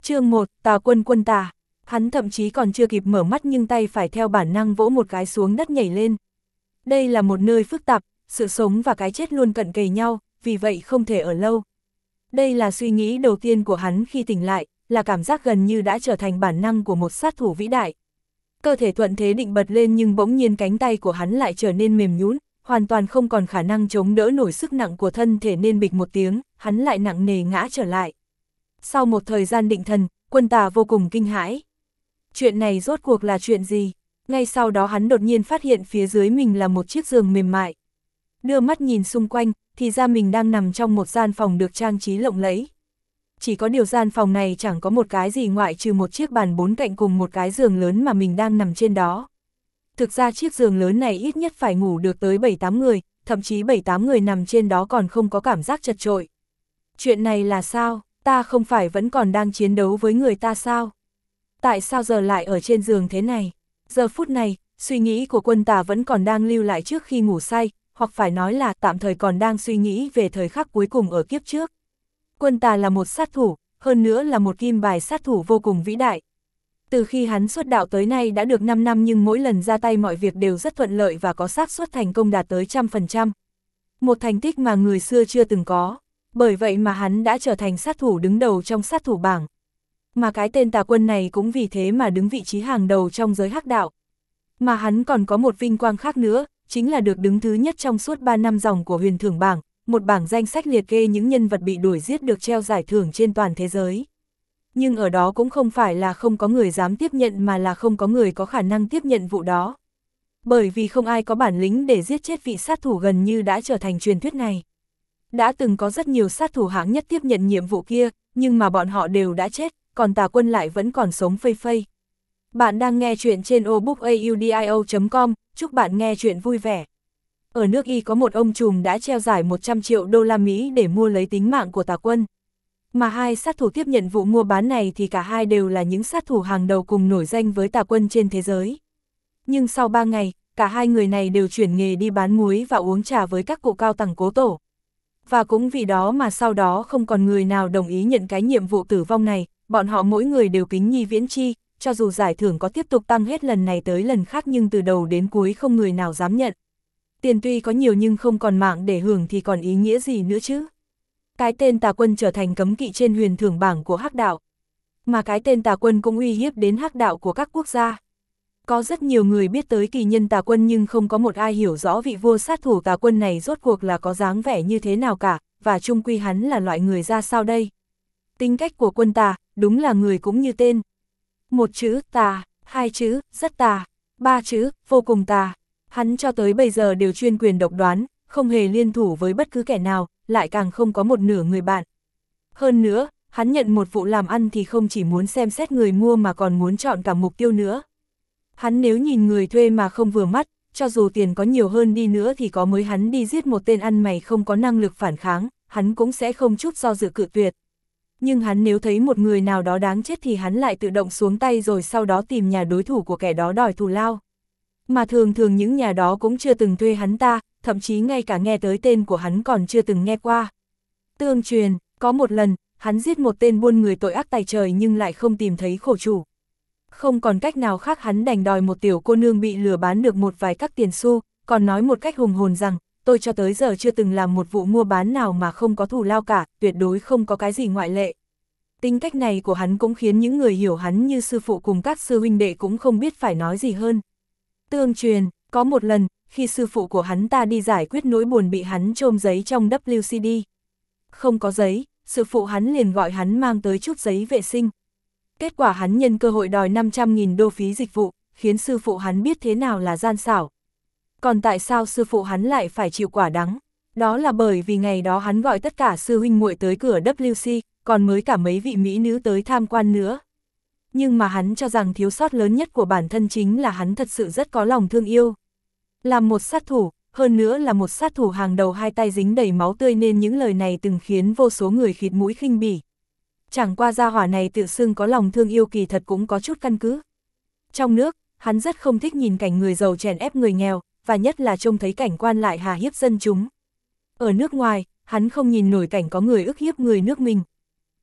Chương 1, Tà Quân Quân Tà. Hắn thậm chí còn chưa kịp mở mắt nhưng tay phải theo bản năng vỗ một cái xuống đất nhảy lên. Đây là một nơi phức tạp, sự sống và cái chết luôn cận kề nhau, vì vậy không thể ở lâu. Đây là suy nghĩ đầu tiên của hắn khi tỉnh lại, là cảm giác gần như đã trở thành bản năng của một sát thủ vĩ đại. Cơ thể thuận thế định bật lên nhưng bỗng nhiên cánh tay của hắn lại trở nên mềm nhũn, hoàn toàn không còn khả năng chống đỡ nổi sức nặng của thân thể nên bịch một tiếng, hắn lại nặng nề ngã trở lại. Sau một thời gian định thần, Quân Tà vô cùng kinh hãi. Chuyện này rốt cuộc là chuyện gì? Ngay sau đó hắn đột nhiên phát hiện phía dưới mình là một chiếc giường mềm mại. Đưa mắt nhìn xung quanh, thì ra mình đang nằm trong một gian phòng được trang trí lộng lẫy. Chỉ có điều gian phòng này chẳng có một cái gì ngoại trừ một chiếc bàn 4 cạnh cùng một cái giường lớn mà mình đang nằm trên đó. Thực ra chiếc giường lớn này ít nhất phải ngủ được tới 7-8 người, thậm chí 7-8 người nằm trên đó còn không có cảm giác chật chội. Chuyện này là sao? Ta không phải vẫn còn đang chiến đấu với người ta sao? Tại sao giờ lại ở trên giường thế này? Giờ phút này, suy nghĩ của Quân Tà vẫn còn đang lưu lại trước khi ngủ say, hoặc phải nói là tạm thời còn đang suy nghĩ về thời khắc cuối cùng ở kiếp trước. Quân Tà là một sát thủ, hơn nữa là một kim bài sát thủ vô cùng vĩ đại. Từ khi hắn xuất đạo tới nay đã được 5 năm nhưng mỗi lần ra tay mọi việc đều rất thuận lợi và có xác suất thành công đạt tới 100%. Một thành tích mà người xưa chưa từng có. Bởi vậy mà hắn đã trở thành sát thủ đứng đầu trong sát thủ bảng. Mà cái tên Tà Quân này cũng vì thế mà đứng vị trí hàng đầu trong giới hắc đạo. Mà hắn còn có một vinh quang khác nữa, chính là được đứng thứ nhất trong suốt 3 năm dòng của Huyền Thưởng Bảng, một bảng danh sách liệt kê những nhân vật bị đuổi giết được treo giải thưởng trên toàn thế giới. Nhưng ở đó cũng không phải là không có người dám tiếp nhận mà là không có người có khả năng tiếp nhận vụ đó. Bởi vì không ai có bản lĩnh để giết chết vị sát thủ gần như đã trở thành truyền thuyết này. Đã từng có rất nhiều sát thủ hạng nhất tiếp nhận nhiệm vụ kia, nhưng mà bọn họ đều đã chết, còn Tà Quân lại vẫn còn sống phây phây. Bạn đang nghe chuyện trên obookaudio.com, chúc bạn nghe chuyện vui vẻ. Ở nước Y có một ông trùm đã treo giải 100 triệu đô la Mỹ để mua lấy tính mạng của Tà Quân. Mà hai sát thủ tiếp nhận vụ mua bán này thì cả hai đều là những sát thủ hàng đầu cùng nổi danh với Tà Quân trên thế giới. Nhưng sau 3 ngày, cả hai người này đều chuyển nghề đi bán muối và uống trà với các cụ cao tầng cố tổ. Và cũng vì đó mà sau đó không còn người nào đồng ý nhận cái nhiệm vụ tử vong này, bọn họ mỗi người đều kính nhi viễn chi, cho dù giải thưởng có tiếp tục tăng hết lần này tới lần khác nhưng từ đầu đến cuối không người nào dám nhận. Tiền tuy có nhiều nhưng không còn mạng để hưởng thì còn ý nghĩa gì nữa chứ. Cái tên Tà Quân trở thành cấm kỵ trên Huyền Thưởng Bảng của hắc đạo. Mà cái tên Tà Quân cũng uy hiếp đến hắc đạo của các quốc gia. Có rất nhiều người biết tới kỳ nhân Tà Quân nhưng không có một ai hiểu rõ vị vua sát thủ Tà Quân này rốt cuộc là có dáng vẻ như thế nào cả, và chung quy hắn là loại người ra sao đây. Tính cách của Quân Tà, đúng là người cũng như tên. Một chữ tà, hai chữ rất tà, ba chữ vô cùng tà. Hắn cho tới bây giờ đều chuyên quyền độc đoán, không hề liên thủ với bất cứ kẻ nào, lại càng không có một nửa người bạn. Hơn nữa, hắn nhận một vụ làm ăn thì không chỉ muốn xem xét người mua mà còn muốn chọn cả mục tiêu nữa. Hắn nếu nhìn người thuê mà không vừa mắt, cho dù tiền có nhiều hơn đi nữa thì có mới hắn đi giết một tên ăn mày không có năng lực phản kháng, hắn cũng sẽ không chút do dự cự tuyệt. Nhưng hắn nếu thấy một người nào đó đáng chết thì hắn lại tự động xuống tay rồi sau đó tìm nhà đối thủ của kẻ đó đòi thù lao. Mà thường thường những nhà đó cũng chưa từng thuê hắn ta, thậm chí ngay cả nghe tới tên của hắn còn chưa từng nghe qua. Tương truyền, có một lần, hắn giết một tên buôn người tội ác tày trời nhưng lại không tìm thấy khổ chủ. Không còn cách nào khác hắn đành đòi một tiểu cô nương bị lừa bán được một vài các tiền xu, còn nói một cách hùng hồn rằng, tôi cho tới giờ chưa từng làm một vụ mua bán nào mà không có thù lao cả, tuyệt đối không có cái gì ngoại lệ. Tính cách này của hắn cũng khiến những người hiểu hắn như sư phụ cùng các sư huynh đệ cũng không biết phải nói gì hơn. Tương truyền, có một lần, khi sư phụ của hắn ta đi giải quyết nỗi buồn bị hắn chôm giấy trong WCD. Không có giấy, sư phụ hắn liền gọi hắn mang tới chút giấy vệ sinh. Kết quả hắn nhân cơ hội đòi 500.000 đô phí dịch vụ, khiến sư phụ hắn biết thế nào là gian xảo. Còn tại sao sư phụ hắn lại phải chịu quả đắng? Đó là bởi vì ngày đó hắn gọi tất cả sư huynh muội tới cửa WC, còn mới cả mấy vị mỹ nữ tới tham quan nữa. Nhưng mà hắn cho rằng thiếu sót lớn nhất của bản thân chính là hắn thật sự rất có lòng thương yêu. Làm một sát thủ, hơn nữa là một sát thủ hàng đầu hai tay dính đầy máu tươi nên những lời này từng khiến vô số người khịt mũi khinh bỉ. Chẳng qua gia hỏa này tự xưng có lòng thương yêu kỳ thật cũng có chút căn cứ. Trong nước, hắn rất không thích nhìn cảnh người giàu chèn ép người nghèo, và nhất là trông thấy cảnh quan lại hà hiếp dân chúng. Ở nước ngoài, hắn không nhìn nổi cảnh có người ức hiếp người nước mình.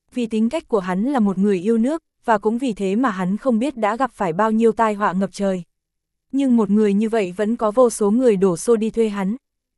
Vì tính cách của hắn là một người yêu nước, và cũng vì thế mà hắn không biết đã gặp phải bao nhiêu tai họa ngập trời. Nhưng một người như vậy vẫn có vô số người đổ xô đi thuê hắn.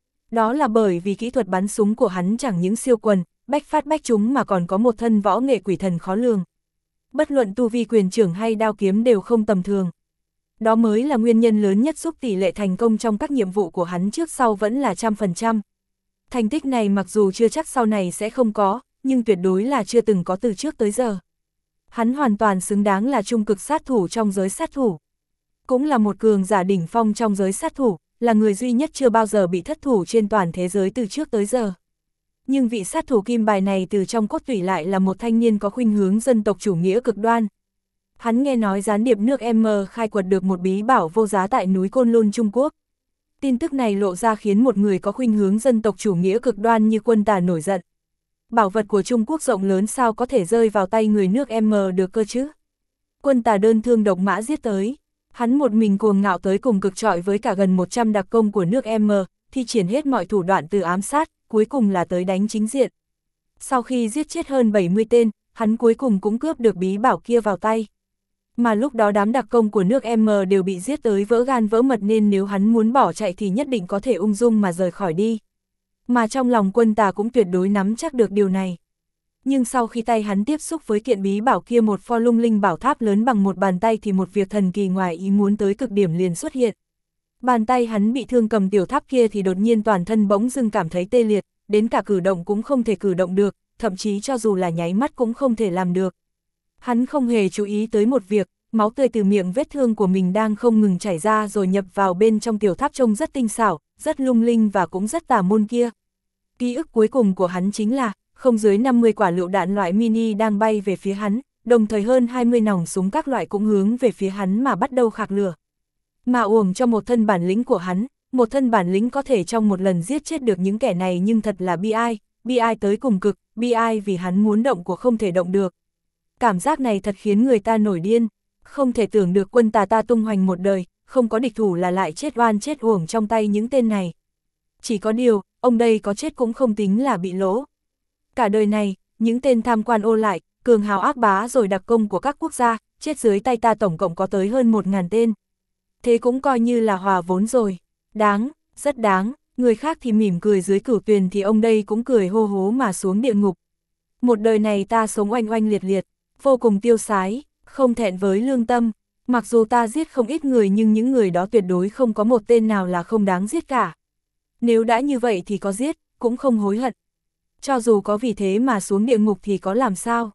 Đó là bởi vì kỹ thuật bắn súng của hắn chẳng những siêu quần, bách phát bách trúng mà còn có một thân võ nghệ quỷ thần khó lường. Bất luận tu vi quyền trưởng hay đao kiếm đều không tầm thường. Đó mới là nguyên nhân lớn nhất giúp tỷ lệ thành công trong các nhiệm vụ của hắn trước sau vẫn là 100%. Thành tích này mặc dù chưa chắc sau này sẽ không có, nhưng tuyệt đối là chưa từng có từ trước tới giờ. Hắn hoàn toàn xứng đáng là trung cực sát thủ trong giới sát thủ. Cũng là một cường giả đỉnh phong trong giới sát thủ, là người duy nhất chưa bao giờ bị thất thủ trên toàn thế giới từ trước tới giờ. Nhưng vị sát thủ kim bài này từ trong cốt tủy lại là một thanh niên có khuynh hướng dân tộc chủ nghĩa cực đoan. Hắn nghe nói gián điệp nước M khai quật được một bí bảo vô giá tại núi Côn Lôn Trung Quốc. Tin tức này lộ ra khiến một người có khuynh hướng dân tộc chủ nghĩa cực đoan như Quân Tả nổi giận. Bảo vật của Trung Quốc rộng lớn sao có thể rơi vào tay người nước M được cơ chứ? Quân Tả đơn thương độc mã giết tới. Hắn một mình cuồng ngạo tới cùng cực trọi với cả gần 100 đặc công của nước M, thi triển hết mọi thủ đoạn từ ám sát, cuối cùng là tới đánh chính diện. Sau khi giết chết hơn 70 tên, hắn cuối cùng cũng cướp được bí bảo kia vào tay. Mà lúc đó đám đặc công của nước M đều bị giết tới vỡ gan vỡ mật nên nếu hắn muốn bỏ chạy thì nhất định có thể ung dung mà rời khỏi đi. Mà trong lòng Quân Tả cũng tuyệt đối nắm chắc được điều này. Nhưng sau khi tay hắn tiếp xúc với kiện bí bảo kia một pho lung linh bảo tháp lớn bằng một bàn tay thì một việc thần kỳ ngoài ý muốn tới cực điểm liền xuất hiện. Bàn tay hắn bị thương cầm tiểu tháp kia thì đột nhiên toàn thân bỗng dưng cảm thấy tê liệt, đến cả cử động cũng không thể cử động được, thậm chí cho dù là nháy mắt cũng không thể làm được. Hắn không hề chú ý tới một việc, máu tươi từ miệng vết thương của mình đang không ngừng chảy ra rồi nhập vào bên trong tiểu tháp trông rất tinh xảo, rất lung linh và cũng rất tà môn kia. Ký ức cuối cùng của hắn chính là, không dưới 50 quả lựu đạn loại mini đang bay về phía hắn, đồng thời hơn 20 nòng súng các loại cũng hướng về phía hắn mà bắt đầu khạc lửa. Mà uổng cho một thân bản lĩnh của hắn, một thân bản lĩnh có thể trong một lần giết chết được những kẻ này nhưng thật là bi ai tới cùng cực, bi ai vì hắn muốn động của không thể động được. Cảm giác này thật khiến người ta nổi điên, không thể tưởng được Quân Tả ta tung hoành một đời, không có địch thủ là lại chết oan chết uổng trong tay những tên này. Chỉ có điều, ông đây có chết cũng không tính là bị lỗ. Cả đời này, những tên tham quan ô lại, cường hào ác bá rồi đặc công của các quốc gia, chết dưới tay ta tổng cộng có tới hơn 1000 tên. Thế cũng coi như là hòa vốn rồi. Đáng, rất đáng, người khác thì mỉm cười dưới cửu tuyền thì ông đây cũng cười hô hố mà xuống địa ngục. Một đời này ta sống oanh oanh liệt liệt, vô cùng tiêu sái, không thẹn với lương tâm. Mặc dù ta giết không ít người nhưng những người đó tuyệt đối không có một tên nào là không đáng giết cả. Nếu đã như vậy thì có giết, cũng không hối hận. Cho dù có vì thế mà xuống địa ngục thì có làm sao.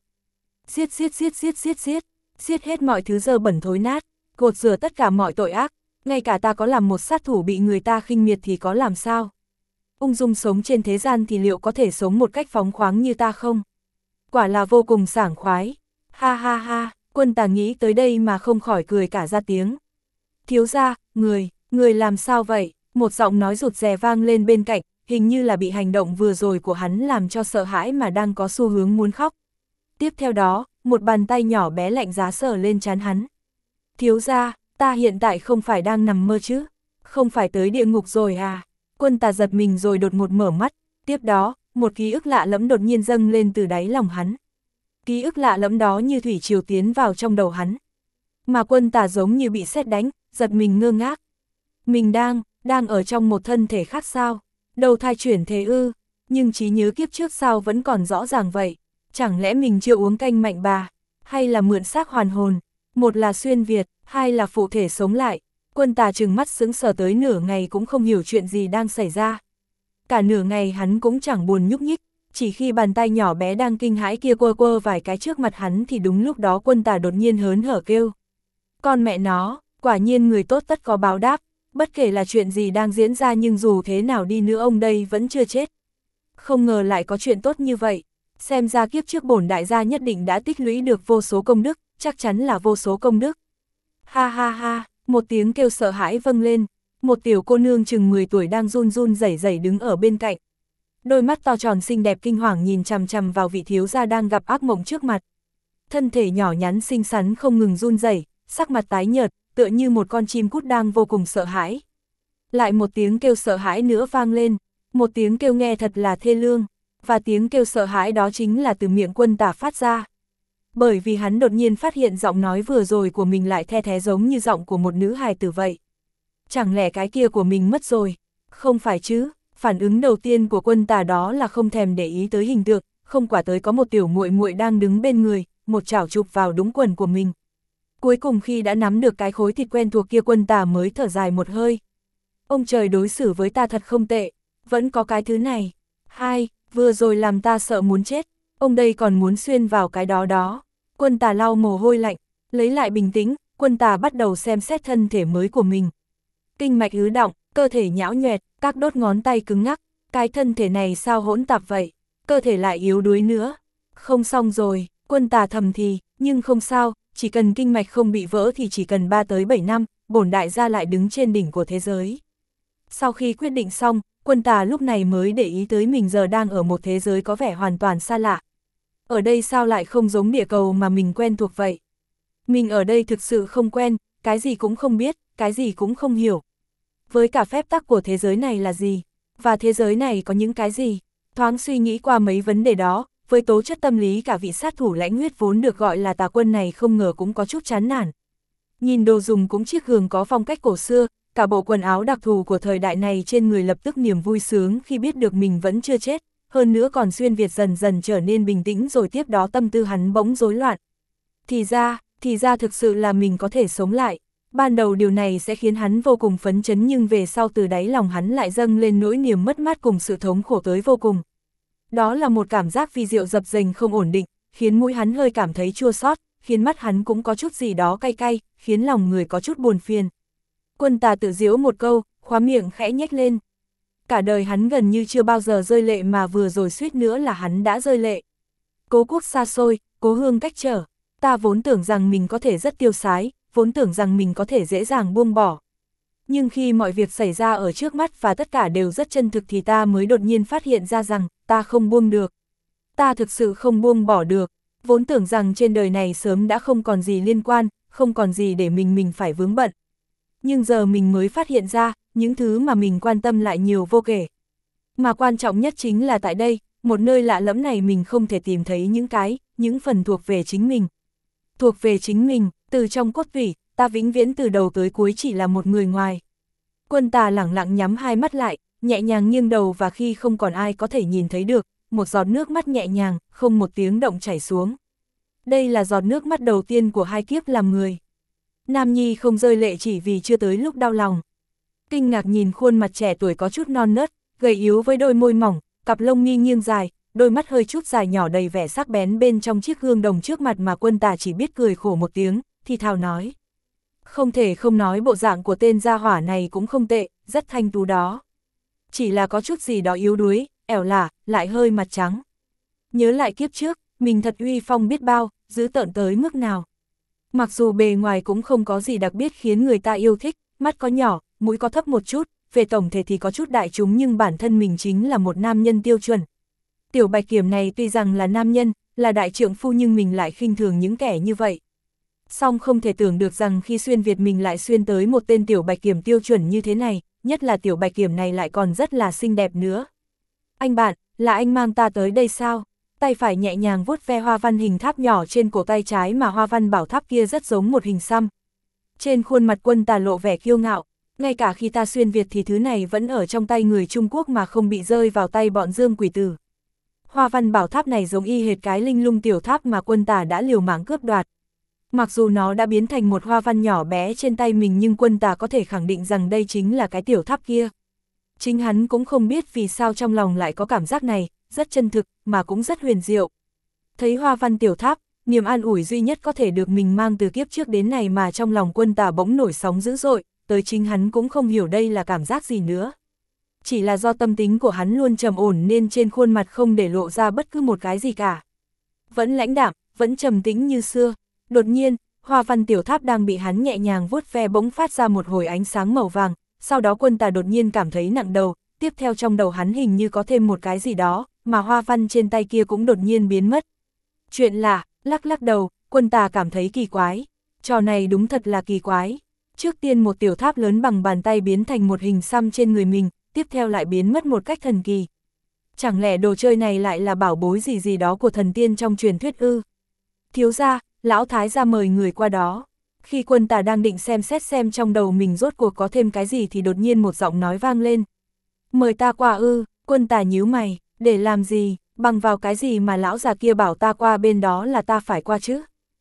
Giết hết mọi thứ dơ bẩn thối nát, gột rửa tất cả mọi tội ác, ngay cả ta có làm một sát thủ bị người ta khinh miệt thì có làm sao. Ung dung sống trên thế gian thì liệu có thể sống một cách phóng khoáng như ta không? Quả là vô cùng sảng khoái. Ha ha ha, Quân Tả nghĩ tới đây mà không khỏi cười cả ra tiếng. Thiếu gia, người làm sao vậy? Một giọng nói rụt rè vang lên bên cạnh, hình như là bị hành động vừa rồi của hắn làm cho sợ hãi mà đang có xu hướng muốn khóc. Tiếp theo đó, một bàn tay nhỏ bé lạnh giá sờ lên trán hắn. Thiếu gia, ta hiện tại không phải đang nằm mơ chứ? Không phải tới địa ngục rồi à? Quân Tả giật mình rồi đột ngột mở mắt, tiếp đó, một ký ức lạ lẫm đột nhiên dâng lên từ đáy lòng hắn. Ký ức lạ lẫm đó như thủy triều tiến vào trong đầu hắn. Mà Quân Tả giống như bị sét đánh, giật mình ngơ ngác. Mình đang ở trong một thân thể khác sao? Đầu thai chuyển thế ư? Nhưng trí nhớ kiếp trước sao vẫn còn rõ ràng vậy? Chẳng lẽ mình chưa uống canh mạnh bà? Hay là mượn xác hoàn hồn? Một là xuyên Việt, hai là phụ thể sống lại. Quân Tả trừng mắt sững sờ tới nửa ngày cũng không hiểu chuyện gì đang xảy ra. Cả nửa ngày hắn cũng chẳng buồn nhúc nhích, chỉ khi bàn tay nhỏ bé đang kinh hãi kia quơ quơ vài cái trước mặt hắn thì đúng lúc đó Quân Tả đột nhiên hớn hở kêu. Con mẹ nó, quả nhiên người tốt tất có báo đáp, bất kể là chuyện gì đang diễn ra nhưng dù thế nào đi nữa ông đây vẫn chưa chết. Không ngờ lại có chuyện tốt như vậy, xem ra kiếp trước bổn đại gia nhất định đã tích lũy được vô số công đức, chắc chắn là vô số công đức. Ha ha ha, một tiếng kêu sợ hãi vang lên, một tiểu cô nương chừng 10 tuổi đang run run rẩy rẩy đứng ở bên cạnh. Đôi mắt to tròn xinh đẹp kinh hoàng nhìn chằm chằm vào vị thiếu gia đang gặp ác mộng trước mặt. Thân thể nhỏ nhắn xinh xắn không ngừng run rẩy, sắc mặt tái nhợt, tựa như một con chim cút đang vô cùng sợ hãi. Lại một tiếng kêu sợ hãi nữa vang lên, một tiếng kêu nghe thật là thê lương. và tiếng kêu sợ hãi đó chính là từ miệng Quân Tả phát ra. Bởi vì hắn đột nhiên phát hiện giọng nói vừa rồi của mình lại the thé giống như giọng của một nữ hài tử vậy. Chẳng lẽ cái kia của mình mất rồi? Không phải chứ, phản ứng đầu tiên của Quân Tả đó là không thèm để ý tới hình tượng, không quả tới có một tiểu muội muội đang đứng bên người, một chảo chụp vào đúng quần của mình. Cuối cùng khi đã nắm được cái khối thịt quen thuộc kia, Quân Tả mới thở dài một hơi. Ông trời đối xử với ta thật không tệ, vẫn có cái thứ này. Hai, vừa rồi làm ta sợ muốn chết, ông đây còn muốn xuyên vào cái đó đó. Quân Tả lau mồ hôi lạnh, lấy lại bình tĩnh, Quân Tả bắt đầu xem xét thân thể mới của mình. Kinh mạch ứ đọng, cơ thể nhão nhoẹt, các đốt ngón tay cứng ngắc, cái thân thể này sao hỗn tạp vậy, cơ thể lại yếu đuối nữa. Không xong rồi, Quân Tả thầm thì, nhưng không sao, chỉ cần kinh mạch không bị vỡ thì chỉ cần 3 tới 7 năm, bổn đại gia lại đứng trên đỉnh của thế giới. Sau khi quyết định xong, Quân Tả lúc này mới để ý tới mình giờ đang ở một thế giới có vẻ hoàn toàn xa lạ. Ở đây sao lại không giống địa cầu mà mình quen thuộc vậy? Mình ở đây thực sự không quen, cái gì cũng không biết, cái gì cũng không hiểu. Với cả phép tắc của thế giới này là gì? Và thế giới này có những cái gì? Thoáng suy nghĩ qua mấy vấn đề đó, với tố chất tâm lý cả vị sát thủ lãnh huyết vốn được gọi là Tà Quân này không ngờ cũng có chút chán nản. Nhìn đồ dùng cũng chiếc gương có phong cách cổ xưa, cả bộ quần áo đặc thù của thời đại này trên người lập tức niềm vui sướng khi biết được mình vẫn chưa chết, hơn nữa còn xuyên Việt dần dần trở nên bình tĩnh, rồi tiếp đó tâm tư hắn bỗng rối loạn. Thì ra thực sự là mình có thể sống lại. Ban đầu điều này sẽ khiến hắn vô cùng phấn chấn, nhưng về sau từ đáy lòng hắn lại dâng lên nỗi niềm mất mát cùng sự thống khổ tới vô cùng. Đó là một cảm giác vi diệu dập dềnh không ổn định, khiến mũi hắn hơi cảm thấy chua xót, khiến mắt hắn cũng có chút gì đó cay cay, khiến lòng người có chút buồn phiền. Quân Tả tự giễu một câu, khóe miệng khẽ nhếch lên. Cả đời hắn gần như chưa bao giờ rơi lệ, mà vừa rồi suýt nữa là hắn đã rơi lệ. Cố quốc xa xôi, cố hương cách trở, ta vốn tưởng rằng mình có thể rất tiêu sái, vốn tưởng rằng mình có thể dễ dàng buông bỏ. Nhưng khi mọi việc xảy ra ở trước mắt và tất cả đều rất chân thực thì ta mới đột nhiên phát hiện ra rằng ta không buông được. Ta thực sự không buông bỏ được, vốn tưởng rằng trên đời này sớm đã không còn gì liên quan, không còn gì để mình phải vướng bận. Nhưng giờ mình mới phát hiện ra, những thứ mà mình quan tâm lại nhiều vô kể. Mà quan trọng nhất chính là tại đây, một nơi lạ lẫm này mình không thể tìm thấy những phần thuộc về chính mình. Thuộc về chính mình, từ trong cốt tủy, ta vĩnh viễn từ đầu tới cuối chỉ là một người ngoài. Quân Tả lẳng lặng nhắm hai mắt lại, nhẹ nhàng nghiêng đầu, và khi không còn ai có thể nhìn thấy được, một giọt nước mắt nhẹ nhàng, không một tiếng động chảy xuống. Đây là giọt nước mắt đầu tiên của hai kiếp làm người. Nam nhi không rơi lệ chỉ vì chưa tới lúc đau lòng. Kinh ngạc nhìn khuôn mặt trẻ tuổi có chút non nớt, gầy yếu với đôi môi mỏng, cặp lông mi nghiêng dài, đôi mắt hơi chút dài nhỏ đầy vẻ sắc bén bên trong chiếc gương đồng trước mặt, mà Quân Tả chỉ biết cười khổ một tiếng, thì thào nói. Không thể không nói bộ dạng của tên gia hỏa này cũng không tệ, rất thanh tú đó. Chỉ là có chút gì đó yếu đuối, ẻo lả, lại hơi mặt trắng. Nhớ lại kiếp trước, mình thật uy phong biết bao, dữ tợn tới mức nào. Mặc dù bề ngoài cũng không có gì đặc biệt khiến người ta yêu thích, mắt có nhỏ, mũi có thấp một chút, về tổng thể thì có chút đại chúng, nhưng bản thân mình chính là một nam nhân tiêu chuẩn. Tiểu Bạch Kiểm này tuy rằng là nam nhân, là đại trượng phu, nhưng mình lại khinh thường những kẻ như vậy. Song không thể tưởng được rằng khi xuyên Việt mình lại xuyên tới một tên Tiểu Bạch Kiểm tiêu chuẩn như thế này, nhất là Tiểu Bạch Kiểm này lại còn rất là xinh đẹp nữa. Anh bạn, là anh mang ta tới đây sao? Tay phải nhẹ nhàng vuốt ve hoa văn hình tháp nhỏ trên cổ tay trái, mà hoa văn bảo tháp kia rất giống một hình xăm. Trên khuôn mặt Quân Tả lộ vẻ kiêu ngạo, ngay cả khi ta xuyên Việt thì thứ này vẫn ở trong tay người Trung Quốc mà không bị rơi vào tay bọn Dương Quỷ Tử. Hoa văn bảo tháp này giống y hệt cái linh lung tiểu tháp mà Quân Tả đã liều mạng cướp đoạt. Mặc dù nó đã biến thành một hoa văn nhỏ bé trên tay mình, nhưng Quân Tả có thể khẳng định rằng đây chính là cái tiểu tháp kia. Chính hắn cũng không biết vì sao trong lòng lại có cảm giác này, rất chân thực, mà cũng rất huyền diệu. Thấy hoa văn tiểu tháp, niềm an ủi duy nhất có thể được mình mang từ kiếp trước đến này, mà trong lòng Quân Tả bỗng nổi sóng dữ dội, tới chính hắn cũng không hiểu đây là cảm giác gì nữa. Chỉ là do tâm tính của hắn luôn trầm ổn nên trên khuôn mặt không để lộ ra bất cứ một cái gì cả. Vẫn lãnh đạm, vẫn trầm tĩnh như xưa. Đột nhiên, hoa văn tiểu tháp đang bị hắn nhẹ nhàng vuốt ve bỗng phát ra một hồi ánh sáng màu vàng, sau đó Quân Tả đột nhiên cảm thấy nặng đầu, tiếp theo trong đầu hắn hình như có thêm một cái gì đó, mà hoa văn trên tay kia cũng đột nhiên biến mất. Chuyện lạ, lắc đầu, Quân Tả cảm thấy kỳ quái. Trò này đúng thật là kỳ quái. Trước tiên một tiểu tháp lớn bằng bàn tay biến thành một hình xăm trên người mình, tiếp theo lại biến mất một cách thần kỳ. Chẳng lẽ đồ chơi này lại là bảo bối gì gì đó của thần tiên trong truyền thuyết ư? Thiếu gia, lão thái gia mời người qua đó. Khi Quân Tà đang định xem xét xem trong đầu mình rốt cuộc có thêm cái gì thì đột nhiên một giọng nói vang lên. Mời ta qua ư? Quân Tà nhíu mày, để làm gì, bằng vào cái gì mà lão già kia bảo ta qua bên đó là ta phải qua chứ?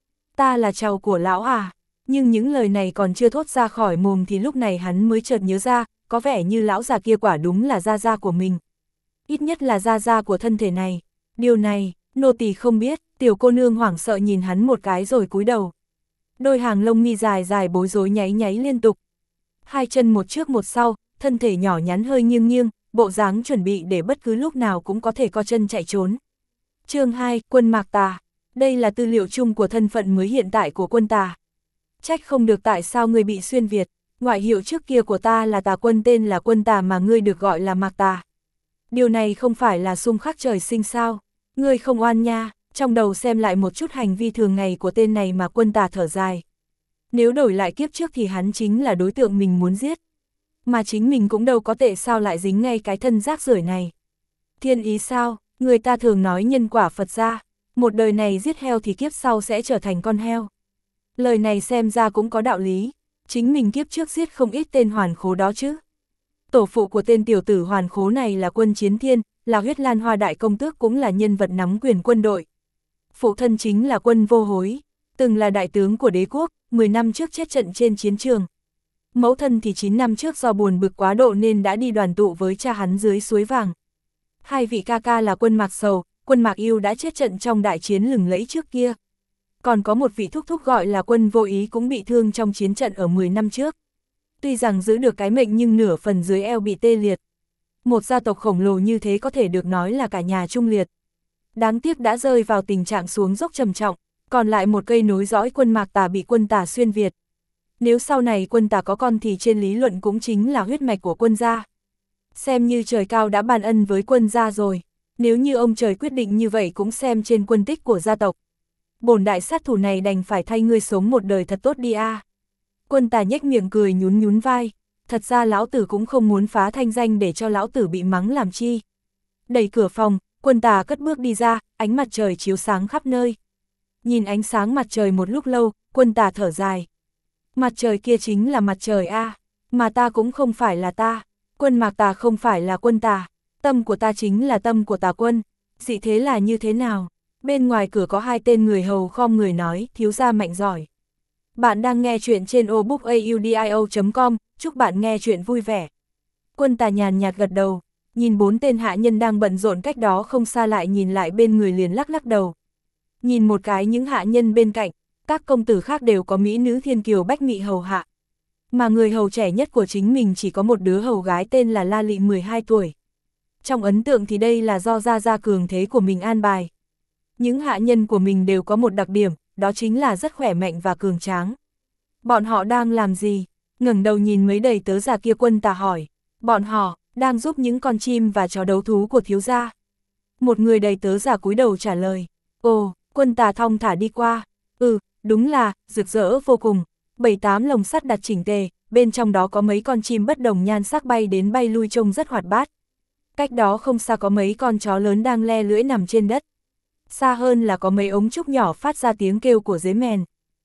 Ta là cháu của lão à? Nhưng những lời này còn chưa thốt ra khỏi mồm thì lúc này hắn mới chợt nhớ ra, có vẻ như lão già kia quả đúng là gia gia của mình. Ít nhất là gia gia của thân thể này. Điều này, nô tỳ không biết. Tiểu cô nương hoảng sợ nhìn hắn một cái rồi cúi đầu. Đôi hàng lông mi dài dài bối rối nháy nháy liên tục. Hai chân một trước một sau, thân thể nhỏ nhắn hơi nghiêng nghiêng, bộ dáng chuẩn bị để bất cứ lúc nào cũng có thể co chân chạy trốn. Chương 2, Quân Mạc Tà. Đây là tư liệu chung của thân phận mới hiện tại của Quân Tà. Trách không được tại sao ngươi bị xuyên Việt, ngoại hiệu trước kia của ta là Tà Quân, tên là Quân Tà mà ngươi được gọi là Mạc Tà. Điều này không phải là xung khắc trời sinh sao? Ngươi không oan nha. Trong đầu xem lại một chút hành vi thường ngày của tên này mà Quân Tà thở dài. Nếu đổi lại kiếp trước thì hắn chính là đối tượng mình muốn giết. Mà chính mình cũng đâu có tệ sao lại dính ngay cái thân rác rưởi này. Thiên ý sao, người ta thường nói nhân quả Phật gia, một đời này giết heo thì kiếp sau sẽ trở thành con heo. Lời này xem ra cũng có đạo lý, chính mình kiếp trước giết không ít tên hoàn khố đó chứ. Tổ phụ của tên tiểu tử hoàn khố này là Quân Chiến Thiên, là Huyết Lan Hoa đại công tước, cũng là nhân vật nắm quyền quân đội. Phụ thân chính là Quân Vô Hối, từng là đại tướng của đế quốc, 10 năm trước chết trận trên chiến trường. Mẫu thân thì 9 năm trước do buồn bực quá độ nên đã đi đoàn tụ với cha hắn dưới suối vàng. Hai vị ca ca là Quân Mạc Sầu, Quân Mạc Yêu đã chết trận trong đại chiến lừng lẫy trước kia. Còn có một vị thúc thúc gọi là Quân Vô Ý cũng bị thương trong chiến trận ở 10 năm trước. Tuy rằng giữ được cái mệnh nhưng nửa phần dưới eo bị tê liệt. Một gia tộc khổng lồ như thế có thể được nói là cả nhà trung liệt. Đáng tiếc đã rơi vào tình trạng xuống dốc trầm trọng, còn lại một cây nối dõi Quân Mạc Tà bị Quân Tà xuyên Việt. Nếu sau này Quân Tà có con thì trên lý luận cũng chính là huyết mạch của Quân gia. Xem như trời cao đã ban ân với Quân gia rồi, nếu như ông trời quyết định như vậy cũng xem trên quân tích của gia tộc. Bổn đại sát thủ này đành phải thay ngươi sống một đời thật tốt đi a. Quân Tà nhếch miệng cười nhún nhún vai, thật ra lão tử cũng không muốn phá thanh danh để cho lão tử bị mắng làm chi. Đẩy cửa phòng, Quân Tà cất bước đi ra, ánh mặt trời chiếu sáng khắp nơi. Nhìn ánh sáng mặt trời một lúc lâu, Quân Tà thở dài. Mặt trời kia chính là mặt trời a, mà ta cũng không phải là ta. Quân Mạc Tà không phải là Quân Tà, tâm của ta chính là tâm của Tà Quân. Dị thế là như thế nào? Bên ngoài cửa có hai tên người hầu khom người nói, thiếu gia mạnh giỏi. Bạn đang nghe chuyện trên obookaudio.com, chúc bạn nghe chuyện vui vẻ. Quân Tà nhàn nhạt gật đầu, nhìn bốn tên hạ nhân đang bận rộn cách đó không xa lại nhìn lại bên người liền lắc lắc đầu. Nhìn một cái những hạ nhân bên cạnh, các công tử khác đều có mỹ nữ thiên kiều bách mị hầu hạ. Mà người hầu trẻ nhất của chính mình chỉ có một đứa hầu gái tên là La Lị 12 tuổi. Trong ấn tượng thì đây là do gia gia cường thế của mình an bài. Những hạ nhân của mình đều có một đặc điểm, đó chính là rất khỏe mạnh và cường tráng. Bọn họ đang làm gì? Ngẩng đầu nhìn mấy đầy tớ già kia, Quân Tà hỏi. Bọn họ đang giúp những con chim và chó đấu thú của thiếu gia. Một người đầy tớ già cúi đầu trả lời. Ồ, Quân Tà thong thả đi qua. Đúng là, rực rỡ vô cùng. 7-8 lồng sắt đặt chỉnh tề, bên trong đó có mấy con chim bất đồng nhan sắc bay đến bay lui trông rất hoạt bát. Cách đó không xa có mấy con chó lớn đang le lưỡi nằm trên đất. Xa hơn là có mấy ống trúc nhỏ phát ra tiếng kêu của dế mèn.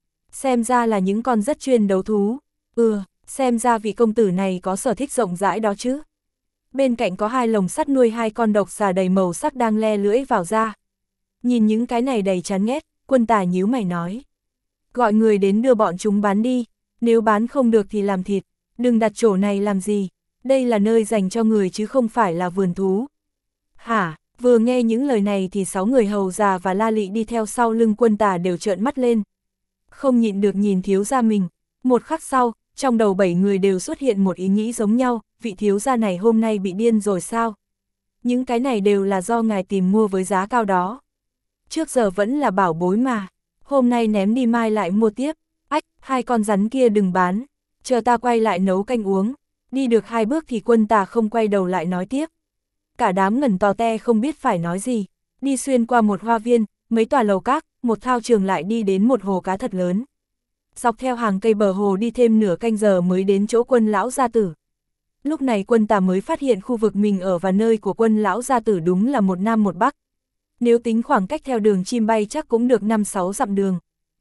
Xem ra là những con rất chuyên đấu thú. Xem ra vị công tử này có sở thích rộng rãi đó chứ. Bên cạnh có hai lồng sắt nuôi hai con độc xà đầy màu sắc đang le lưỡi vào ra. Nhìn những cái này đầy chán ghét, Quân Tà nhíu mày nói. Gọi người đến đưa bọn chúng bán đi, nếu bán không được thì làm thịt, đừng đặt chỗ này làm gì, đây là nơi dành cho người chứ không phải là vườn thú. Hả? Vừa nghe những lời này thì 6 người hầu già và La Lị đi theo sau lưng Quân Tà đều trợn mắt lên. Không nhịn được nhìn thiếu gia mình. Một khắc sau, trong đầu 7 người đều xuất hiện một ý nghĩ giống nhau, vị thiếu gia này hôm nay bị điên rồi sao? Những cái này đều là do ngài tìm mua với giá cao đó. Trước giờ vẫn là bảo bối mà, hôm nay ném đi mai lại mua tiếp. Ách, hai con rắn kia đừng bán, chờ ta quay lại nấu canh uống. Đi được 2 bước thì Quân Tà không quay đầu lại nói tiếp. Cả đám ngẩn tò te không biết phải nói gì, đi xuyên qua một hoa viên, mấy tòa lầu các, một thao trường lại đi đến một hồ cá thật lớn. Dọc theo hàng cây bờ hồ đi thêm nửa canh giờ mới đến chỗ Quân lão gia tử. Lúc này Quân Tà mới phát hiện khu vực mình ở và nơi của Quân lão gia tử đúng là một nam một bắc. Nếu tính khoảng cách theo đường chim bay chắc cũng được 5-6 dặm đường.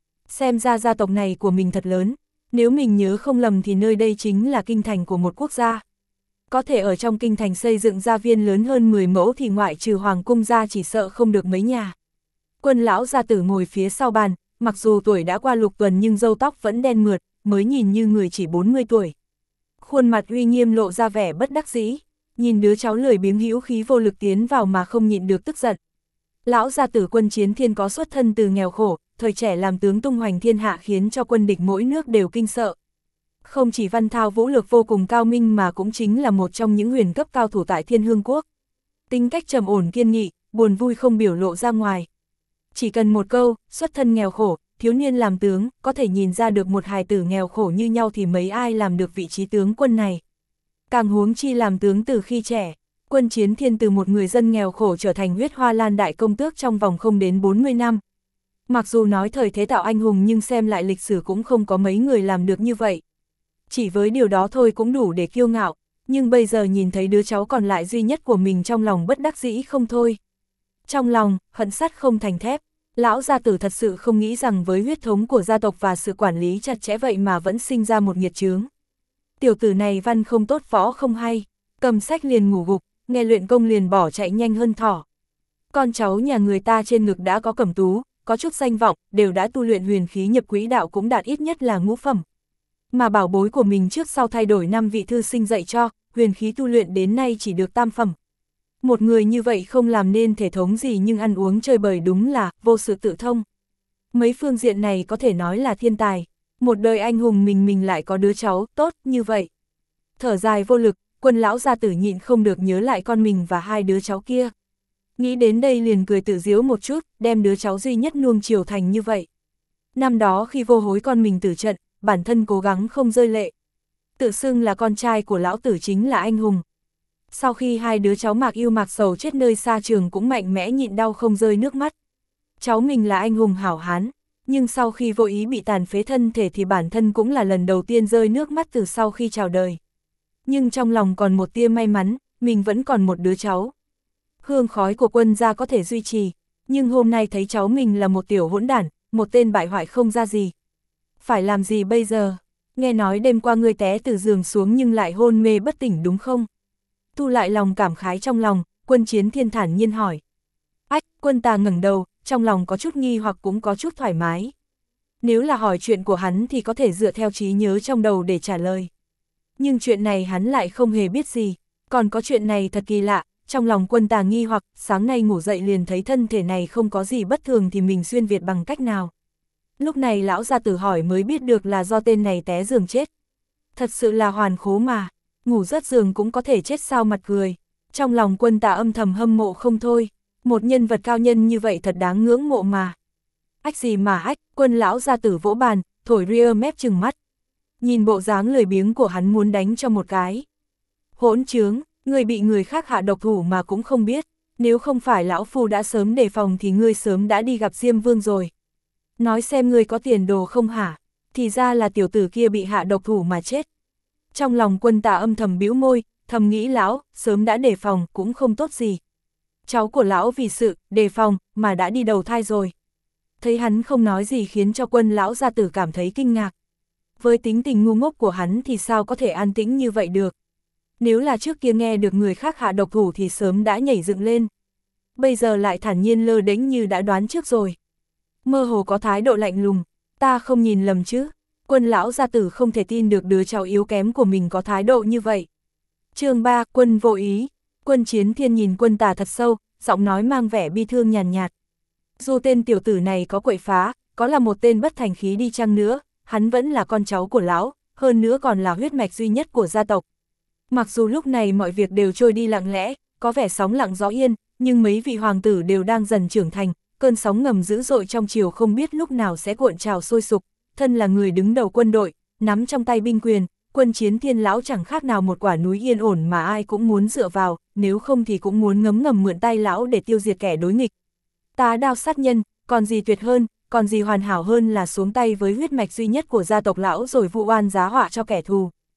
Xem ra gia tộc này của mình thật lớn, nếu mình nhớ không lầm thì nơi đây chính là kinh thành của một quốc gia. Có thể ở trong kinh thành xây dựng gia viên lớn hơn 10 mẫu thì ngoại trừ hoàng cung ra chỉ sợ không được mấy nhà. Quân lão gia tử ngồi phía sau bàn, mặc dù tuổi đã qua lục tuần nhưng râu tóc vẫn đen mượt, mới nhìn như người chỉ 40 tuổi. Khuôn mặt uy nghiêm lộ ra vẻ bất đắc dĩ, nhìn đứa cháu lười biếng hữu khí vô lực tiến vào mà không nhịn được tức giận. Lão gia tử Quân Chiến Thiên có xuất thân từ nghèo khổ, thời trẻ làm tướng tung hoành thiên hạ khiến cho quân địch mỗi nước đều kinh sợ. Không chỉ văn thao vũ lược vô cùng cao minh mà cũng chính là một trong những huyền cấp cao thủ tại Thiên Hương Quốc. Tính cách trầm ổn kiên nghị, buồn vui không biểu lộ ra ngoài. Chỉ cần một câu, xuất thân nghèo khổ, thiếu niên làm tướng, có thể nhìn ra được một hài tử nghèo khổ như nhau thì mấy ai làm được vị trí tướng quân này. Càng huống chi làm tướng từ khi trẻ, Quân Chiến Thiên từ một người dân nghèo khổ trở thành huyết hoa lan đại công tước trong vòng không đến 40 năm. Mặc dù nói thời thế tạo anh hùng nhưng xem lại lịch sử cũng không có mấy người làm được như vậy. Chỉ với điều đó thôi cũng đủ để kiêu ngạo, nhưng bây giờ nhìn thấy đứa cháu còn lại duy nhất của mình trong lòng bất đắc dĩ không thôi. Trong lòng, hận sắt không thành thép, lão gia tử thật sự không nghĩ rằng với huyết thống của gia tộc và sự quản lý chặt chẽ vậy mà vẫn sinh ra một nghiệt chướng. Tiểu tử này văn không tốt võ không hay, cầm sách liền ngủ gục, nghe luyện công liền bỏ chạy nhanh hơn thỏ. Con cháu nhà người ta trên ngực đã có cẩm tú, có chút danh vọng, đều đã tu luyện huyền khí nhập quỹ đạo cũng đạt ít nhất là ngũ phẩm. Mà bảo bối của mình trước sau thay đổi 5 vị thư sinh dạy cho, huyền khí tu luyện đến nay chỉ được tam phẩm. Một người như vậy không làm nên thể thống gì nhưng ăn uống chơi bời đúng là vô sự tự thông. Mấy phương diện này có thể nói là thiên tài, một đời anh hùng mình lại có đứa cháu tốt như vậy. Thở dài vô lực, Quân lão gia tử nhịn không được nhớ lại con mình và hai đứa cháu kia. Nghĩ đến đây liền cười tự giễu một chút, đem đứa cháu duy nhất nuông chiều thành như vậy. Năm đó khi vô hối con mình tử trận, bản thân cố gắng không rơi lệ. Tự xưng là con trai của lão tử chính là anh hùng. Sau khi hai đứa cháu Mạc Yêu Mạc Sầu chết nơi xa trường cũng mạnh mẽ nhịn đau không rơi nước mắt. Cháu mình là anh hùng hảo hán, nhưng sau khi vô ý bị tàn phế thân thể thì bản thân cũng là lần đầu tiên rơi nước mắt từ sau khi chào đời. Nhưng trong lòng còn một tia may mắn, mình vẫn còn một đứa cháu. Hương khói của Quân gia có thể duy trì, nhưng hôm nay thấy cháu mình là một tiểu hỗn đản, một tên bại hoại không ra gì. Phải làm gì bây giờ? Nghe nói đêm qua ngươi té từ giường xuống nhưng lại hôn mê bất tỉnh đúng không? Thu lại lòng cảm khái trong lòng, Quân Chiến Thiên thản nhiên hỏi. Ách, Quân Tà ngẩng đầu, trong lòng có chút nghi hoặc cũng có chút thoải mái. Nếu là hỏi chuyện của hắn thì có thể dựa theo trí nhớ trong đầu để trả lời. Nhưng chuyện này hắn lại không hề biết gì, còn có chuyện này thật kỳ lạ, trong lòng Quân Tà nghi hoặc, sáng nay ngủ dậy liền thấy thân thể này không có gì bất thường thì mình xuyên Việt bằng cách nào. Lúc này lão gia tử hỏi mới biết được là do tên này té giường chết. Thật sự là hoàn khố mà, ngủ rớt giường cũng có thể chết sao mặt cười. Trong lòng Quân Tà âm thầm hâm mộ không thôi, một nhân vật cao nhân như vậy thật đáng ngưỡng mộ mà. Ách gì mà ách, Quân lão gia tử vỗ bàn, thổi ria mép trừng mắt. Nhìn bộ dáng lười biếng của hắn muốn đánh cho một cái. Hỗn trướng, người bị người khác hạ độc thủ mà cũng không biết, nếu không phải lão phu đã sớm đề phòng thì ngươi sớm đã đi gặp Diêm Vương rồi. Nói xem ngươi có tiền đồ không hả, thì ra là tiểu tử kia bị hạ độc thủ mà chết. Trong lòng Quân Tà âm thầm bĩu môi, thầm nghĩ lão, sớm đã đề phòng cũng không tốt gì. Cháu của lão vì sự đề phòng mà đã đi đầu thai rồi. Thấy hắn không nói gì khiến cho Quân lão gia tử cảm thấy kinh ngạc. Với tính tình ngu ngốc của hắn thì sao có thể an tĩnh như vậy được. Nếu là trước kia nghe được người khác hạ độc thủ thì sớm đã nhảy dựng lên. Bây giờ lại thản nhiên lơ đễnh như đã đoán trước rồi. Mơ hồ có thái độ lạnh lùng, ta không nhìn lầm chứ. Quân lão gia tử không thể tin được đứa cháu yếu kém của mình có thái độ như vậy. Chương 3, Quân vô ý. Quân Chiến Thiên nhìn Quân Tà thật sâu, giọng nói mang vẻ bi thương nhàn nhạt. Dù tên tiểu tử này có quậy phá, có là một tên bất thành khí đi chăng nữa, hắn vẫn là con cháu của lão, hơn nữa còn là huyết mạch duy nhất của gia tộc. Mặc dù lúc này mọi việc đều trôi đi lặng lẽ, có vẻ sóng lặng gió yên, nhưng mấy vị hoàng tử đều đang dần trưởng thành, cơn sóng ngầm dữ dội trong triều không biết lúc nào sẽ cuộn trào sôi sục. Thân là người đứng đầu quân đội, nắm trong tay binh quyền, Quân Chiến Thiên lão chẳng khác nào một quả núi yên ổn mà ai cũng muốn dựa vào, nếu không thì cũng muốn ngấm ngầm mượn tay lão để tiêu diệt kẻ đối nghịch. Tá đao sát nhân, còn gì tuyệt hơn, còn gì hoàn hảo hơn là xuống tay với huyết mạch duy nhất của gia tộc lão rồi vụ oan giá họa cho kẻ thù.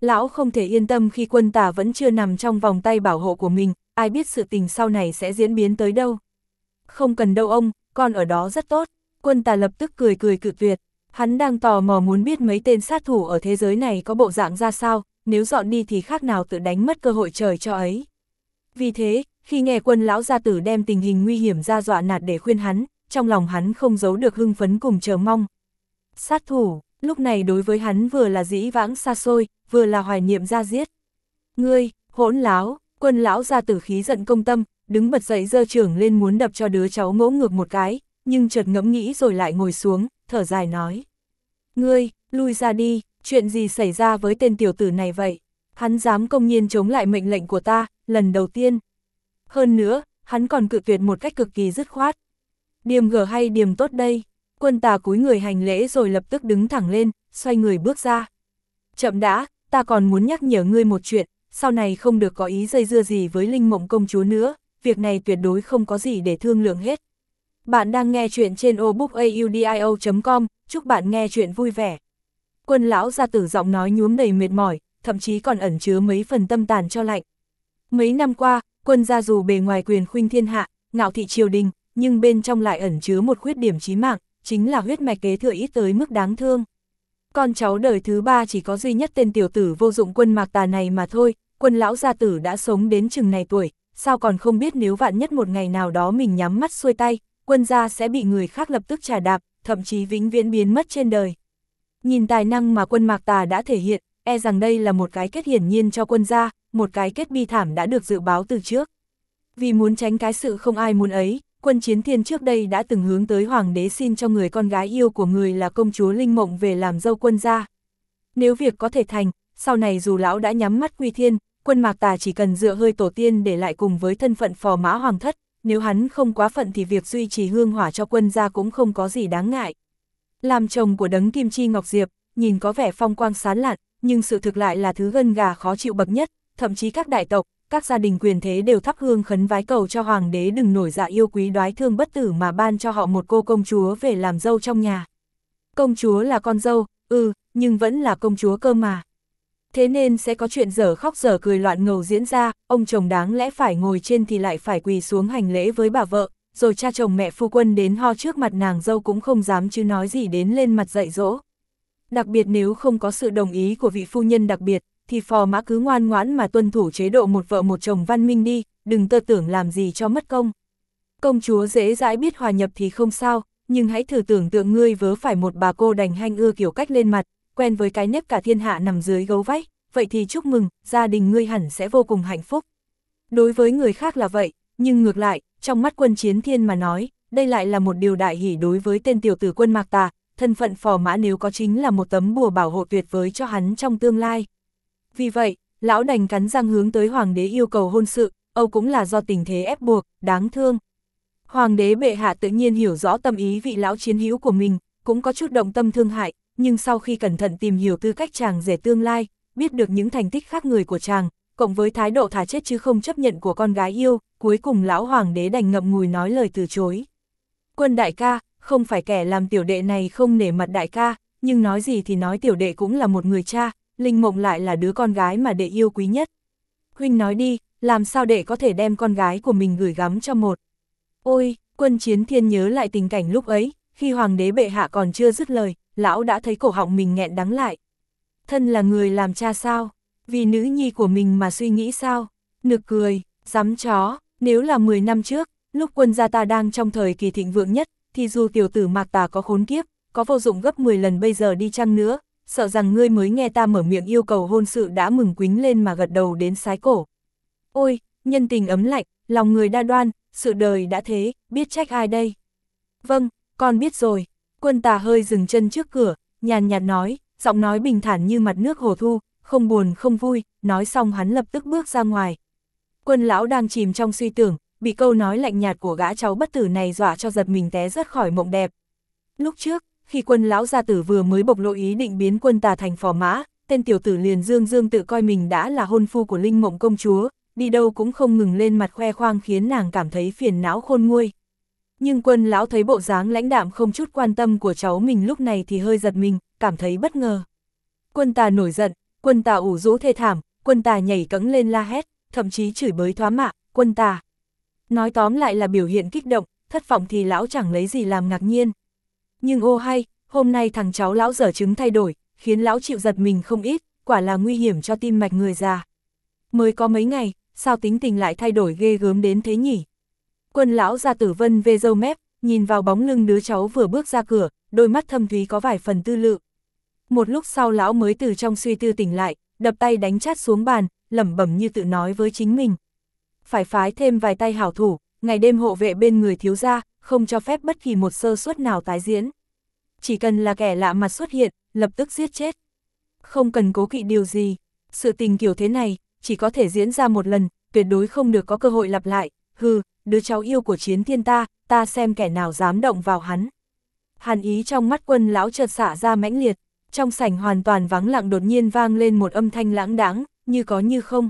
Lão không thể yên tâm khi Quân Tả vẫn chưa nằm trong vòng tay bảo hộ của mình, ai biết sự tình sau này sẽ diễn biến tới đâu. Không cần đâu ông, con ở đó rất tốt. Quân Tả lập tức cười cự tuyệt. Hắn đang tò mò muốn biết mấy tên sát thủ ở thế giới này có bộ dạng ra sao, nếu dọn đi thì khác nào tự đánh mất cơ hội trời cho ấy. Vì thế, khi nghe Quân lão gia tử đem tình hình nguy hiểm ra dọa nạt để khuyên hắn, trong lòng hắn không giấu được hưng phấn cùng chờ mong. Sát thủ, lúc này đối với hắn vừa là dĩ vãng xa xôi, vừa là hoài niệm ra giết. Ngươi, hỗn láo, Quân lão gia tử khí giận công tâm, đứng bật dậy giơ chưởng lên muốn đập cho đứa cháu ngỗ ngược một cái, nhưng chợt ngẫm nghĩ rồi lại ngồi xuống, thở dài nói. Ngươi, lui ra đi, chuyện gì xảy ra với tên tiểu tử này vậy? Hắn dám công nhiên chống lại mệnh lệnh của ta, lần đầu tiên. Hơn nữa, hắn còn cự tuyệt một cách cực kỳ dứt khoát. Điềm gở hay điềm tốt đây? Quân Tà cúi người hành lễ rồi lập tức đứng thẳng lên, xoay người bước ra. Chậm đã, ta còn muốn nhắc nhở ngươi một chuyện, sau này không được có ý dây dưa gì với Linh Mộng công chúa nữa, việc này tuyệt đối không có gì để thương lượng hết. Bạn đang nghe chuyện trên obookaudio.com, chúc bạn nghe chuyện vui vẻ. Quân lão gia tử giọng nói nhuốm đầy mệt mỏi, thậm chí còn ẩn chứa mấy phần tâm tàn cho lạnh. Mấy năm qua, Quân gia dù bề ngoài quyền khuynh thiên hạ, ngạo thị triều đình, nhưng bên trong lại ẩn chứa một khuyết điểm chí mạng, chính là huyết mạch kế thừa ít tới mức đáng thương. Con cháu đời thứ ba chỉ có duy nhất tên tiểu tử vô dụng Quân Mạc Tà này mà thôi. Quân lão gia tử đã sống đến chừng này tuổi, sao còn không biết nếu vạn nhất một ngày nào đó mình nhắm mắt xuôi tay, Quân gia sẽ bị người khác lập tức trà đạp, thậm chí vĩnh viễn biến mất trên đời. Nhìn tài năng mà Quân Mạc Tà đã thể hiện, e rằng đây là một cái kết hiển nhiên cho Quân gia, một cái kết bi thảm đã được dự báo từ trước. Vì muốn tránh cái sự không ai muốn ấy, Quân Chiến Thiên trước đây đã từng hướng tới hoàng đế xin cho người con gái yêu của người là công chúa Linh Mộng về làm dâu Quân gia. Nếu việc có thể thành, sau này dù lão đã nhắm mắt quy thiên, Quân Mạc Tà chỉ cần dựa hơi tổ tiên để lại cùng với thân phận phò mã hoàng thất, nếu hắn không quá phận thì việc duy trì hương hỏa cho Quân gia cũng không có gì đáng ngại. Làm chồng của đấng Kim Chi Ngọc Diệp, nhìn có vẻ phong quang sáng lạn, nhưng sự thực lại là thứ gân gà khó chịu bậc nhất, thậm chí các đại tộc, các gia đình quyền thế đều thắp hương khấn vái cầu cho hoàng đế đừng nổi dạ yêu quý đoái thương bất tử mà ban cho họ một cô công chúa về làm dâu trong nhà. Công chúa là con dâu, nhưng vẫn là công chúa cơ mà. Thế nên sẽ có chuyện dở khóc dở cười loạn ngầu diễn ra, ông chồng đáng lẽ phải ngồi trên thì lại phải quỳ xuống hành lễ với bà vợ, rồi cha chồng mẹ phu quân đến ho trước mặt nàng dâu cũng không dám chứ nói gì đến lên mặt dạy dỗ. Đặc biệt nếu không có sự đồng ý của vị phu nhân đặc biệt, thì phò mã cứ ngoan ngoãn mà tuân thủ chế độ một vợ một chồng văn minh đi, đừng tơ tưởng làm gì cho mất công. Công chúa dễ dãi biết hòa nhập thì không sao, nhưng hãy thử tưởng tượng ngươi vớ phải một bà cô đành hanh ưa kiểu cách lên mặt, quen với cái nếp cả thiên hạ nằm dưới gấu vách, vậy thì chúc mừng, gia đình ngươi hẳn sẽ vô cùng hạnh phúc. Đối với người khác là vậy, nhưng ngược lại, trong mắt Quân Chiến Thiên mà nói, đây lại là một điều đại hỷ đối với tên tiểu tử Quân Mạc Tà, thân phận phò mã nếu có chính là một tấm bùa bảo hộ tuyệt vời cho hắn trong tương lai. Vì vậy, lão đành cắn răng hướng tới hoàng đế yêu cầu hôn sự, Âu cũng là do tình thế ép buộc, đáng thương. Hoàng đế bệ hạ tự nhiên hiểu rõ tâm ý vị lão chiến hữu của mình, cũng có chút động tâm thương hại, nhưng sau khi cẩn thận tìm hiểu tư cách chàng rể tương lai, biết được những thành tích khác người của chàng, cộng với thái độ thà chết chứ không chấp nhận của con gái yêu, cuối cùng lão hoàng đế đành ngậm ngùi nói lời từ chối. Quân đại ca, không phải kẻ làm tiểu đệ này không nể mặt đại ca, nhưng nói gì thì nói tiểu đệ cũng là một người cha, Linh Mộng lại là đứa con gái mà đệ yêu quý nhất. Huynh nói đi, làm sao đệ có thể đem con gái của mình gửi gắm cho một. Ôi, Quân Chiến Thiên nhớ lại tình cảnh lúc ấy, khi hoàng đế bệ hạ còn chưa dứt lời, lão đã thấy cổ họng mình nghẹn đắng lại. Thân là người làm cha sao? Vì nữ nhi của mình mà suy nghĩ sao? Nực cười, dám chó, nếu là 10 năm trước, lúc Quân gia ta đang trong thời kỳ thịnh vượng nhất, thì dù tiểu tử Mạc Tà có khốn kiếp, có vô dụng gấp 10 lần bây giờ đi chăng nữa, sợ rằng ngươi mới nghe ta mở miệng yêu cầu hôn sự đã mừng quính lên mà gật đầu đến sái cổ. Ôi, nhân tình ấm lạnh, lòng người đa đoan, sự đời đã thế, biết trách ai đây? Vâng, con biết rồi. Quân Tà hơi dừng chân trước cửa, nhàn nhạt nói, giọng nói bình thản như mặt nước hồ thu, không buồn không vui, nói xong hắn lập tức bước ra ngoài. Quân lão đang chìm trong suy tưởng, bị câu nói lạnh nhạt của gã cháu bất tử này dọa cho giật mình té rất khỏi mộng đẹp. Lúc trước, khi Quân lão gia tử vừa mới bộc lộ ý định biến Quân Tà thành phò mã, tên tiểu tử liền dương dương tự coi mình đã là hôn phu của Linh Mộng công chúa, đi đâu cũng không ngừng lên mặt khoe khoang khiến nàng cảm thấy phiền não khôn nguôi. Nhưng Quân lão thấy bộ dáng lãnh đạm không chút quan tâm của cháu mình lúc này thì hơi giật mình, cảm thấy bất ngờ. Quân Tà nổi giận, Quân Tà ủ rũ thê thảm, Quân Tà nhảy cẫng lên la hét, thậm chí chửi bới thoá mạ, Quân Tà. Nói tóm lại là biểu hiện kích động, thất vọng thì lão chẳng lấy gì làm ngạc nhiên. Nhưng ô hay, hôm nay thằng cháu lão dở chứng thay đổi, khiến lão chịu giật mình không ít, quả là nguy hiểm cho tim mạch người già. Mới có mấy ngày, sao tính tình lại thay đổi ghê gớm đến thế nhỉ? Quân lão gia tử vân vê râu mép, nhìn vào bóng lưng đứa cháu vừa bước ra cửa, đôi mắt thâm thúy có vài phần tư lự. Một lúc sau lão mới từ trong suy tư tỉnh lại, đập tay đánh chát xuống bàn, lẩm bẩm như tự nói với chính mình. Phải phái thêm vài tay hảo thủ, ngày đêm hộ vệ bên người thiếu gia, không cho phép bất kỳ một sơ suất nào tái diễn. Chỉ cần là kẻ lạ mặt xuất hiện, lập tức giết chết. Không cần cố kỵ điều gì, sự tình kiểu thế này, chỉ có thể diễn ra một lần, tuyệt đối không được có cơ hội lặp lại. Hừ, đứa cháu yêu của Chiến Thiên ta xem kẻ nào dám động vào hắn. Hàn ý trong mắt Quân lão chợt xả ra mãnh liệt, trong sảnh hoàn toàn vắng lặng đột nhiên vang lên một âm thanh lãng đãng, như có như không.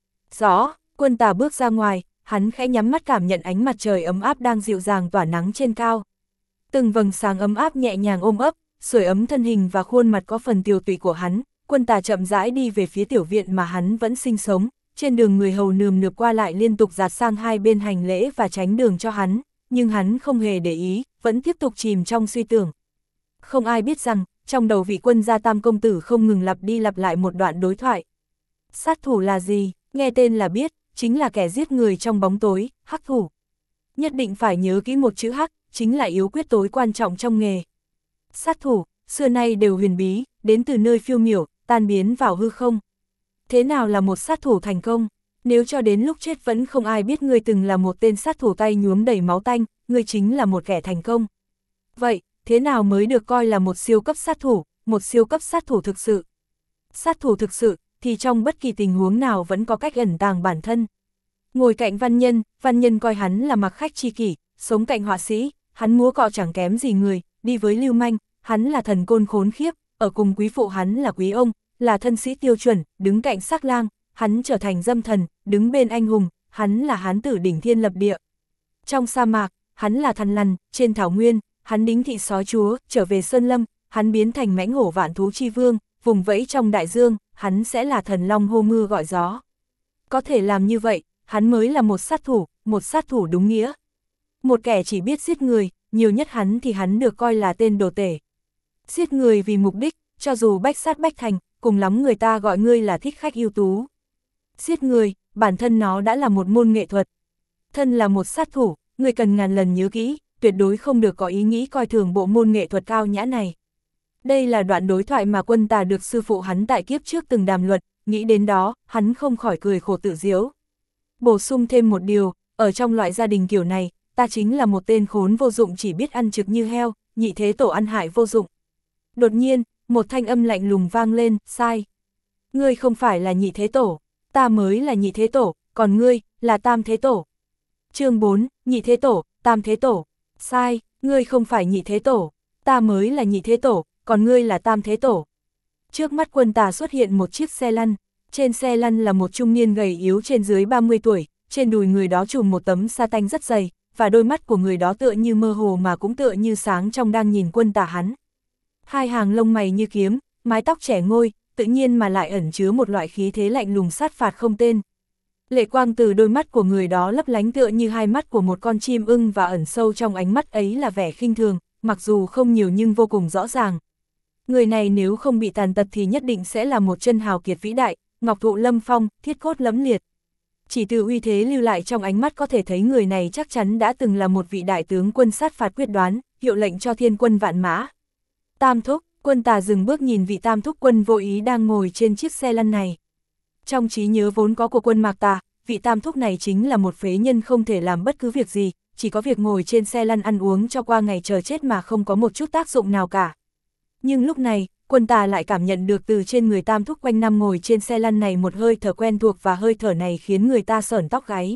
Rõ, Quân Tà bước ra ngoài, hắn khẽ nhắm mắt cảm nhận ánh mặt trời ấm áp đang dịu dàng tỏa nắng trên cao. Từng vầng sáng ấm áp nhẹ nhàng ôm ấp, sưởi ấm thân hình và khuôn mặt có phần tiều tụy của hắn. Quân Tà chậm rãi đi về phía tiểu viện mà hắn vẫn sinh sống, trên đường người hầu nườm nượp qua lại liên tục dạt sang hai bên hành lễ và tránh đường cho hắn, nhưng hắn không hề để ý, vẫn tiếp tục chìm trong suy tưởng. Không ai biết rằng, trong đầu vị quân gia tam công tử không ngừng lặp đi lặp lại một đoạn đối thoại. Sát thủ là gì? Nghe tên là biết, chính là kẻ giết người trong bóng tối, hắc thủ. Nhất định phải nhớ kỹ một chữ hắc, chính là yếu quyết tối quan trọng trong nghề. Sát thủ, xưa nay đều huyền bí, đến từ nơi phiêu miểu, tan biến vào hư không. Thế nào là một sát thủ thành công? Nếu cho đến lúc chết vẫn không ai biết ngươi từng là một tên sát thủ tay nhuốm đầy máu tanh, ngươi chính là một kẻ thành công. Vậy, thế nào mới được coi là một siêu cấp sát thủ, một siêu cấp sát thủ thực sự? Sát thủ thực sự, thì trong bất kỳ tình huống nào vẫn có cách ẩn tàng bản thân. Ngồi cạnh văn nhân coi hắn là mặc khách tri kỷ, sống cạnh họa sĩ, hắn múa cọ chẳng kém gì người, đi với lưu manh, hắn là thần côn khốn khiếp, ở cùng quý phụ hắn là quý ông, là thân sĩ tiêu chuẩn, đứng cạnh sắc lang, hắn trở thành dâm thần, đứng bên anh hùng, hắn là hán tử đỉnh thiên lập địa. Trong sa mạc, hắn là thần lằn, trên thảo nguyên, hắn đính thị sói chúa, trở về sơn lâm, hắn biến thành mãnh hổ vạn thú chi vương, vùng vẫy trong đại dương, hắn sẽ là thần long hô mưa gọi gió. Có thể làm như vậy, hắn mới là một sát thủ đúng nghĩa. Một kẻ chỉ biết giết người, nhiều nhất hắn thì hắn được coi là tên đồ tể. Giết người vì mục đích, cho dù bách sát bách thành, cùng lắm người ta gọi ngươi là thích khách ưu tú. Giết người, bản thân nó đã là một môn nghệ thuật. Thân là một sát thủ, ngươi cần ngàn lần nhớ kỹ, tuyệt đối không được có ý nghĩ coi thường bộ môn nghệ thuật cao nhã này. Đây là đoạn đối thoại mà Quân Tà được sư phụ hắn tại kiếp trước từng đàm luận, nghĩ đến đó, hắn không khỏi cười khổ tự diếu. Bổ sung thêm một điều, ở trong loại gia đình kiểu này, ta chính là một tên khốn vô dụng chỉ biết ăn trực như heo, nhị thế tổ ăn hại vô dụng. Đột nhiên, một thanh âm lạnh lùng vang lên, sai. Ngươi không phải là nhị thế tổ, ta mới là nhị thế tổ, còn ngươi, là tam thế tổ. Chương 4, nhị thế tổ, tam thế tổ. Sai, ngươi không phải nhị thế tổ, ta mới là nhị thế tổ, còn ngươi là tam thế tổ. Trước mắt Quân Tà xuất hiện một chiếc xe lăn, trên xe lăn là một trung niên gầy yếu trên dưới 30 tuổi, trên đùi người đó trùm một tấm sa tanh rất dày, và đôi mắt của người đó tựa như mơ hồ mà cũng tựa như sáng trong đang nhìn Quân Tà hắn. Hai hàng lông mày như kiếm, mái tóc trẻ ngôi, tự nhiên mà lại ẩn chứa một loại khí thế lạnh lùng sát phạt không tên. Lệ quang từ đôi mắt của người đó lấp lánh tựa như hai mắt của một con chim ưng và ẩn sâu trong ánh mắt ấy là vẻ khinh thường, mặc dù không nhiều nhưng vô cùng rõ ràng. Người này nếu không bị tàn tật thì nhất định sẽ là một chân hào kiệt vĩ đại, ngọc thụ lâm phong, thiết cốt lẫm liệt. Chỉ từ uy thế lưu lại trong ánh mắt có thể thấy người này chắc chắn đã từng là một vị đại tướng quân sát phạt quyết đoán, hiệu lệnh cho thiên quân vạn mã. Tam thúc, Quân Tà dừng bước nhìn vị tam thúc quân vô ý đang ngồi trên chiếc xe lăn này. Trong trí nhớ vốn có của Quân Mạc Tà, vị tam thúc này chính là một phế nhân không thể làm bất cứ việc gì, chỉ có việc ngồi trên xe lăn ăn uống cho qua ngày chờ chết mà không có một chút tác dụng nào cả. Nhưng lúc này, Quân Tà lại cảm nhận được từ trên người tam thúc quanh năm ngồi trên xe lăn này một hơi thở quen thuộc và hơi thở này khiến người ta sởn tóc gáy.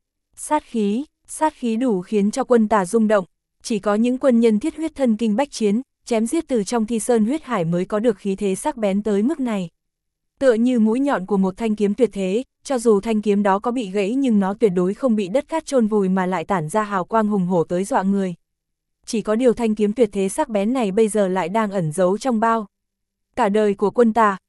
Sát khí đủ khiến cho Quân Tà rung động, chỉ có những quân nhân thiết huyết thân kinh bách chiến, chém giết từ trong thi sơn huyết hải mới có được khí thế sắc bén tới mức này. Tựa như mũi nhọn của một thanh kiếm tuyệt thế, cho dù thanh kiếm đó có bị gãy nhưng nó tuyệt đối không bị đất cát chôn vùi mà lại tản ra hào quang hùng hổ tới dọa người. Chỉ có điều thanh kiếm tuyệt thế sắc bén này bây giờ lại đang ẩn giấu trong bao. Cả đời của Quân Tà,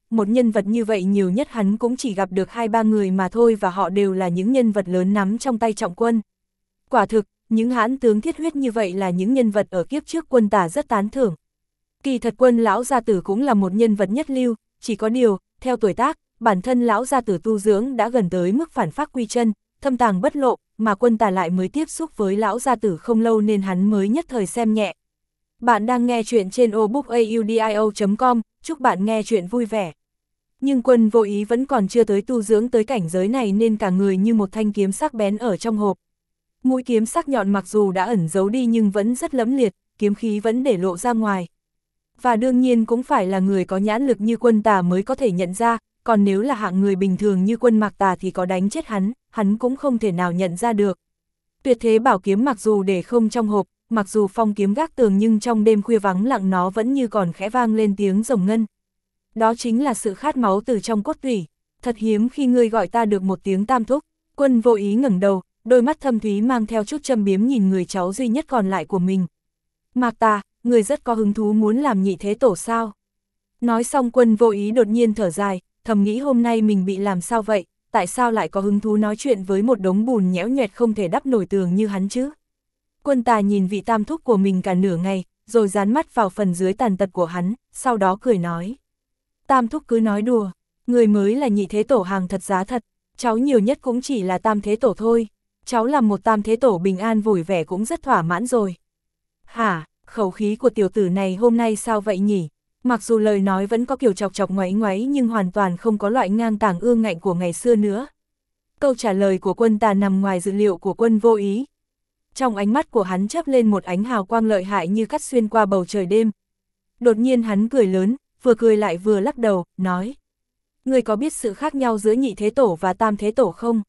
một nhân vật như vậy nhiều nhất hắn cũng chỉ gặp được 2-3 người mà thôi và họ đều là những nhân vật lớn nắm trong tay Trọng Quân. Quả thực, những hãn tướng thiết huyết như vậy là những nhân vật ở kiếp trước Quân Tả rất tán thưởng. Kỳ thật Quân lão gia tử cũng là một nhân vật nhất lưu, chỉ có điều, theo tuổi tác, bản thân lão gia tử tu dưỡng đã gần tới mức phản phác quy chân, thâm tàng bất lộ, mà Quân Tả lại mới tiếp xúc với lão gia tử không lâu nên hắn mới nhất thời xem nhẹ. Bạn đang nghe chuyện trên obookaudio.com, chúc bạn nghe chuyện vui vẻ. Nhưng Quân Vô Ý vẫn còn chưa tới tu dưỡng tới cảnh giới này nên cả người như một thanh kiếm sắc bén ở trong hộp. Mũi kiếm sắc nhọn mặc dù đã ẩn giấu đi nhưng vẫn rất lẫm liệt, kiếm khí vẫn để lộ ra ngoài. Và đương nhiên cũng phải là người có nhãn lực như Quân Tả mới có thể nhận ra, còn nếu là hạng người bình thường như Quân Mạc Tà thì có đánh chết hắn cũng không thể nào nhận ra được. Tuyệt thế bảo kiếm mặc dù để không trong hộp, mặc dù phong kiếm gác tường nhưng trong đêm khuya vắng lặng nó vẫn như còn khẽ vang lên tiếng rồng ngân. Đó chính là sự khát máu từ trong cốt tủy. Thật hiếm khi ngươi gọi ta được một tiếng tam thúc. Quân Vô Ý ngẩng đầu, đôi mắt thâm thúy mang theo chút châm biếm nhìn người cháu duy nhất còn lại của mình. Mạc Tà, người rất có hứng thú muốn làm nhị thế tổ sao? Nói xong Quân Vô Ý đột nhiên thở dài, thầm nghĩ hôm nay mình bị làm sao vậy, tại sao lại có hứng thú nói chuyện với một đống bùn nhẽo nhoẹt không thể đắp nổi tường như hắn chứ? Quân Tà nhìn vị tam thúc của mình cả nửa ngày, rồi dán mắt vào phần dưới tàn tật của hắn, sau đó cười nói. Tam thúc cứ nói đùa, người mới là nhị thế tổ hàng thật giá thật, cháu nhiều nhất cũng chỉ là tam thế tổ thôi, cháu làm một tam thế tổ bình an vui vẻ cũng rất thỏa mãn rồi. Hả, khẩu khí của tiểu tử này hôm nay sao vậy nhỉ? Mặc dù lời nói vẫn có kiểu chọc chọc ngoáy ngoáy nhưng hoàn toàn không có loại ngang tàng ương ngạnh của ngày xưa nữa. Câu trả lời của Quân Tà nằm ngoài dự liệu của Quân Vô Ý. Trong ánh mắt của hắn chớp lên một ánh hào quang lợi hại như cắt xuyên qua bầu trời đêm. Đột nhiên hắn cười lớn, vừa cười lại vừa lắc đầu, nói. Ngươi có biết sự khác nhau giữa nhị thế tổ và tam thế tổ không?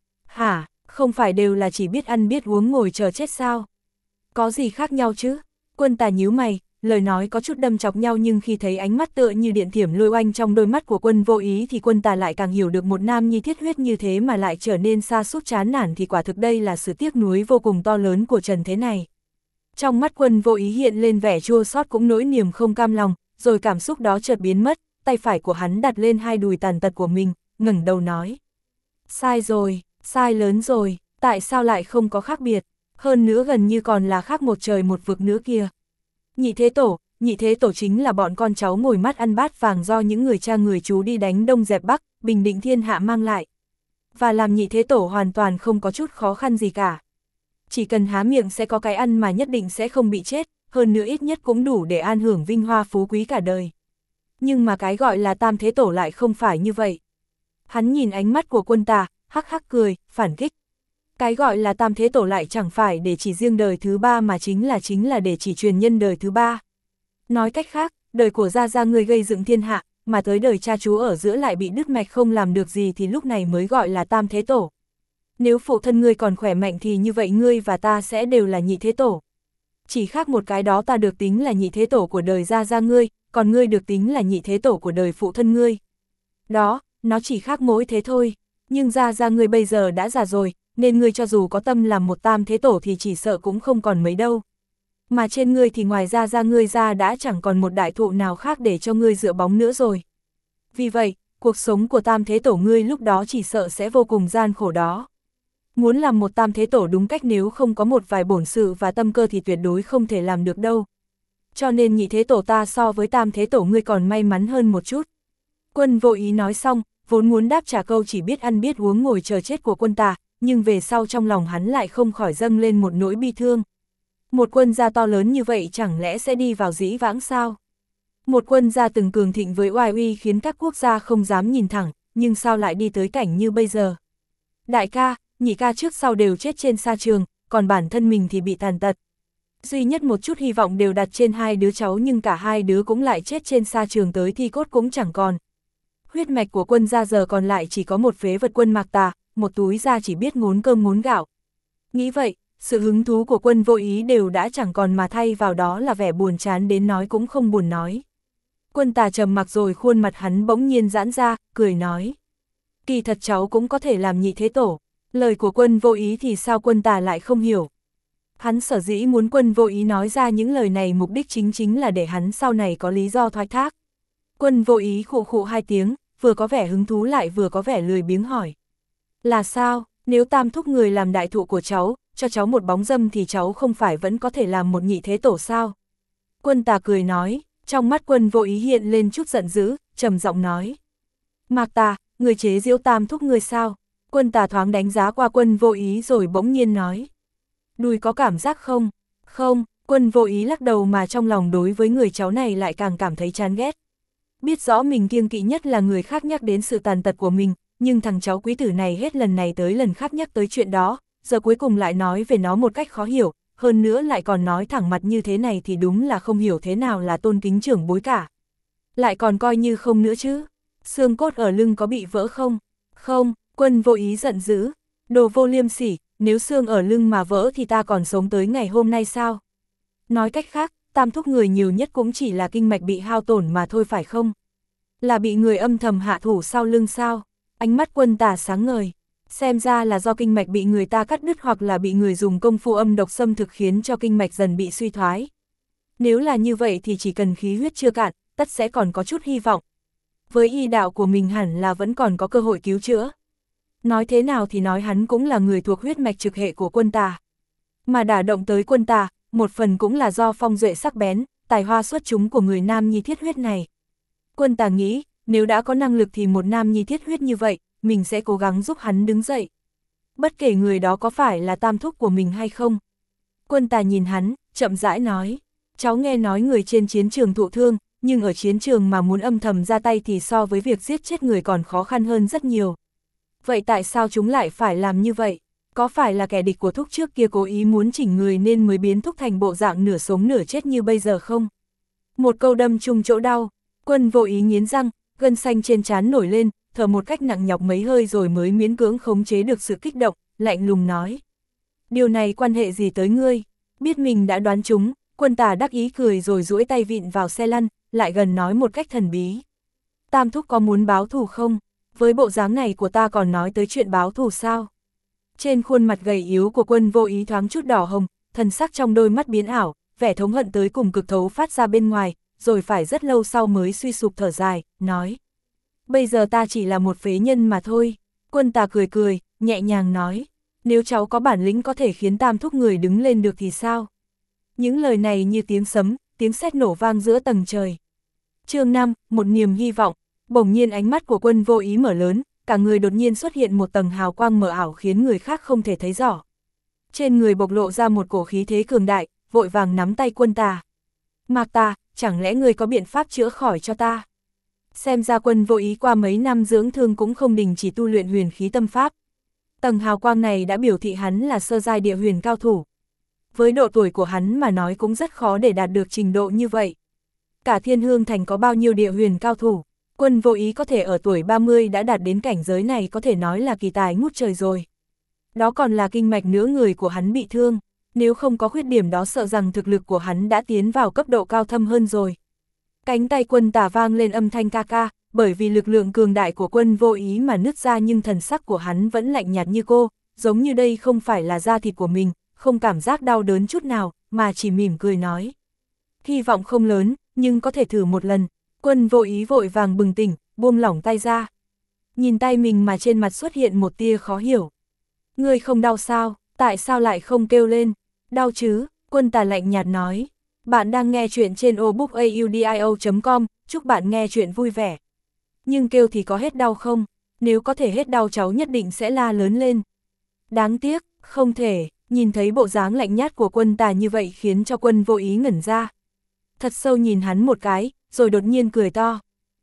Hả, không phải đều là chỉ biết ăn biết uống ngồi chờ chết sao? Có gì khác nhau chứ? Quân Tà nhíu mày, lời nói có chút đâm chọc nhau nhưng khi thấy ánh mắt tựa như điện thiểm lôi oanh trong đôi mắt của Quân Vô Ý thì Quân Tà lại càng hiểu được một nam nhi thiết huyết như thế mà lại trở nên sa sút chán nản thì quả thực đây là sự tiếc nuối vô cùng to lớn của trần thế này. Trong mắt Quân Vô Ý hiện lên vẻ chua xót cũng nỗi niềm không cam lòng, rồi cảm xúc đó chợt biến mất, tay phải của hắn đặt lên hai đùi tàn tật của mình, ngẩng đầu nói. Sai rồi, sai lớn rồi, tại sao lại không có khác biệt, hơn nữa gần như còn là khác một trời một vực nữa kìa. Nhị thế tổ chính là bọn con cháu ngồi mắt ăn bát vàng do những người cha người chú đi đánh đông dẹp bắc, bình định thiên hạ mang lại. Và làm nhị thế tổ hoàn toàn không có chút khó khăn gì cả. Chỉ cần há miệng sẽ có cái ăn mà nhất định sẽ không bị chết, hơn nữa ít nhất cũng đủ để an hưởng vinh hoa phú quý cả đời. Nhưng mà cái gọi là tam thế tổ lại không phải như vậy. Hắn nhìn ánh mắt của Quân Tà, hắc hắc cười, phản kích. Cái gọi là tam thế tổ lại chẳng phải để chỉ riêng đời thứ ba mà chính là để chỉ truyền nhân đời thứ ba. Nói cách khác, đời của gia gia ngươi gây dựng thiên hạ, mà tới đời cha chú ở giữa lại bị đứt mạch không làm được gì thì lúc này mới gọi là tam thế tổ. Nếu phụ thân ngươi còn khỏe mạnh thì như vậy ngươi và ta sẽ đều là nhị thế tổ. Chỉ khác một cái đó ta được tính là nhị thế tổ của đời gia gia ngươi, còn ngươi được tính là nhị thế tổ của đời phụ thân ngươi. Đó, nó chỉ khác mỗi thế thôi, nhưng gia gia ngươi bây giờ đã già rồi, nên ngươi cho dù có tâm làm một tam thế tổ thì chỉ sợ cũng không còn mấy đâu. Mà trên ngươi thì ngoài gia gia ngươi ra đã chẳng còn một đại thụ nào khác để cho ngươi dựa bóng nữa rồi. Vì vậy, cuộc sống của tam thế tổ ngươi lúc đó chỉ sợ sẽ vô cùng gian khổ đó. Muốn làm một tam thế tổ đúng cách nếu không có một vài bổn sự và tâm cơ thì tuyệt đối không thể làm được đâu. Cho nên nhị thế tổ ta so với tam thế tổ ngươi còn may mắn hơn một chút. Quân Vô Ý nói xong, vốn muốn đáp trả câu chỉ biết ăn biết uống ngồi chờ chết của Quân Tà, nhưng về sau trong lòng hắn lại không khỏi dâng lên một nỗi bi thương. Một quân gia to lớn như vậy chẳng lẽ sẽ đi vào dĩ vãng sao? Một quân gia từng cường thịnh với oai uy khiến các quốc gia không dám nhìn thẳng, nhưng sao lại đi tới cảnh như bây giờ? Đại ca, nhị ca trước sau đều chết trên sa trường, còn bản thân mình thì bị tàn tật. Duy nhất một chút hy vọng đều đặt trên hai đứa cháu nhưng cả hai đứa cũng lại chết trên sa trường tới thi cốt cũng chẳng còn. Huyết mạch của quân gia giờ còn lại chỉ có một phế vật Quân Mạc Tà, một túi da chỉ biết ngốn cơm ngốn gạo. Nghĩ vậy, sự hứng thú của Quân Vô Ý đều đã chẳng còn mà thay vào đó là vẻ buồn chán đến nói cũng không buồn nói. Quân Tà trầm mặc rồi khuôn mặt hắn bỗng nhiên giãn ra, cười nói. Kỳ thật cháu cũng có thể làm nhị thế tổ. Lời của Quân Vô Ý thì sao Quân Tà lại không hiểu. Hắn sở dĩ muốn Quân Vô Ý nói ra những lời này mục đích chính là để hắn sau này có lý do thoái thác. Quân Vô Ý khụ khụ hai tiếng, vừa có vẻ hứng thú lại vừa có vẻ lười biếng hỏi. Là sao, nếu Tam thúc người làm đại thụ của cháu, cho cháu một bóng dâm thì cháu không phải vẫn có thể làm một nhị thế tổ sao? Quân Tà cười nói, trong mắt Quân Vô Ý hiện lên chút giận dữ, trầm giọng nói. Mạc Tà, người chế giễu Tam thúc người sao? Quân Tà thoáng đánh giá qua Quân Vô Ý rồi bỗng nhiên nói. Đùi có cảm giác không? Không, Quân Vô Ý lắc đầu mà trong lòng đối với người cháu này lại càng cảm thấy chán ghét. Biết rõ mình kiêng kỵ nhất là người khác nhắc đến sự tàn tật của mình, nhưng thằng cháu quý tử này hết lần này tới lần khác nhắc tới chuyện đó, giờ cuối cùng lại nói về nó một cách khó hiểu, hơn nữa lại còn nói thẳng mặt như thế này thì đúng là không hiểu thế nào là tôn kính trưởng bối cả. Lại còn coi như không nữa chứ, xương cốt ở lưng có bị vỡ không? Không, Quân Vô Ý giận dữ, đồ vô liêm sỉ, nếu xương ở lưng mà vỡ thì ta còn sống tới ngày hôm nay sao? Nói cách khác, Tam thúc người nhiều nhất cũng chỉ là kinh mạch bị hao tổn mà thôi phải không? Là bị người âm thầm hạ thủ sau lưng sao? Ánh mắt Quân Tà sáng ngời, xem ra là do kinh mạch bị người ta cắt đứt hoặc là bị người dùng công phu âm độc xâm thực khiến cho kinh mạch dần bị suy thoái. Nếu là như vậy thì chỉ cần khí huyết chưa cạn, tất sẽ còn có chút hy vọng. Với y đạo của mình hẳn là vẫn còn có cơ hội cứu chữa. Nói thế nào thì nói hắn cũng là người thuộc huyết mạch trực hệ của Quân Tà. Mà đả động tới Quân Tà, một phần cũng là do phong duệ sắc bén, tài hoa xuất chúng của người nam nhi thiết huyết này. Quân Tà nghĩ, nếu đã có năng lực thì một nam nhi thiết huyết như vậy, mình sẽ cố gắng giúp hắn đứng dậy. Bất kể người đó có phải là tam thúc của mình hay không. Quân Tà nhìn hắn, chậm rãi nói, cháu nghe nói người trên chiến trường thụ thương, nhưng ở chiến trường mà muốn âm thầm ra tay thì so với việc giết chết người còn khó khăn hơn rất nhiều. Vậy tại sao chúng lại phải làm như vậy? Có phải là kẻ địch của thúc trước kia cố ý muốn chỉnh người nên mới biến thúc thành bộ dạng nửa sống nửa chết như bây giờ không? Một câu đâm trúng chỗ đau, Quân Vô Ý nghiến răng, gân xanh trên trán nổi lên, thở một cách nặng nhọc mấy hơi rồi mới miễn cưỡng khống chế được sự kích động, lạnh lùng nói. Điều này quan hệ gì tới ngươi? Biết mình đã đoán trúng, Quân Tà đắc ý cười rồi duỗi tay vịn vào xe lăn, lại gần nói một cách thần bí. Tam thúc có muốn báo thù không? Với bộ dáng này của ta còn nói tới chuyện báo thù sao? Trên khuôn mặt gầy yếu của Quân Vô Ý thoáng chút đỏ hồng, thần sắc trong đôi mắt biến ảo, vẻ thống hận tới cùng cực thấu phát ra bên ngoài, rồi phải rất lâu sau mới suy sụp thở dài, nói. Bây giờ ta chỉ là một phế nhân mà thôi. Quân Tà cười cười, nhẹ nhàng nói. Nếu cháu có bản lĩnh có thể khiến tam thúc người đứng lên được thì sao? Những lời này như tiếng sấm, tiếng sét nổ vang giữa tầng trời. Chương 5, một niềm hy vọng. Bỗng nhiên ánh mắt của Quân Vô Ý mở lớn, cả người đột nhiên xuất hiện một tầng hào quang mờ ảo khiến người khác không thể thấy rõ. Trên người bộc lộ ra một cổ khí thế cường đại, vội vàng nắm tay Quân Tà. Mạc Tà, chẳng lẽ ngươi có biện pháp chữa khỏi cho ta? Xem ra Quân Vô Ý qua mấy năm dưỡng thương cũng không đình chỉ tu luyện huyền khí tâm pháp. Tầng hào quang này đã biểu thị hắn là sơ giai địa huyền cao thủ. Với độ tuổi của hắn mà nói cũng rất khó để đạt được trình độ như vậy. Cả Thiên Hương Thành có bao nhiêu địa huyền cao thủ, Quân Vô Ý có thể ở tuổi 30 đã đạt đến cảnh giới này có thể nói là kỳ tài ngút trời rồi. Đó còn là kinh mạch nửa người của hắn bị thương, nếu không có khuyết điểm đó sợ rằng thực lực của hắn đã tiến vào cấp độ cao thâm hơn rồi. Cánh tay Quân Tà vang lên âm thanh ca ca, bởi vì lực lượng cường đại của Quân Vô Ý mà nứt ra nhưng thần sắc của hắn vẫn lạnh nhạt như cô, giống như đây không phải là da thịt của mình, không cảm giác đau đớn chút nào, mà chỉ mỉm cười nói. Hy vọng không lớn, nhưng có thể thử một lần. Quân Vô Ý vội vàng bừng tỉnh, buông lỏng tay ra. Nhìn tay mình mà trên mặt xuất hiện một tia khó hiểu. Ngươi không đau sao, tại sao lại không kêu lên? Đau chứ, Quân Tà lạnh nhạt nói. Bạn đang nghe chuyện trên obookaudio.com, chúc bạn nghe chuyện vui vẻ. Nhưng kêu thì có hết đau không? Nếu có thể hết đau cháu nhất định sẽ la lớn lên. Đáng tiếc, không thể. Nhìn thấy bộ dáng lạnh nhạt của Quân Tà như vậy khiến cho Quân Vô Ý ngẩn ra. Thật sâu nhìn hắn một cái, rồi đột nhiên cười to.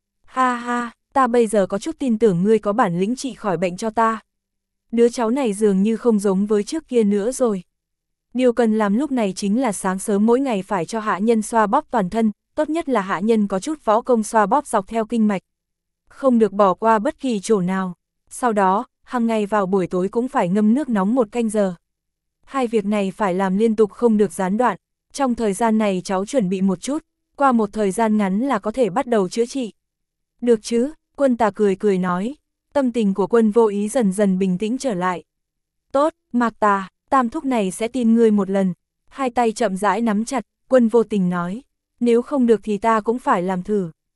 Ha ha, ta bây giờ có chút tin tưởng ngươi có bản lĩnh trị khỏi bệnh cho ta. Đứa cháu này dường như không giống với trước kia nữa rồi. Điều cần làm lúc này chính là sáng sớm mỗi ngày phải cho hạ nhân xoa bóp toàn thân, tốt nhất là hạ nhân có chút võ công xoa bóp dọc theo kinh mạch. Không được bỏ qua bất kỳ chỗ nào. Sau đó, hàng ngày vào buổi tối cũng phải ngâm nước nóng 1 canh giờ. Hai việc này phải làm liên tục không được gián đoạn. Trong thời gian này cháu chuẩn bị một chút, qua một thời gian ngắn là có thể bắt đầu chữa trị. Được chứ, Quân Tà cười cười nói. Tâm tình của Quân Vô Ý dần dần bình tĩnh trở lại. Tốt, Mạc Tà, tam thúc này sẽ tin ngươi một lần. Hai tay chậm rãi nắm chặt, Quân Vô Tình nói. Nếu không được thì ta cũng phải làm thử.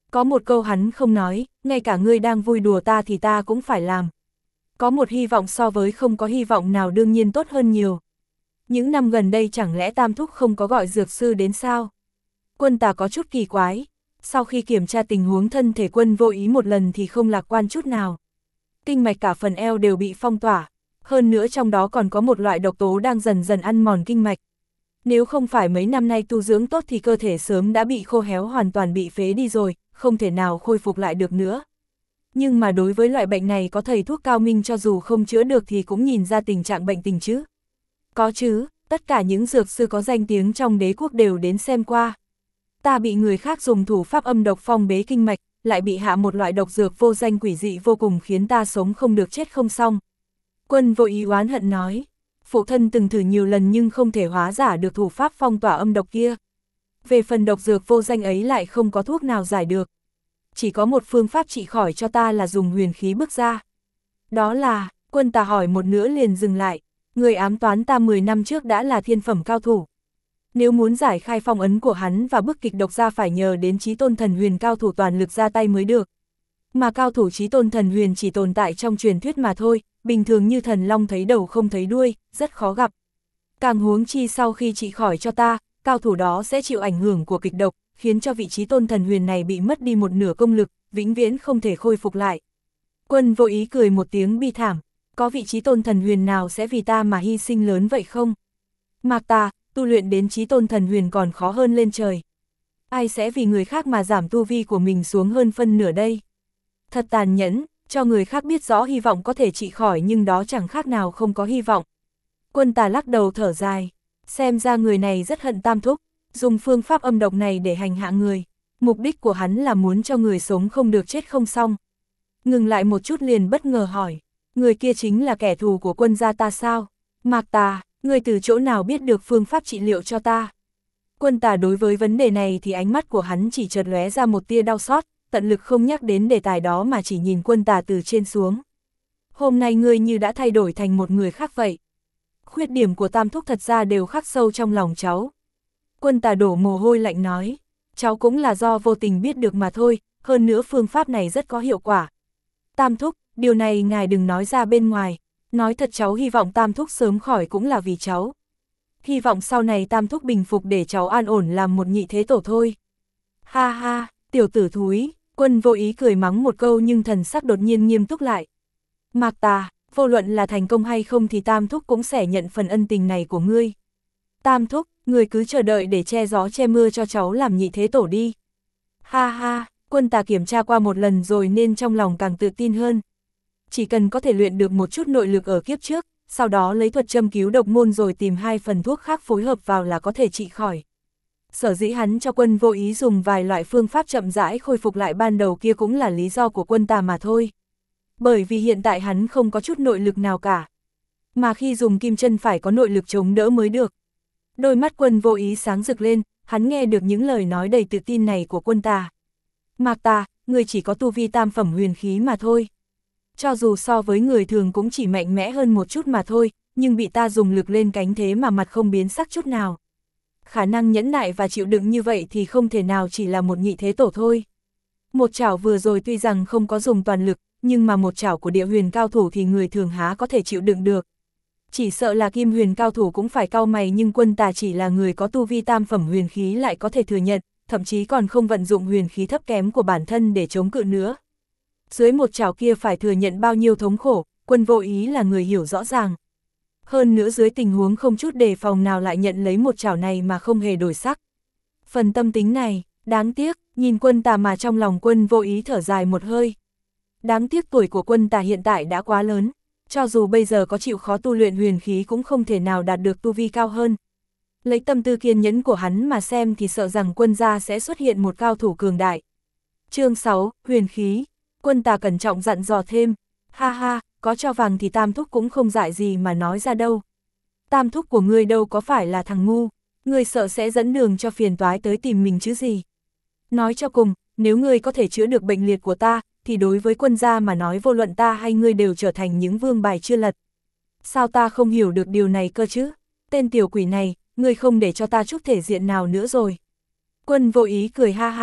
Có một câu hắn không nói, ngay cả ngươi đang vui đùa ta thì ta cũng phải làm. Có một hy vọng so với không có hy vọng nào đương nhiên tốt hơn nhiều. Những năm gần đây chẳng lẽ Tam Thúc không có gọi dược sư đến sao? Quân Tà có chút kỳ quái. Sau khi kiểm tra tình huống thân thể Quân Vô Ý một lần thì không lạc quan chút nào. Kinh mạch cả phần eo đều bị phong tỏa. Hơn nữa trong đó còn có một loại độc tố đang dần dần ăn mòn kinh mạch. Nếu không phải mấy năm nay tu dưỡng tốt thì cơ thể sớm đã bị khô héo, hoàn toàn bị phế đi rồi, không thể nào khôi phục lại được nữa. Nhưng mà đối với loại bệnh này có thầy thuốc cao minh cho dù không chữa được thì cũng nhìn ra tình trạng bệnh tình chứ. Có chứ, tất cả những dược sư có danh tiếng trong đế quốc đều đến xem qua. Ta bị người khác dùng thủ pháp âm độc phong bế kinh mạch, lại bị hạ một loại độc dược vô danh quỷ dị vô cùng khiến ta sống không được chết không xong. Quân Vô Ý oán hận nói, phụ thân từng thử nhiều lần nhưng không thể hóa giải được thủ pháp phong tỏa âm độc kia. Về phần độc dược vô danh ấy lại không có thuốc nào giải được. Chỉ có một phương pháp trị khỏi cho ta là dùng huyền khí bức ra. Đó là, Quân Tà hỏi một nửa liền dừng lại, người ám toán ta 10 năm trước đã là thiên phẩm cao thủ. Nếu muốn giải khai phong ấn của hắn và bức kịch độc ra phải nhờ đến Chí Tôn Thần Huyền cao thủ toàn lực ra tay mới được. Mà cao thủ Chí Tôn Thần Huyền chỉ tồn tại trong truyền thuyết mà thôi, bình thường như thần long thấy đầu không thấy đuôi, rất khó gặp. Càng huống chi sau khi trị khỏi cho ta, cao thủ đó sẽ chịu ảnh hưởng của kịch độc, khiến cho vị Chí Tôn Thần Huyền này bị mất đi một nửa công lực, vĩnh viễn không thể khôi phục lại. Quân Vô Ý cười một tiếng bi thảm, có vị Chí Tôn Thần Huyền nào sẽ vì ta mà hy sinh lớn vậy không? Mạc ta, tu luyện đến Chí Tôn Thần Huyền còn khó hơn lên trời. Ai sẽ vì người khác mà giảm tu vi của mình xuống hơn phân nửa đây? Thật tàn nhẫn, cho người khác biết rõ hy vọng có thể trị khỏi nhưng đó chẳng khác nào không có hy vọng. Quân Tà lắc đầu thở dài, xem ra người này rất hận Tam Thúc, dùng phương pháp âm độc này để hành hạ người. Mục đích của hắn là muốn cho người sống không được chết không xong. Ngừng lại một chút liền bất ngờ hỏi, người kia chính là kẻ thù của Quân gia ta sao? Mạc Tà, người từ chỗ nào biết được phương pháp trị liệu cho ta? Quân Tà đối với vấn đề này thì ánh mắt của hắn chỉ chợt lóe ra một tia đau xót, tận lực không nhắc đến đề tài đó mà chỉ nhìn Quân Tà từ trên xuống. Hôm nay ngươi như đã thay đổi thành một người khác vậy. Khuyết điểm của Tam Thúc thật ra đều khắc sâu trong lòng cháu. Quân Tà đổ mồ hôi lạnh nói, cháu cũng là do vô tình biết được mà thôi, hơn nữa phương pháp này rất có hiệu quả. Tam Thúc, điều này ngài đừng nói ra bên ngoài, nói thật cháu hy vọng Tam Thúc sớm khỏi cũng là vì cháu. Hy vọng sau này Tam Thúc bình phục để cháu an ổn làm một nhị thế tổ thôi. Ha ha, tiểu tử thúi, Quân Vô Ý cười mắng một câu nhưng thần sắc đột nhiên nghiêm túc lại. Mạc Tà, vô luận là thành công hay không thì Tam Thúc cũng sẽ nhận phần ân tình này của ngươi. Tam Thúc, người cứ chờ đợi để che gió che mưa cho cháu làm nhị thế tổ đi. Ha ha, Quân Tà kiểm tra qua một lần rồi nên trong lòng càng tự tin hơn. Chỉ cần có thể luyện được một chút nội lực ở kiếp trước, sau đó lấy thuật châm cứu độc môn rồi tìm 2 phần thuốc khác phối hợp vào là có thể trị khỏi. Sở dĩ hắn cho Quân Vô Ý dùng vài loại phương pháp chậm rãi khôi phục lại ban đầu kia cũng là lý do của Quân Tà mà thôi. Bởi vì hiện tại hắn không có chút nội lực nào cả. Mà khi dùng kim chân phải có nội lực chống đỡ mới được. Đôi mắt Quân Vô Ý sáng rực lên, hắn nghe được những lời nói đầy tự tin này của Quân Tà. Mạc Tà, người chỉ có tu vi tam phẩm huyền khí mà thôi. Cho dù so với người thường cũng chỉ mạnh mẽ hơn một chút mà thôi, nhưng bị ta dùng lực lên cánh thế mà mặt không biến sắc chút nào. Khả năng nhẫn nại và chịu đựng như vậy thì không thể nào chỉ là một nhị thế tổ thôi. Một chảo vừa rồi tuy rằng không có dùng toàn lực, nhưng mà một chảo của địa huyền cao thủ thì người thường há có thể chịu đựng được. Chỉ sợ là kim huyền cao thủ cũng phải cau mày, nhưng Quân Tà chỉ là người có tu vi tam phẩm huyền khí lại có thể thừa nhận, thậm chí còn không vận dụng huyền khí thấp kém của bản thân để chống cự nữa. Dưới một chảo kia phải thừa nhận bao nhiêu thống khổ, Quân Vô Ý là người hiểu rõ ràng. Hơn nữa dưới tình huống không chút đề phòng nào lại nhận lấy một chảo này mà không hề đổi sắc. Phần tâm tính này, đáng tiếc, nhìn Quân Tà mà trong lòng Quân Vô Ý thở dài một hơi. Đáng tiếc tuổi của Quân Tà hiện tại đã quá lớn, cho dù bây giờ có chịu khó tu luyện huyền khí cũng không thể nào đạt được tu vi cao hơn. Lấy tâm tư kiên nhẫn của hắn mà xem thì sợ rằng Quân gia sẽ xuất hiện một cao thủ cường đại. Chương 6, huyền khí. Quân Tà cẩn trọng dặn dò thêm, ha ha, có cho vàng thì Tam Thúc cũng không dại gì mà nói ra đâu. Tam Thúc của ngươi đâu có phải là thằng ngu, ngươi sợ sẽ dẫn đường cho phiền toái tới tìm mình chứ gì. Nói cho cùng, nếu ngươi có thể chữa được bệnh liệt của ta, thì đối với Quân gia mà nói vô luận ta hay ngươi đều trở thành những vương bài chưa lật. Sao ta không hiểu được điều này cơ chứ? Tên tiểu quỷ này, ngươi không để cho ta chút thể diện nào nữa rồi. Quân Vô Ý cười ha hả,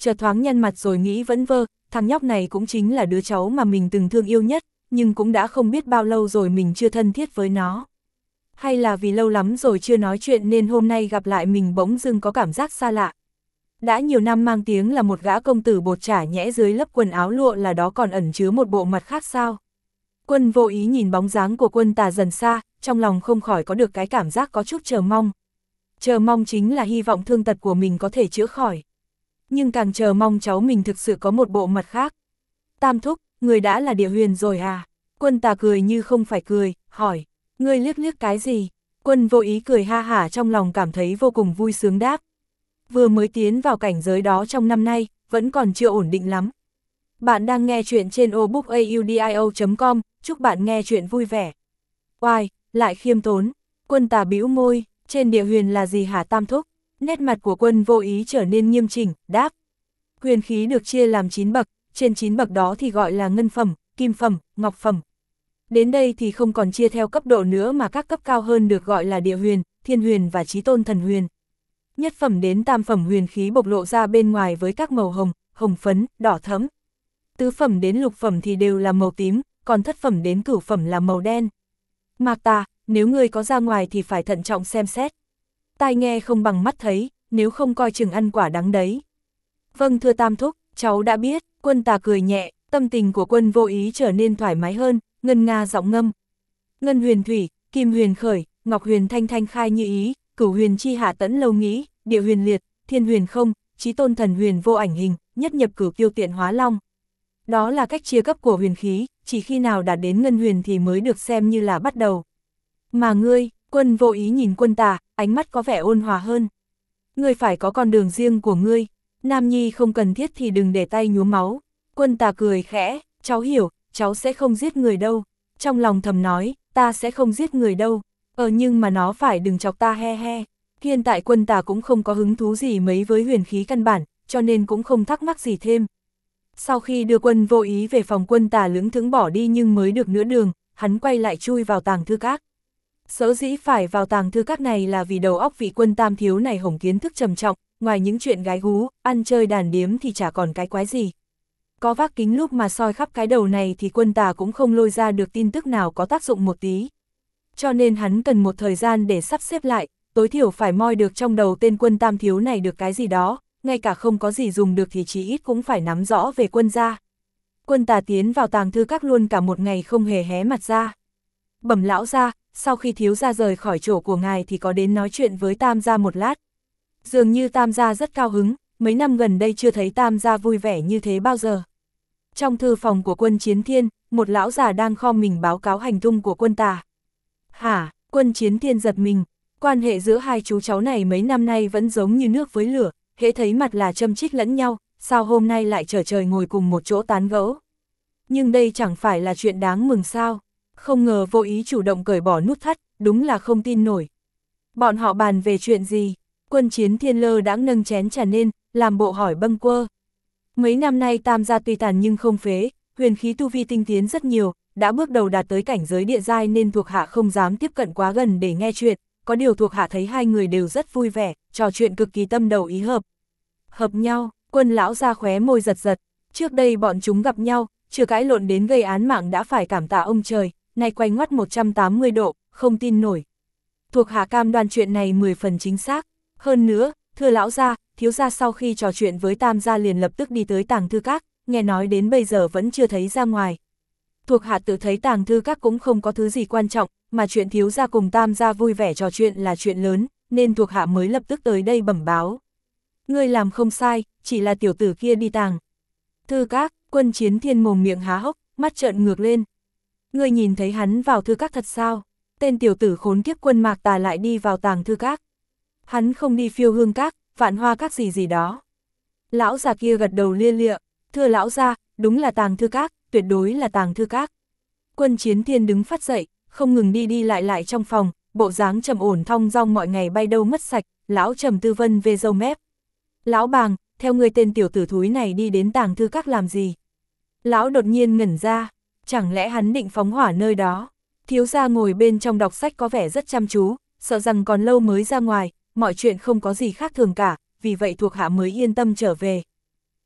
chợt thoáng nhăn mặt rồi nghĩ vẫn vơ, thằng nhóc này cũng chính là đứa cháu mà mình từng thương yêu nhất, nhưng cũng đã không biết bao lâu rồi mình chưa thân thiết với nó. Hay là vì lâu lắm rồi chưa nói chuyện nên hôm nay gặp lại mình bỗng dưng có cảm giác xa lạ. Đã nhiều năm mang tiếng là một gã công tử bột chả nhẽ dưới lớp quần áo lụa là đó còn ẩn chứa một bộ mặt khác sao? Quân Vô Ý nhìn bóng dáng của Quân Tà dần xa, trong lòng không khỏi có được cái cảm giác có chút chờ mong. Chờ mong chính là hy vọng thương tật của mình có thể chữa khỏi. Nhưng càng chờ mong cháu mình thực sự có một bộ mặt khác. Tam thúc, người đã là Địa Huyền rồi à? Quân Tà cười như không phải cười, hỏi, ngươi liếc liếc cái gì? Quân Vô Ý cười ha hả, trong lòng cảm thấy vô cùng vui sướng đáp. Vừa mới tiến vào cảnh giới đó trong năm nay, vẫn còn chưa ổn định lắm. Bạn đang nghe chuyện trên obookaudio.com, chúc bạn nghe chuyện vui vẻ. Oai, lại khiêm tốn. Quân Tà bĩu môi, trên Địa Huyền là gì hả Tam thúc? Nét mặt của Quân Vô Ý trở nên nghiêm chỉnh, đáp. Huyền khí được chia làm 9 bậc, trên 9 bậc đó thì gọi là ngân phẩm, kim phẩm, ngọc phẩm. Đến đây thì không còn chia theo cấp độ nữa mà các cấp cao hơn được gọi là Địa Huyền, Thiên Huyền và Chí Tôn Thần Huyền. Nhất phẩm đến tam phẩm huyền khí bộc lộ ra bên ngoài với các màu hồng, hồng phấn, đỏ thẫm. Tứ phẩm đến lục phẩm thì đều là màu tím, còn thất phẩm đến cửu phẩm là màu đen. Mạc Tà, nếu ngươi có ra ngoài thì phải thận trọng xem xét. Tai nghe không bằng mắt thấy, nếu không coi chừng ăn quả đắng đấy. Vâng thưa Tam thúc, cháu đã biết. Quân Tà cười nhẹ, tâm tình của Quân Vô Ý trở nên thoải mái hơn, ngân nga giọng ngâm. Ngân huyền thủy, kim huyền khởi, ngọc huyền thanh thanh khai như ý, cửu huyền chi hạ tẫn lâu nghĩ, địa huyền liệt, thiên huyền không, chí tôn thần huyền vô ảnh hình, nhất nhập cửu tiêu tiện hóa long. Đó là cách chia cấp của huyền khí, chỉ khi nào đạt đến ngân huyền thì mới được xem như là bắt đầu. Mà ngươi, Quân Vô Ý nhìn Quân Tà, ánh mắt có vẻ ôn hòa hơn. Ngươi phải có con đường riêng của ngươi, nam nhi không cần thiết thì đừng để tay nhuốm máu. Quân Tà cười khẽ, cháu hiểu, cháu sẽ không giết người đâu. Trong lòng thầm nói, ta sẽ không giết người đâu. Nhưng mà nó phải đừng chọc ta he he. Hiện tại Quân Tà cũng không có hứng thú gì mấy với huyền khí căn bản, cho nên cũng không thắc mắc gì thêm. Sau khi đưa Quân Vô Ý về phòng, Quân Tà lững thững bỏ đi nhưng mới được nửa đường, hắn quay lại chui vào tàng thư các. Sở dĩ phải vào tàng thư các này là vì đầu óc vị Quân tam thiếu này hổng kiến thức trầm trọng, ngoài những chuyện gái gú, ăn chơi đàn điếm thì chả còn cái quái gì. Có vác kính lúc mà soi khắp cái đầu này thì Quân Tà cũng không lôi ra được tin tức nào có tác dụng một tí. Cho nên hắn cần một thời gian để sắp xếp lại, tối thiểu phải moi được trong đầu tên Quân tam thiếu này được cái gì đó, ngay cả không có gì dùng được thì chí ít cũng phải nắm rõ về Quân gia. Quân Tà tiến vào tàng thư các luôn cả một ngày không hề hé mặt ra. Bẩm lão gia, sau khi thiếu gia rời khỏi chỗ của ngài thì có đến nói chuyện với Tam gia một lát. Dường như Tam gia rất cao hứng, mấy năm gần đây chưa thấy Tam gia vui vẻ như thế bao giờ. Trong thư phòng của Quân Chiến Thiên, một lão già đang khom mình báo cáo hành tung của Quân Tà. Hả? Quân Chiến Thiên giật mình, quan hệ giữa hai chú cháu này mấy năm nay vẫn giống như nước với lửa, hễ thấy mặt là châm chích lẫn nhau, sao hôm nay lại trở trời ngồi cùng một chỗ tán gẫu. Nhưng đây chẳng phải là chuyện đáng mừng sao? Không ngờ Vô Ý chủ động cởi bỏ nút thắt, đúng là không tin nổi. Bọn họ bàn về chuyện gì? Quân Chiến Thiên lơ đãng nâng chén trà lên, làm bộ hỏi bâng quơ. Mấy năm nay Tam gia tuy tàn nhưng không phế, huyền khí tu vi tinh tiến rất nhiều, đã bước đầu đạt tới cảnh giới địa giai nên thuộc hạ không dám tiếp cận quá gần để nghe chuyện, có điều thuộc hạ thấy hai người đều rất vui vẻ, trò chuyện cực kỳ tâm đầu ý hợp. Hợp nhau, Quân lão ra khóe môi giật giật, trước đây bọn chúng gặp nhau, chưa cãi lộn đến gây án mạng đã phải cảm tạ ông trời, nay quay ngoắt 180 độ, không tin nổi. Thuộc hạ cam đoan chuyện này 10 phần chính xác, hơn nữa, thưa lão gia, thiếu gia sau khi trò chuyện với Tam gia liền lập tức đi tới tàng thư các, nghe nói đến bây giờ vẫn chưa thấy ra ngoài. Thuộc hạ tự thấy tàng thư các cũng không có thứ gì quan trọng, mà chuyện thiếu gia cùng Tam gia vui vẻ trò chuyện là chuyện lớn, nên thuộc hạ mới lập tức tới đây bẩm báo. Ngươi làm không sai, chỉ là tiểu tử kia đi tàng thư các. Quân Chiến Thiên mồm miệng há hốc, mắt trợn ngược lên. Ngươi nhìn thấy hắn vào thư các thật sao? Tên tiểu tử khốn kiếp Quân Mạc Tà lại đi vào tàng thư các. Hắn không đi Phiêu Hương các, Vạn Hoa các gì đó. Lão già kia gật đầu lia lịa, thưa lão gia, đúng là tàng thư các, tuyệt đối là tàng thư các. Quân Chiến Thiên đứng phát dậy, không ngừng đi lại trong phòng, bộ dáng trầm ổn thong dong mọi ngày bay đâu mất sạch, lão trầm tư vân về râu mép. Lão Bàng, theo người tên tiểu tử thúi này đi đến tàng thư các làm gì? Lão đột nhiên ngẩn ra, chẳng lẽ hắn định phóng hỏa nơi đó? Thiếu gia ngồi bên trong đọc sách có vẻ rất chăm chú, sợ rằng còn lâu mới ra ngoài, mọi chuyện không có gì khác thường cả, vì vậy thuộc hạ mới yên tâm trở về.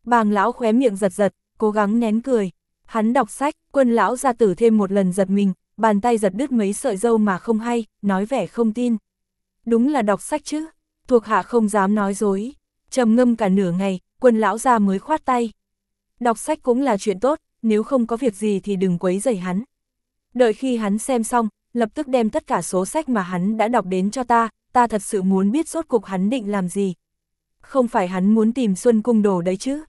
Bàng lão khóe miệng giật giật, cố gắng nén cười. Hắn đọc sách, Quân lão gia tử thêm một lần giật mình, bàn tay giật đứt mấy sợi râu mà không hay, nói vẻ không tin. Đúng là đọc sách chứ, thuộc hạ không dám nói dối. Trầm ngâm cả nửa ngày, Quân lão gia mới khoát tay. Đọc sách cũng là chuyện tốt, nếu không có việc gì thì đừng quấy rầy hắn. Đợi khi hắn xem xong, lập tức đem tất cả số sách mà hắn đã đọc đến cho ta thật sự muốn biết rốt cục hắn định làm gì. Không phải hắn muốn tìm Xuân Cung Đồ đấy chứ.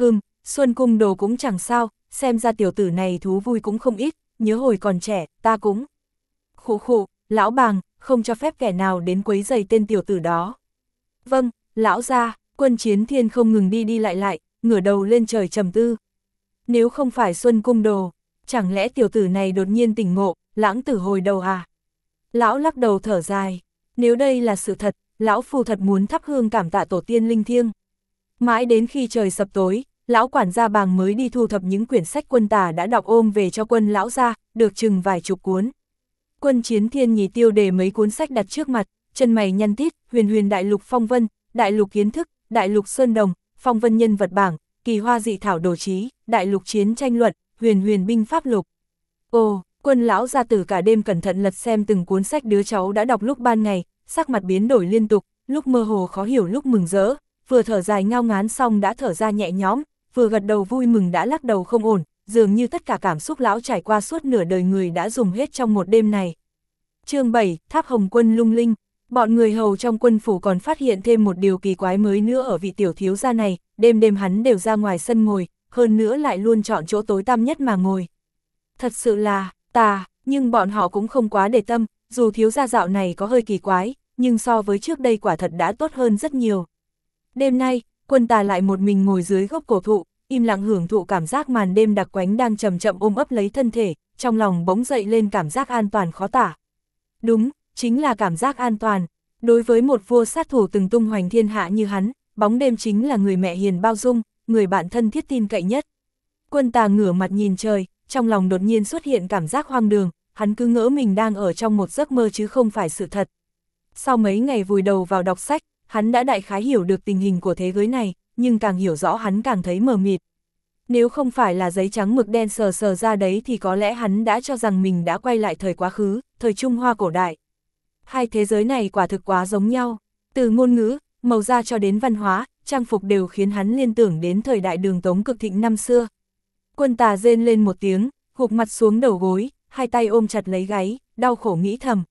Xuân Cung Đồ cũng chẳng sao, xem ra tiểu tử này thú vui cũng không ít, nhớ hồi còn trẻ, ta cũng. Khụ khụ, lão Bàng, không cho phép kẻ nào đến quấy rầy tên tiểu tử đó. Vâng, lão gia. Quân Chiến Thiên không ngừng đi lại, ngửa đầu lên trời trầm tư. Nếu không phải Xuân Cung Đồ, chẳng lẽ tiểu tử này đột nhiên tỉnh ngộ, lãng tử hồi đầu à? Lão lắc đầu thở dài, nếu đây là sự thật, lão phu thật muốn thắp hương cảm tạ tổ tiên linh thiêng. Mãi đến khi trời sập tối, lão quản gia Bàng mới đi thu thập những quyển sách Quân Tà đã đọc ôm về cho Quân lão gia, được chừng vài chục cuốn. Quân Chiến Thiên nhì tiêu đề mấy cuốn sách đặt trước mặt, chân mày nhăn tít, Huyền Đại Lục Phong Vân, Đại Lục Kiến Thức, Đại Lục Sơn Đồng, Phong Vân Nhân Vật Bảng, Kỳ Hoa Dị Thảo Đồ Trí, Đại Lục Chiến Tranh Luận, Huyền Binh Pháp Lục. Ồ, Quân lão gia tử cả đêm cẩn thận lật xem từng cuốn sách đứa cháu đã đọc lúc ban ngày, sắc mặt biến đổi liên tục, lúc mơ hồ khó hiểu lúc mừng rỡ, vừa thở dài ngao ngán xong đã thở ra nhẹ nhõm, vừa gật đầu vui mừng đã lắc đầu không ổn, dường như tất cả cảm xúc lão trải qua suốt nửa đời người đã dùng hết trong một đêm này. Chương 7, Tháp Hồng Quân lung linh. Bọn người hầu trong quân phủ còn phát hiện thêm một điều kỳ quái mới nữa ở vị tiểu thiếu gia này, đêm hắn đều ra ngoài sân ngồi, hơn nữa lại luôn chọn chỗ tối tăm nhất mà ngồi. Thật sự là tà, nhưng bọn họ cũng không quá để tâm, dù thiếu gia dạo này có hơi kỳ quái, nhưng so với trước đây quả thật đã tốt hơn rất nhiều. Đêm nay, Quân Tà lại một mình ngồi dưới gốc cổ thụ, im lặng hưởng thụ cảm giác màn đêm đặc quánh đang chậm chậm ôm ấp lấy thân thể, trong lòng bỗng dậy lên cảm giác an toàn khó tả. Đúng, chính là cảm giác an toàn. Đối với một vua sát thủ từng tung hoành thiên hạ như hắn, bóng đêm chính là người mẹ hiền bao dung, người bạn thân thiết tin cậy nhất. Quân Tà ngửa mặt nhìn trời, trong lòng đột nhiên xuất hiện cảm giác hoang đường, hắn cứ ngỡ mình đang ở trong một giấc mơ chứ không phải sự thật. Sau mấy ngày vùi đầu vào đọc sách, hắn đã đại khái hiểu được tình hình của thế giới này, nhưng càng hiểu rõ hắn càng thấy mờ mịt. Nếu không phải là giấy trắng mực đen sờ sờ ra đấy thì có lẽ hắn đã cho rằng mình đã quay lại thời quá khứ, thời Trung Hoa cổ đại. Hai thế giới này quả thực quá giống nhau, từ ngôn ngữ, màu da cho đến văn hóa, trang phục đều khiến hắn liên tưởng đến thời đại Đường Tống cực thịnh năm xưa. Quân Tà rên lên một tiếng, gục mặt xuống đầu gối, hai tay ôm chặt lấy gáy, đau khổ nghĩ thầm.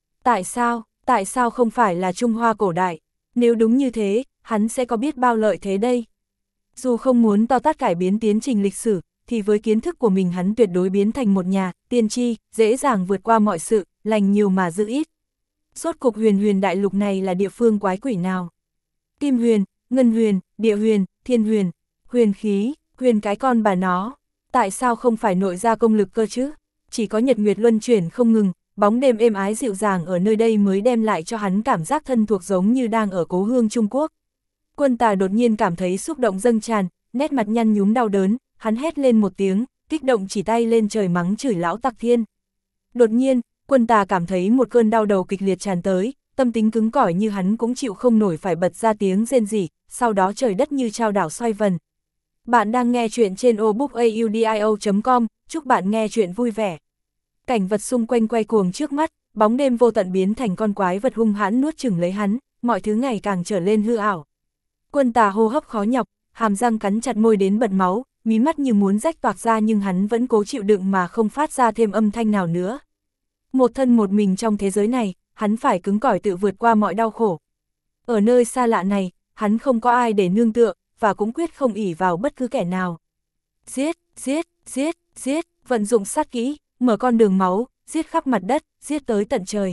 Tại sao không phải là Trung Hoa cổ đại? Nếu đúng như thế, hắn sẽ có biết bao lợi thế đây? Dù không muốn to tát cải biến tiến trình lịch sử, thì với kiến thức của mình hắn tuyệt đối biến thành một nhà, tiên tri, dễ dàng vượt qua mọi sự, lành nhiều mà giữ ít. Rốt cục huyền đại lục này là địa phương quái quỷ nào? Kim huyền, ngân huyền, địa huyền, thiên huyền, huyền khí, huyền cái con bà nó. Tại sao không phải nội gia công lực cơ chứ? Chỉ có nhật nguyệt luân chuyển không ngừng, bóng đêm êm ái dịu dàng ở nơi đây mới đem lại cho hắn cảm giác thân thuộc giống như đang ở cố hương Trung Quốc. Quân Tà đột nhiên cảm thấy xúc động dâng tràn, nét mặt nhăn nhúm đau đớn, hắn hét lên một tiếng, kích động chỉ tay lên trời mắng chửi lão Tặc Thiên. Đột nhiên, Quân Tà cảm thấy một cơn đau đầu kịch liệt tràn tới, tâm tính cứng cỏi như hắn cũng chịu không nổi phải bật ra tiếng rên rỉ, sau đó trời đất như chao đảo xoay vần. Bạn đang nghe chuyện trên obookaudio.com, chúc bạn nghe chuyện vui vẻ. Cảnh vật xung quanh quay cuồng trước mắt, bóng đêm vô tận biến thành con quái vật hung hãn nuốt chửng lấy hắn, mọi thứ ngày càng trở lên hư ảo. Quân Tà hô hấp khó nhọc, hàm răng cắn chặt môi đến bật máu, mí mắt như muốn rách toạc ra nhưng hắn vẫn cố chịu đựng mà không phát ra thêm âm thanh nào nữa. Một thân một mình trong thế giới này, hắn phải cứng cỏi tự vượt qua mọi đau khổ. Ở nơi xa lạ này, hắn không có ai để nương tựa, và cũng quyết không ỷ vào bất cứ kẻ nào. Giết, vận dụng sát kỹ, mở con đường máu, giết khắp mặt đất, giết tới tận trời.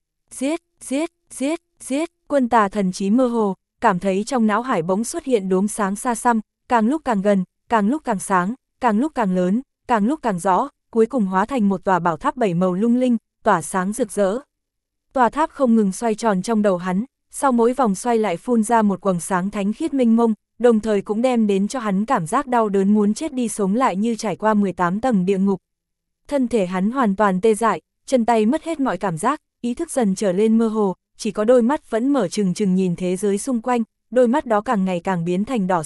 Giết, Quân Tà thần trí mơ hồ, cảm thấy trong não hải bỗng xuất hiện đốm sáng xa xăm, càng lúc càng gần, càng lúc càng sáng, càng lúc càng lớn, càng lúc càng rõ, cuối cùng hóa thành một tòa bảo tháp 7 màu lung linh, tỏa sáng rực rỡ. Tòa tháp không ngừng xoay tròn trong đầu hắn, sau mỗi vòng xoay lại phun ra một quầng sáng thánh khiết mênh mông, đồng thời cũng đem đến cho hắn cảm giác đau đớn muốn chết đi sống lại như trải qua 18 tầng địa ngục. Thân thể hắn hoàn toàn tê dại, chân tay mất hết mọi cảm giác, ý thức dần trở lên mơ hồ, chỉ có đôi mắt vẫn mở trừng trừng nhìn thế giới xung quanh, đôi mắt đó càng ngày càng biến thành đỏ sậm,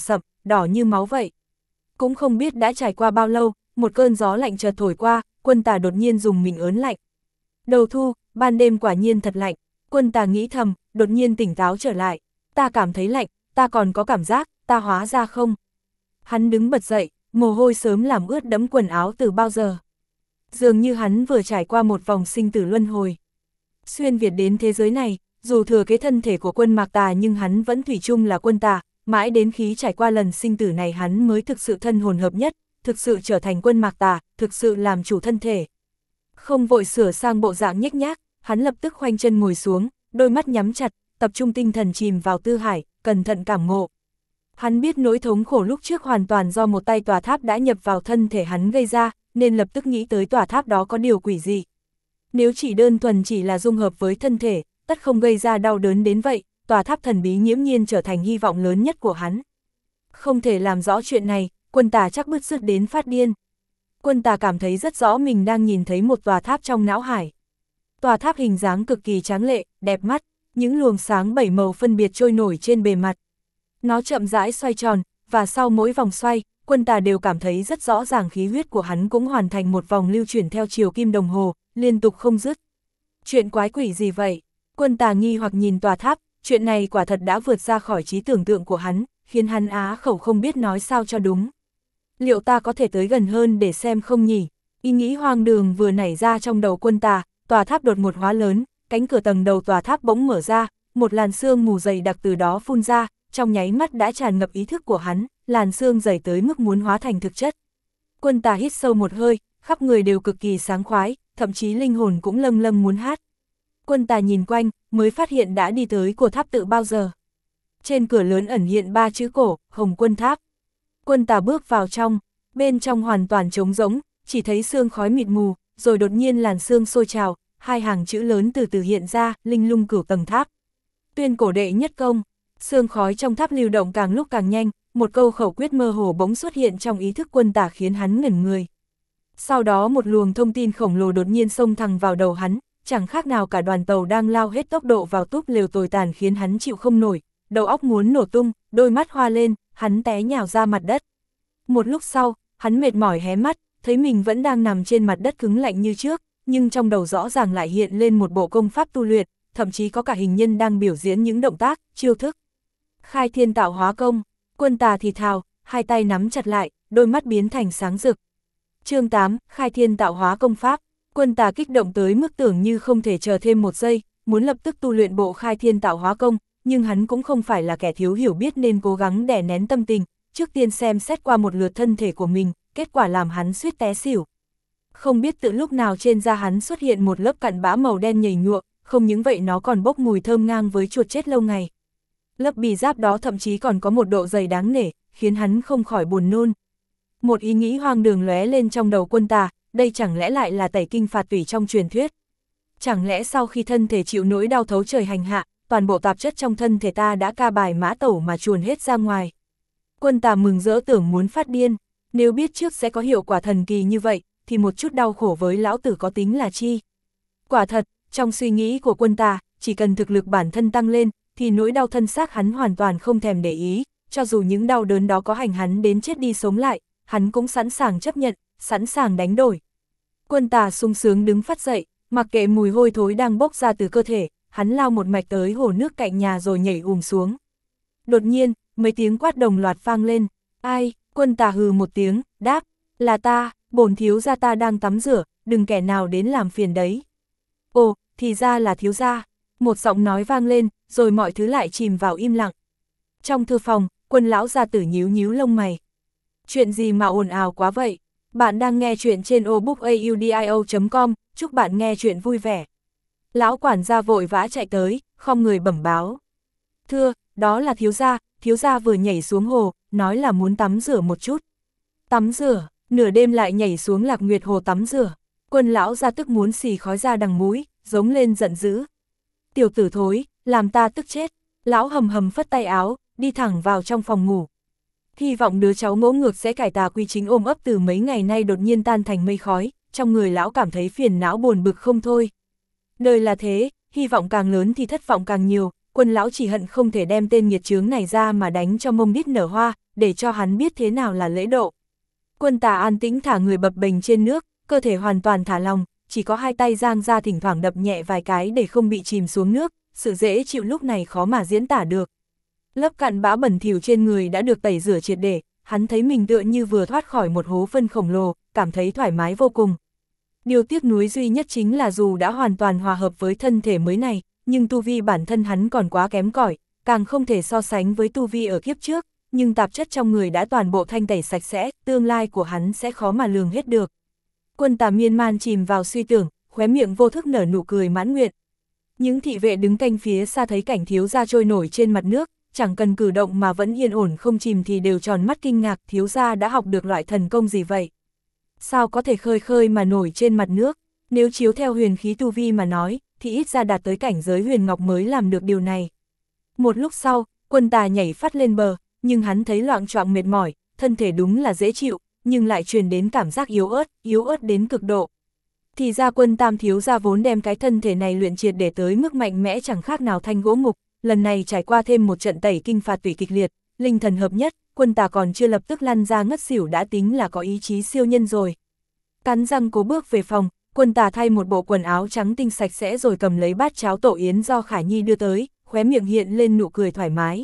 đỏ như máu vậy. Cũng không biết đã trải qua bao lâu, một cơn gió lạnh chợt thổi qua, Quân Tà đột nhiên dùng mình ớn lạnh. Đầu thu, ban đêm quả nhiên thật lạnh, Quân Tà nghĩ thầm, đột nhiên tỉnh táo trở lại. Ta cảm thấy lạnh, ta còn có cảm giác, ta hóa ra không. Hắn đứng bật dậy, mồ hôi sớm làm ướt đẫm quần áo từ bao giờ. Dường như hắn vừa trải qua một vòng sinh tử luân hồi. Xuyên Việt đến thế giới này, dù thừa kế thân thể của Quân Mạc Tà nhưng hắn vẫn thủy chung là Quân Tà, mãi đến khi trải qua lần sinh tử này hắn mới thực sự thân hồn hợp nhất, thực sự trở thành Quân Mạc Tà, thực sự làm chủ thân thể. Không vội sửa sang bộ dạng nhếch nhác, hắn lập tức khoanh chân ngồi xuống, đôi mắt nhắm chặt, tập trung tinh thần chìm vào tư hải, cẩn thận cảm ngộ. Hắn biết nỗi thống khổ lúc trước hoàn toàn do một tay tòa tháp đã nhập vào thân thể hắn gây ra, nên lập tức nghĩ tới tòa tháp đó có điều quỷ gì. Nếu chỉ đơn thuần chỉ là dung hợp với thân thể, tất không gây ra đau đớn đến vậy, tòa tháp thần bí nghiễm nhiên trở thành hy vọng lớn nhất của hắn. Không thể làm rõ chuyện này, Quân Tà chắc bứt rứt đến phát điên. Quân Tà cảm thấy rất rõ mình đang nhìn thấy một tòa tháp trong não hải. Tòa tháp hình dáng cực kỳ tráng lệ, đẹp mắt, những luồng sáng 7 màu phân biệt trôi nổi trên bề mặt. Nó chậm rãi xoay tròn, và sau mỗi vòng xoay, Quân Tà đều cảm thấy rất rõ ràng khí huyết của hắn cũng hoàn thành một vòng lưu chuyển theo chiều kim đồng hồ, liên tục không dứt. Chuyện quái quỷ gì vậy? Quân Tà nghi hoặc nhìn tòa tháp, chuyện này quả thật đã vượt ra khỏi trí tưởng tượng của hắn, khiến hắn á khẩu không biết nói sao cho đúng. Liệu ta có thể tới gần hơn để xem không nhỉ? Ý nghĩ hoang đường vừa nảy ra trong đầu Quân Tà, tòa tháp đột ngột hóa lớn, cánh cửa tầng đầu tòa tháp bỗng mở ra, một làn sương mù dày đặc từ đó phun ra, trong nháy mắt đã tràn ngập ý thức của hắn, làn sương dày tới mức muốn hóa thành thực chất. Quân Tà hít sâu một hơi, khắp người đều cực kỳ sáng khoái, thậm chí linh hồn cũng lâng lâng muốn hát. Quân Tà nhìn quanh, mới phát hiện đã đi tới của tháp tự bao giờ. Trên cửa lớn ẩn hiện 3 chữ cổ, Hồng Quân Tháp. Quân Tà bước vào trong, bên trong hoàn toàn trống rỗng, chỉ thấy sương khói mịt mù, rồi đột nhiên làn sương sôi trào, 2 hàng chữ lớn từ từ hiện ra, Linh Lung Cửu Tầng Tháp. Tuyên cổ đệ nhất công. Sương khói trong tháp lưu động càng lúc càng nhanh, một câu khẩu quyết mơ hồ bỗng xuất hiện trong ý thức Quân Tà khiến hắn ngẩn người. Sau đó một luồng thông tin khổng lồ đột nhiên xông thẳng vào đầu hắn, chẳng khác nào cả đoàn tàu đang lao hết tốc độ vào túp lều tồi tàn khiến hắn chịu không nổi, đầu óc muốn nổ tung, đôi mắt hoa lên, hắn té nhào ra mặt đất. Một lúc sau, hắn mệt mỏi hé mắt, thấy mình vẫn đang nằm trên mặt đất cứng lạnh như trước, nhưng trong đầu rõ ràng lại hiện lên một bộ công pháp tu luyện, thậm chí có cả hình nhân đang biểu diễn những động tác, chiêu thức. Khai Thiên Tạo Hóa Công. Quân Tà thì thào, hai tay nắm chặt lại, đôi mắt biến thành sáng rực. Chương 8, Khai Thiên Tạo Hóa Công Pháp. Quân Tà kích động tới mức tưởng như không thể chờ thêm một giây, muốn lập tức tu luyện bộ Khai Thiên Tạo Hóa Công, nhưng hắn cũng không phải là kẻ thiếu hiểu biết nên cố gắng đè nén tâm tình, trước tiên xem xét qua một lượt thân thể của mình, kết quả làm hắn suýt té xỉu. Không biết từ lúc nào trên da hắn xuất hiện một lớp cặn bã màu đen nhầy nhụa, không những vậy nó còn bốc mùi thơm ngang với chuột chết lâu ngày. Lớp bì giáp đó thậm chí còn có một độ dày đáng nể, khiến hắn không khỏi buồn nôn. Một ý nghĩ hoang đường lóe lên trong đầu Quân Tà, đây chẳng lẽ lại là tẩy kinh phạt tủy trong truyền thuyết? Chẳng lẽ sau khi thân thể chịu nỗi đau thấu trời hành hạ, toàn bộ tạp chất trong thân thể ta đã ca bài mã tẩu mà chuồn hết ra ngoài? Quân Tà mừng rỡ tưởng muốn phát điên, nếu biết trước sẽ có hiệu quả thần kỳ như vậy, thì một chút đau khổ với lão tử có tính là chi? Quả thật, trong suy nghĩ của Quân Tà, chỉ cần thực lực bản thân tăng lên, thì nỗi đau thân xác hắn hoàn toàn không thèm để ý, cho dù những đau đớn đó có hành hắn đến chết đi sống lại, hắn cũng sẵn sàng chấp nhận, sẵn sàng đánh đổi. Quân Tà sung sướng đứng phát dậy, mặc kệ mùi hôi thối đang bốc ra từ cơ thể, hắn lao một mạch tới hồ nước cạnh nhà rồi nhảy xuống. Đột nhiên, mấy tiếng quát đồng loạt vang lên. Ai? Quân Tà hừ một tiếng, đáp, là ta, bổn thiếu gia ta đang tắm rửa, đừng kẻ nào đến làm phiền đấy. Ồ, thì ra là thiếu gia. Một giọng nói vang lên, rồi mọi thứ lại chìm vào im lặng. Trong thư phòng, Quân lão gia tử nhíu nhíu lông mày. Chuyện gì mà ồn ào quá vậy? Bạn đang nghe chuyện trên obookaudio.com, chúc bạn nghe chuyện vui vẻ. Lão quản gia vội vã chạy tới, khom người bẩm báo. Thưa, đó là thiếu gia vừa nhảy xuống hồ, nói là muốn tắm rửa một chút. Tắm rửa, nửa đêm lại nhảy xuống Lạc Nguyệt hồ tắm rửa. Quân lão gia tức muốn xì khói ra đằng mũi, giống lên giận dữ. Tiểu tử thối, làm ta tức chết. Lão hầm hầm phất tay áo, đi thẳng vào trong phòng ngủ. Hy vọng đứa cháu ngỗ ngược sẽ cải tà quy chính ôm ấp từ mấy ngày nay đột nhiên tan thành mây khói, trong người lão cảm thấy phiền não buồn bực không thôi. Đời là thế, hy vọng càng lớn thì thất vọng càng nhiều, Quân lão chỉ hận không thể đem tên nghiệt chướng này ra mà đánh cho mông đít nở hoa, để cho hắn biết thế nào là lễ độ. Quân Tà an tĩnh thả người bập bềnh trên nước, cơ thể hoàn toàn thả lỏng, chỉ có hai tay giang ra thỉnh thoảng đập nhẹ vài cái để không bị chìm xuống nước, sự dễ chịu lúc này khó mà diễn tả được. Lớp cặn bã bẩn thỉu trên người đã được tẩy rửa triệt để, hắn thấy mình tựa như vừa thoát khỏi một hố phân khổng lồ, cảm thấy thoải mái vô cùng. Điều tiếc nuối duy nhất chính là dù đã hoàn toàn hòa hợp với thân thể mới này, nhưng tu vi bản thân hắn còn quá kém cỏi, càng không thể so sánh với tu vi ở kiếp trước, nhưng tạp chất trong người đã toàn bộ thanh tẩy sạch sẽ, tương lai của hắn sẽ khó mà lường hết được. Quân Tà miên man chìm vào suy tưởng, khóe miệng vô thức nở nụ cười mãn nguyện. Những thị vệ đứng canh phía xa thấy cảnh thiếu gia trôi nổi trên mặt nước, chẳng cần cử động mà vẫn yên ổn không chìm thì đều tròn mắt kinh ngạc, thiếu gia đã học được loại thần công gì vậy? Sao có thể khơi khơi mà nổi trên mặt nước? Nếu chiếu theo huyền khí tu vi mà nói, thì ít ra đạt tới cảnh giới huyền ngọc mới làm được điều này. Một lúc sau, Quân Tà nhảy phát lên bờ, nhưng hắn thấy loạng choạng mệt mỏi, thân thể đúng là dễ chịu, nhưng lại truyền đến cảm giác yếu ớt đến cực độ. Thì ra Quân Tam thiếu gia vốn đem cái thân thể này luyện triệt để tới mức mạnh mẽ chẳng khác nào thanh gỗ mục, lần này trải qua thêm một trận tẩy kinh phạt tủy kịch liệt, linh thần hợp nhất, Quân Tà còn chưa lập tức lăn ra ngất xỉu đã tính là có ý chí siêu nhân rồi. Cắn răng cố bước về phòng, Quân Tà thay một bộ quần áo trắng tinh sạch sẽ rồi cầm lấy bát cháo tổ yến do Khả Nhi đưa tới, khóe miệng hiện lên nụ cười thoải mái.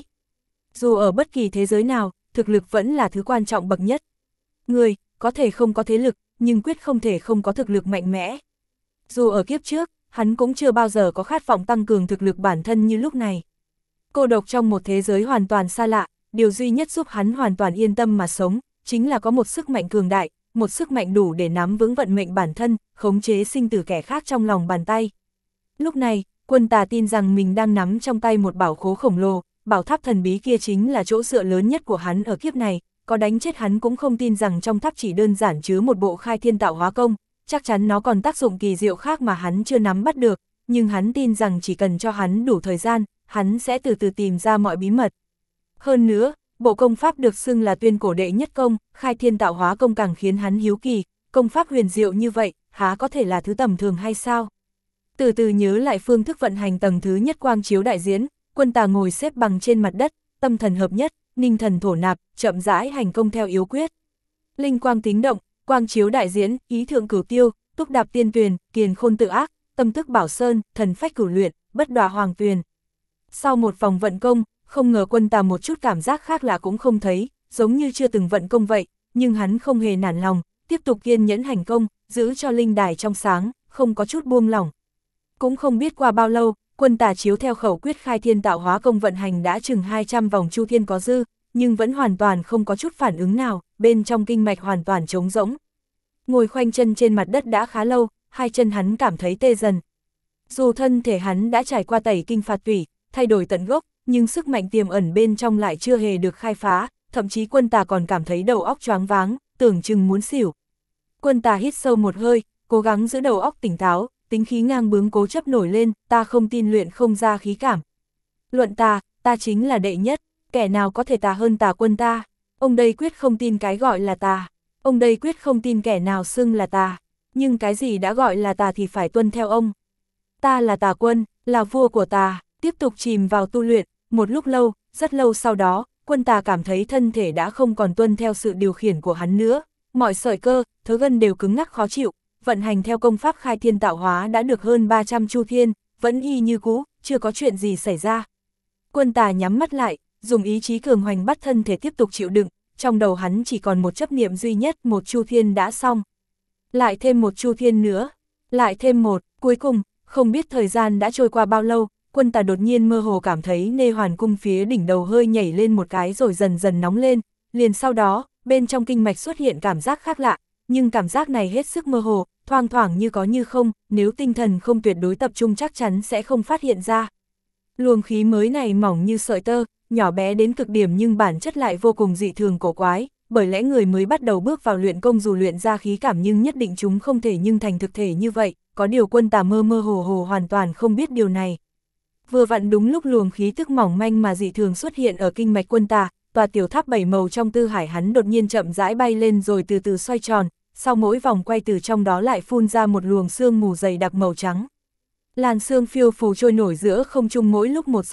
Dù ở bất kỳ thế giới nào, thực lực vẫn là thứ quan trọng bậc nhất. Người, có thể không có thế lực, nhưng quyết không thể không có thực lực mạnh mẽ. Dù ở kiếp trước, hắn cũng chưa bao giờ có khát vọng tăng cường thực lực bản thân như lúc này. Cô độc trong một thế giới hoàn toàn xa lạ, điều duy nhất giúp hắn hoàn toàn yên tâm mà sống, chính là có một sức mạnh cường đại, một sức mạnh đủ để nắm vững vận mệnh bản thân, khống chế sinh tử kẻ khác trong lòng bàn tay. Lúc này, Quân Tà tin rằng mình đang nắm trong tay một bảo khố khổng lồ, bảo tháp thần bí kia chính là chỗ dựa lớn nhất của hắn ở kiếp này, có đánh chết hắn cũng không tin rằng trong tháp chỉ đơn giản chứa một bộ khai thiên tạo hóa công, chắc chắn nó còn tác dụng kỳ diệu khác mà hắn chưa nắm bắt được, nhưng hắn tin rằng chỉ cần cho hắn đủ thời gian, hắn sẽ từ từ tìm ra mọi bí mật. Hơn nữa, bộ công pháp được xưng là tuyên cổ đệ nhất công, khai thiên tạo hóa công càng khiến hắn hiếu kỳ, công pháp huyền diệu như vậy, há có thể là thứ tầm thường hay sao? Từ từ nhớ lại phương thức vận hành tầng thứ nhất quang chiếu đại diễn, Quân Tà ngồi xếp bằng trên mặt đất, tâm thần hợp nhất, ninh thần thổ nạp, chậm rãi hành công theo yếu quyết. Linh quang tính động, quang chiếu đại diễn, ý thượng cửu tiêu, túc đạp tiên tuyền, kiền khôn tự ác, tâm tức bảo sơn, thần phách cửu luyện, bất đọa hoàng tuyền. Sau một vòng vận công, không ngờ Quân Tà một chút cảm giác khác lạ cũng không thấy, giống như chưa từng vận công vậy, nhưng hắn không hề nản lòng, tiếp tục kiên nhẫn hành công, giữ cho linh đài trong sáng, không có chút buông lỏng. Cũng không biết qua bao lâu, Quân Tà chiếu theo khẩu quyết khai thiên tạo hóa công vận hành đã chừng 200 vòng chu thiên có dư, nhưng vẫn hoàn toàn không có chút phản ứng nào, bên trong kinh mạch hoàn toàn trống rỗng. Ngồi khoanh chân trên mặt đất đã khá lâu, hai chân hắn cảm thấy tê dần. Dù thân thể hắn đã trải qua tẩy kinh phạt tủy, thay đổi tận gốc, nhưng sức mạnh tiềm ẩn bên trong lại chưa hề được khai phá, thậm chí Quân Tà còn cảm thấy đầu óc choáng váng, tưởng chừng muốn xỉu. Quân Tà hít sâu một hơi, cố gắng giữ đầu óc tỉnh táo, tính khí ngang bướng cố chấp nổi lên, ta không tin luyện không ra khí cảm. Luận ta, ta chính là đệ nhất, kẻ nào có thể tà hơn tà quân ta, ông đây quyết không tin cái gọi là tà, ông đây quyết không tin kẻ nào xưng là tà, nhưng cái gì đã gọi là tà thì phải tuân theo ông. Ta là Tà Quân, là vua của tà, tiếp tục chìm vào tu luyện, một lúc lâu, rất lâu sau đó, Quân Tà cảm thấy thân thể đã không còn tuân theo sự điều khiển của hắn nữa, mọi sợi cơ, thớ gân đều cứng ngắc khó chịu, vận hành theo công pháp khai thiên tạo hóa đã được hơn 300 chu thiên, vẫn y như cũ, chưa có chuyện gì xảy ra. Quân Tà nhắm mắt lại, dùng ý chí cường hoành bắt thân thể tiếp tục chịu đựng, trong đầu hắn chỉ còn một chấp niệm duy nhất, một chu thiên đã xong. Lại thêm một chu thiên nữa, lại thêm một, cuối cùng, không biết thời gian đã trôi qua bao lâu, Quân Tà đột nhiên mơ hồ cảm thấy nê hoàn cung phía đỉnh đầu hơi nhảy lên một cái rồi dần dần nóng lên, liền sau đó, bên trong kinh mạch xuất hiện cảm giác khác lạ, nhưng cảm giác này hết sức mơ hồ, thoang thoảng như có như không, nếu tinh thần không tuyệt đối tập trung chắc chắn sẽ không phát hiện ra. Luồng khí mới này mỏng như sợi tơ, nhỏ bé đến cực điểm nhưng bản chất lại vô cùng dị thường cổ quái, bởi lẽ người mới bắt đầu bước vào luyện công dù luyện ra khí cảm nhưng nhất định chúng không thể nhưng thành thực thể như vậy, có điều Quân Tà mơ mơ hồ hồ hoàn toàn không biết điều này. Vừa vặn đúng lúc luồng khí tức mỏng manh mà dị thường xuất hiện ở kinh mạch Quân Tà, tòa tiểu tháp 7 màu trong tư hải hắn đột nhiên chậm rãi bay lên rồi từ từ xoay tròn, sau mỗi vòng quay từ trong đó lại phun ra một luồng sương mù dày đặc màu trắng. Làn sương phiêu phù trôi nổi giữa không trung mỗi lúc một dày đặc,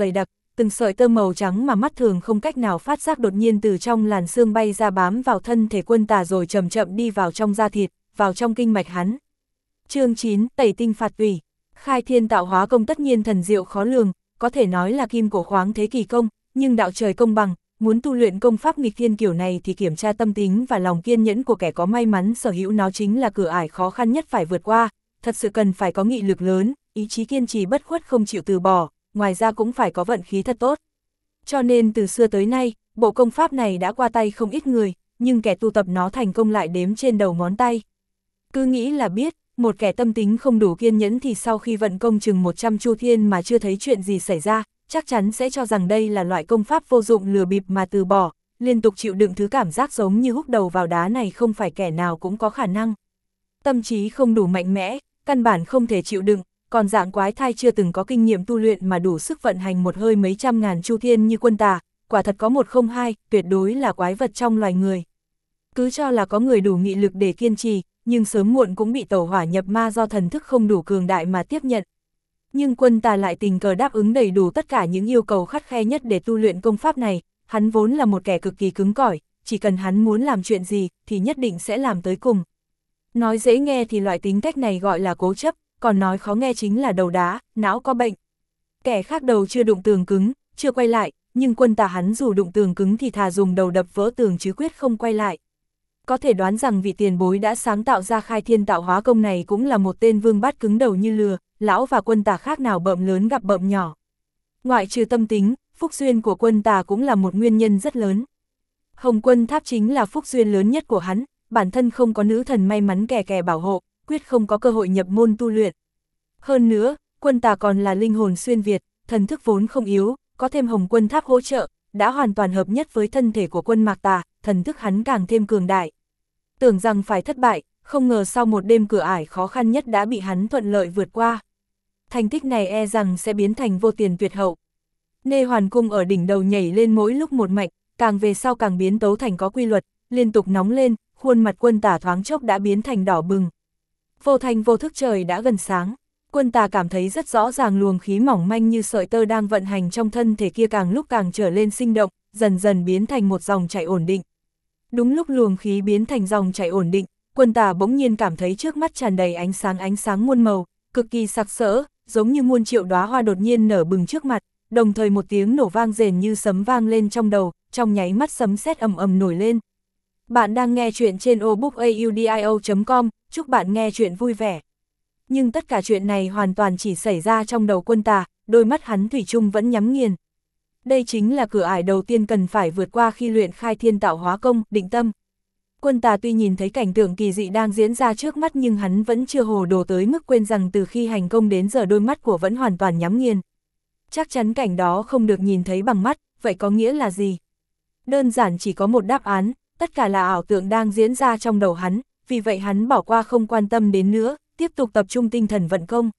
từng sợi tơ màu trắng mà mắt thường không cách nào phát giác đột nhiên từ trong làn xương bay ra bám vào thân thể Quân Tà rồi chậm chậm đi vào trong da thịt, vào trong kinh mạch hắn. Chương 9, Tẩy tinh phạt tủy. Khai thiên tạo hóa công tất nhiên thần diệu khó lường, có thể nói là kim cổ khoáng thế kỳ công, nhưng đạo trời công bằng, muốn tu luyện công pháp nghịch thiên kiểu này thì kiểm tra tâm tính và lòng kiên nhẫn của kẻ có may mắn sở hữu nó chính là cửa ải khó khăn nhất phải vượt qua, thật sự cần phải có nghị lực lớn, ý chí kiên trì bất khuất không chịu từ bỏ, ngoài ra cũng phải có vận khí thật tốt. Cho nên từ xưa tới nay, bộ công pháp này đã qua tay không ít người, nhưng kẻ tu tập nó thành công lại đếm trên đầu ngón tay. Cứ nghĩ là biết, một kẻ tâm tính không đủ kiên nhẫn thì sau khi vận công chừng 100 chu thiên mà chưa thấy chuyện gì xảy ra, chắc chắn sẽ cho rằng đây là loại công pháp vô dụng lừa bịp mà từ bỏ, liên tục chịu đựng thứ cảm giác giống như húc đầu vào đá này không phải kẻ nào cũng có khả năng. Tâm trí không đủ mạnh mẽ, căn bản không thể chịu đựng, còn dạng quái thai chưa từng có kinh nghiệm tu luyện mà đủ sức vận hành một hơi mấy trăm ngàn chu thiên như Quân Tà, quả thật có một không hai, tuyệt đối là quái vật trong loài người. Cứ cho là có người đủ nghị lực để kiên trì, nhưng sớm muộn cũng bị tẩu hỏa nhập ma do thần thức không đủ cường đại mà tiếp nhận. Nhưng Quân Tà lại tình cờ đáp ứng đầy đủ tất cả những yêu cầu khắt khe nhất để tu luyện công pháp này, hắn vốn là một kẻ cực kỳ cứng cỏi, chỉ cần hắn muốn làm chuyện gì thì nhất định sẽ làm tới cùng. Nói dễ nghe thì loại tính cách này gọi là cố chấp, còn nói khó nghe chính là đầu đá, não có bệnh. Kẻ khác đầu chưa đụng tường cứng, chưa quay lại, nhưng Quân Tà hắn dù đụng tường cứng thì thà dùng đầu đập vỡ tường chứ quyết không quay lại. Có thể đoán rằng vị tiền bối đã sáng tạo ra khai thiên tạo hóa công này cũng là một tên vương bát cứng đầu như lừa, lão và Quân Tà khác nào bợm lớn gặp bợm nhỏ. Ngoại trừ tâm tính, phúc duyên của Quân Tà cũng là một nguyên nhân rất lớn. Hồng Quân Tháp chính là phúc duyên lớn nhất của hắn, bản thân không có nữ thần may mắn kè kè bảo hộ, quyết không có cơ hội nhập môn tu luyện. Hơn nữa, Quân Tà còn là linh hồn xuyên Việt, thần thức vốn không yếu, có thêm Hồng Quân Tháp hỗ trợ, đã hoàn toàn hợp nhất với thân thể của Quân Mạc Tà, thần thức hắn càng thêm cường đại. Tưởng rằng phải thất bại, không ngờ sau một đêm cửa ải khó khăn nhất đã bị hắn thuận lợi vượt qua. Thành tích này e rằng sẽ biến thành vô tiền tuyệt hậu. Nê Hoàn Cung ở đỉnh đầu nhảy lên mỗi lúc một mạnh, càng về sau càng biến tấu thành có quy luật, liên tục nóng lên, khuôn mặt Quân Tà thoáng chốc đã biến thành đỏ bừng. Vô thành vô thức trời đã gần sáng, Quân Tà cảm thấy rất rõ ràng luồng khí mỏng manh như sợi tơ đang vận hành trong thân thể kia càng lúc càng trở lên sinh động, dần dần biến thành một dòng chảy ổn định. Đúng lúc luồng khí biến thành dòng chảy ổn định, Quân Tà bỗng nhiên cảm thấy trước mắt tràn đầy ánh sáng muôn màu, cực kỳ sặc sỡ, giống như muôn triệu đóa hoa đột nhiên nở bừng trước mặt, đồng thời một tiếng nổ vang rền như sấm vang lên trong đầu, trong nháy mắt sấm sét ầm ầm nổi lên. Bạn đang nghe chuyện trên obookaudio.com, chúc bạn nghe chuyện vui vẻ. Nhưng tất cả chuyện này hoàn toàn chỉ xảy ra trong đầu Quân Tà, đôi mắt hắn thủy chung vẫn nhắm nghiền. Đây chính là cửa ải đầu tiên cần phải vượt qua khi luyện khai thiên tạo hóa công, định tâm. Quân Tà tuy nhìn thấy cảnh tượng kỳ dị đang diễn ra trước mắt nhưng hắn vẫn chưa hồ đồ tới mức quên rằng từ khi hành công đến giờ đôi mắt của vẫn hoàn toàn nhắm nghiền. Chắc chắn cảnh đó không được nhìn thấy bằng mắt, vậy có nghĩa là gì? Đơn giản chỉ có một đáp án, tất cả là ảo tượng đang diễn ra trong đầu hắn, vì vậy hắn bỏ qua không quan tâm đến nữa, tiếp tục tập trung tinh thần vận công.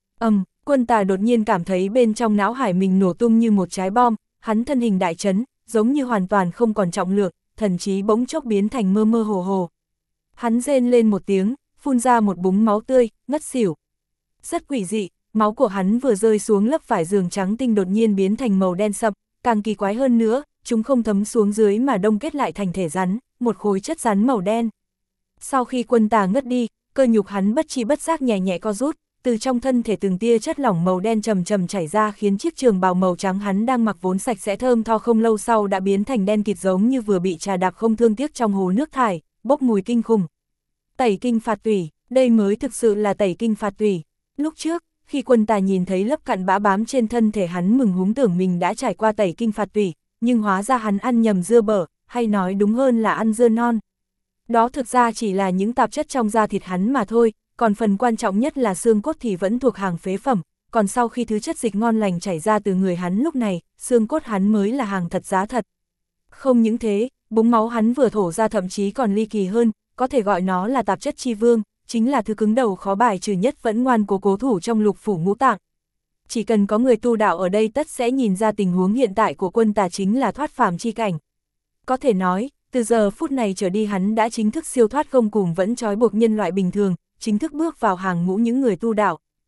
Quân Tà đột nhiên cảm thấy bên trong não hải mình nổ tung như một trái bom, hắn thân hình đại chấn, giống như hoàn toàn không còn trọng lượng, thần trí bỗng chốc biến thành mơ mơ hồ hồ. Hắn rên lên một tiếng, phun ra một búng máu tươi, ngất xỉu. Rất quỷ dị, máu của hắn vừa rơi xuống lớp vải giường trắng tinh đột nhiên biến thành màu đen sậm, càng kỳ quái hơn nữa, chúng không thấm xuống dưới mà đông kết lại thành thể rắn, một khối chất rắn màu đen. Sau khi Quân Tà ngất đi, cơ nhục hắn bất tri bất giác nhẹ nhẹ co rút, từ trong thân thể từng tia chất lỏng màu đen chầm chầm chảy ra khiến chiếc trường bào màu trắng hắn đang mặc vốn sạch sẽ thơm tho không lâu sau đã biến thành đen kịt giống như vừa bị trà đạp không thương tiếc trong hồ nước thải, bốc mùi kinh khủng. Tẩy kinh phạt tủy, đây mới thực sự là tẩy kinh phạt tủy. Lúc trước, khi Quân Tà nhìn thấy lớp cặn bã bám trên thân thể hắn mừng húm tưởng mình đã trải qua tẩy kinh phạt tủy, nhưng hóa ra hắn ăn nhầm dưa bở, hay nói đúng hơn là ăn dưa non. Đó thực ra chỉ là những tạp chất trong da thịt hắn mà thôi, còn phần quan trọng nhất là xương cốt thì vẫn thuộc hàng phế phẩm, còn sau khi thứ chất dịch ngon lành chảy ra từ người hắn lúc này, xương cốt hắn mới là hàng thật giá thật. Không những thế, búng máu hắn vừa thổ ra thậm chí còn ly kỳ hơn, có thể gọi nó là tạp chất chi vương, chính là thứ cứng đầu khó bài trừ nhất vẫn ngoan cố thủ trong lục phủ ngũ tạng. Chỉ cần có người tu đạo ở đây tất sẽ nhìn ra tình huống hiện tại của Quân Tà chính là thoát phàm chi cảnh. Có thể nói, từ giờ phút này trở đi hắn đã chính thức siêu thoát gông cùm vẫn trói buộc nhân loại bình thường, chính thức bước vào hàng ngũ những người tu đạo.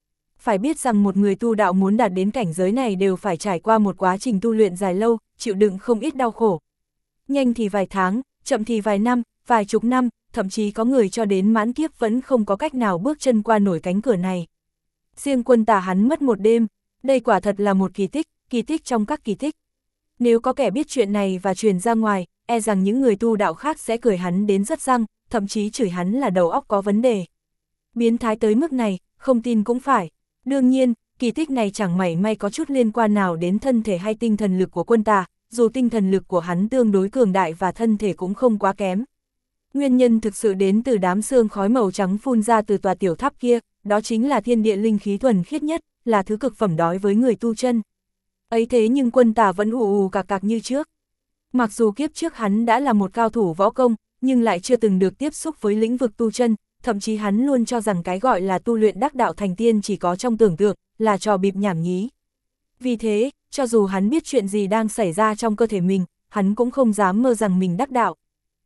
phải biết rằng một người tu đạo muốn đạt đến cảnh giới này đều phải trải qua một quá trình tu luyện dài lâu, chịu đựng không ít đau khổ. Nhanh thì vài tháng, chậm thì vài năm, vài chục năm, thậm chí có người cho đến mãn kiếp vẫn không có cách nào bước chân qua nổi cánh cửa này. Riêng Quân Tà hắn mất một đêm, đây quả thật là một kỳ tích trong các kỳ tích. Nếu có kẻ biết chuyện này và truyền ra ngoài, e rằng những người tu đạo khác sẽ cười hắn đến rất răng, thậm chí chửi hắn là đầu óc có vấn đề. Biến thái tới mức này, không tin cũng phải. Đương nhiên, kỳ tích này chẳng mảy may có chút liên quan nào đến thân thể hay tinh thần lực của Quân Tà, dù tinh thần lực của hắn tương đối cường đại và thân thể cũng không quá kém. Nguyên nhân thực sự đến từ đám sương khói màu trắng phun ra từ tòa tiểu tháp kia, đó chính là thiên địa linh khí thuần khiết nhất, là thứ cực phẩm đói với người tu chân. Ấy thế nhưng Quân Tà vẫn ù cạc như trước. Mặc dù kiếp trước hắn đã là một cao thủ võ công, nhưng lại chưa từng được tiếp xúc với lĩnh vực tu chân, thậm chí hắn luôn cho rằng cái gọi là tu luyện đắc đạo thành tiên chỉ có trong tưởng tượng, là trò bịp nhảm nhí. Vì thế, cho dù hắn biết chuyện gì đang xảy ra trong cơ thể mình, hắn cũng không dám mơ rằng mình đắc đạo.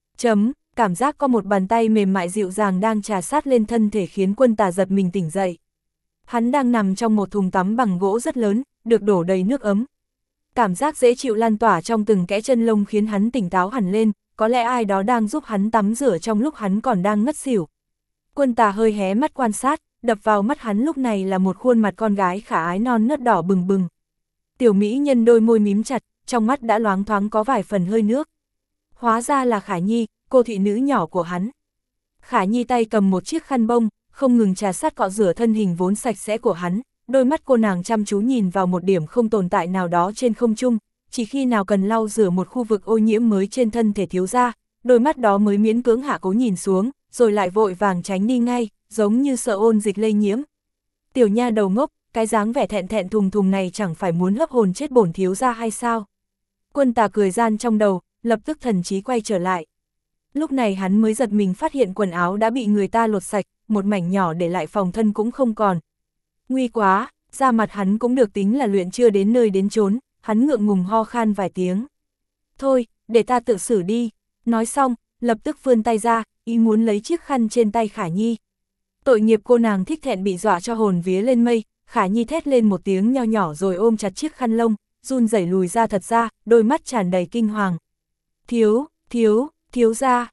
Cảm giác có một bàn tay mềm mại dịu dàng đang trà sát lên thân thể khiến Quân Tà giật mình tỉnh dậy. Hắn đang nằm trong một thùng tắm bằng gỗ rất lớn, được đổ đầy nước ấm. Cảm giác dễ chịu lan tỏa trong từng kẽ chân lông khiến hắn tỉnh táo hẳn lên, có lẽ ai đó đang giúp hắn tắm rửa trong lúc hắn còn đang ngất xỉu. Quân Tà hơi hé mắt quan sát, đập vào mắt hắn lúc này là một khuôn mặt con gái khả ái non nớt đỏ bừng bừng. Tiểu mỹ nhân đôi môi mím chặt, trong mắt đã loáng thoáng có vài phần hơi nước. Hóa ra là Khả Nhi, cô thị nữ nhỏ của hắn. Khả Nhi tay cầm một chiếc khăn bông, không ngừng trà sát cọ rửa thân hình vốn sạch sẽ của hắn, đôi mắt cô nàng chăm chú nhìn vào một điểm không tồn tại nào đó trên không trung, chỉ khi nào cần lau rửa một khu vực ô nhiễm mới trên thân thể thiếu gia, đôi mắt đó mới miễn cưỡng hạ cố nhìn xuống, rồi lại vội vàng tránh đi ngay, giống như sợ ôn dịch lây nhiễm. Tiểu nha đầu ngốc, cái dáng vẻ thẹn thẹn thùng thùng này chẳng phải muốn hấp hồn chết bổn thiếu gia hay sao? Quân Tà cười gian trong đầu, lập tức thần trí quay trở lại. Lúc này hắn mới giật mình phát hiện quần áo đã bị người ta lột sạch, một mảnh nhỏ để lại phòng thân cũng không còn. Nguy quá, da mặt hắn cũng được tính là luyện chưa đến nơi đến chốn, hắn ngượng ngùng ho khan vài tiếng. Thôi, để ta tự xử đi. Nói xong, lập tức vươn tay ra, ý muốn lấy chiếc khăn trên tay Khả Nhi. Tội nghiệp cô nàng thích thẹn bị dọa cho hồn vía lên mây, Khả Nhi thét lên một tiếng nho nhỏ rồi ôm chặt chiếc khăn lông, run rẩy lùi ra thật ra, đôi mắt tràn đầy kinh hoàng. Thiếu gia,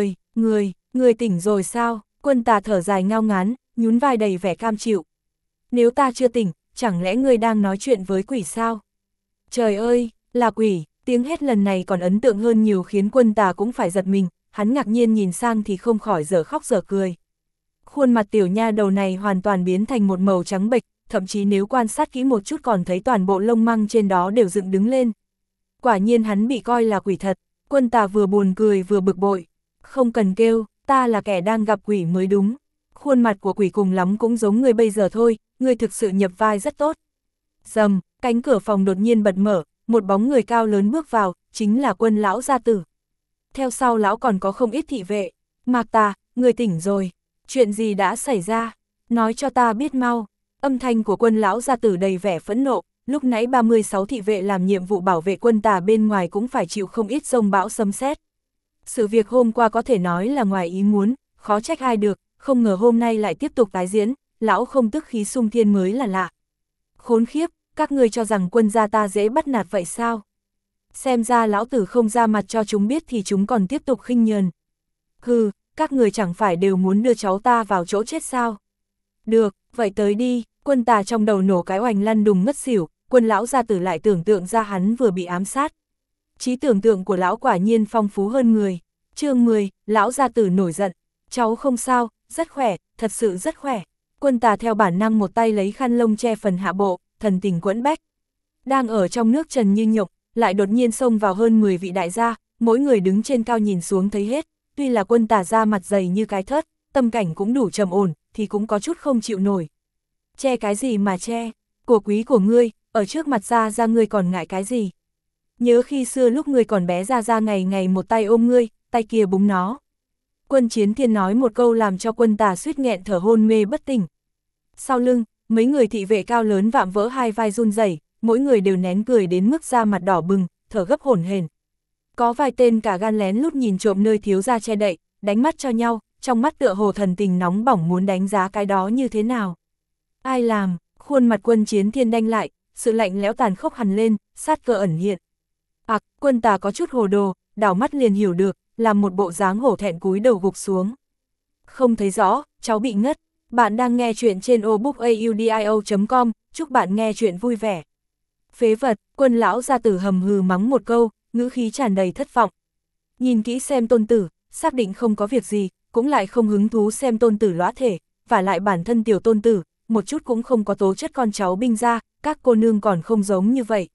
người tỉnh rồi sao? Quân Tà thở dài ngao ngán, nhún vai đầy vẻ cam chịu. Nếu ta chưa tỉnh, chẳng lẽ ngươi đang nói chuyện với quỷ sao? Trời ơi, là quỷ, tiếng hét lần này còn ấn tượng hơn nhiều khiến Quân Tà cũng phải giật mình, hắn ngạc nhiên nhìn sang thì không khỏi dở khóc dở cười. Khuôn mặt tiểu nha đầu này hoàn toàn biến thành một màu trắng bệch, thậm chí nếu quan sát kỹ một chút còn thấy toàn bộ lông măng trên đó đều dựng đứng lên. Quả nhiên hắn bị coi là quỷ thật. Quân Tà vừa buồn cười vừa bực bội. Không cần kêu, ta là kẻ đang gặp quỷ mới đúng. Khuôn mặt của quỷ cùng lắm cũng giống người bây giờ thôi, người thực sự nhập vai rất tốt. Rầm, cánh cửa phòng đột nhiên bật mở, một bóng người cao lớn bước vào, chính là Quân lão gia tử. Theo sau lão còn có không ít thị vệ. Mạc Tà, người tỉnh rồi. Chuyện gì đã xảy ra? Nói cho ta biết mau. Âm thanh của Quân lão gia tử đầy vẻ phẫn nộ. Lúc nãy 36 thị vệ làm nhiệm vụ bảo vệ Quân Tà bên ngoài cũng phải chịu không ít giông bão sấm sét. Sự việc hôm qua có thể nói là ngoài ý muốn, khó trách ai được, không ngờ hôm nay lại tiếp tục tái diễn, lão không tức khí xung thiên mới là lạ. Khốn khiếp, các ngươi cho rằng Quân gia ta dễ bắt nạt vậy sao? Xem ra lão tử không ra mặt cho chúng biết thì chúng còn tiếp tục khinh nhờn. Hừ, các người chẳng phải đều muốn đưa cháu ta vào chỗ chết sao? Được, vậy tới đi. Quân Tà trong đầu nổ cái oành lăn đùng ngất xỉu, Quân lão gia tử lại tưởng tượng ra hắn vừa bị ám sát. Trí tưởng tượng của lão quả nhiên phong phú hơn người. Chương 10, lão gia tử nổi giận. Cháu không sao, rất khỏe, thật sự rất khỏe. Quân Tà theo bản năng một tay lấy khăn lông che phần hạ bộ, thần tình quẫn bách. Đang ở trong nước trần như nhộng, lại đột nhiên xông vào hơn 10 vị đại gia, mỗi người đứng trên cao nhìn xuống thấy hết. Tuy là Quân Tà da mặt dày như cái thớt, tâm cảnh cũng đủ trầm ổn, thì cũng có chút không chịu nổi. Che cái gì mà che, của quý của ngươi, ở trước mặt ra ngươi còn ngại cái gì? Nhớ khi xưa lúc ngươi còn bé ra ngày ngày một tay ôm ngươi, tay kia búng nó. Quân Chiến Thiên nói một câu làm cho Quân Tà suýt nghẹn thở hôn mê bất tỉnh. Sau lưng, mấy người thị vệ cao lớn vạm vỡ hai vai run rẩy, mỗi người đều nén cười đến mức da mặt đỏ bừng, thở gấp hổn hển. Có vài tên cả gan lén lút nhìn trộm nơi thiếu gia che đậy, đánh mắt cho nhau, trong mắt tựa hồ thần tình nóng bỏng muốn đánh giá cái đó như thế nào. Ai làm? Khuôn mặt Quân Chiến Thiên đanh lại, sự lạnh lẽo tàn khốc hằn lên, sát cơ ẩn hiện. Quân Tà có chút hồ đồ, đảo mắt liền hiểu được, làm một bộ dáng hổ thẹn cúi đầu gục xuống. Không thấy rõ, cháu bị ngất. Bạn đang nghe chuyện trên obookaudio.com, chúc bạn nghe chuyện vui vẻ. Phế vật, Quân lão gia tử hầm hừ mắng một câu, ngữ khí tràn đầy thất vọng. Nhìn kỹ xem tôn tử, xác định không có việc gì, cũng lại không hứng thú xem tôn tử lõa thể, và lại bản thân tiểu tôn tử, một chút cũng không có tố chất con cháu binh ra, các cô nương còn không giống như vậy.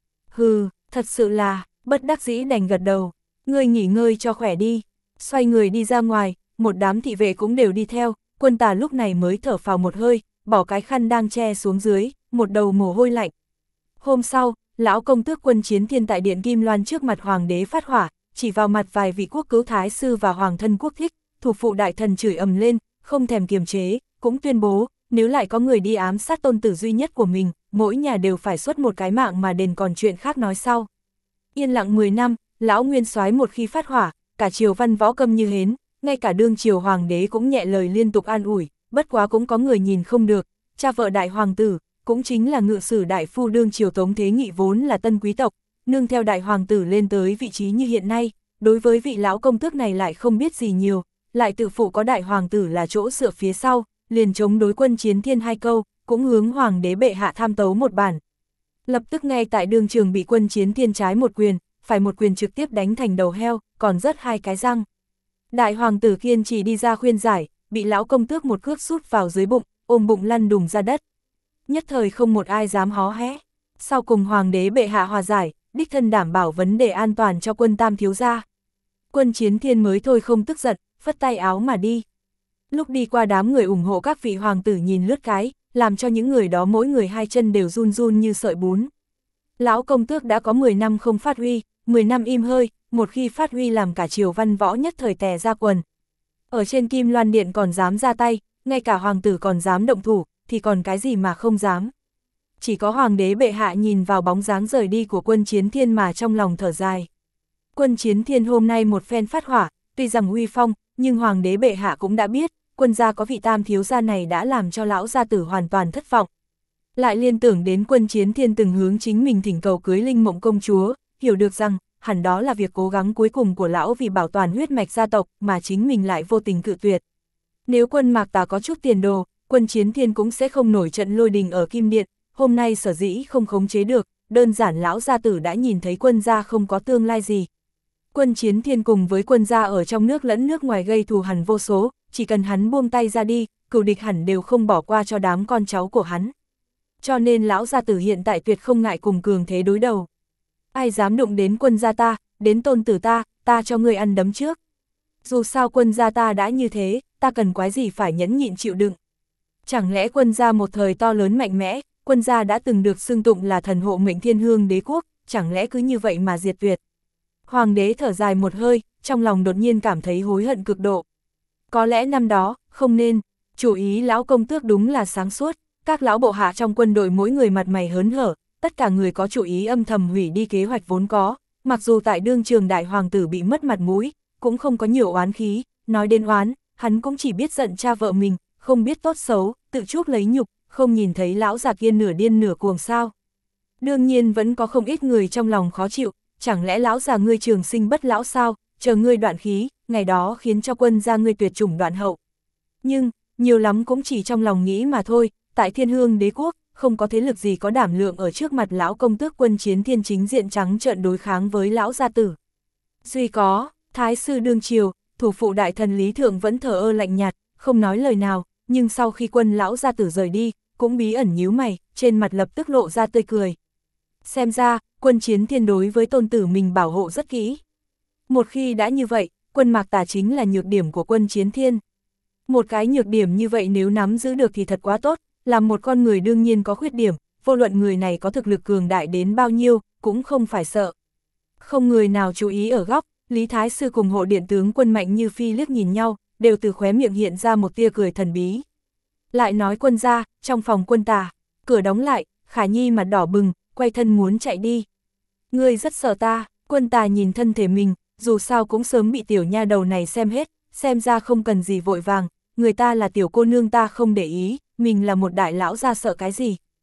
Hừ, thật sự là, bất đắc dĩ đành gật đầu, ngươi nghỉ ngơi cho khỏe đi. Xoay người đi ra ngoài, một đám thị vệ cũng đều đi theo, Quân Tà lúc này mới thở phào một hơi, bỏ cái khăn đang che xuống dưới, một đầu mồ hôi lạnh. Hôm sau, lão công tước Quân Chiến Thiên tại điện Kim Loan trước mặt hoàng đế phát hỏa, chỉ vào mặt vài vị quốc cứu thái sư và hoàng thân quốc thích, thuộc phụ đại thần chửi ầm lên, không thèm kiềm chế, cũng tuyên bố, nếu lại có người đi ám sát tôn tử duy nhất của mình, mỗi nhà đều phải xuất một cái mạng mà đền, còn chuyện khác nói sau. Yên lặng 10 năm, lão nguyên soái một khi phát hỏa, cả triều văn võ câm như hến, ngay cả đương triều hoàng đế cũng nhẹ lời liên tục an ủi, bất quá cũng có người nhìn không được, cha vợ đại hoàng tử, cũng chính là ngự sử đại phu đương triều Tống Thế Nghị vốn là tân quý tộc, nương theo đại hoàng tử lên tới vị trí như hiện nay, đối với vị lão công tước này lại không biết gì nhiều, lại tự phụ có đại hoàng tử là chỗ dựa phía sau, liền chống đối Quân Chiến Thiên 2 câu, cũng hướng hoàng đế bệ hạ tham tấu một bản. Lập tức ngay tại đương trường bị Quân Chiến Thiên trái một quyền, phải một quyền trực tiếp đánh thành đầu heo, còn rớt 2 cái răng. Đại hoàng tử kiên trì đi ra khuyên giải, bị lão công tước một cước sút vào dưới bụng, ôm bụng lăn đùng ra đất. Nhất thời không một ai dám hó hé. Sau cùng hoàng đế bệ hạ hòa giải, đích thân đảm bảo vấn đề an toàn cho Quân tam thiếu gia. Quân Chiến Thiên mới thôi không tức giận, phất tay áo mà đi. Lúc đi qua đám người ủng hộ các vị hoàng tử nhìn lướt cái, làm cho những người đó mỗi người 2 chân đều run run như sợi bún. Lão công tước đã có 10 năm không phát huy, 10 năm im hơi, một khi phát huy làm cả triều văn võ nhất thời tè ra quần. Ở trên Kim Loan Điện còn dám ra tay, ngay cả hoàng tử còn dám động thủ, thì còn cái gì mà không dám. Chỉ có hoàng đế bệ hạ nhìn vào bóng dáng rời đi của Quân Chiến Thiên mà trong lòng thở dài. Quân Chiến Thiên hôm nay một phen phát hỏa, tuy rằng uy phong, nhưng hoàng đế bệ hạ cũng đã biết, quân gia có vị tam thiếu gia này đã làm cho lão gia tử hoàn toàn thất vọng. Lại liên tưởng đến Quân Chiến Thiên từng hướng chính mình thỉnh cầu cưới Linh Mộng công chúa, hiểu được rằng, hẳn đó là việc cố gắng cuối cùng của lão vì bảo toàn huyết mạch gia tộc mà chính mình lại vô tình cự tuyệt. Nếu Quân Mạc Tà có chút tiền đồ, Quân Chiến Thiên cũng sẽ không nổi trận lôi đình ở Kim Điện, hôm nay sở dĩ không khống chế được, đơn giản lão gia tử đã nhìn thấy quân gia không có tương lai gì. Quân Chiến Thiên cùng với quân gia ở trong nước lẫn nước ngoài gây thù hằn vô số, chỉ cần hắn buông tay ra đi, cừu địch hẳn đều không bỏ qua cho đám con cháu của hắn. Cho nên lão gia tử hiện tại tuyệt không ngại cùng cường thế đối đầu. Ai dám đụng đến quân gia ta, đến tôn tử ta cho người ăn đấm trước. Dù sao quân gia ta đã như thế, ta cần quái gì phải nhẫn nhịn chịu đựng. Chẳng lẽ quân gia một thời to lớn mạnh mẽ, quân gia đã từng được xưng tụng là thần hộ mệnh thiên hương đế quốc, chẳng lẽ cứ như vậy mà diệt tuyệt. Hoàng đế thở dài một hơi, trong lòng đột nhiên cảm thấy hối hận cực độ. Có lẽ năm đó, không nên, chủ ý lão công tước đúng là sáng suốt, các lão bộ hạ trong quân đội mỗi người mặt mày hớn hở, tất cả người có chủ ý âm thầm hủy đi kế hoạch vốn có, mặc dù tại đương trường đại hoàng tử bị mất mặt mũi, cũng không có nhiều oán khí, nói đến oán, hắn cũng chỉ biết giận cha vợ mình, không biết tốt xấu, tự chuốc lấy nhục, không nhìn thấy lão già kia nửa điên nửa cuồng sao. Đương nhiên vẫn có không ít người trong lòng khó chịu, chẳng lẽ lão già ngươi trường sinh bất lão sao, chờ ngươi đoạn khí, ngày đó khiến cho quân gia ngươi tuyệt chủng đoạn hậu. Nhưng, nhiều lắm cũng chỉ trong lòng nghĩ mà thôi, tại Thiên Hương đế quốc, không có thế lực gì có đảm lượng ở trước mặt lão công tước Quân Chiến Thiên chính diện trắng trợn đối kháng với lão gia tử. Duy có, thái sư đương triều, thủ phụ đại thần Lý Thượng vẫn thờ ơ lạnh nhạt, không nói lời nào, nhưng sau khi quân lão gia tử rời đi, cũng bí ẩn nhíu mày, trên mặt lập tức lộ ra tươi cười. Xem ra, Quân Chiến Thiên đối với tôn tử mình bảo hộ rất kỹ. Một khi đã như vậy, Quân Mạc Tà chính là nhược điểm của Quân Chiến Thiên. Một cái nhược điểm như vậy nếu nắm giữ được thì thật quá tốt, làm một con người đương nhiên có khuyết điểm, vô luận người này có thực lực cường đại đến bao nhiêu, cũng không phải sợ. Không người nào chú ý ở góc, Lý Thái Sư cùng hộ điện tướng Quân Mạnh Như Phi liếc nhìn nhau, đều từ khóe miệng hiện ra một tia cười thần bí. Lại nói quân gia, trong phòng Quân Tà, cửa đóng lại, Khả Nhi mặt đỏ bừng, quay thân muốn chạy đi. Ngươi rất sợ ta, Quân Tà nhìn thân thể mình, dù sao cũng sớm bị tiểu nha đầu này xem hết, xem ra không cần gì vội vàng, người ta là tiểu cô nương ta không để ý, mình là một đại lão ra sợ cái gì.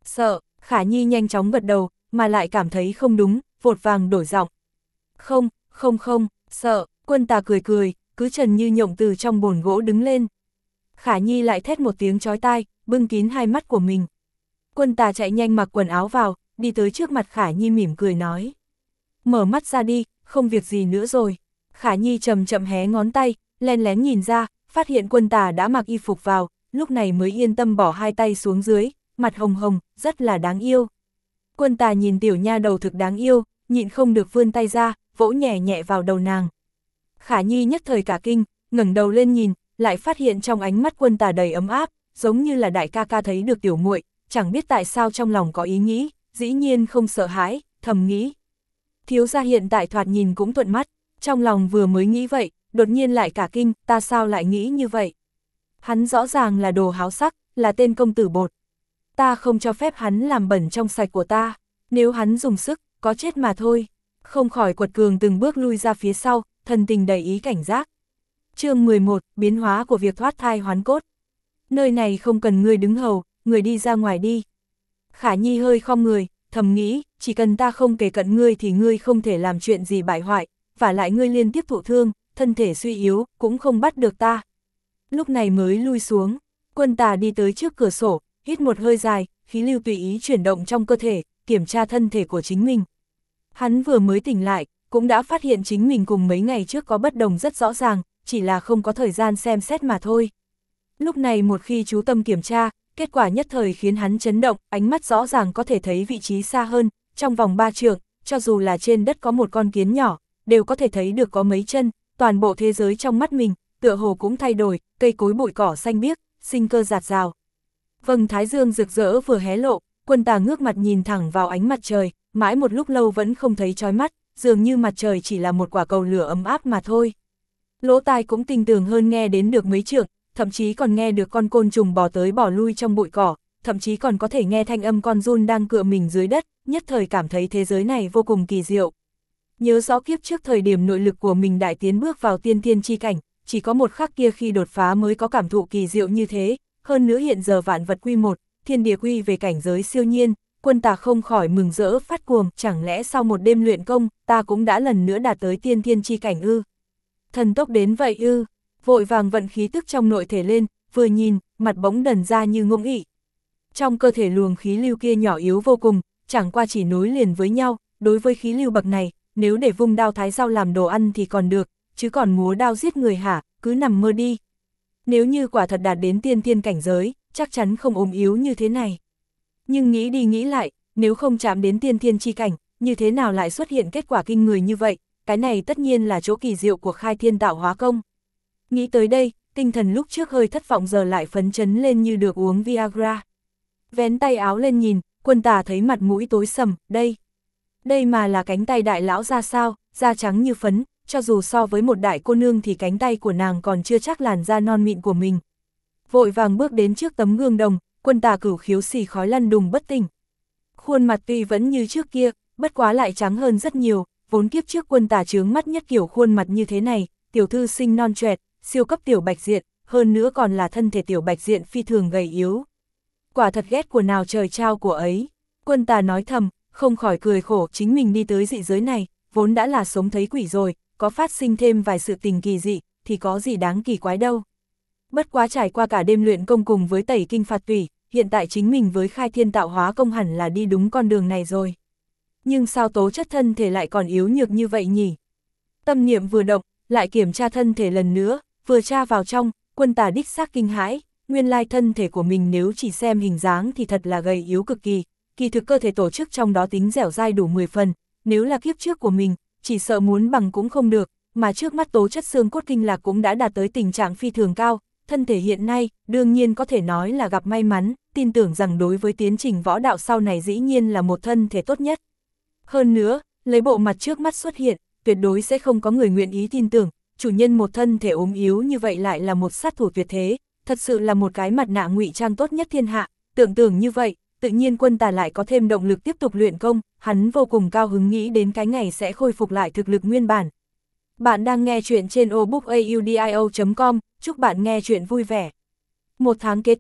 Sợ, Khả Nhi nhanh chóng gật đầu, mà lại cảm thấy không đúng, vội vàng đổi giọng. Không, sợ, Quân Tà cười cười, cứ trần như nhộng từ trong bồn gỗ đứng lên. Khả Nhi lại thét một tiếng chói tai, bưng kín hai mắt của mình. Quân Tà chạy nhanh mặc quần áo vào, đi tới trước mặt Khả Nhi mỉm cười nói. Mở mắt ra đi, không việc gì nữa rồi. Khả Nhi chậm chậm hé ngón tay, len lén nhìn ra, phát hiện Quân Tà đã mặc y phục vào, lúc này mới yên tâm bỏ hai tay xuống dưới, mặt hồng hồng, rất là đáng yêu. Quân Tà nhìn tiểu nha đầu thực đáng yêu, nhịn không được vươn tay ra, vỗ nhẹ nhẹ vào đầu nàng. Khả Nhi nhất thời cả kinh, ngẩng đầu lên nhìn, lại phát hiện trong ánh mắt Quân Tà đầy ấm áp, giống như là đại ca ca thấy được tiểu muội, chẳng biết tại sao trong lòng có ý nghĩ, dĩ nhiên không sợ hãi, thầm nghĩ. Thiếu gia hiện tại thoạt nhìn cũng thuận mắt, trong lòng vừa mới nghĩ vậy, đột nhiên lại cả kinh, ta sao lại nghĩ như vậy? Hắn rõ ràng là đồ háo sắc, là tên công tử bột. Ta không cho phép hắn làm bẩn trong sạch của ta, nếu hắn dùng sức, có chết mà thôi. Không khỏi quật cường từng bước lui ra phía sau, thần tình đầy ý cảnh giác. Chương 11, biến hóa của việc thoát thai hoán cốt. Nơi này không cần ngươi đứng hầu, người đi ra ngoài đi. Khả Nhi hơi khom người, thầm nghĩ, chỉ cần ta không kề cận ngươi thì ngươi không thể làm chuyện gì bại hoại, và lại ngươi liên tiếp thụ thương, thân thể suy yếu, cũng không bắt được ta. Lúc này mới lui xuống, Quân Tà đi tới trước cửa sổ, hít một hơi dài, khí lưu tùy ý chuyển động trong cơ thể, kiểm tra thân thể của chính mình. Hắn vừa mới tỉnh lại, cũng đã phát hiện chính mình cùng mấy ngày trước có bất đồng rất rõ ràng, chỉ là không có thời gian xem xét mà thôi. Lúc này một khi chú tâm kiểm tra, kết quả nhất thời khiến hắn chấn động, ánh mắt rõ ràng có thể thấy vị trí xa hơn, trong vòng 3 trượng, cho dù là trên đất có một con kiến nhỏ, đều có thể thấy được có mấy chân, toàn bộ thế giới trong mắt mình, tựa hồ cũng thay đổi, cây cối bụi cỏ xanh biếc, sinh cơ rạt rào. Vầng thái dương rực rỡ vừa hé lộ, Quân Tà ngước mặt nhìn thẳng vào ánh mặt trời, mãi một lúc lâu vẫn không thấy chói mắt, dường như mặt trời chỉ là một quả cầu lửa ấm áp mà thôi. Lỗ tai cũng tinh tường hơn nghe đến được mấy trượng, thậm chí còn nghe được con côn trùng bò tới bò lui trong bụi cỏ, thậm chí còn có thể nghe thanh âm con giun đang cựa mình dưới đất, nhất thời cảm thấy thế giới này vô cùng kỳ diệu. Nhớ rõ kiếp trước thời điểm nội lực của mình đại tiến bước vào tiên thiên chi cảnh, chỉ có một khắc kia khi đột phá mới có cảm thụ kỳ diệu như thế, hơn nữa hiện giờ vạn vật quy một, thiên địa quy về cảnh giới siêu nhiên, Quân Tà không khỏi mừng rỡ phát cuồng, chẳng lẽ sau một đêm luyện công, ta cũng đã lần nữa đạt tới tiên thiên chi cảnh ư? Thần tốc đến vậy ư? Vội vàng vận khí tức trong nội thể lên, vừa nhìn, mặt bỗng đần ra như ngỗng ị. Trong cơ thể luồng khí lưu kia nhỏ yếu vô cùng, chẳng qua chỉ nối liền với nhau, đối với khí lưu bậc này, nếu để vung đao thái dao làm đồ ăn thì còn được, chứ còn múa đao giết người hả, cứ nằm mơ đi. Nếu như quả thật đạt đến tiên thiên cảnh giới, chắc chắn không ốm yếu như thế này. Nhưng nghĩ đi nghĩ lại, nếu không chạm đến tiên thiên chi cảnh, như thế nào lại xuất hiện kết quả kinh người như vậy, cái này tất nhiên là chỗ kỳ diệu của khai thiên tạo hóa công. Nghĩ tới đây, tinh thần lúc trước hơi thất vọng giờ lại phấn chấn lên như được uống Viagra. Vén tay áo lên nhìn, Quân Tà thấy mặt mũi tối sầm, đây mà là cánh tay đại lão ra sao, da trắng như phấn, cho dù so với một đại cô nương thì cánh tay của nàng còn chưa chắc làn da non mịn của mình. Vội vàng bước đến trước tấm gương đồng, Quân Tà cửu khiếu xì khói lăn đùng bất tỉnh. Khuôn mặt tuy vẫn như trước kia, bất quá lại trắng hơn rất nhiều, vốn kiếp trước Quân Tà chướng mắt nhất kiểu khuôn mặt như thế này, tiểu thư sinh non choẹt, siêu cấp tiểu bạch diện, hơn nữa còn là thân thể tiểu bạch diện phi thường gầy yếu. Quả thật ghét của nào trời trao của ấy. Quân Tà nói thầm, không khỏi cười khổ, chính mình đi tới dị giới này, vốn đã là sống thấy quỷ rồi, có phát sinh thêm vài sự tình kỳ dị, thì có gì đáng kỳ quái đâu. Bất quá trải qua cả đêm luyện công cùng với tẩy kinh phạt tủy, hiện tại chính mình với khai thiên tạo hóa công hẳn là đi đúng con đường này rồi. Nhưng sao tố chất thân thể lại còn yếu nhược như vậy nhỉ? Tâm niệm vừa động, lại kiểm tra thân thể lần nữa, vừa tra vào trong, Quân Tà đích xác kinh hãi, nguyên lai thân thể của mình nếu chỉ xem hình dáng thì thật là gầy yếu cực kỳ, kỳ thực cơ thể tổ chức trong đó tính dẻo dai đủ 10 phần, nếu là kiếp trước của mình, chỉ sợ muốn bằng cũng không được, mà trước mắt tố chất xương cốt kinh lạc cũng đã đạt tới tình trạng phi thường cao, thân thể hiện nay, đương nhiên có thể nói là gặp may mắn, tin tưởng rằng đối với tiến trình võ đạo sau này dĩ nhiên là một thân thể tốt nhất. Hơn nữa, lấy bộ mặt trước mắt xuất hiện, tuyệt đối sẽ không có người nguyện ý tin tưởng, chủ nhân một thân thể ốm yếu như vậy lại là một sát thủ tuyệt thế, thật sự là một cái mặt nạ ngụy trang tốt nhất thiên hạ, tưởng như vậy, tự nhiên Quân Tà lại có thêm động lực tiếp tục luyện công, hắn vô cùng cao hứng nghĩ đến cái ngày sẽ khôi phục lại thực lực nguyên bản. Bạn đang nghe chuyện trên obookaudio.com, chúc bạn nghe chuyện vui vẻ. Một tháng kế tiếp,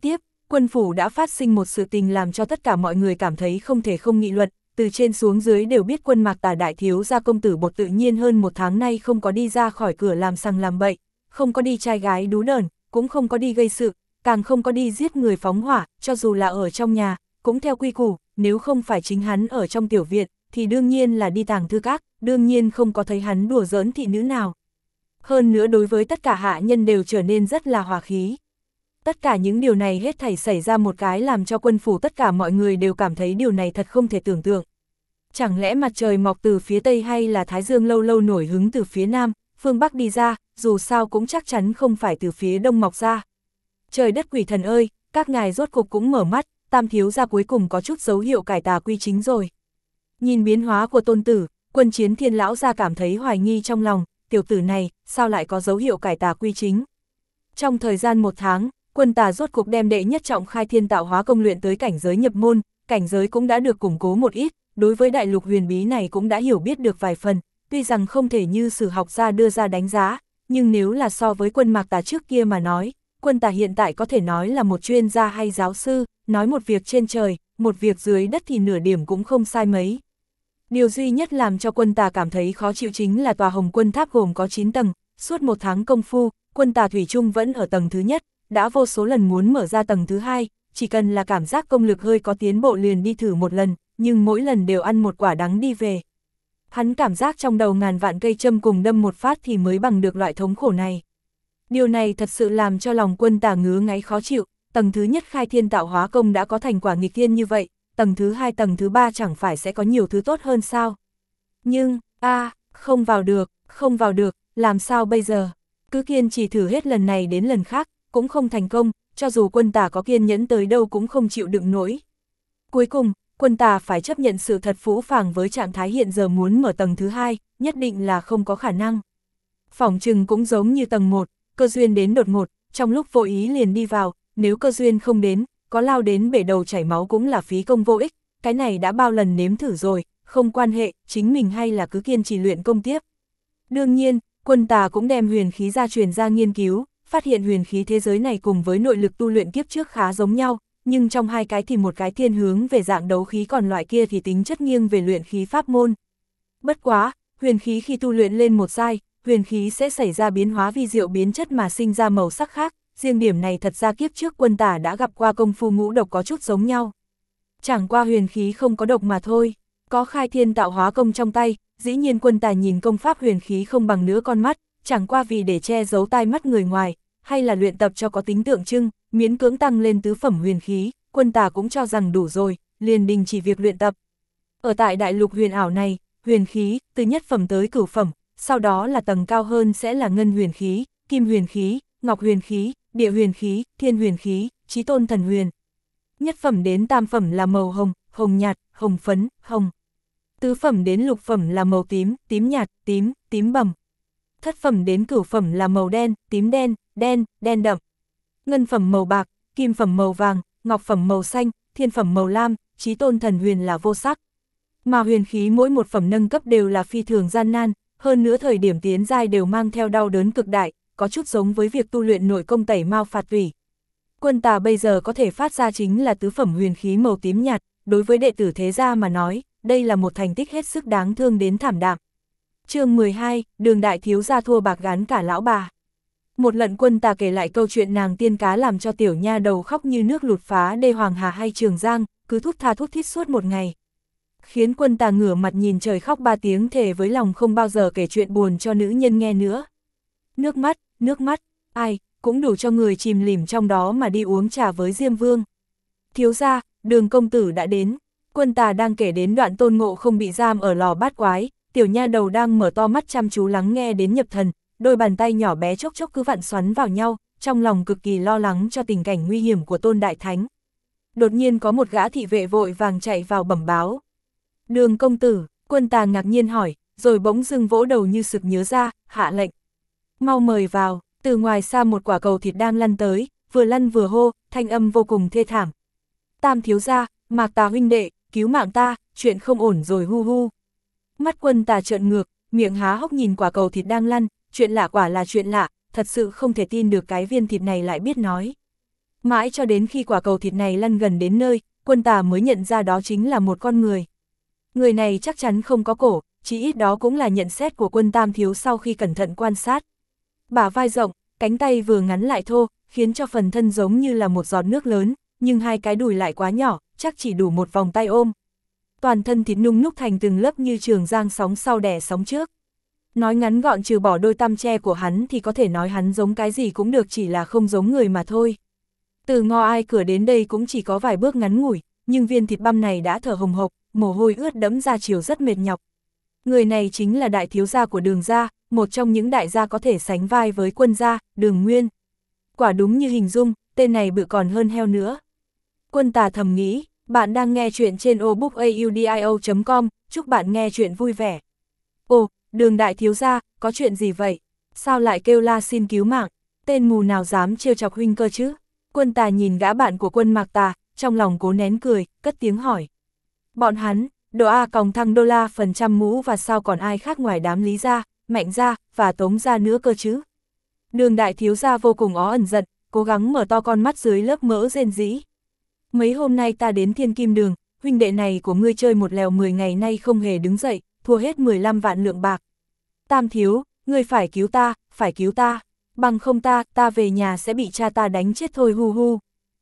quân phủ đã phát sinh một sự tình làm cho tất cả mọi người cảm thấy không thể không nghị luận, từ trên xuống dưới đều biết quân Mạc Tà đại thiếu gia công tử Bột tự nhiên hơn một tháng nay không có đi ra khỏi cửa làm sằng làm bậy, không có đi trai gái đú đờn, cũng không có đi gây sự, càng không có đi giết người phóng hỏa, cho dù là ở trong nhà, cũng theo quy củ, nếu không phải chính hắn ở trong tiểu viện, thì đương nhiên là đi tàng thư các, đương nhiên không có thấy hắn đùa giỡn thị nữ nào. Hơn nữa đối với tất cả hạ nhân đều trở nên rất là hòa khí. Tất cả những điều này hết thảy xảy ra một cái làm cho quân phủ tất cả mọi người đều cảm thấy điều này thật không thể tưởng tượng. Chẳng lẽ mặt trời mọc từ phía tây hay là thái dương lâu lâu nổi hứng từ phía nam, phương bắc đi ra, dù sao cũng chắc chắn không phải từ phía đông mọc ra. Trời đất quỷ thần ơi, các ngài rốt cục cũng mở mắt, Tam thiếu gia cuối cùng có chút dấu hiệu cải tà quy chính rồi. Nhìn biến hóa của tôn tử, Quân Chiến Thiên lão gia cảm thấy hoài nghi trong lòng, tiểu tử này, sao lại có dấu hiệu cải tà quy chính. Trong thời gian 1 tháng, Quân Tà rốt cuộc đem đệ nhất trọng khai thiên tạo hóa công luyện tới cảnh giới nhập môn, cảnh giới cũng đã được củng cố một ít, đối với đại lục huyền bí này cũng đã hiểu biết được vài phần, tuy rằng không thể như sử học gia đưa ra đánh giá, nhưng nếu là so với Quân Mạc Tà trước kia mà nói, Quân Tà hiện tại có thể nói là một chuyên gia hay giáo sư, nói một việc trên trời, một việc dưới đất thì nửa điểm cũng không sai mấy. Điều duy nhất làm cho Quân Tà cảm thấy khó chịu chính là tòa Hồng Quân Tháp gồm có 9 tầng, suốt 1 tháng công phu, Quân Tà thủy chung vẫn ở tầng thứ nhất, đã vô số lần muốn mở ra tầng thứ 2, chỉ cần là cảm giác công lực hơi có tiến bộ liền đi thử một lần, nhưng mỗi lần đều ăn một quả đắng đi về. Hắn cảm giác trong đầu ngàn vạn cây châm cùng đâm một phát thì mới bằng được loại thống khổ này. Điều này thật sự làm cho lòng Quân Tà ngứa ngáy khó chịu, tầng thứ nhất khai thiên tạo hóa công đã có thành quả nghịch thiên như vậy, tầng thứ 2 tầng thứ 3 chẳng phải sẽ có nhiều thứ tốt hơn sao? Nhưng, không vào được, làm sao bây giờ? Cứ kiên trì thử hết lần này đến lần khác, cũng không thành công, cho dù Quân Tà có kiên nhẫn tới đâu cũng không chịu đựng nổi. Cuối cùng, Quân Tà phải chấp nhận sự thật phũ phàng với trạng thái hiện giờ muốn mở tầng thứ 2, nhất định là không có khả năng. Phỏng chừng cũng giống như tầng 1, cơ duyên đến đột ngột, trong lúc vô ý liền đi vào, nếu cơ duyên không đến, có lao đến bể đầu chảy máu cũng là phí công vô ích, cái này đã bao lần nếm thử rồi, không quan hệ, chính mình hay là cứ kiên trì luyện công tiếp. Đương nhiên, Quân Tà cũng đem huyền khí gia truyền ra nghiên cứu, phát hiện huyền khí thế giới này cùng với nội lực tu luyện kiếp trước khá giống nhau, nhưng trong hai cái thì một cái thiên hướng về dạng đấu khí còn loại kia thì tính chất nghiêng về luyện khí pháp môn. Bất quá, huyền khí khi tu luyện lên một giai, huyền khí sẽ xảy ra biến hóa vi diệu biến chất mà sinh ra màu sắc khác, riêng điểm này thật ra kiếp trước Quân Tà đã gặp qua công phu ngũ độc có chút giống nhau. Chẳng qua huyền khí không có độc mà thôi, có khai thiên tạo hóa công trong tay, dĩ nhiên Quân Tà nhìn công pháp huyền khí không bằng nữa con mắt, chẳng qua vì để che giấu tai mắt người ngoài, hay là luyện tập cho có tính tượng trưng, miễn cưỡng tăng lên tứ phẩm huyền khí, Quân Tà cũng cho rằng đủ rồi, liền đình chỉ việc luyện tập. Ở tại đại lục huyền ảo này, huyền khí, từ nhất phẩm tới cửu phẩm, sau đó là tầng cao hơn sẽ là ngân huyền khí, kim huyền khí, ngọc huyền khí, địa huyền khí, thiên huyền khí, chí tôn thần huyền. Nhất phẩm đến tam phẩm là màu hồng, hồng nhạt, hồng phấn, hồng. Tứ phẩm đến lục phẩm là màu tím, tím nhạt, tím, tím bầm. Thất phẩm đến cửu phẩm là màu đen, tím đen, đen, đen đậm. Ngân phẩm màu bạc, kim phẩm màu vàng, ngọc phẩm màu xanh, thiên phẩm màu lam, chí tôn thần huyền là vô sắc. Mà huyền khí mỗi một phẩm nâng cấp đều là phi thường gian nan, hơn nữa thời điểm tiến giai đều mang theo đau đớn cực đại, có chút giống với việc tu luyện nội công tẩy mao phạt tủy. Quân Tà bây giờ có thể phát ra chính là tứ phẩm huyền khí màu tím nhạt, đối với đệ tử thế gia mà nói, đây là một thành tích hết sức đáng thương đến thảm đạm. Chương 12, Đường đại thiếu gia thua bạc gán cả lão bà. Một lần Quân Tà kể lại câu chuyện nàng tiên cá làm cho tiểu nha đầu khóc như nước lụt phá đê Hoàng Hà hay Trường Giang, cứ thút tha thút thít suốt một ngày. Khiến Quân Tà ngửa mặt nhìn trời khóc 3 tiếng thề với lòng không bao giờ kể chuyện buồn cho nữ nhân nghe nữa. Nước mắt, ai, cũng đủ cho người chìm lìm trong đó mà đi uống trà với Diêm Vương. Thiếu gia, Đường công tử đã đến. Quân Tà đang kể đến đoạn Tôn Ngộ không bị giam ở lò bát quái, tiểu nha đầu đang mở to mắt chăm chú lắng nghe đến nhập thần, đôi bàn tay nhỏ bé chốc chốc cứ vặn xoắn vào nhau, trong lòng cực kỳ lo lắng cho tình cảnh nguy hiểm của Tôn Đại Thánh. Đột nhiên có một gã thị vệ vội vàng chạy vào bẩm báo. Đường công tử, Quân Tà ngạc nhiên hỏi, rồi bỗng dưng vỗ đầu như sực nhớ ra, hạ lệnh. Mau mời vào, từ ngoài xa một quả cầu thịt đang lăn tới, vừa lăn vừa hô, thanh âm vô cùng thê thảm. Tam thiếu gia, Mạc Tà huynh đệ, cứu mạng ta, chuyện không ổn rồi hu hu. Mắt Quân Tà trợn ngược, miệng há hốc nhìn quả cầu thịt đang lăn, chuyện lạ quả là chuyện lạ, thật sự không thể tin được cái viên thịt này lại biết nói. Mãi cho đến khi quả cầu thịt này lăn gần đến nơi, Quân Tà mới nhận ra đó chính là một con người. Người này chắc chắn không có cổ, chỉ ít đó cũng là nhận xét của Quân Tam Thiếu sau khi cẩn thận quan sát. Bả vai rộng, cánh tay vừa ngắn lại thô, khiến cho phần thân giống như là một giọt nước lớn, nhưng hai cái đùi lại quá nhỏ, chắc chỉ đủ một vòng tay ôm. Toàn thân thịt nung núc thành từng lớp như trường giang sóng sau đẻ sóng trước. Nói ngắn gọn trừ bỏ đôi tăm tre của hắn thì có thể nói hắn giống cái gì cũng được, chỉ là không giống người mà thôi. Từ Ngo Ai Cửa đến đây cũng chỉ có vài bước ngắn ngủi, nhưng viên thịt băm này đã thở hồng hộc, mồ hôi ướt đẫm ra chiều rất mệt nhọc. Người này chính là đại thiếu gia của Đường gia, một trong những đại gia có thể sánh vai với Quân gia, Đường Nguyên. Quả đúng như hình dung, tên này bự còn hơn heo nữa. Quân Tà thầm nghĩ, bạn đang nghe chuyện trên obookaudio.com, chúc bạn nghe chuyện vui vẻ. Ồ, Đường đại thiếu gia, có chuyện gì vậy? Sao lại kêu la xin cứu mạng? Tên mù nào dám trêu chọc huynh cơ chứ? Quân Tà nhìn gã bạn của Quân Mạc Tà, trong lòng cố nén cười, cất tiếng hỏi. Bọn hắn, Đồ A Còng Thăng Đô La phần trăm mũ và sao còn ai khác ngoài đám Lý gia, Mạnh gia và Tống gia nữa cơ chứ? Đường đại thiếu gia vô cùng ó ẩn giận, cố gắng mở to con mắt dưới lớp mỡ rên rỉ. Mấy hôm nay ta đến Thiên Kim Đường, huynh đệ này của ngươi chơi một lèo 10 ngày nay không hề đứng dậy, thua hết 15 vạn lượng bạc. Tam thiếu, ngươi phải cứu ta, phải cứu ta, bằng không ta về nhà sẽ bị cha ta đánh chết thôi hu hu.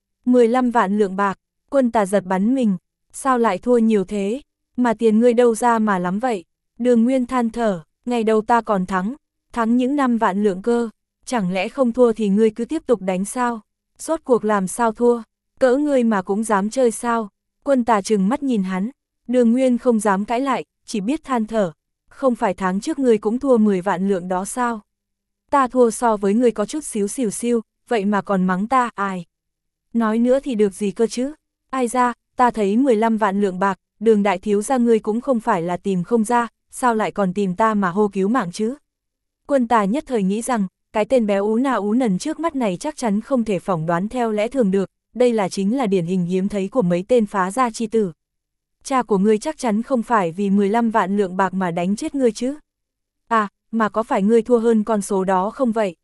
15 vạn lượng bạc, Quân Tà giật bắn mình, sao lại thua nhiều thế, mà tiền ngươi đâu ra mà lắm vậy? Đường Nguyên than thở, ngày đầu ta còn thắng những 5 vạn lượng cơ, chẳng lẽ không thua thì ngươi cứ tiếp tục đánh sao? Rốt cuộc làm sao thua, cỡ ngươi mà cũng dám chơi sao? Quân Tà trừng mắt nhìn hắn, Đường Nguyên không dám cãi lại, chỉ biết than thở, không phải tháng trước ngươi cũng thua 10 vạn lượng đó sao? Ta thua so với ngươi có chút xíu xìu xiu, vậy mà còn mắng ta, ai? Nói nữa thì được gì cơ chứ? Ai ra, ta thấy 15 vạn lượng bạc, Đường đại thiếu gia ngươi cũng không phải là tìm không ra, sao lại còn tìm ta mà hô cứu mạng chứ? Quân Tà nhất thời nghĩ rằng, cái tên béo ú na ú nần trước mắt này chắc chắn không thể phỏng đoán theo lẽ thường được, đây chính là điển hình hiếm thấy của mấy tên phá gia chi tử. Cha của ngươi chắc chắn không phải vì 15 vạn lượng bạc mà đánh chết ngươi chứ? À, mà có phải ngươi thua hơn con số đó không vậy?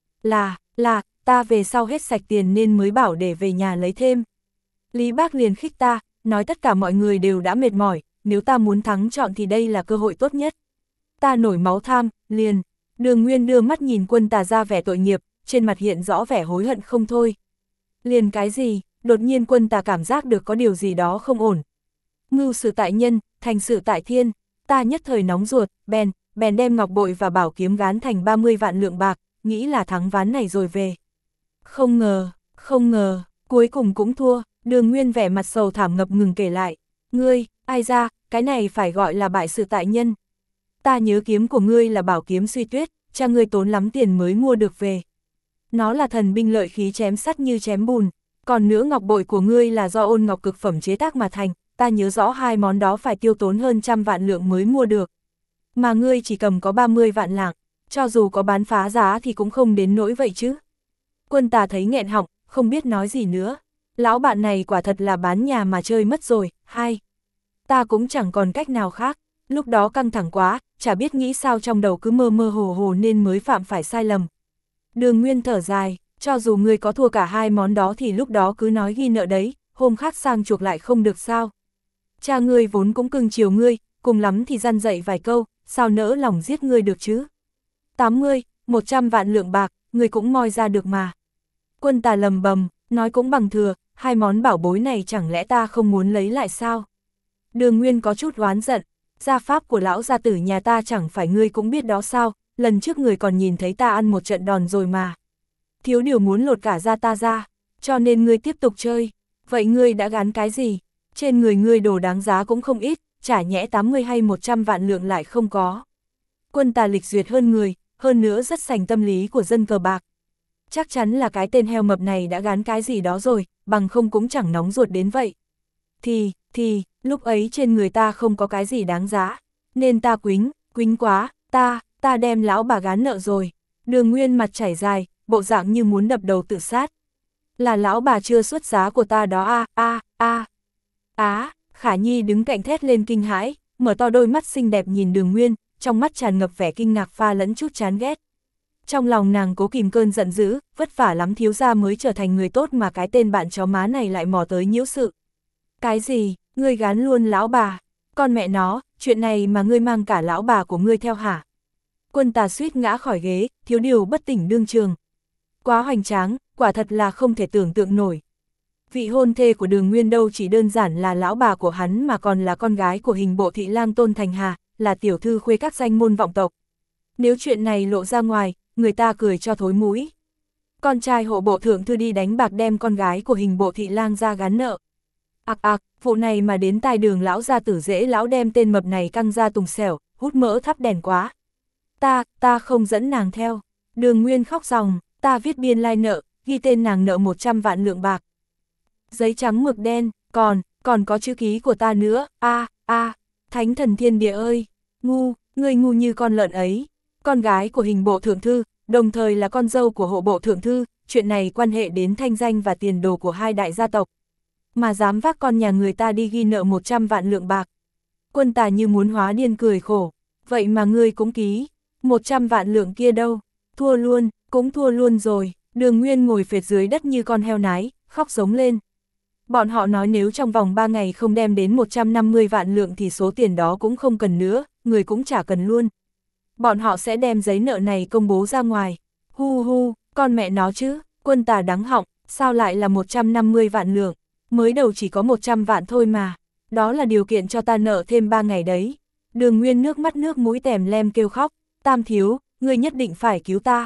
Là, ta về sau hết sạch tiền nên mới bảo để về nhà lấy thêm. Lý Bác liền khích ta, nói tất cả mọi người đều đã mệt mỏi, nếu ta muốn thắng chọn thì đây là cơ hội tốt nhất. Ta nổi máu tham, liền. Đường Nguyên đưa mắt nhìn Quân Tà ra vẻ tội nghiệp, trên mặt hiện rõ vẻ hối hận không thôi. Liền cái gì? Đột nhiên Quân Tà cảm giác được có điều gì đó không ổn. Mưu sự tại nhân, thành sự tại thiên, ta nhất thời nóng ruột, bèn đem ngọc bội và bảo kiếm gán thành 30 vạn lượng bạc, nghĩ là thắng ván này rồi về. Không ngờ, cuối cùng cũng thua. Đường Nguyên vẻ mặt sầu thảm ngập ngừng kể lại, ngươi, ai ra, cái này phải gọi là bại sự tại nhân. Ta nhớ kiếm của ngươi là bảo kiếm Suy Tuyết, cha ngươi tốn lắm tiền mới mua được về. Nó là thần binh lợi khí chém sắt như chém bùn, còn nữa ngọc bội của ngươi là do ôn ngọc cực phẩm chế tác mà thành, ta nhớ rõ hai món đó phải tiêu tốn hơn 100 vạn lượng mới mua được. Mà ngươi chỉ cầm có 30 vạn lạng, cho dù có bán phá giá thì cũng không đến nỗi vậy chứ. Quân Tà thấy nghẹn họng, không biết nói gì nữa. Lão bạn này quả thật là bán nhà mà chơi mất rồi, ta cũng chẳng còn cách nào khác, lúc đó căng thẳng quá, chả biết nghĩ sao trong đầu cứ mơ mơ hồ hồ nên mới phạm phải sai lầm. Đường Nguyên thở dài, cho dù ngươi có thua cả hai món đó thì lúc đó cứ nói ghi nợ đấy, hôm khác sang chuộc lại không được sao. Cha ngươi vốn cũng cưng chiều ngươi, cùng lắm thì răn dạy vài câu, sao nỡ lòng giết ngươi được chứ. 80, 100 vạn lượng bạc, ngươi cũng moi ra được mà. Quân Tà lầm bầm, nói cũng bằng thừa, hai món bảo bối này chẳng lẽ ta không muốn lấy lại sao? Đường Nguyên có chút oán giận, gia pháp của lão gia tử nhà ta chẳng phải ngươi cũng biết đó sao, lần trước người còn nhìn thấy ta ăn một trận đòn rồi mà. Thiếu điều muốn lột cả da ta ra, cho nên ngươi tiếp tục chơi. Vậy ngươi đã gán cái gì? Trên người ngươi đồ đáng giá cũng không ít, chả nhẽ 80 hay 100 vạn lượng lại không có. Quân Tà lịch duyệt hơn người, hơn nữa rất sành tâm lý của dân cờ bạc. Chắc chắn là cái tên heo mập này đã gán cái gì đó rồi, bằng không cũng chẳng nóng ruột đến vậy. Thì, lúc ấy trên người ta không có cái gì đáng giá, nên ta quýnh quá, ta đem lão bà gán nợ rồi. Đường Nguyên mặt chảy dài, bộ dạng như muốn đập đầu tự sát. Là lão bà chưa xuất giá của ta đó Khả Nhi đứng cạnh thét lên kinh hãi, mở to đôi mắt xinh đẹp nhìn Đường Nguyên, trong mắt tràn ngập vẻ kinh ngạc pha lẫn chút chán ghét. Trong lòng nàng cố kìm cơn giận dữ, vất vả lắm thiếu gia mới trở thành người tốt mà cái tên bạn chó má này lại mò tới nhiễu sự. Cái gì, ngươi gán luôn lão bà, con mẹ nó, chuyện này mà ngươi mang cả lão bà của ngươi theo hả? Quân Tà suýt ngã khỏi ghế, thiếu điều bất tỉnh đương trường. Quá hoành tráng, quả thật là không thể tưởng tượng nổi. Vị hôn thê của Đường Nguyên đâu chỉ đơn giản là lão bà của hắn mà còn là con gái của hình bộ thị lang Tôn Thành Hà, là tiểu thư khuê các danh môn vọng tộc. Nếu chuyện này lộ ra ngoài, người ta cười cho thối mũi. Con trai hộ bộ thượng thư đi đánh bạc đem con gái của hình bộ thị lang ra gán nợ. Vụ này mà đến tai Đường lão gia tử dễ lão đem tên mập này căng ra tùng xẻo, hút mỡ thắp đèn quá. Ta không dẫn nàng theo. Đường Nguyên khóc ròng, ta viết biên lai nợ, ghi tên nàng nợ 100 vạn lượng bạc. Giấy trắng mực đen, còn có chữ ký của ta nữa, thánh thần thiên địa ơi, ngươi ngu như con lợn ấy. Con gái của hình bộ thượng thư, đồng thời là con dâu của hộ bộ thượng thư, chuyện này quan hệ đến thanh danh và tiền đồ của hai đại gia tộc. Mà dám vác con nhà người ta đi ghi nợ 100 vạn lượng bạc. Quân Tà như muốn hóa điên cười khổ, vậy mà ngươi cũng ký, 100 vạn lượng kia đâu, thua luôn, cũng thua luôn rồi. Đường Nguyên ngồi phệt dưới đất như con heo nái, khóc giống lên. Bọn họ nói nếu trong vòng 3 ngày không đem đến 150 vạn lượng thì số tiền đó cũng không cần nữa, người cũng chả cần luôn. Bọn họ sẽ đem giấy nợ này công bố ra ngoài. Con mẹ nó chứ, Quân Tà đắng họng, sao lại là 150 vạn lượng, mới đầu chỉ có 100 vạn thôi mà, đó là điều kiện cho ta nợ thêm 3 ngày đấy. Đường Nguyên nước mắt nước mũi tèm lem kêu khóc, Tam thiếu, ngươi nhất định phải cứu ta,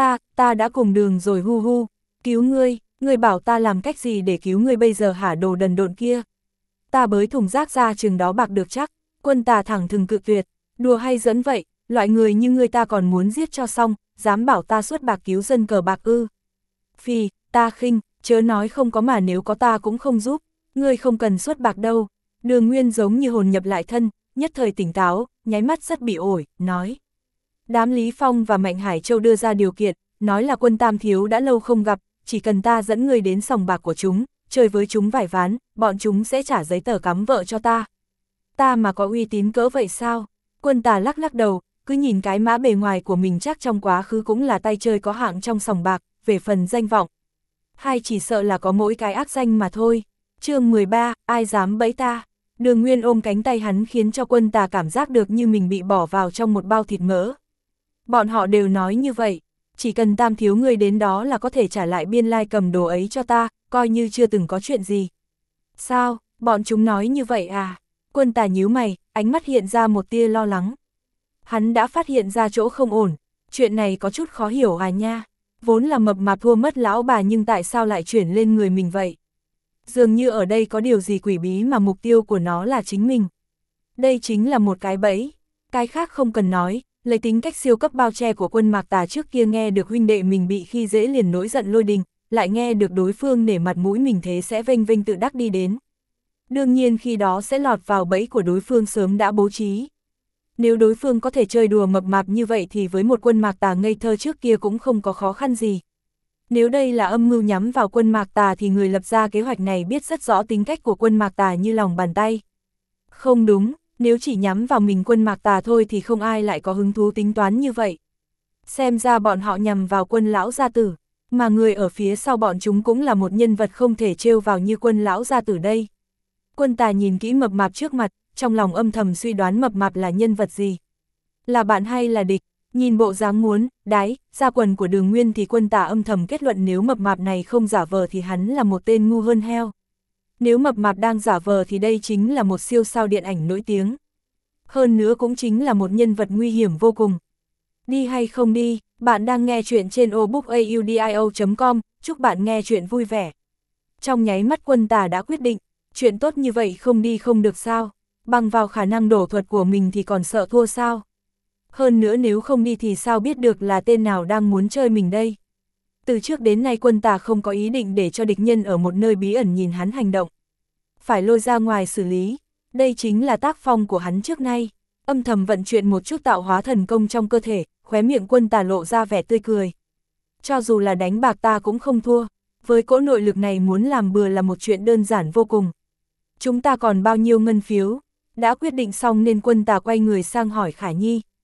ta đã cùng đường rồi cứu ngươi bảo ta làm cách gì để cứu ngươi bây giờ hả đồ đần độn kia. Ta bới thùng rác ra chừng đó bạc được chắc. Quân Tà thẳng thừng cự tuyệt, đùa hay giỡn vậy, loại người như ngươi ta còn muốn giết cho xong, dám bảo ta xuất bạc cứu dân cờ bạc ư. Phì, ta khinh, chớ nói không có mà nếu có ta cũng không giúp, ngươi không cần xuất bạc đâu. Đường Nguyên giống như hồn nhập lại thân, nhất thời tỉnh táo, nháy mắt rất bị ổi, nói. Đám Lý Phong và Mạnh Hải Châu đưa ra điều kiện, nói là Quân Tam thiếu đã lâu không gặp, chỉ cần ta dẫn ngươi đến sòng bạc của chúng, chơi với chúng vài ván, bọn chúng sẽ trả giấy tờ cắm vợ cho ta. Ta mà có uy tín cỡ vậy sao? Quân Tà lắc lắc đầu, cứ nhìn cái mã bề ngoài của mình chắc trong quá khứ cũng là tay chơi có hạng trong sòng bạc, về phần danh vọng. Hay chỉ sợ là có mỗi cái ác danh mà thôi. Chương 13, ai dám bẫy ta? Đường Nguyên ôm cánh tay hắn khiến cho Quân Tà cảm giác được như mình bị bỏ vào trong một bao thịt mỡ. Bọn họ đều nói như vậy, chỉ cần Tam thiếu ngươi đến đó là có thể trả lại biên lai cầm đồ ấy cho ta, coi như chưa từng có chuyện gì. Sao, bọn chúng nói như vậy à? Quân Tà nhíu mày, ánh mắt hiện ra một tia lo lắng. Hắn đã phát hiện ra chỗ không ổn, chuyện này có chút khó hiểu à nha. Vốn là mập mạp thua mất lão bà nhưng tại sao lại chuyển lên người mình vậy? Dường như ở đây có điều gì quỷ bí mà mục tiêu của nó là chính mình. Đây chính là một cái bẫy, cái khác không cần nói. Lấy tính cách siêu cấp bao che của Quân Mạc Tà trước kia nghe được huynh đệ mình bị khi dễ liền nổi giận lôi đình, lại nghe được đối phương nể mặt mũi mình thế sẽ vênh vênh tự đắc đi đến. Đương nhiên khi đó sẽ lọt vào bẫy của đối phương sớm đã bố trí. Nếu đối phương có thể chơi đùa mập mạp như vậy thì với một Quân Mạc Tà ngây thơ trước kia cũng không có khó khăn gì. Nếu đây là âm mưu nhắm vào Quân Mạc Tà thì người lập ra kế hoạch này biết rất rõ tính cách của Quân Mạc Tà như lòng bàn tay. Không đúng. Nếu chỉ nhắm vào mình Quân Mạc Tà thôi thì không ai lại có hứng thú tính toán như vậy. Xem ra bọn họ nhằm vào Quân lão gia tử, mà người ở phía sau bọn chúng cũng là một nhân vật không thể trêu vào như Quân lão gia tử đây. Quân Tà nhìn kỹ mập mạp trước mặt, trong lòng âm thầm suy đoán mập mạp là nhân vật gì. Là bạn hay là địch, nhìn bộ dáng muốn, đái, ra quần của Đường Nguyên thì Quân Tà âm thầm kết luận nếu mập mạp này không giả vờ thì hắn là một tên ngu hơn heo. Nếu mập mạp đang giả vờ thì đây chính là một siêu sao điện ảnh nổi tiếng. Hơn nữa cũng chính là một nhân vật nguy hiểm vô cùng. Đi hay không đi, bạn đang nghe chuyện trên obookaudio.com, chúc bạn nghe chuyện vui vẻ. Trong nháy mắt Quân Tà đã quyết định, chuyện tốt như vậy không đi không được sao, bằng vào khả năng đổ thuật của mình thì còn sợ thua sao. Hơn nữa nếu không đi thì sao biết được là tên nào đang muốn chơi mình đây. Từ trước đến nay Quân Tà không có ý định để cho địch nhân ở một nơi bí ẩn nhìn hắn hành động. Phải lôi ra ngoài xử lý, đây chính là tác phong của hắn trước nay. Âm thầm vận chuyển một chút tạo hóa thần công trong cơ thể, khóe miệng Quân Tà lộ ra vẻ tươi cười. Cho dù là đánh bạc ta cũng không thua, với cỗ nội lực này muốn làm bừa là một chuyện đơn giản vô cùng. Chúng ta còn bao nhiêu ngân phiếu? Đã quyết định xong nên Quân Tà quay người sang hỏi Khả Nhi.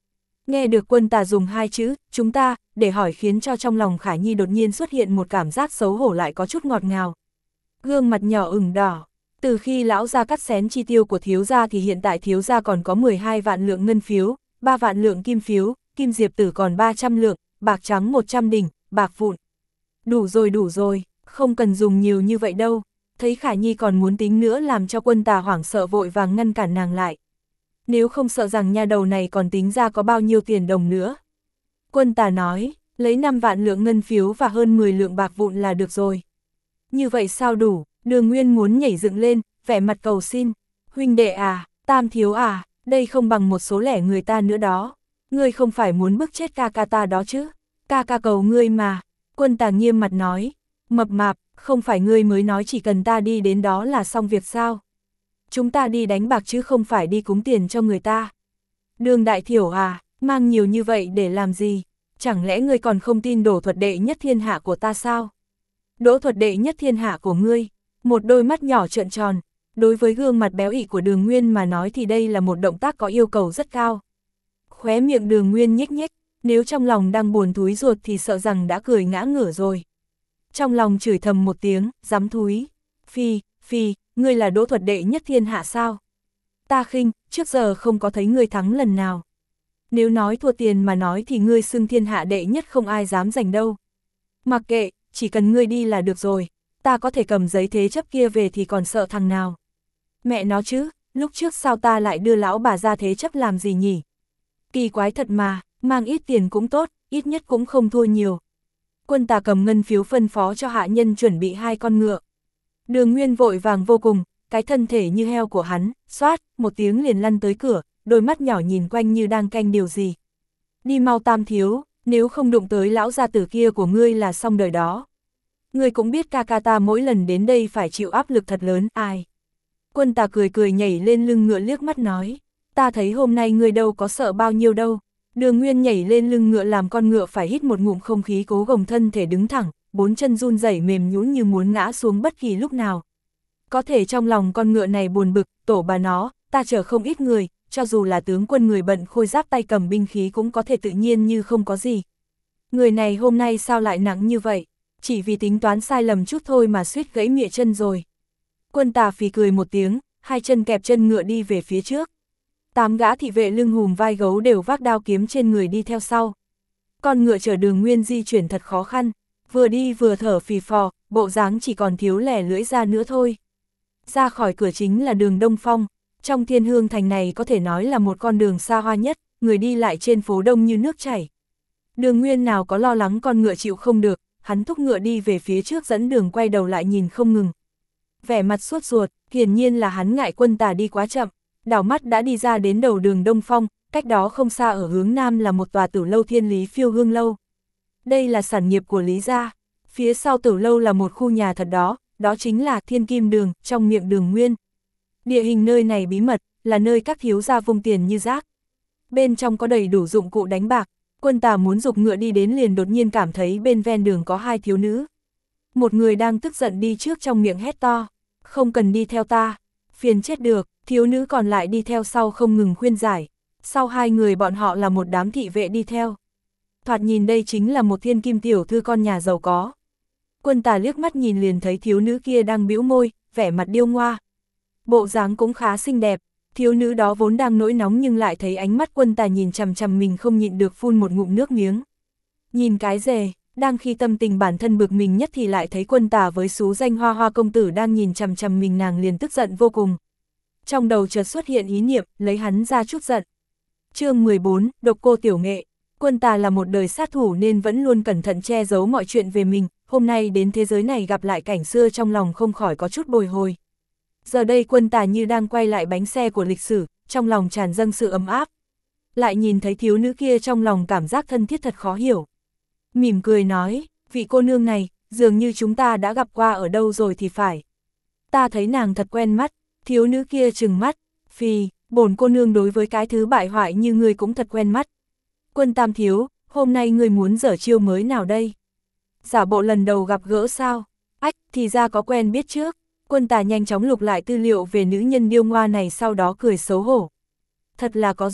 Nghe được Quân Tà dùng hai chữ, chúng ta, để hỏi khiến cho trong lòng Khả Nhi đột nhiên xuất hiện một cảm giác xấu hổ lại có chút ngọt ngào. Gương mặt nhỏ ửng đỏ, từ khi lão gia cắt xén chi tiêu của thiếu gia thì hiện tại thiếu gia còn có 12 vạn lượng ngân phiếu, 3 vạn lượng kim phiếu, kim diệp tử còn 300 lượng, bạc trắng 100 đỉnh, bạc vụn. Đủ rồi, không cần dùng nhiều như vậy đâu. Thấy Khả Nhi còn muốn tính nữa làm cho Quân Tà hoảng sợ vội vàng ngăn cản nàng lại. Nếu không sợ rằng nha đầu này còn tính ra có bao nhiêu tiền đồng nữa. Quân Tà nói, lấy 5 vạn lượng ngân phiếu và hơn 10 lượng bạc vụn là được rồi. Như vậy sao đủ? Đường Nguyên muốn nhảy dựng lên, vẻ mặt cầu xin. Huynh đệ à, Tam thiếu à, đây không bằng một số lẻ người ta nữa đó. Ngươi không phải muốn bức chết ca ca ta đó chứ? Ca ca cầu ngươi mà. Quân Tà nghiêm mặt nói, mập mạp, không phải ngươi mới nói chỉ cần ta đi đến đó là xong việc sao? Chúng ta đi đánh bạc chứ không phải đi cúng tiền cho người ta. Đường đại thiểu à, mang nhiều như vậy để làm gì? Chẳng lẽ ngươi còn không tin đổ thuật đệ nhất thiên hạ của ta sao? Đỗ thuật đệ nhất thiên hạ của ngươi, một đôi mắt nhỏ trợn tròn, đối với gương mặt béo ị của Đường Nguyên mà nói thì đây là một động tác có yêu cầu rất cao. Khóe miệng Đường Nguyên nhếch nhếch, nếu trong lòng đang buồn thúi ruột thì sợ rằng đã cười ngã ngửa rồi. Trong lòng chửi thầm một tiếng, dám thúi. Phi, ngươi là đỗ thuật đệ nhất thiên hạ sao? Ta khinh, trước giờ không có thấy ngươi thắng lần nào. Nếu nói thua tiền mà nói thì ngươi xưng thiên hạ đệ nhất không ai dám giành đâu. Mặc kệ, chỉ cần ngươi đi là được rồi, ta có thể cầm giấy thế chấp kia về thì còn sợ thằng nào. Mẹ nó chứ, lúc trước sao ta lại đưa lão bà ra thế chấp làm gì nhỉ? Kỳ quái thật mà, mang ít tiền cũng tốt, ít nhất cũng không thua nhiều. Quân Tà cầm ngân phiếu phân phó cho hạ nhân chuẩn bị 2 con ngựa. Đường Nguyên vội vàng vô cùng, cái thân thể như heo của hắn, xoát, một tiếng liền lăn tới cửa, đôi mắt nhỏ nhìn quanh như đang canh điều gì. Đi mau Tam thiếu, nếu không đụng tới lão gia tử kia của ngươi là xong đời đó. Ngươi cũng biết ca ca ta mỗi lần đến đây phải chịu áp lực thật lớn, ai. Quân Tà cười nhảy lên lưng ngựa liếc mắt nói, ta thấy hôm nay ngươi đâu có sợ bao nhiêu đâu. Đường Nguyên nhảy lên lưng ngựa làm con ngựa phải hít một ngụm không khí cố gồng thân thể đứng thẳng, 4 chân run rẩy mềm nhũn như muốn ngã xuống bất kỳ lúc nào. Có thể trong lòng con ngựa này buồn bực, tổ bà nó, ta chở không ít người, cho dù là tướng quân người bận khôi giáp tay cầm binh khí cũng có thể tự nhiên như không có gì. Người này hôm nay sao lại nặng như vậy, chỉ vì tính toán sai lầm chút thôi mà suýt gãy mịa chân rồi. Quân Tà phì cười một tiếng, 2 chân kẹp chân ngựa đi về phía trước. 8 gã thị vệ lưng hùm vai gấu đều vác đao kiếm trên người đi theo sau. Con ngựa chở Đường Nguyên di chuyển thật khó khăn, vừa đi vừa thở phì phò, bộ dáng chỉ còn thiếu lẻ lưỡi ra nữa thôi. Ra khỏi cửa chính là đường Đông Phong, trong Thiên Hương thành này có thể nói là một con đường xa hoa nhất, người đi lại trên phố đông như nước chảy. Đường Nguyên nào có lo lắng con ngựa chịu không được, hắn thúc ngựa đi về phía trước dẫn đường quay đầu lại nhìn không ngừng. Vẻ mặt sốt ruột, hiển nhiên là hắn ngại Quân Tà đi quá chậm, đảo mắt đã đi ra đến đầu đường Đông Phong, cách đó không xa ở hướng nam là một tòa tử lâu Thiên Lý Phiêu Hương lâu. Đây là sản nghiệp của Lý gia, phía sau tử lâu là một khu nhà thật đó, đó chính là Thiên Kim Đường, trong miệng Đường Nguyên. Địa hình nơi này bí mật, là nơi các thiếu gia vung tiền như rác. Bên trong có đầy đủ dụng cụ đánh bạc, Quân Tà muốn giục ngựa đi đến liền đột nhiên cảm thấy bên ven đường có 2 thiếu nữ. Một người đang tức giận đi trước trong miệng hét to, không cần đi theo ta, phiền chết được, thiếu nữ còn lại đi theo sau không ngừng khuyên giải. Sau 2 người bọn họ là một đám thị vệ đi theo. Thoạt nhìn đây chính là một thiên kim tiểu thư con nhà giàu có. Quân Tà liếc mắt nhìn liền thấy thiếu nữ kia đang bĩu môi, vẻ mặt điêu ngoa. Bộ dáng cũng khá xinh đẹp, thiếu nữ đó vốn đang nỗi nóng nhưng lại thấy ánh mắt Quân Tà nhìn chằm chằm mình không nhịn được phun một ngụm nước miếng. Nhìn cái rề, đang khi tâm tình bản thân bực mình nhất thì lại thấy Quân Tà với xú danh Hoa Hoa công tử đang nhìn chằm chằm mình, nàng liền tức giận vô cùng. Trong đầu chợt xuất hiện ý niệm, lấy hắn ra chút giận. Chương 14, Độc Cô Tiểu Nghệ. Quân Tà là một đời sát thủ nên vẫn luôn cẩn thận che giấu mọi chuyện về mình, hôm nay đến thế giới này gặp lại cảnh xưa trong lòng không khỏi có chút bồi hồi. Giờ đây Quân Tà như đang quay lại bánh xe của lịch sử, trong lòng tràn dâng sự ấm áp. Lại nhìn thấy thiếu nữ kia trong lòng cảm giác thân thiết thật khó hiểu. Mỉm cười nói, vị cô nương này, dường như chúng ta đã gặp qua ở đâu rồi thì phải. Ta thấy nàng thật quen mắt, thiếu nữ kia trừng mắt, phì, bổn cô nương đối với cái thứ bại hoại như ngươi cũng thật quen mắt. Quân Tam thiếu, hôm nay ngươi muốn dở chiêu mới nào đây? Giả bộ lần đầu gặp gỡ sao? Ách, thì ra có quen biết trước. Quân Tà nhanh chóng lục lại tư liệu về nữ nhân điêu ngoa này sau đó cười xấu hổ. Thật là có duyên,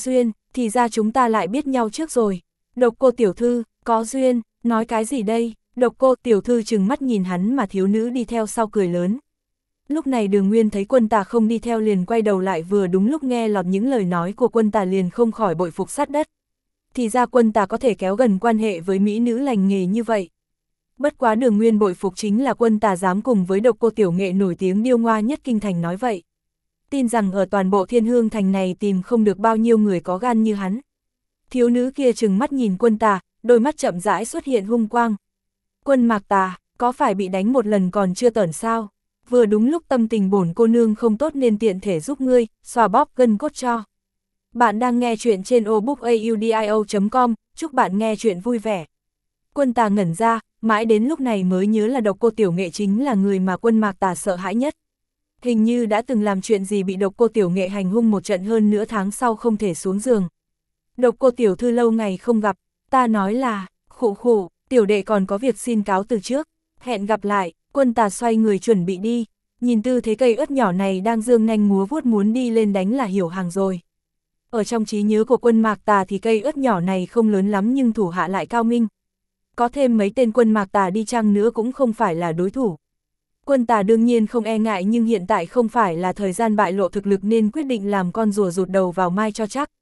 thì ra chúng ta lại biết nhau trước rồi. Độc Cô tiểu thư, có duyên, nói cái gì đây? Độc Cô tiểu thư trừng mắt nhìn hắn mà thiếu nữ đi theo sau cười lớn. Lúc này Đường Nguyên thấy Quân Tà không đi theo liền quay đầu lại, vừa đúng lúc nghe lọt những lời nói của Quân Tà liền không khỏi bội phục sát đất. Thì ra Quân Tà có thể kéo gần quan hệ với mỹ nữ lành nghề như vậy. Bất quá Đường Nguyên bội phục chính là Quân Tà dám cùng với Độc Cô tiểu nghệ nổi tiếng điêu ngoa nhất kinh thành nói vậy. Tin rằng ở toàn bộ Thiên Hương thành này tìm không được bao nhiêu người có gan như hắn. Thiếu nữ kia trừng mắt nhìn Quân Tà, đôi mắt chậm rãi xuất hiện hung quang. Quân Mạc Tà, có phải bị đánh một lần còn chưa tởn sao? Vừa đúng lúc tâm tình bổn cô nương không tốt nên tiện thể giúp ngươi, xoa bóp gân cốt cho. Bạn đang nghe chuyện trên obookaudio.com, chúc bạn nghe chuyện vui vẻ. Quân Tà ngẩn ra, mãi đến lúc này mới nhớ là Độc Cô tiểu nghệ chính là người mà Quân Mạc Tà sợ hãi nhất. Hình như đã từng làm chuyện gì bị Độc Cô tiểu nghệ hành hung một trận hơn nửa tháng sau không thể xuống giường. Độc Cô tiểu thư lâu ngày không gặp, ta nói là, khụ khụ, tiểu đệ còn có việc xin cáo từ trước, hẹn gặp lại. Quân Tà xoay người chuẩn bị đi, nhìn tư thế cây ớt nhỏ này đang dương nanh múa vuốt muốn đi lên đánh là hiểu hàng rồi. Ở trong trí nhớ của Quân Mạc Tà thì cây ớt nhỏ này không lớn lắm nhưng thủ hạ lại cao minh. Có thêm mấy tên Quân Mạc Tà đi chăng nữa cũng không phải là đối thủ. Quân Tà đương nhiên không e ngại nhưng hiện tại không phải là thời gian bại lộ thực lực nên quyết định làm con rùa rụt đầu vào mai cho chắc.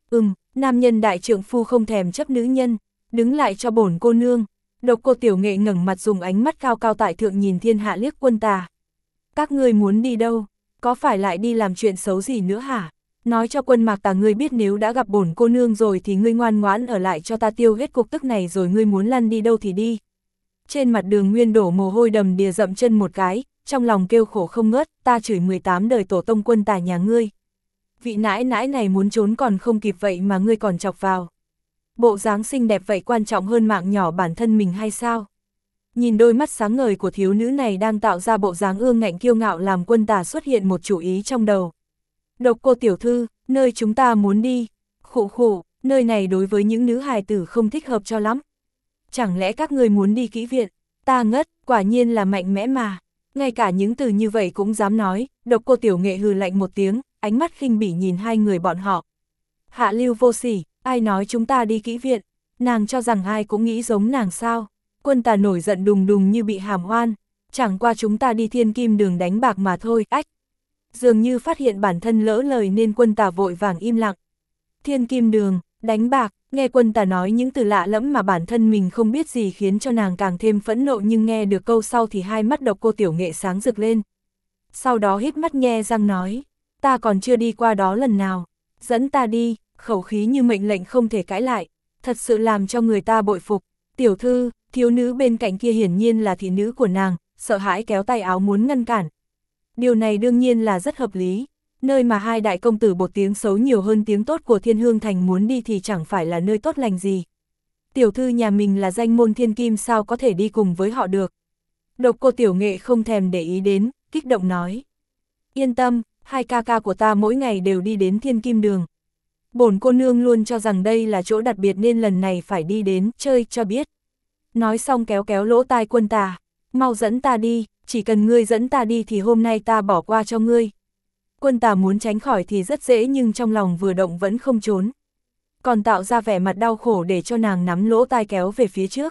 Nam nhân đại trượng phu không thèm chấp nữ nhân, đứng lại cho bổn cô nương. Độc Cô tiểu nghệ ngẩng mặt dùng ánh mắt cao cao tại thượng nhìn thiên hạ liếc Quân Tà. Các ngươi muốn đi đâu? Có phải lại đi làm chuyện xấu gì nữa hả? Nói cho Quân Mạc Tà ngươi biết nếu đã gặp bổn cô nương rồi thì ngươi ngoan ngoãn ở lại cho ta tiêu hết cục tức này rồi ngươi muốn lăn đi đâu thì đi. Trên mặt Đường Nguyên đổ mồ hôi đầm đìa dậm chân một cái, trong lòng kêu khổ không ngớt, ta chửi 18 đời tổ tông Quân Tà nhà ngươi. Vị nãi nãi này muốn trốn còn không kịp vậy mà ngươi còn chọc vào. Bộ dáng xinh đẹp vậy quan trọng hơn mạng nhỏ bản thân mình hay sao? Nhìn đôi mắt sáng ngời của thiếu nữ này đang tạo ra bộ dáng ương ngạnh kiêu ngạo làm Quân Tà xuất hiện một chủ ý trong đầu. Độc Cô tiểu thư, nơi chúng ta muốn đi, khụ khụ, nơi này đối với những nữ hài tử không thích hợp cho lắm. Chẳng lẽ các người muốn đi kỹ viện? Ta ngất, quả nhiên là mạnh mẽ mà. Ngay cả những từ như vậy cũng dám nói. Độc Cô tiểu nghệ hừ lạnh một tiếng, ánh mắt khinh bỉ nhìn hai người bọn họ. Hạ lưu vô sỉ, ai nói chúng ta đi kỹ viện? Nàng cho rằng ai cũng nghĩ giống nàng sao? Quân Tà nổi giận đùng đùng như bị hàm oan. Chẳng qua chúng ta đi Thiên Kim đường đánh bạc mà thôi, ách. Dường như phát hiện bản thân lỡ lời nên Quân Tà vội vàng im lặng. Thiên Kim đường, đánh bạc, nghe Quân Tà nói những từ lạ lẫm mà bản thân mình không biết gì khiến cho nàng càng thêm phẫn nộ, nhưng nghe được câu sau thì hai mắt Độc Cô tiểu nghệ sáng rực lên. Sau đó híp mắt nhe răng nói, ta còn chưa đi qua đó lần nào, dẫn ta đi, khẩu khí như mệnh lệnh không thể cãi lại, thật sự làm cho người ta bội phục. Tiểu thư, thiếu nữ bên cạnh kia hiển nhiên là thị nữ của nàng, sợ hãi kéo tay áo muốn ngăn cản. Điều này đương nhiên là rất hợp lý, nơi mà hai đại công tử bột tiếng xấu nhiều hơn tiếng tốt của Thiên Hương thành muốn đi thì chẳng phải là nơi tốt lành gì. Tiểu thư nhà mình là danh môn thiên kim sao có thể đi cùng với họ được. Độc Cô tiểu nghệ không thèm để ý đến, kích động nói. Yên tâm, hai ca ca của ta mỗi ngày đều đi đến Thiên Kim đường. Bổn cô nương luôn cho rằng đây là chỗ đặc biệt nên lần này phải đi đến, chơi cho biết. Nói xong kéo kéo lỗ tai Quân Tà, mau dẫn ta đi, chỉ cần ngươi dẫn ta đi thì hôm nay ta bỏ qua cho ngươi. Quân Tà muốn tránh khỏi thì rất dễ nhưng trong lòng vừa động vẫn không trốn. Còn tạo ra vẻ mặt đau khổ để cho nàng nắm lỗ tai kéo về phía trước.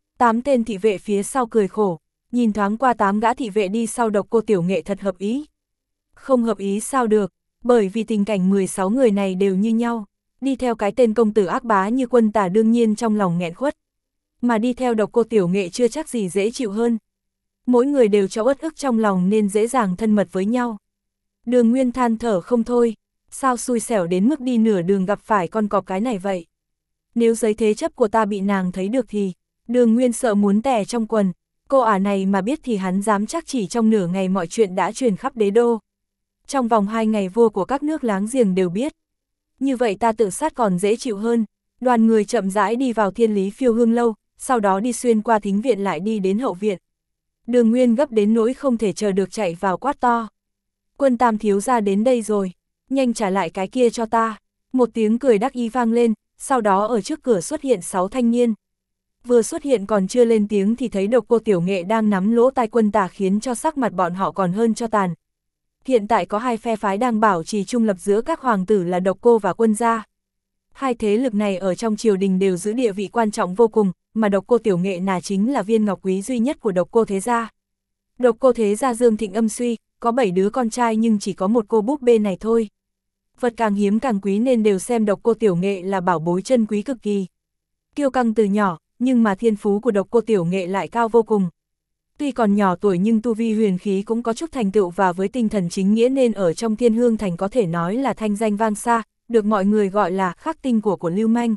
8 tên thị vệ phía sau cười khổ, nhìn thoáng qua 8 gã thị vệ đi sau Độc Cô tiểu nghệ thật hợp ý. Không hợp ý sao được, bởi vì tình cảnh 16 người này đều như nhau, đi theo cái tên công tử ác bá như Quân Tà đương nhiên trong lòng nghẹn khuất. Mà đi theo Độc Cô tiểu nghệ chưa chắc gì dễ chịu hơn. Mỗi người đều cho uất ức trong lòng nên dễ dàng thân mật với nhau. Đường Nguyên than thở không thôi, sao xui xẻo đến mức đi nửa đường gặp phải con cọp cái này vậy. Nếu giấy thế chấp của ta bị nàng thấy được thì, Đường Nguyên sợ muốn tè trong quần, cô ả này mà biết thì hắn dám chắc chỉ trong nửa ngày mọi chuyện đã truyền khắp đế đô. Trong vòng 2 ngày vua của các nước láng giềng đều biết. Như vậy ta tự sát còn dễ chịu hơn. Đoàn người chậm rãi đi vào Thiên Lý Phiêu Hương lâu, sau đó đi xuyên qua thính viện lại đi đến hậu viện. Đường Nguyên gấp đến nỗi không thể chờ được chạy vào quát to. Quân Tam thiếu gia đến đây rồi, nhanh trả lại cái kia cho ta. Một tiếng cười đắc ý vang lên, sau đó ở trước cửa xuất hiện 6 thanh niên. Vừa xuất hiện còn chưa lên tiếng thì thấy Độc Cô tiểu nghệ đang nắm lỗ tai Quân Tà khiến cho sắc mặt bọn họ còn hơn cho tàn. Hiện tại có 2 phe phái đang bảo trì trung lập giữa các hoàng tử là Độc Cô và Quân gia. Hai thế lực này ở trong triều đình đều giữ địa vị quan trọng vô cùng, mà Độc Cô Tiểu Nghệ nà chính là viên ngọc quý duy nhất của Độc Cô thế gia. Độc Cô thế gia dương thịnh âm suy, có 7 đứa con trai nhưng chỉ có một cô búp bê này thôi. Vật càng hiếm càng quý nên đều xem Độc Cô Tiểu Nghệ là bảo bối chân quý cực kỳ. Kiêu căng từ nhỏ, nhưng mà thiên phú của Độc Cô Tiểu Nghệ lại cao vô cùng. Tuy còn nhỏ tuổi nhưng tu vi huyền khí cũng có chút thành tựu và với tinh thần chính nghĩa nên ở trong Thiên Hương Thành có thể nói là thanh danh vang xa, được mọi người gọi là khắc tinh của Lưu Manh.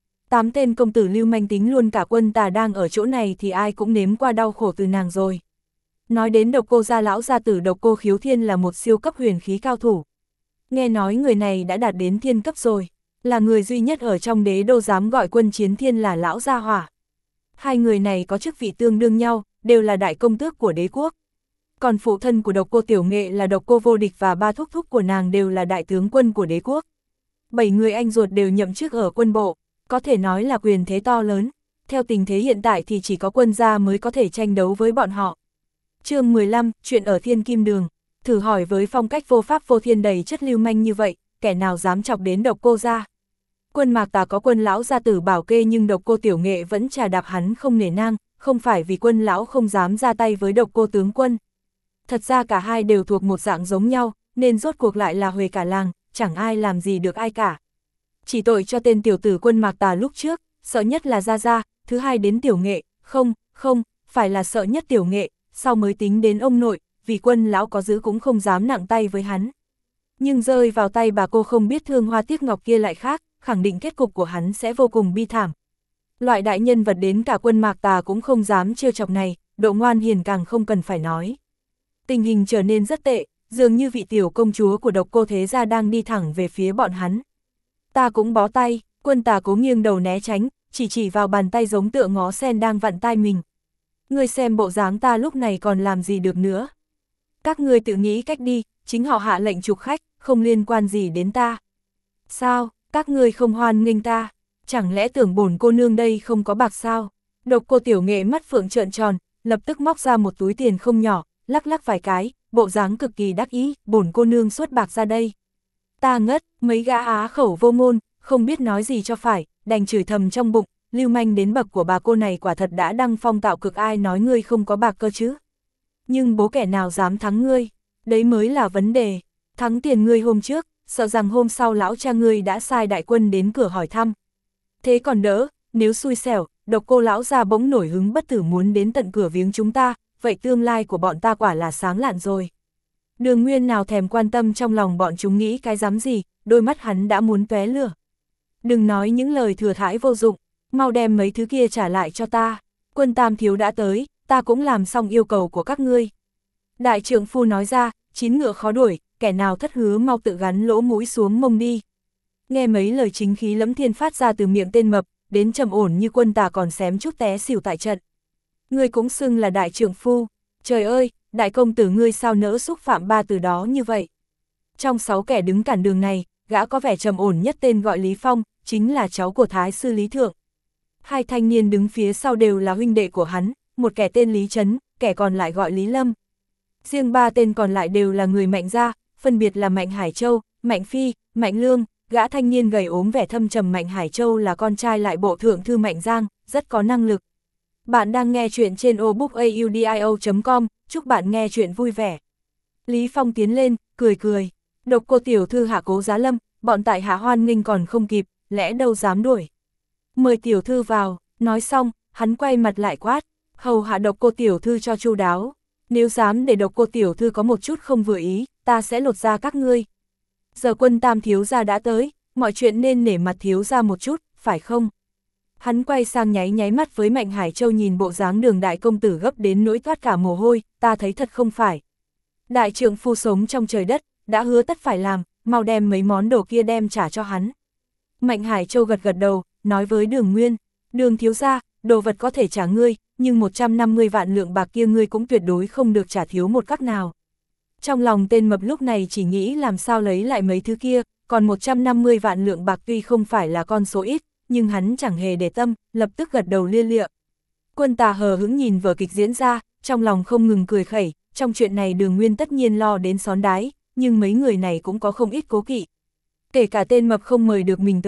8 tên công tử Lưu Manh tính luôn cả Quân Tà đang ở chỗ này thì ai cũng nếm qua đau khổ từ nàng rồi. Nói đến Độc Cô gia lão gia tử Độc Cô Khiếu Thiên là một siêu cấp huyền khí cao thủ. Nghe nói người này đã đạt đến thiên cấp rồi, là người duy nhất ở trong đế đô dám gọi Quân Chiến Thiên là lão gia hỏa. Hai người này có chức vị tương đương nhau, đều là đại công tước của đế quốc. Còn phụ thân của Độc Cô Tiểu Nghệ là Độc Cô Vô Địch và ba thúc thúc của nàng đều là đại tướng quân của đế quốc. 7 người anh ruột đều nhậm chức ở quân bộ, có thể nói là quyền thế to lớn. Theo tình thế hiện tại thì chỉ có Quân gia mới có thể tranh đấu với bọn họ. Chương 15, chuyện ở Thiên Kim Đường. Thử hỏi với phong cách vô pháp vô thiên đầy chất lưu manh như vậy, kẻ nào dám chọc đến Độc Cô gia? Quân Mạc Tà có Quân lão gia tử bảo kê nhưng Độc Cô Tiểu Nghệ vẫn trà đạp hắn không nể nang, không phải vì Quân lão không dám ra tay với Độc Cô tướng quân. Thật ra cả hai đều thuộc một dạng giống nhau, nên rốt cuộc lại là huề cả làng, chẳng ai làm gì được ai cả. Chỉ tội cho tên tiểu tử Quân Mạc Tà lúc trước, sợ nhất là Gia Gia, thứ hai đến Tiểu Nghệ, không, phải là sợ nhất Tiểu Nghệ, sau mới tính đến ông nội, vì Quân lão có giữ cũng không dám nặng tay với hắn. Nhưng rơi vào tay bà cô không biết thương hoa tiếc ngọc kia lại khác, khẳng định kết cục của hắn sẽ vô cùng bi thảm. Loại đại nhân vật đến cả Quân Mạc Tà cũng không dám trêu chọc này, độ ngoan hiền càng không cần phải nói. Tình hình trở nên rất tệ, dường như vị tiểu công chúa của Độc Cô thế gia đang đi thẳng về phía bọn hắn. Ta cũng bó tay, Quân Tà cố nghiêng đầu né tránh, chỉ vào bàn tay giống tựa ngó sen đang vặn tai mình. Ngươi xem bộ dáng ta lúc này còn làm gì được nữa. Các ngươi tự nghĩ cách đi, chính họ hạ lệnh trục khách, không liên quan gì đến ta. Sao, các ngươi không hoan nghênh ta, chẳng lẽ tưởng bổn cô nương đây không có bạc sao? Độc Cô Tiểu Nghệ mắt phượng trợn tròn, lập tức móc ra một túi tiền không nhỏ, lắc vài cái, bộ dáng cực kỳ đắc ý, bổn cô nương xuất bạc ra đây. Ta ngất, mấy gã á khẩu vô ngôn, không biết nói gì cho phải, đành chửi thầm trong bụng, lưu manh đến bậc của bà cô này quả thật đã đăng phong tạo cực, ai nói ngươi không có bạc cơ chứ. Nhưng bố kẻ nào dám thắng ngươi, đấy mới là vấn đề, thắng tiền ngươi hôm trước, sợ rằng hôm sau lão cha ngươi đã sai đại quân đến cửa hỏi thăm. Thế còn đỡ, nếu xui xẻo, Độc Cô lão gia bỗng nổi hứng bất tử muốn đến tận cửa viếng chúng ta, vậy tương lai của bọn ta quả là sáng lạn rồi. Đường Nguyên nào thèm quan tâm trong lòng bọn chúng nghĩ cái dám gì, đôi mắt hắn đã muốn tóe lửa. Đừng nói những lời thừa thãi vô dụng, mau đem mấy thứ kia trả lại cho ta. Quân Tam thiếu đã tới, ta cũng làm xong yêu cầu của các ngươi. Đại trượng phu nói ra, chín ngựa khó đuổi, kẻ nào thất hứa mau tự gắn lỗ mũi xuống mông đi. Nghe mấy lời chính khí lẫm thiên phát ra từ miệng tên mập, đến trầm ổn như Quân Tà còn xém chút té xỉu tại trận. Ngươi cũng xưng là đại trượng phu, trời ơi, đại công tử ngươi sao nỡ xúc phạm ba từ đó như vậy. Trong 6 kẻ đứng cản đường này, gã có vẻ trầm ổn nhất tên gọi Lý Phong, chính là cháu của Thái sư Lý Thượng. Hai thanh niên đứng phía sau đều là huynh đệ của hắn, một kẻ tên Lý Trấn, kẻ còn lại gọi Lý Lâm. Riêng 3 tên còn lại đều là người Mạnh gia, phân biệt là Mạnh Hải Châu, Mạnh Phi, Mạnh Lương. Gã thanh niên gầy ốm vẻ thâm trầm Mạnh Hải Châu là con trai lại bộ thượng thư Mạnh Giang, rất có năng lực. Bạn đang nghe chuyện trên obookaudio.com, chúc bạn nghe chuyện vui vẻ. Lý Phong tiến lên, cười. Độc Cô tiểu thư hạ cố giá lâm, bọn tại hạ hoan nghênh còn không kịp, lẽ đâu dám đuổi. Mời tiểu thư vào, nói xong, hắn quay mặt lại quát, hầu hạ Độc Cô tiểu thư cho chu đáo. Nếu dám để Độc Cô tiểu thư có một chút không vừa ý, ta sẽ lột ra các ngươi. Giờ Quân Tam thiếu gia đã tới, mọi chuyện nên nể mặt thiếu gia một chút, phải không? Hắn quay sang nháy mắt với Mạnh Hải Châu, nhìn bộ dáng Đường đại công tử gấp đến nỗi toát cả mồ hôi, ta thấy thật không phải. Đại trượng phu sống trong trời đất, đã hứa tất phải làm, mau đem mấy món đồ kia đem trả cho hắn. Mạnh Hải Châu gật đầu, nói với Đường Nguyên, Đường thiếu gia, đồ vật có thể trả ngươi, nhưng 150 vạn lượng bạc kia ngươi cũng tuyệt đối không được trả thiếu một các nào. Trong lòng tên mập lúc này chỉ nghĩ làm sao lấy lại mấy thứ kia, còn 150 vạn lượng bạc tuy không phải là con số ít, nhưng hắn chẳng hề để tâm, lập tức gật đầu lia lịa. Quân Tà hờ hững nhìn vở kịch diễn ra, trong lòng không ngừng cười khẩy, trong chuyện này Đường Nguyên tất nhiên lo đến xón đái, nhưng mấy người này cũng có không ít cố kỵ. Kể cả tên mập không mời được mình tới,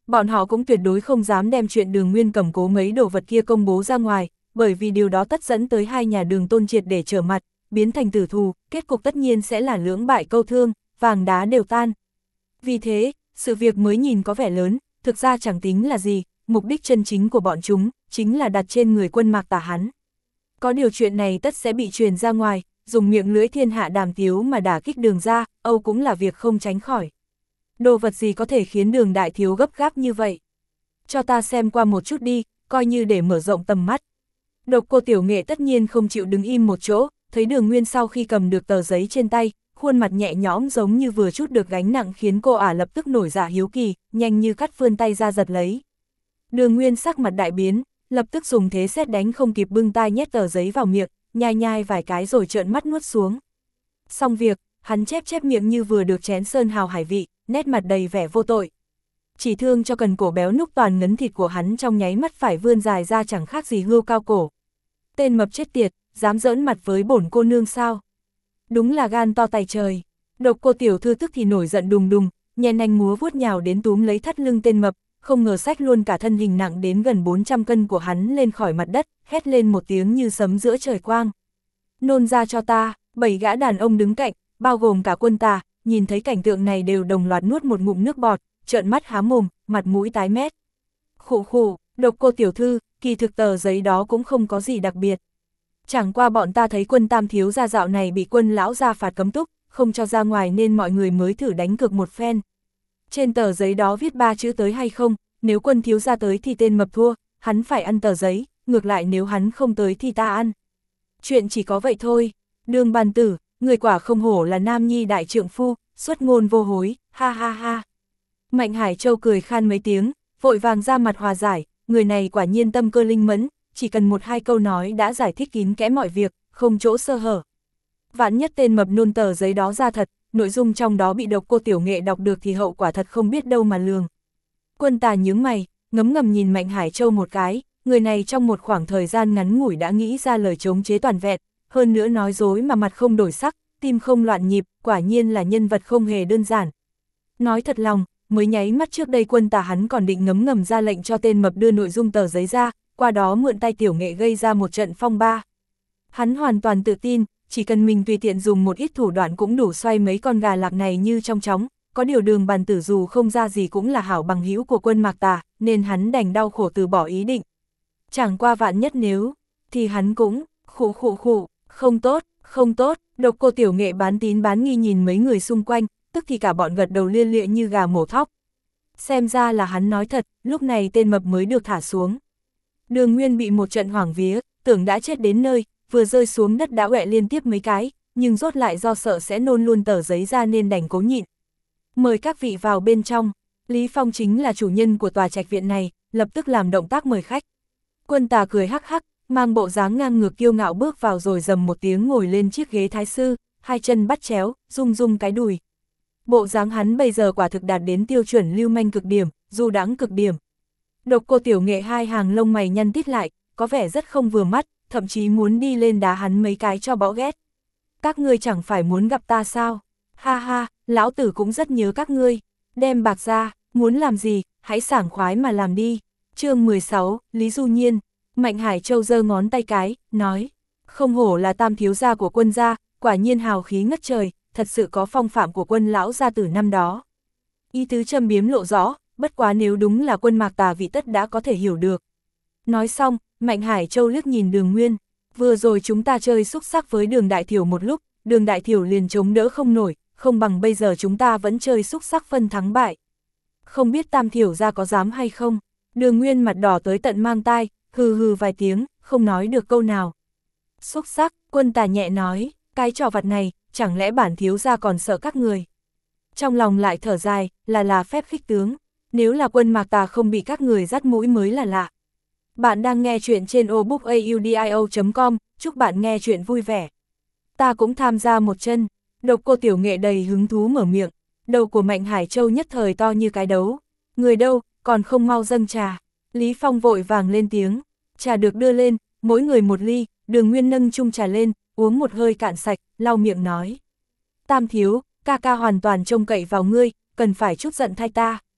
Bọn họ cũng tuyệt đối không dám đem chuyện Đường Nguyên cầm cố mấy đồ vật kia công bố ra ngoài, bởi vì điều đó tất dẫn tới hai nhà Đường Tôn triệt để trở mặt, biến thành tử thù, kết cục tất nhiên sẽ là lưỡng bại câu thương, vàng đá đều tan. Vì thế, sự việc mới nhìn có vẻ lớn, thực ra chẳng tính là gì, mục đích chân chính của bọn chúng, chính là đặt trên người Quân Mạc Tà hắn. Có điều chuyện này tất sẽ bị truyền ra ngoài, dùng miệng lưỡi thiên hạ Đàm Tiếu mà đả kích Đường ra, Âu cũng là việc không tránh khỏi. Đồ vật gì có thể khiến Đường đại thiếu gấp gáp như vậy? Cho ta xem qua một chút đi, coi như để mở rộng tầm mắt. Độc Cô Tiểu Nghệ tất nhiên không chịu đứng im một chỗ, thấy Đường Nguyên sau khi cầm được tờ giấy trên tay, khuôn mặt nhẹ nhõm giống như vừa chút được gánh nặng, khiến cô ả lập tức nổi dạ hiếu kỳ, nhanh như cắt vươn tay ra giật lấy. Đường Nguyên sắc mặt đại biến, lập tức dùng thế sét đánh không kịp bưng tai nhét tờ giấy vào miệng, nhai nhai vài cái rồi trợn mắt nuốt xuống. Xong việc, hắn chép chép miệng như vừa được chén sơn hào hải vị, nét mặt đầy vẻ vô tội. Chỉ thương cho cần cổ béo núc toàn ngấn thịt của hắn trong nháy mắt phải vươn dài ra chẳng khác gì hươu cao cổ. Tên mập chết tiệt, dám giỡn mặt với bổn cô nương sao? Đúng là gan to tài trời. Độc Cô tiểu thư tức thì nổi giận đùng đùng, nhen nanh múa vuốt nhào đến túm lấy thắt lưng tên mập, không ngờ xách luôn cả thân hình nặng đến gần 400 cân của hắn lên khỏi mặt đất, hét lên một tiếng như sấm giữa trời quang. Nôn ra cho ta. 7 gã đàn ông đứng cạnh, bao gồm cả Quân Tà, nhìn thấy cảnh tượng này đều đồng loạt nuốt một ngụm nước bọt, trợn mắt há mồm, mặt mũi tái mét. Khụ khụ, Độc Cô tiểu thư, kỳ thực tờ giấy đó cũng không có gì đặc biệt. Chẳng qua bọn ta thấy Quân tam thiếu gia dạo này bị Quân lão gia phạt cấm túc, không cho ra ngoài nên mọi người mới thử đánh cược một phen. Trên tờ giấy đó viết 3 chữ tới hay không, nếu Quân thiếu gia tới thì tên mập thua, hắn phải ăn tờ giấy, ngược lại nếu hắn không tới thì ta ăn. Chuyện chỉ có vậy thôi. Đường bàn tử, người quả không hổ là nam nhi đại trượng phu, xuất ngôn vô hối, ha ha ha. Mạnh Hải Châu cười khan mấy tiếng, vội vàng ra mặt hòa giải, người này quả nhiên tâm cơ linh mẫn, chỉ cần 1-2 câu nói đã giải thích kín kẽ mọi việc, không chỗ sơ hở. Vạn nhất tên mập nôn tờ giấy đó ra thật, nội dung trong đó bị Độc Cô Tiểu Nghệ đọc được thì hậu quả thật không biết đâu mà lường. Quân Tà nhướng mày, ngấm ngầm nhìn Mạnh Hải Châu một cái, người này trong một khoảng thời gian ngắn ngủi đã nghĩ ra lời chống chế toàn vẹn, hơn nữa nói dối mà mặt không đổi sắc, tim không loạn nhịp, quả nhiên là nhân vật không hề đơn giản. Nói thật lòng, mới nháy mắt trước đây Quân Tà hắn còn định ngấm ngầm ra lệnh cho tên mập đưa nội dung tờ giấy ra, qua đó mượn tay Tiểu Nghệ gây ra một trận phong ba. Hắn hoàn toàn tự tin, chỉ cần mình tùy tiện dùng một ít thủ đoạn cũng đủ xoay mấy con gà lạc này như trong chóng, có điều Đường bàn tử dù không ra gì cũng là hảo bằng hữu của Quân Mạc Tà, nên hắn đành đau khổ từ bỏ ý định. Chẳng qua vạn nhất nếu, thì hắn cũng, khụ khụ khụ, không tốt, không tốt. Độc Cô Tiểu Nghệ bán tín bán nghi nhìn mấy người xung quanh, tức thì cả bọn gật đầu lia lịa như gà mổ thóc. Xem ra là hắn nói thật, lúc này tên mập mới được thả xuống. Đường Nguyên bị một trận hoảng vía, tưởng đã chết đến nơi, vừa rơi xuống đất đã quẹ liên tiếp mấy cái, nhưng rốt lại do sợ sẽ nôn luôn tờ giấy ra nên đành cố nhịn. Mời các vị vào bên trong. Lý Phong chính là chủ nhân của tòa trạch viện này, lập tức làm động tác mời khách. Quân Tà cười hắc hắc, mang bộ dáng ngang ngược kiêu ngạo bước vào rồi rầm một tiếng ngồi lên chiếc ghế thái sư, hai chân bắt chéo, rung rung cái đùi. Bộ dáng hắn bây giờ quả thực đạt đến tiêu chuẩn lưu manh cực điểm, du đãng cực điểm. Độc Cô Tiểu Nghệ hai hàng lông mày nhăn tít lại, có vẻ rất không vừa mắt, thậm chí muốn đi lên đá hắn mấy cái cho bõ ghét. Các ngươi chẳng phải muốn gặp ta sao? Ha ha, lão tử cũng rất nhớ các ngươi. Đem bạc ra, muốn làm gì, hãy sảng khoái mà làm đi. Chương 16, Lý Du Nhiên. Mạnh Hải Châu giơ ngón tay cái, nói. Không hổ là tam thiếu gia của Quân gia, quả nhiên hào khí ngất trời, thật sự có phong phạm của Quân lão gia tử năm đó. Ý tứ châm biếm lộ rõ, bất quá nếu đúng là Quân Mạc Tà vị tất đã có thể hiểu được. Nói xong, Mạnh Hải Châu liếc nhìn Đường Nguyên. Vừa rồi chúng ta chơi xúc xắc với Đường Đại Thiểu một lúc, Đường Đại Thiểu liền chống đỡ không nổi, không bằng bây giờ chúng ta vẫn chơi xúc xắc phân thắng bại. Không biết tam thiểu gia có dám hay không? Đường Nguyên mặt đỏ tới tận mang tai, hừ hừ vài tiếng, không nói được câu nào. Xúc xắc, Quân Tà nhẹ nói, cái trò vặt này, chẳng lẽ bản thiếu gia còn sợ các người? Trong lòng lại thở dài, là phép khích tướng, nếu là Quân Mạc Tà không bị các người dắt mũi mới là lạ. Bạn đang nghe chuyện trên obookaudio.com, chúc bạn nghe chuyện vui vẻ. Ta cũng tham gia một chân. Độc Cô Tiểu Nghệ đầy hứng thú mở miệng, đầu của Mạnh Hải Châu nhất thời to như cái đấu. Người đâu, còn không mau dâng trà. Lý Phong vội vàng lên tiếng, trà được đưa lên, mỗi người một ly, Đường Nguyên nâng chung trà lên, uống một hơi cạn sạch, lau miệng nói. Tam thiếu, ca ca hoàn toàn trông cậy vào ngươi, cần phải chút giận thay ta.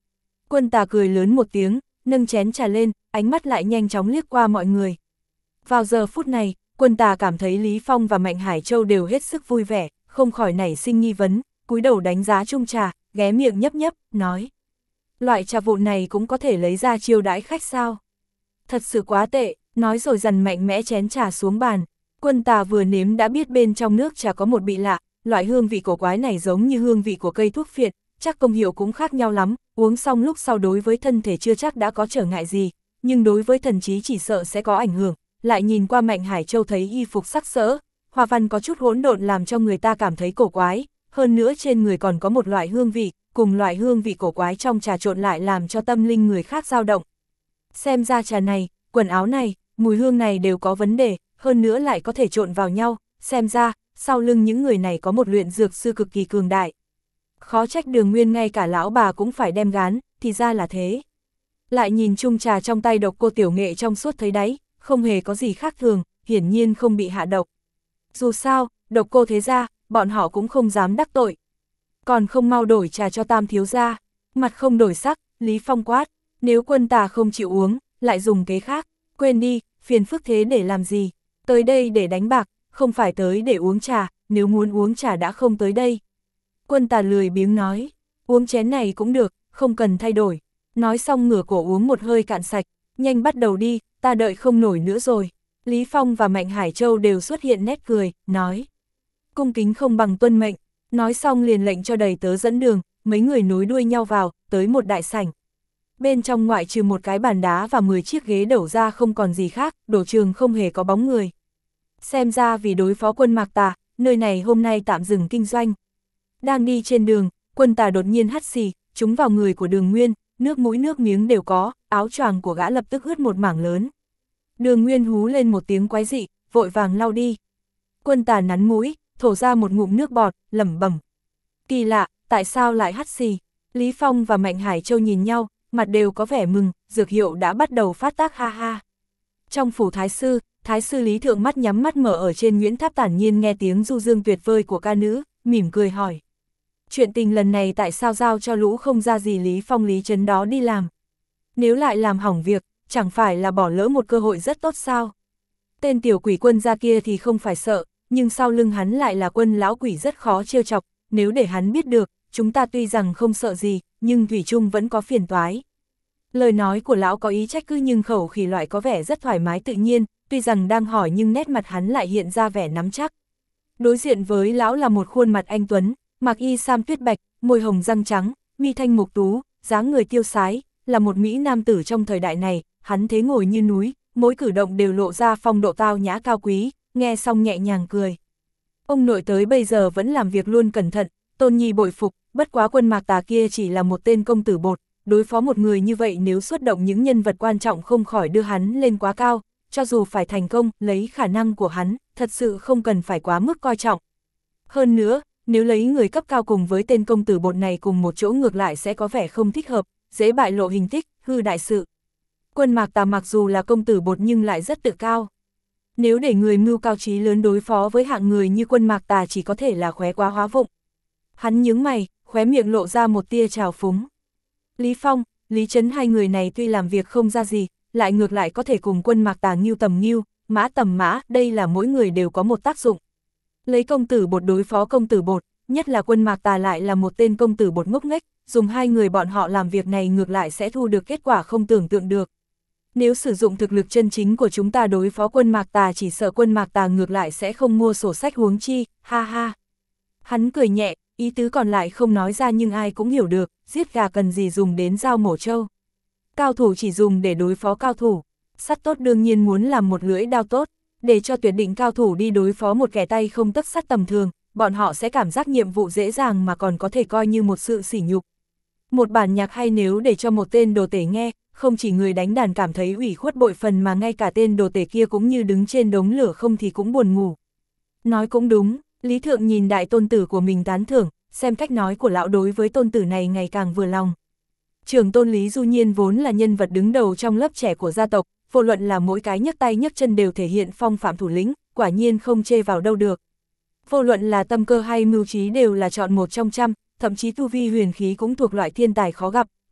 Quân Tà cười lớn một tiếng, nâng chén trà lên, ánh mắt lại nhanh chóng liếc qua mọi người. Vào giờ phút này, Quân Tà cảm thấy Lý Phong và Mạnh Hải Châu đều hết sức vui vẻ, không khỏi nảy sinh nghi vấn, cúi đầu đánh giá chung trà, ghé miệng nhấp nhấp, nói. Loại trà vụn này cũng có thể lấy ra chiêu đãi khách sao? Thật sự quá tệ, nói rồi dằn mạnh mẽ chén trà xuống bàn. Quân Tà vừa nếm đã biết bên trong nước trà có một bị lạ, loại hương vị cổ quái này giống như hương vị của cây thuốc phiện, chắc công hiệu cũng khác nhau lắm, uống xong lúc sau đối với thân thể chưa chắc đã có trở ngại gì, nhưng đối với thần trí chỉ sợ sẽ có ảnh hưởng. Lại nhìn qua Mạnh Hải Châu thấy y phục sắc sỡ, hoa văn có chút hỗn độn làm cho người ta cảm thấy cổ quái, hơn nữa trên người còn có một loại hương vị, cùng loại hương vị cổ quái trong trà trộn lại làm cho tâm linh người khác dao động. Xem ra trà này, quần áo này, mùi hương này đều có vấn đề, hơn nữa lại có thể trộn vào nhau, xem ra, sau lưng những người này có một luyện dược sư cực kỳ cường đại. Khó trách Đường Nguyên ngay cả lão bà cũng phải đem gán, thì ra là thế. Lại nhìn chung trà trong tay Độc Cô Tiểu Nghệ trong suốt thấy đáy, không hề có gì khác thường, hiển nhiên không bị hạ độc. Dù sao, Độc Cô thế gia, bọn họ cũng không dám đắc tội. Còn không mau đổi trà cho Tam thiếu gia. Mặt không đổi sắc, Lý Phong quát, nếu Quân Tà không chịu uống, lại dùng kế khác, quên đi, phiền phức thế để làm gì, tới đây để đánh bạc, không phải tới để uống trà, nếu muốn uống trà đã không tới đây. Quân Tà lười biếng nói, uống chén này cũng được, không cần thay đổi. Nói xong ngửa cổ uống một hơi cạn sạch, nhanh bắt đầu đi, ta đợi không nổi nữa rồi. Lý Phong và Mạnh Hải Châu đều xuất hiện nét cười, nói. Cung kính không bằng tuân mệnh, nói xong liền lệnh cho đầy tớ dẫn đường, mấy người nối đuôi nhau vào, tới một đại sảnh. Bên trong ngoại trừ một cái bàn đá và 10 chiếc ghế đẩu ra không còn gì khác, đổ trường không hề có bóng người. Xem ra vì đối phó Quân Mạc Tà, nơi này hôm nay tạm dừng kinh doanh. Đang đi trên đường, Quân Tà đột nhiên hắt xì, trúng vào người của Đường Nguyên, nước mũi nước miếng đều có, áo choàng của gã lập tức ướt một mảng lớn. Đường Nguyên hú lên một tiếng quái dị, vội vàng lau đi. Quân Tà nắn mũi, thổ ra một ngụm nước bọt, lẩm bẩm. Kỳ lạ, tại sao lại hắt xì? Lý Phong và Mạnh Hải Châu nhìn nhau, mặt đều có vẻ mừng, dược hiệu đã bắt đầu phát tác ha ha. Trong phủ Thái sư Lý Thượng mắt nhắm mắt mở ở trên Nguyễn Tháp thản nhiên nghe tiếng du dương tuyệt vời của ca nữ, mỉm cười hỏi. Chuyện tình lần này tại sao giao cho lũ không ra gì Lý Phong Lý Trấn đó đi làm? Nếu lại làm hỏng việc, chẳng phải là bỏ lỡ một cơ hội rất tốt sao? Tên tiểu quỷ Quân gia kia thì không phải sợ, nhưng sau lưng hắn lại là Quân lão quỷ rất khó trêu chọc, nếu để hắn biết được, chúng ta tuy rằng không sợ gì, nhưng thủy chung vẫn có phiền toái. Lời nói của lão có ý trách cứ nhưng khẩu khí loại có vẻ rất thoải mái tự nhiên, tuy rằng đang hỏi nhưng nét mặt hắn lại hiện ra vẻ nắm chắc. Đối diện với lão là một khuôn mặt anh tuấn, mặc y sam tuyết bạch, môi hồng răng trắng, mi thanh mục tú, dáng người tiêu sái, là một mỹ nam tử trong thời đại này, hắn thế ngồi như núi, mỗi cử động đều lộ ra phong độ tao nhã cao quý, nghe xong nhẹ nhàng cười. Ông nội tới bây giờ vẫn làm việc luôn cẩn thận, Tôn Nhi bội phục, bất quá Quân Mạc Tà kia chỉ là một tên công tử bột, đối phó một người như vậy nếu xuất động những nhân vật quan trọng không khỏi đưa hắn lên quá cao, cho dù phải thành công, lấy khả năng của hắn, thật sự không cần phải quá mức coi trọng. Hơn nữa, nếu lấy người cấp cao cùng với tên công tử bột này cùng một chỗ ngược lại sẽ có vẻ không thích hợp, dễ bại lộ hình tích, hư đại sự. Quân Mạc Tà mặc dù là công tử bột nhưng lại rất tự cao. Nếu để người mưu cao trí lớn đối phó với hạng người như Quân Mạc Tà chỉ có thể là khóe quá hóa vụng. Hắn nhướng mày, khóe miệng lộ ra một tia trào phúng. Lý Phong, Lý Trấn hai người này tuy làm việc không ra gì, lại ngược lại có thể cùng Quân Mạc Tà ngưu tầm ngưu, mã tầm mã, đây là mỗi người đều có một tác dụng. Lấy công tử bột đối phó công tử bột, nhất là Quân Mạc Tà lại là một tên công tử bột ngốc nghếch, dùng hai người bọn họ làm việc này ngược lại sẽ thu được kết quả không tưởng tượng được. Nếu sử dụng thực lực chân chính của chúng ta đối phó Quân Mạc Tà chỉ sợ Quân Mạc Tà ngược lại sẽ không mua sổ sách huống chi, ha ha. Hắn cười nhẹ, ý tứ còn lại không nói ra nhưng ai cũng hiểu được, giết gà cần gì dùng đến dao mổ trâu. Cao thủ chỉ dùng để đối phó cao thủ, sắt tốt đương nhiên muốn làm một lưỡi đao tốt, để cho tuyệt định cao thủ đi đối phó một kẻ tay không tấc sắt tầm thường, bọn họ sẽ cảm giác nhiệm vụ dễ dàng mà còn có thể coi như một sự sỉ nhục. Một bản nhạc hay nếu để cho một tên đồ tể nghe, không chỉ người đánh đàn cảm thấy ủy khuất bội phần mà ngay cả tên đồ tể kia cũng như đứng trên đống lửa không thì cũng buồn ngủ. Nói cũng đúng, Lý Thượng nhìn đại tôn tử của mình tán thưởng, xem cách nói của lão đối với tôn tử này ngày càng vừa lòng. Trưởng tôn Lý Du Nhiên vốn là nhân vật đứng đầu trong lớp trẻ của gia tộc, vô luận là mỗi cái nhấc tay nhấc chân đều thể hiện phong phạm thủ lĩnh, quả nhiên không chê vào đâu được. Vô luận là tâm cơ hay mưu trí đều là chọn một trong trăm, thậm chí tu vi huyền khí cũng thuộc loại thiên tài khó gặp,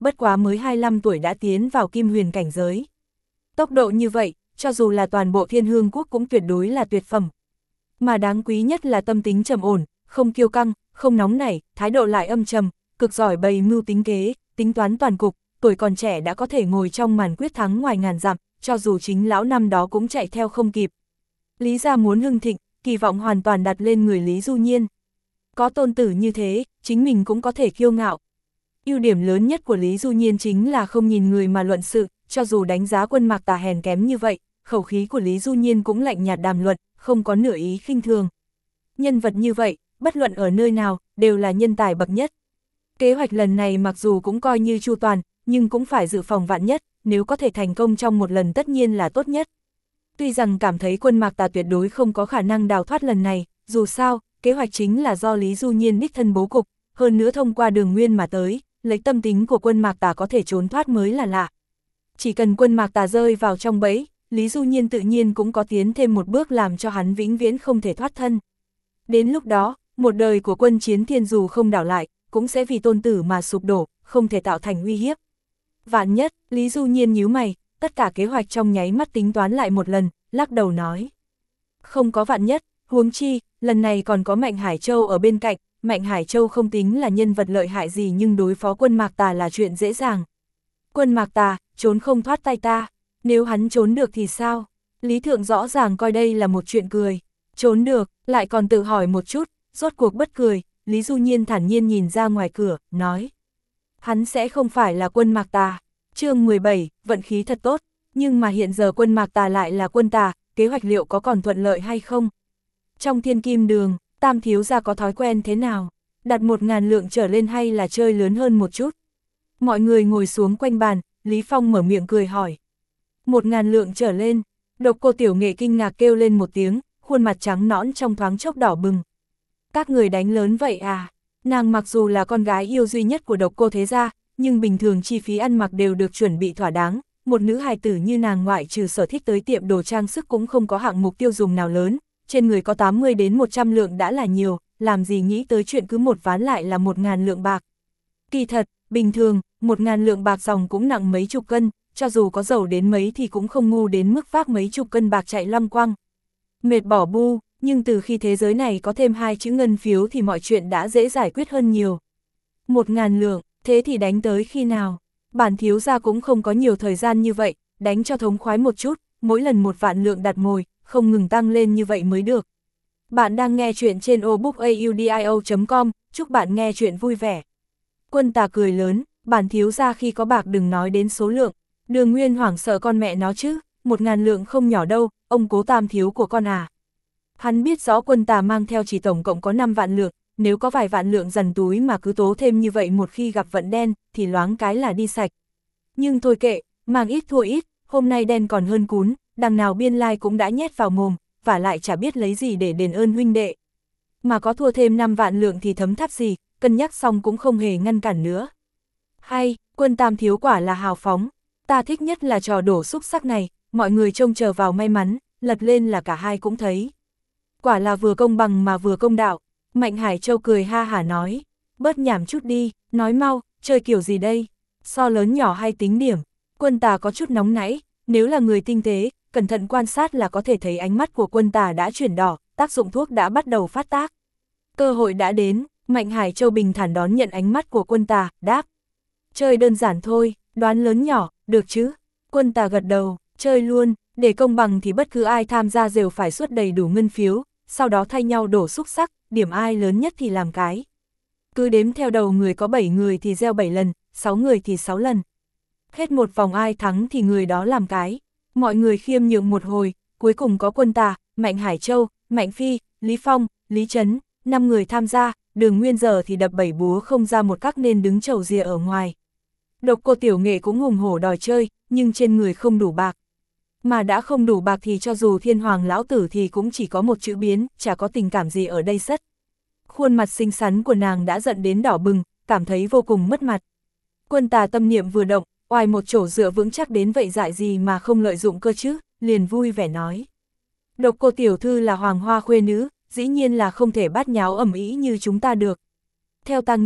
bất quá mới 25 tuổi đã tiến vào kim huyền cảnh giới. Tốc độ như vậy, cho dù là toàn bộ Thiên Hương Quốc cũng tuyệt đối là tuyệt phẩm. Mà đáng quý nhất là tâm tính trầm ổn, không kiêu căng, không nóng nảy, thái độ lại âm trầm, cực giỏi bày mưu tính kế, tính toán toàn cục, tuổi còn trẻ đã có thể ngồi trong màn quyết thắng ngoài ngàn dặm, cho dù chính lão năm đó cũng chạy theo không kịp. Lý gia muốn hưng thịnh, kỳ vọng hoàn toàn đặt lên người Lý Du Nhiên. Có tôn tử như thế, chính mình cũng có thể kiêu ngạo. Ưu điểm lớn nhất của Lý Du Nhiên chính là không nhìn người mà luận sự, cho dù đánh giá Quân Mạc Tà hèn kém như vậy, khẩu khí của Lý Du Nhiên cũng lạnh nhạt đàm luận, không có nửa ý khinh thường. Nhân vật như vậy, bất luận ở nơi nào, đều là nhân tài bậc nhất. Kế hoạch lần này mặc dù cũng coi như chu toàn, nhưng cũng phải dự phòng vạn nhất, nếu có thể thành công trong một lần tất nhiên là tốt nhất. Tuy rằng cảm thấy Quân Mạc Tà tuyệt đối không có khả năng đào thoát lần này, dù sao, kế hoạch chính là do Lý Du Nhiên đích thân bố cục, hơn nữa thông qua đường nguyên mà tới, lấy tâm tính của Quân Mạc Tà có thể trốn thoát mới là lạ. Chỉ cần Quân Mạc Tà rơi vào trong bẫy, Lý Du Nhiên tự nhiên cũng có tiến thêm một bước làm cho hắn vĩnh viễn không thể thoát thân. Đến lúc đó, một đời của Quân Chiến Thiên dù không đảo lại, cũng sẽ vì tôn tử mà sụp đổ, không thể tạo thành uy hiếp. Vạn nhất, Lý Du Nhiên nhíu mày, tất cả kế hoạch trong nháy mắt tính toán lại một lần, lắc đầu nói. Không có vạn nhất, huống chi, lần này còn có Mạnh Hải Châu ở bên cạnh, Mạnh Hải Châu không tính là nhân vật lợi hại gì nhưng đối phó Quân Mạc Tà là chuyện dễ dàng. Quân Mạc Tà, trốn không thoát tay ta, nếu hắn trốn được thì sao? Lý Thượng rõ ràng coi đây là một chuyện cười, trốn được, lại còn tự hỏi một chút, rốt cuộc bất cười, Lý Du Nhiên thản nhiên nhìn ra ngoài cửa, nói. Hắn sẽ không phải là Quân Mạc Tà. Chương 17, vận khí thật tốt, nhưng mà hiện giờ Quân Mạc Tà lại là quân tà, kế hoạch liệu có còn thuận lợi hay không? Trong Thiên Kim Đường, Tam thiếu gia có thói quen thế nào? Đặt 1000 lượng trở lên hay là chơi lớn hơn một chút? Mọi người ngồi xuống quanh bàn, Lý Phong mở miệng cười hỏi. 1000 lượng trở lên, Độc Cô Tiểu Nghệ kinh ngạc kêu lên một tiếng, khuôn mặt trắng nõn trong thoáng chốc đỏ bừng. Các người đánh lớn vậy à? Nàng mặc dù là con gái yêu duy nhất của Độc Cô thế gia, nhưng bình thường chi phí ăn mặc đều được chuẩn bị thỏa đáng, một nữ hài tử như nàng ngoại trừ sở thích tới tiệm đồ trang sức cũng không có hạng mục tiêu dùng nào lớn, trên người có 80 đến 100 lượng đã là nhiều, làm gì nghĩ tới chuyện cứ một ván lại là 1000 lượng bạc. Kỳ thật, bình thường, 1000 lượng bạc dòng cũng nặng mấy chục cân, cho dù có giàu đến mấy thì cũng không ngu đến mức vác mấy chục cân bạc chạy loanh quanh. Mệt bỏ bu, nhưng từ khi thế giới này có thêm 2 chữ ngân phiếu thì mọi chuyện đã dễ giải quyết hơn nhiều. 1000 lượng, thế thì đánh tới khi nào? Bản thiếu gia cũng không có nhiều thời gian như vậy, đánh cho thống khoái một chút, mỗi lần 1 vạn lượng đặt mồi, không ngừng tăng lên như vậy mới được. Bạn đang nghe chuyện trên obookaudio.com, chúc bạn nghe chuyện vui vẻ. Quân tà cười lớn, bản thiếu gia khi có bạc đừng nói đến số lượng. Đường Nguyên hoảng sợ con mẹ nó chứ, 1000 lượng không nhỏ đâu, ông cố Tam thiếu của con à. Hắn biết rõ quân tà mang theo chỉ tổng cộng có 5 vạn lượng, nếu có vài vạn lượng dằn túi mà cứ tố thêm như vậy một khi gặp vận đen, thì loáng cái là đi sạch. Nhưng thôi kệ, mang ít thua ít, hôm nay đen còn hơn cún, đằng nào biên lai cũng đã nhét vào mồm, và lại chả biết lấy gì để đền ơn huynh đệ. Mà có thua thêm 5 vạn lượng thì thấm tháp gì, cân nhắc xong cũng không hề ngăn cản nữa. Hay, quân Tam thiếu quả là hào phóng, ta thích nhất là trò đổ xúc sắc này, mọi người trông chờ vào may mắn, lật lên là cả hai cũng thấy. Quả là vừa công bằng mà vừa công đạo. Mạnh Hải Châu cười ha hả nói, bớt nhảm chút đi, nói mau, chơi kiểu gì đây, so lớn nhỏ hay tính điểm. Quân tà có chút nóng nảy, nếu là người tinh tế, cẩn thận quan sát là có thể thấy ánh mắt của quân tà đã chuyển đỏ, tác dụng thuốc đã bắt đầu phát tác. Cơ hội đã đến, Mạnh Hải Châu bình thản đón nhận ánh mắt của quân tà, đáp. Chơi đơn giản thôi, đoán lớn nhỏ, được chứ? Quân tà gật đầu, chơi luôn, để công bằng thì bất cứ ai tham gia đều phải xuất đầy đủ ngân phiếu, sau đó thay nhau đổ xúc sắc, điểm ai lớn nhất thì làm cái. Cứ đếm theo đầu người có 7 người thì gieo 7 lần, 6 người thì 6 lần. Hết một vòng ai thắng thì người đó làm cái. Mọi người khiêm nhường một hồi, cuối cùng có quân tà, Mạnh Hải Châu, Mạnh Phi, Lý Phong, Lý Trấn, 5 người tham gia, Đường Nguyên giờ thì đập 7 búa không ra một các nên đứng chầu rìa ở ngoài. Độc Cô Tiểu Nghệ cũng hùng hổ đòi chơi, nhưng trên người không đủ bạc. Mà đã không đủ bạc thì cho dù Thiên Hoàng lão tử thì cũng chỉ có một chữ biến, chả có tình cảm gì ở đây sất. Khuôn mặt xinh xắn của nàng đã giận đến đỏ bừng, cảm thấy vô cùng mất mặt. Quân tà tâm niệm vừa động, oai một chỗ dựa vững chắc đến vậy dại gì mà không lợi dụng cơ chứ, liền vui vẻ nói. Độc Cô tiểu thư là hoàng hoa khuê nữ, dĩ nhiên là không thể bát nháo ầm ĩ như chúng ta được. Theo ta nghĩ,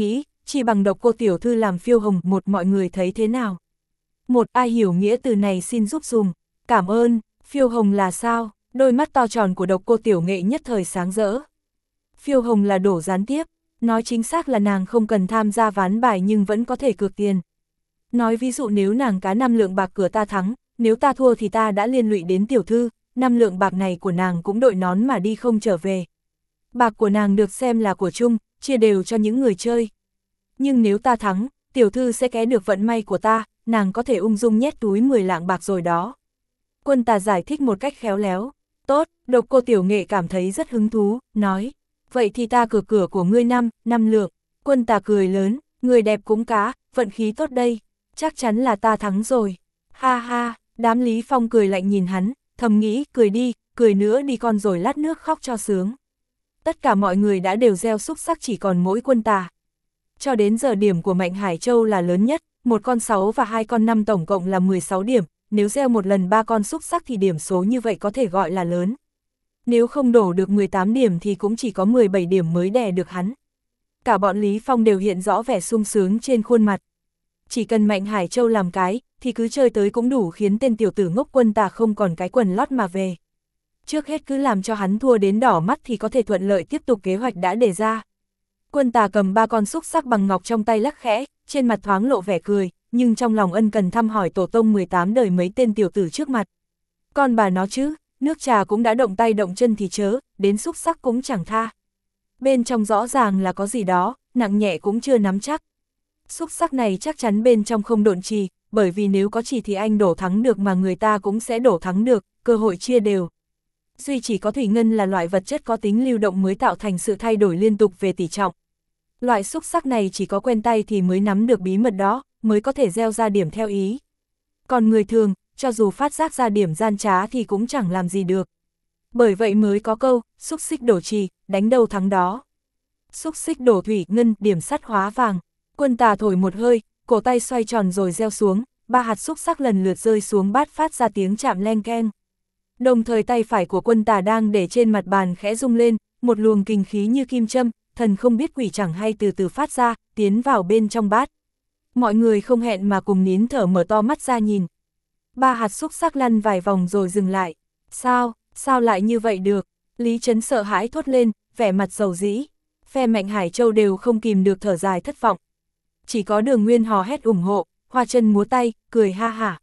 chỉ bằng độc cô tiểu thư làm phiêu hồng một mọi người thấy thế nào. Một ai hiểu nghĩa từ này xin giúp dùm, cảm ơn, phiêu hồng là sao, đôi mắt to tròn của độc cô tiểu nghệ nhất thời sáng rỡ. Phiêu hồng là đổ gián tiếp, nói chính xác là nàng không cần tham gia ván bài nhưng vẫn có thể cược tiền. Nói ví dụ nếu nàng cá 5 lượng bạc cửa ta thắng, nếu ta thua thì ta đã liên lụy đến tiểu thư, 5 lượng bạc này của nàng cũng đội nón mà đi không trở về. Bạc của nàng được xem là của chung, chia đều cho những người chơi. Nhưng nếu ta thắng, tiểu thư sẽ ké được vận may của ta, nàng có thể ung dung nhét túi 10 lạng bạc rồi đó. Quân Tà giải thích một cách khéo léo. Tốt, độc cô tiểu nghệ cảm thấy rất hứng thú, nói. Vậy thì ta cược cửa của ngươi 5 lượng. Quân Tà cười lớn, người đẹp cũng cá, vận khí tốt đây. Chắc chắn là ta thắng rồi. Ha ha, đám Lý Phong cười lạnh nhìn hắn, thầm nghĩ, cười đi, cười nữa đi con rồi lát nước khóc cho sướng. Tất cả mọi người đã đều gieo xúc xắc chỉ còn mỗi Quân Tà. Cho đến giờ điểm của Mạnh Hải Châu là lớn nhất, một con 6 và 2 con 5 tổng cộng là 16 điểm, nếu gieo một lần 3 con xúc xắc thì điểm số như vậy có thể gọi là lớn. Nếu không đổ được 18 điểm thì cũng chỉ có 17 điểm mới đè được hắn. Cả bọn Lý Phong đều hiện rõ vẻ sung sướng trên khuôn mặt. Chỉ cần Mạnh Hải Châu làm cái, thì cứ chơi tới cũng đủ khiến tên tiểu tử ngốc Quân Tà không còn cái quần lót mà về. Trước hết cứ làm cho hắn thua đến đỏ mắt thì có thể thuận lợi tiếp tục kế hoạch đã đề ra. Quân Tà cầm 3 con xúc xắc bằng ngọc trong tay lắc khẽ, trên mặt thoáng lộ vẻ cười, nhưng trong lòng ân cần thăm hỏi tổ tông 18 đời mấy tên tiểu tử trước mặt. Con bà nó chứ, nước trà cũng đã động tay động chân thì chớ, đến xúc xắc cũng chẳng tha. Bên trong rõ ràng là có gì đó, nặng nhẹ cũng chưa nắm chắc. Xúc xắc này chắc chắn bên trong không độn trì, bởi vì nếu có trì thì anh đổ thắng được mà người ta cũng sẽ đổ thắng được, cơ hội chia đều. Duy chỉ có thủy ngân là loại vật chất có tính lưu động mới tạo thành sự thay đổi liên tục về tỷ trọng. Loại xúc xắc này chỉ có quen tay thì mới nắm được bí mật đó, mới có thể gieo ra điểm theo ý. Còn người thường, cho dù phát giác ra điểm gian trá thì cũng chẳng làm gì được. Bởi vậy mới có câu, xúc xích đổ trì, đánh đâu thắng đó. Xúc xích đổ thủy ngân, điểm sắt hóa vàng. Quân Tà thổi một hơi, cổ tay xoay tròn rồi gieo xuống, 3 hạt xúc xắc lần lượt rơi xuống bát phát ra tiếng chạm len keng. Đồng thời tay phải của Quân Tà đang để trên mặt bàn khẽ rung lên, một luồng kinh khí như kim châm, thần không biết quỷ chẳng hay từ từ phát ra, tiến vào bên trong bát. Mọi người không hẹn mà cùng nín thở mở to mắt ra nhìn. 3 hạt xúc xắc lăn vài vòng rồi dừng lại. Sao lại như vậy được? Lý Trấn sợ hãi thốt lên, vẻ mặt dầu dĩ. Phe Mạnh Hải Châu đều không kìm được thở dài thất vọng. Chỉ có Đường Nguyên hò hét ủng hộ, hoa chân múa tay, cười ha hả.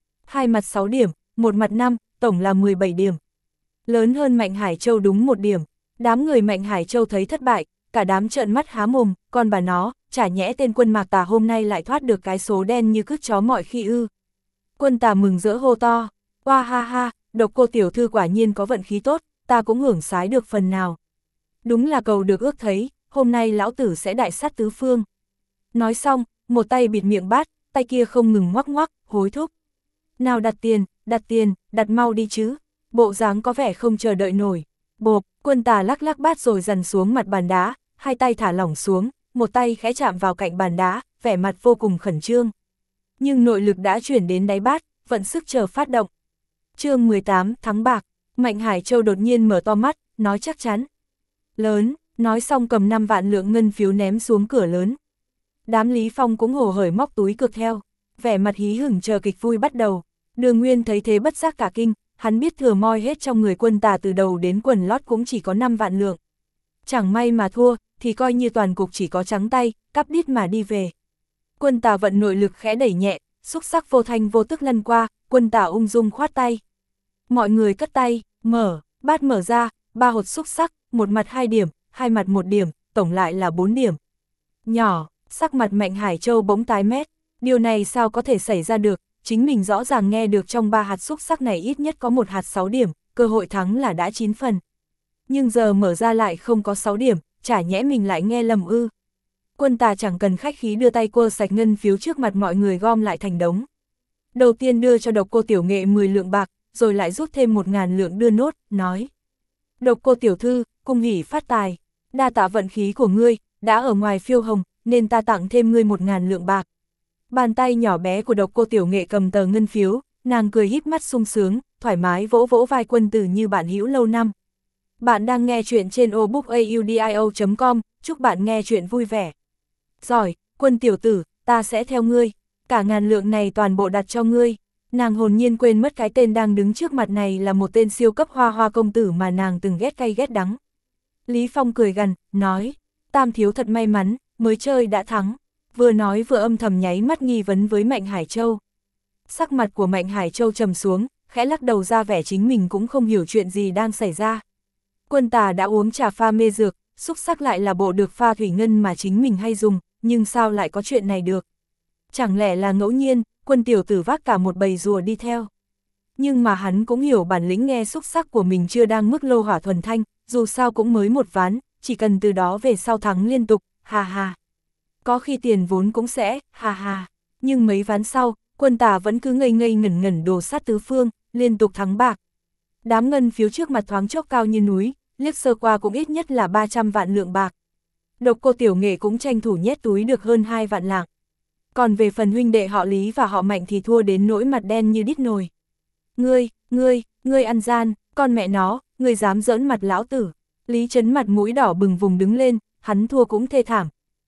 2 mặt 6 điểm, 1 mặt 5, tổng là 17 điểm. Lớn hơn Mạnh Hải Châu đúng 1 điểm. Đám người Mạnh Hải Châu thấy thất bại, cả đám trợn mắt há mồm, con bà nó, chả nhẽ tên Quân Mạc Tà hôm nay lại thoát được cái số đen như cứt chó mọi khi ư. Quân Tà mừng rỡ hô to, oa ha ha, độc cô tiểu thư quả nhiên có vận khí tốt, ta cũng hưởng sái được phần nào. Đúng là cầu được ước thấy, hôm nay lão tử sẽ đại sát tứ phương. Nói xong, một tay bịt miệng bát, tay kia không ngừng ngoắc ngoắc, hối thúc. Nào đặt tiền, đặt mau đi chứ. Bộ dáng có vẻ không chờ đợi nổi. Bộp, Quân Tà lắc lắc bát rồi dằn xuống mặt bàn đá, hai tay thả lỏng xuống, một tay khẽ chạm vào cạnh bàn đá, vẻ mặt vô cùng khẩn trương. Nhưng nội lực đã chuyển đến đáy bát, vận sức chờ phát động. Chương 18, thắng bạc. Mạnh Hải Châu đột nhiên mở to mắt, nói chắc chắn. Lớn, nói xong cầm 5 vạn lượng ngân phiếu ném xuống cửa lớn. Đám Lý Phong cũng hồ hởi móc túi cược theo, vẻ mặt hí hửng chờ kịch vui bắt đầu. Đường Nguyên thấy thế bất giác cả kinh, hắn biết thừa moi hết trong người Quân Tà từ đầu đến quần lót cũng chỉ có 5 vạn lượng. Chẳng may mà thua, thì coi như toàn cục chỉ có trắng tay, cắp đít mà đi về. Quân Tà vận nội lực khẽ đẩy nhẹ, xúc xắc vô thanh vô tức lăn qua, Quân Tà ung dung khoát tay. Mọi người cất tay, bát mở ra, 3 hột xúc xắc, một mặt 2 điểm, hai mặt 1 điểm, tổng lại là 4 điểm. Nhỏ, sắc mặt Mạnh Hải Châu bỗng tái mét, điều này sao có thể xảy ra được, chính mình rõ ràng nghe được trong 3 hạt xúc xắc này ít nhất có 1 hạt 6 điểm, cơ hội thắng là đã 9 phần. Nhưng giờ mở ra lại không có 6 điểm, chả nhẽ mình lại nghe lầm ư. Quân Tà chẳng cần khách khí đưa tay quơ sạch ngân phiếu trước mặt mọi người gom lại thành đống. Đầu tiên đưa cho độc cô tiểu nghệ 10 lượng bạc, rồi lại rút thêm 1.000 lượng đưa nốt, nói. Độc cô tiểu thư, cung hỉ phát tài, đa tạ vận khí của ngươi, đã ở ngoài phiêu hồng, nên ta tặng thêm ngươi 1.000 lượng bạc. Bàn tay nhỏ bé của độc cô tiểu nghệ cầm tờ ngân phiếu, nàng cười híp mắt sung sướng, thoải mái vỗ vỗ vai Quân Tử như bạn hữu lâu năm. Bạn đang nghe chuyện trên obookaudio.com, chúc bạn nghe chuyện vui vẻ. Giỏi, Quân tiểu tử, ta sẽ theo ngươi, cả 1000 lượng này toàn bộ đặt cho ngươi. Nàng hồn nhiên quên mất cái tên đang đứng trước mặt này là một tên siêu cấp hoa hoa công tử mà nàng từng ghét cay ghét đắng. Lý Phong cười gằn, nói, Tam thiếu thật may mắn, mới chơi đã thắng. Vừa nói vừa âm thầm nháy mắt nghi vấn với Mạnh Hải Châu. Sắc mặt của Mạnh Hải Châu trầm xuống, khẽ lắc đầu ra vẻ chính mình cũng không hiểu chuyện gì đang xảy ra. Quân Tà đã uống trà pha mê dược, xúc sắc lại là bộ được pha thủy ngân mà chính mình hay dùng, nhưng sao lại có chuyện này được? Chẳng lẽ là ngẫu nhiên, Quân tiểu tử vác cả một bầy rùa đi theo? Nhưng mà hắn cũng hiểu bản lĩnh nghe xúc sắc của mình chưa đang mức lô hỏa thuần thanh, dù sao cũng mới một ván, chỉ cần từ đó về sau thắng liên tục, hà hà. Có khi tiền vốn cũng sẽ, hà hà. Nhưng mấy ván sau, Quân Tà vẫn cứ ngây ngây ngẩn ngẩn đồ sát tứ phương, liên tục thắng bạc. Đám ngân phiếu trước mặt thoáng chốc cao như núi, liếc sơ qua cũng ít nhất là 300 vạn lượng bạc. Độc Cô Tiểu Nghệ cũng tranh thủ nhét túi được hơn 2 vạn lạng. Còn về phần huynh đệ họ Lý và họ Mạnh thì thua đến nỗi mặt đen như đít nồi. Ngươi ăn gian, con mẹ nó, ngươi dám giỡn mặt lão tử. Lý Trấn mặt mũi đỏ bừng vùng đứng lên, hắn thua cũng thê thảm.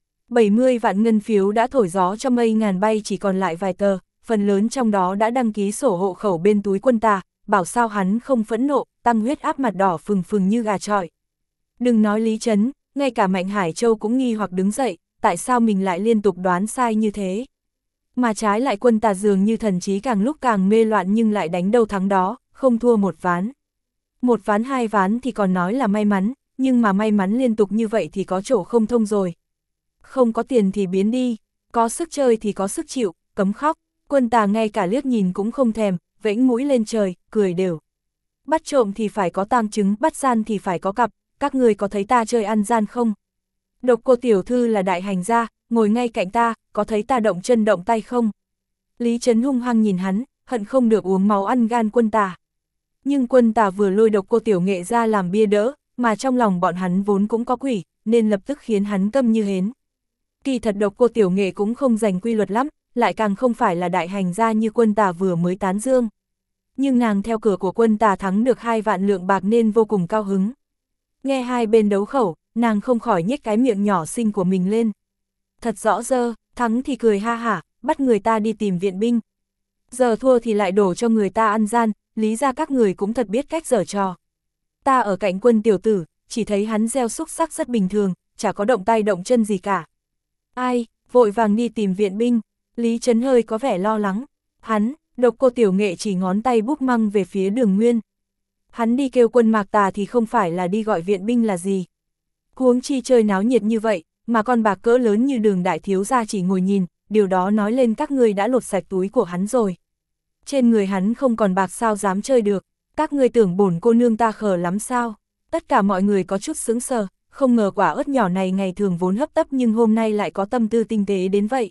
70 vạn ngân phiếu đã thổi gió cho mây ngàn bay, chỉ còn lại vài tờ, phần lớn trong đó đã đăng ký sổ hộ khẩu bên túi Quân Tà, bảo sao hắn không phẫn nộ, tăng huyết áp mặt đỏ phừng phừng như gà chọi. Đừng nói Lý Trấn, ngay cả Mạnh Hải Châu cũng nghi hoặc đứng dậy, tại sao mình lại liên tục đoán sai như thế. Mà trái lại Quân Tà dường như thần trí càng lúc càng mê loạn nhưng lại đánh đâu thắng đó, không thua một ván. Một ván hai ván thì còn nói là may mắn, nhưng mà may mắn liên tục như vậy thì có chỗ không thông rồi. Không có tiền thì biến đi, có sức chơi thì có sức chịu, cấm khóc. Quân Tà ngay cả liếc nhìn cũng không thèm, vẫy mũi lên trời, cười đều. Bắt trộm thì phải có tang chứng, bắt gian thì phải có cặp, các người có thấy ta chơi ăn gian không? Độc Cô tiểu thư là đại hành gia, ngồi ngay cạnh ta, có thấy ta động chân động tay không? Lý Trấn hung hăng nhìn hắn, hận không được uống máu ăn gan Quân Tà. Nhưng Quân Tà vừa lôi Độc Cô Tiểu Nghệ ra làm bia đỡ, mà trong lòng bọn hắn vốn cũng có quỷ, nên lập tức khiến hắn câm như hến. Kỳ thật Độc Cô Tiểu Nghệ cũng không giành quy luật lắm, lại càng không phải là đại hành gia như Quân Tà vừa mới tán dương. Nhưng nàng theo cửa của Quân Tà thắng được 2 vạn lượng bạc nên vô cùng cao hứng. Nghe hai bên đấu khẩu, nàng không khỏi nhếch cái miệng nhỏ xinh của mình lên. Thật rõ dơ, thắng thì cười ha hả, bắt người ta đi tìm viện binh. Giờ thua thì lại đổ cho người ta ăn gian, lý ra các người cũng thật biết cách giở trò. Ta ở cạnh Quân tiểu tử, chỉ thấy hắn gieo xúc sắc rất bình thường, chả có động tay động chân gì cả. Ai, vội vàng đi tìm viện binh. Lý Trấn hơi có vẻ lo lắng. Hắn, Độc Cô Tiểu Nghệ chỉ ngón tay búp măng về phía Đường Nguyên. Hắn đi kêu Quân Mạc Tà thì không phải là đi gọi viện binh là gì. Huống chi chơi náo nhiệt như vậy, mà con bạc cỡ lớn như Đường đại thiếu gia chỉ ngồi nhìn, điều đó nói lên các ngươi đã lột sạch túi của hắn rồi. Trên người hắn không còn bạc sao dám chơi được, các ngươi tưởng bổn cô nương ta khờ lắm sao? Tất cả mọi người có chút sững sờ, không ngờ quả ớt nhỏ này ngày thường vốn hấp tấp nhưng hôm nay lại có tâm tư tinh tế đến vậy.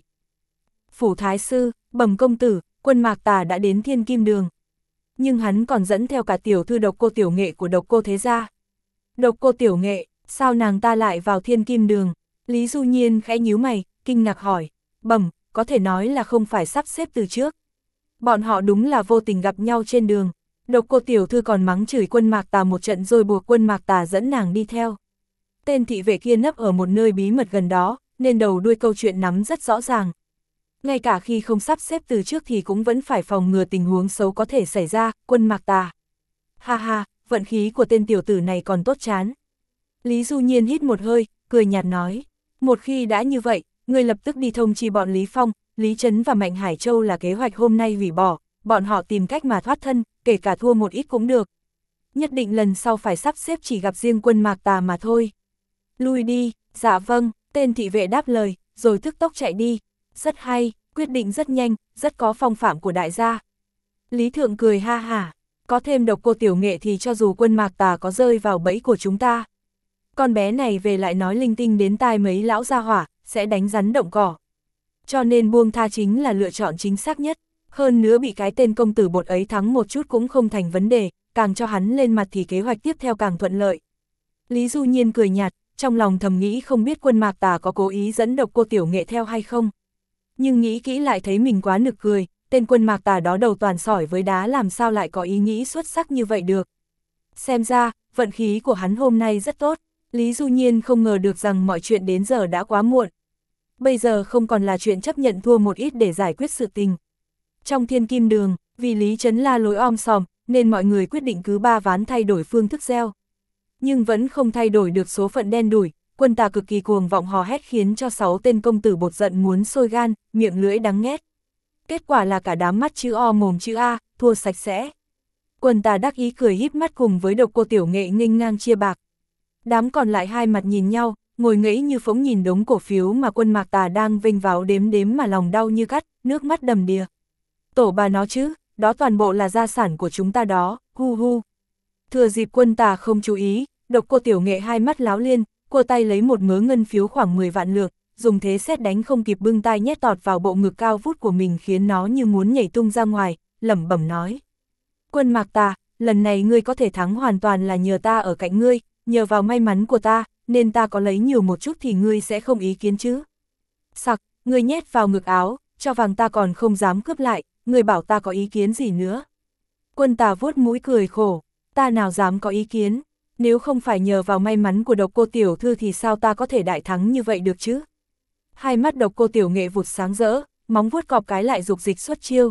Phủ thái sư, bẩm công tử, Quân Mạc Tà đã đến Thiên Kim Đường. Nhưng hắn còn dẫn theo cả tiểu thư Độc Cô Tiểu Nghệ của Độc Cô thế gia. Độc Cô Tiểu Nghệ, sao nàng ta lại vào Thiên Kim Đường? Lý Du Nhiên khẽ nhíu mày, kinh ngạc hỏi. Bẩm, có thể nói là không phải sắp xếp từ trước. Bọn họ đúng là vô tình gặp nhau trên đường. Độc Cô tiểu thư còn mắng chửi Quân Mạc Tà một trận rồi buộc Quân Mạc Tà dẫn nàng đi theo. Tên thị vệ kia nấp ở một nơi bí mật gần đó, nên đầu đuôi câu chuyện nắm rất rõ ràng. Ngay cả khi không sắp xếp từ trước thì cũng vẫn phải phòng ngừa tình huống xấu có thể xảy ra, Quân Mạc Tà. Ha ha, vận khí của tên tiểu tử này còn tốt chán. Lý Du Nhiên hít một hơi, cười nhạt nói. Một khi đã như vậy, ngươi lập tức đi thông chi bọn Lý Phong, Lý Trấn và Mạnh Hải Châu là kế hoạch hôm nay hủy bỏ, bọn họ tìm cách mà thoát thân, kể cả thua một ít cũng được. Nhất định lần sau phải sắp xếp chỉ gặp riêng Quân Mạc Tà mà thôi. Lui đi, dạ vâng, tên thị vệ đáp lời, rồi tức tốc chạy đi. Rất hay, quyết định rất nhanh, rất có phong phạm của đại gia. Lý Thượng cười ha hả, có thêm Độc Cô Tiểu Nghệ thì cho dù Quân Mạc Tà có rơi vào bẫy của chúng ta. Con bé này về lại nói linh tinh đến tai mấy lão gia hỏa, sẽ đánh rắn động cỏ. Cho nên buông tha chính là lựa chọn chính xác nhất. Hơn nữa bị cái tên công tử bột ấy thắng một chút cũng không thành vấn đề, càng cho hắn lên mặt thì kế hoạch tiếp theo càng thuận lợi. Lý Du Nhiên cười nhạt, trong lòng thầm nghĩ không biết Quân Mạc Tà có cố ý dẫn Độc Cô Tiểu Nghệ theo hay không. Nhưng nghĩ kỹ lại thấy mình quá nực cười, tên Quân Mạc Tà đó đầu toàn sỏi với đá làm sao lại có ý nghĩ xuất sắc như vậy được. Xem ra, vận khí của hắn hôm nay rất tốt. Lý Du Nhiên không ngờ được rằng mọi chuyện đến giờ đã quá muộn. Bây giờ không còn là chuyện chấp nhận thua một ít để giải quyết sự tình. Trong Thiên Kim Đường, vì Lý Trấn la lối om sòm, nên mọi người quyết định cứ 3 ván thay đổi phương thức gieo. Nhưng vẫn không thay đổi được số phận đen đủi, Quân Tà cực kỳ cuồng vọng hò hét khiến cho 6 tên công tử bột giận muốn sôi gan, miệng lưỡi đắng nghét. Kết quả là cả đám mắt chữ O mồm chữ A, thua sạch sẽ. Quân Tà đắc ý cười híp mắt cùng với Độc Cô Tiểu Nghệ nghênh ngang chia bạc. Đám còn lại hai mặt nhìn nhau, ngồi ngẫy như phóng nhìn đống cổ phiếu mà Quân Mạc Tà đang vênh váo đếm đếm mà lòng đau như cắt, nước mắt đầm đìa. Tổ bà nó chứ, đó toàn bộ là gia sản của chúng ta đó, hu hu. Thừa dịp Quân Tà không chú ý, Độc Cô Tiểu Nghệ hai mắt láo liên, cô tay lấy một mớ ngân phiếu khoảng 10 vạn lượng, dùng thế sét đánh không kịp bưng tay nhét tọt vào bộ ngực cao vút của mình khiến nó như muốn nhảy tung ra ngoài, lẩm bẩm nói. Quân Mạc Tà, lần này ngươi có thể thắng hoàn toàn là nhờ ta ở cạnh ngươi, nhờ vào may mắn của ta, nên ta có lấy nhiều một chút thì ngươi sẽ không ý kiến chứ. Sặc, ngươi nhét vào ngực áo, cho vàng ta còn không dám cướp lại, ngươi bảo ta có ý kiến gì nữa. Quân Tà vuốt mũi cười khổ, ta nào dám có ý kiến, nếu không phải nhờ vào may mắn của Độc Cô Tiểu Thư thì sao ta có thể đại thắng như vậy được chứ. Hai mắt Độc Cô Tiểu Nghệ vụt sáng rỡ, móng vuốt cọp cái lại dục dịch xuất chiêu.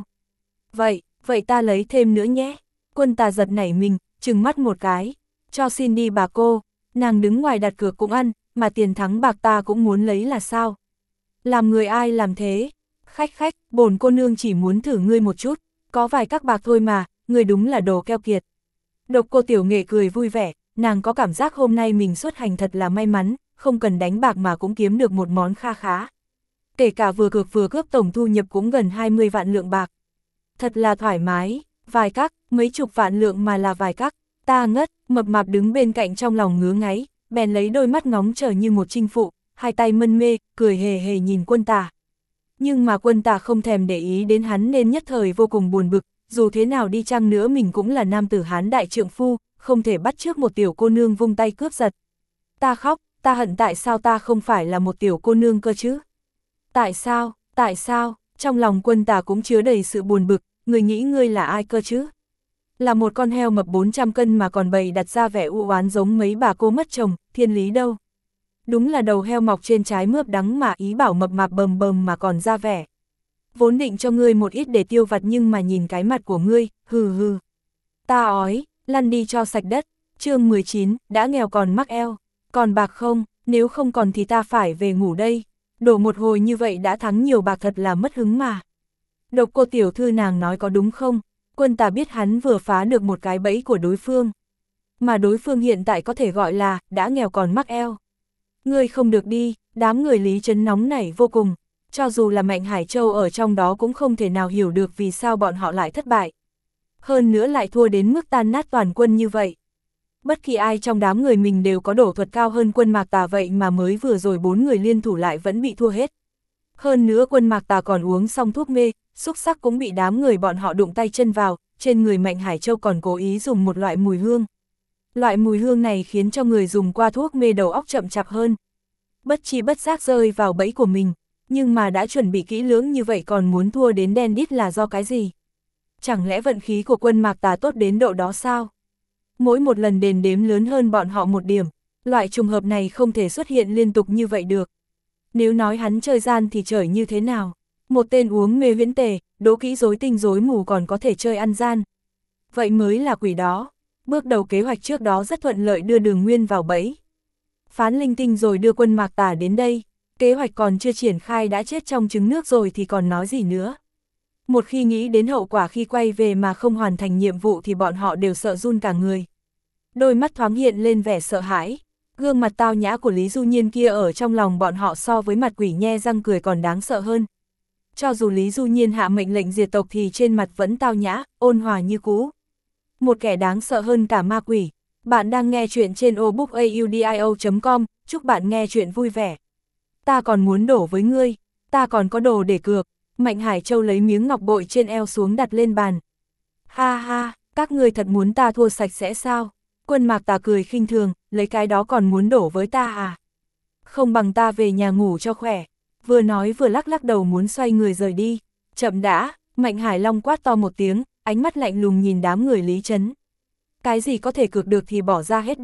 Vậy ta lấy thêm nữa nhé. Quân Tà giật nảy mình, trừng mắt một cái, cho xin đi bà cô, nàng đứng ngoài đặt cược cũng ăn, mà tiền thắng bạc ta cũng muốn lấy là sao? Làm người ai làm thế? Khách, bổn cô nương chỉ muốn thử ngươi một chút, có vài các bạc thôi mà, ngươi đúng là đồ keo kiệt. Độc Cô Tiểu Nghệ cười vui vẻ, nàng có cảm giác hôm nay mình xuất hành thật là may mắn, không cần đánh bạc mà cũng kiếm được một món kha khá. Kể cả vừa cược vừa cướp tổng thu nhập cũng gần 20 vạn lượng bạc. Thật là thoải mái, vài các, mấy chục vạn lượng mà là vài các, ta ngất, mập mạp đứng bên cạnh trong lòng ngứa ngáy, bèn lấy đôi mắt ngóng chờ như một chinh phụ, hai tay mân mê, cười hề hề nhìn Quân Tà. Nhưng mà Quân Tà không thèm để ý đến hắn nên nhất thời vô cùng buồn bực, dù thế nào đi chăng nữa mình cũng là nam tử Hán đại trượng phu, không thể bắt chước một tiểu cô nương vung tay cướp giật. Ta khóc, ta hận tại sao ta không phải là một tiểu cô nương cơ chứ? Tại sao, trong lòng Quân Tà cũng chứa đầy sự buồn bực, người nghĩ ngươi là ai cơ chứ? Là một con heo mập 400 cân mà còn bày đặt ra vẻ u oán giống mấy bà cô mất chồng, thiên lý đâu. Đúng là đầu heo mọc trên trái mướp đắng mà ý bảo mập mạp bầm bầm mà còn ra vẻ. Vốn định cho ngươi một ít để tiêu vặt nhưng mà nhìn cái mặt của ngươi, hừ hừ. Ta ói, lăn đi cho sạch đất. Chương 19, đã nghèo còn mắc eo. Còn bạc không, nếu không còn thì ta phải về ngủ đây. Đổ một hồi như vậy đã thắng nhiều bạc thật là mất hứng mà. Độc Cô Tiểu Thư nàng nói có đúng không? Quân Tà biết hắn vừa phá được một cái bẫy của đối phương. Mà đối phương hiện tại có thể gọi là, đã nghèo còn mắc eo. Ngươi không được đi, đám người Lý Trấn nóng nảy vô cùng. Cho dù là Mạnh Hải Châu ở trong đó cũng không thể nào hiểu được vì sao bọn họ lại thất bại. Hơn nữa lại thua đến mức tan nát toàn quân như vậy. Bất kỳ ai trong đám người mình đều có đổ thuật cao hơn Quân Mạc Tà vậy mà mới vừa rồi 4 người liên thủ lại vẫn bị thua hết. Hơn nữa Quân Mạc Tà còn uống xong thuốc mê, xúc xắc cũng bị đám người bọn họ đụng tay chân vào, trên người Mạnh Hải Châu còn cố ý dùng một loại mùi hương. Loại mùi hương này khiến cho người dùng qua thuốc mê đầu óc chậm chạp hơn. Bất chi bất giác rơi vào bẫy của mình, nhưng mà đã chuẩn bị kỹ lưỡng như vậy còn muốn thua đến đen đít là do cái gì? Chẳng lẽ vận khí của Quân Mạc Tà tốt đến độ đó sao? Mỗi một lần đền đếm lớn hơn bọn họ một điểm, loại trùng hợp này không thể xuất hiện liên tục như vậy được. Nếu nói hắn chơi gian thì trời như thế nào? Một tên uống mê viễn tề, đố kỹ rối tinh rối mù còn có thể chơi ăn gian. Vậy mới là quỷ đó. Bước đầu kế hoạch trước đó rất thuận lợi đưa Đường Nguyên vào bẫy. Phán linh tinh rồi đưa Quân Mạc Tà đến đây. Kế hoạch còn chưa triển khai đã chết trong trứng nước rồi thì còn nói gì nữa. Một khi nghĩ đến hậu quả khi quay về mà không hoàn thành nhiệm vụ thì bọn họ đều sợ run cả người. Đôi mắt thoáng hiện lên vẻ sợ hãi. Gương mặt tao nhã của Lý Du Nhiên kia ở trong lòng bọn họ so với mặt quỷ nhe răng cười còn đáng sợ hơn. Cho dù Lý Du Nhiên hạ mệnh lệnh diệt tộc thì trên mặt vẫn tao nhã, ôn hòa như cũ. Một kẻ đáng sợ hơn cả ma quỷ. Bạn đang nghe chuyện trên obookaudio.com, chúc bạn nghe chuyện vui vẻ. Ta còn muốn đổ với ngươi, ta còn có đồ để cược. Mạnh Hải Châu lấy miếng ngọc bội trên eo xuống đặt lên bàn. Ha ha, các ngươi thật muốn ta thua sạch sẽ sao? Quân Mạc Tà cười khinh thường, lấy cái đó còn muốn đổ với ta à? Không bằng ta về nhà ngủ cho khỏe. Vừa nói vừa lắc lắc đầu muốn xoay người rời đi. Chậm đã, Mạnh Hải Long quát to một tiếng, ánh mắt lạnh lùng nhìn đám người Lý Trấn. Cái gì có thể cược được thì bỏ ra hết đi.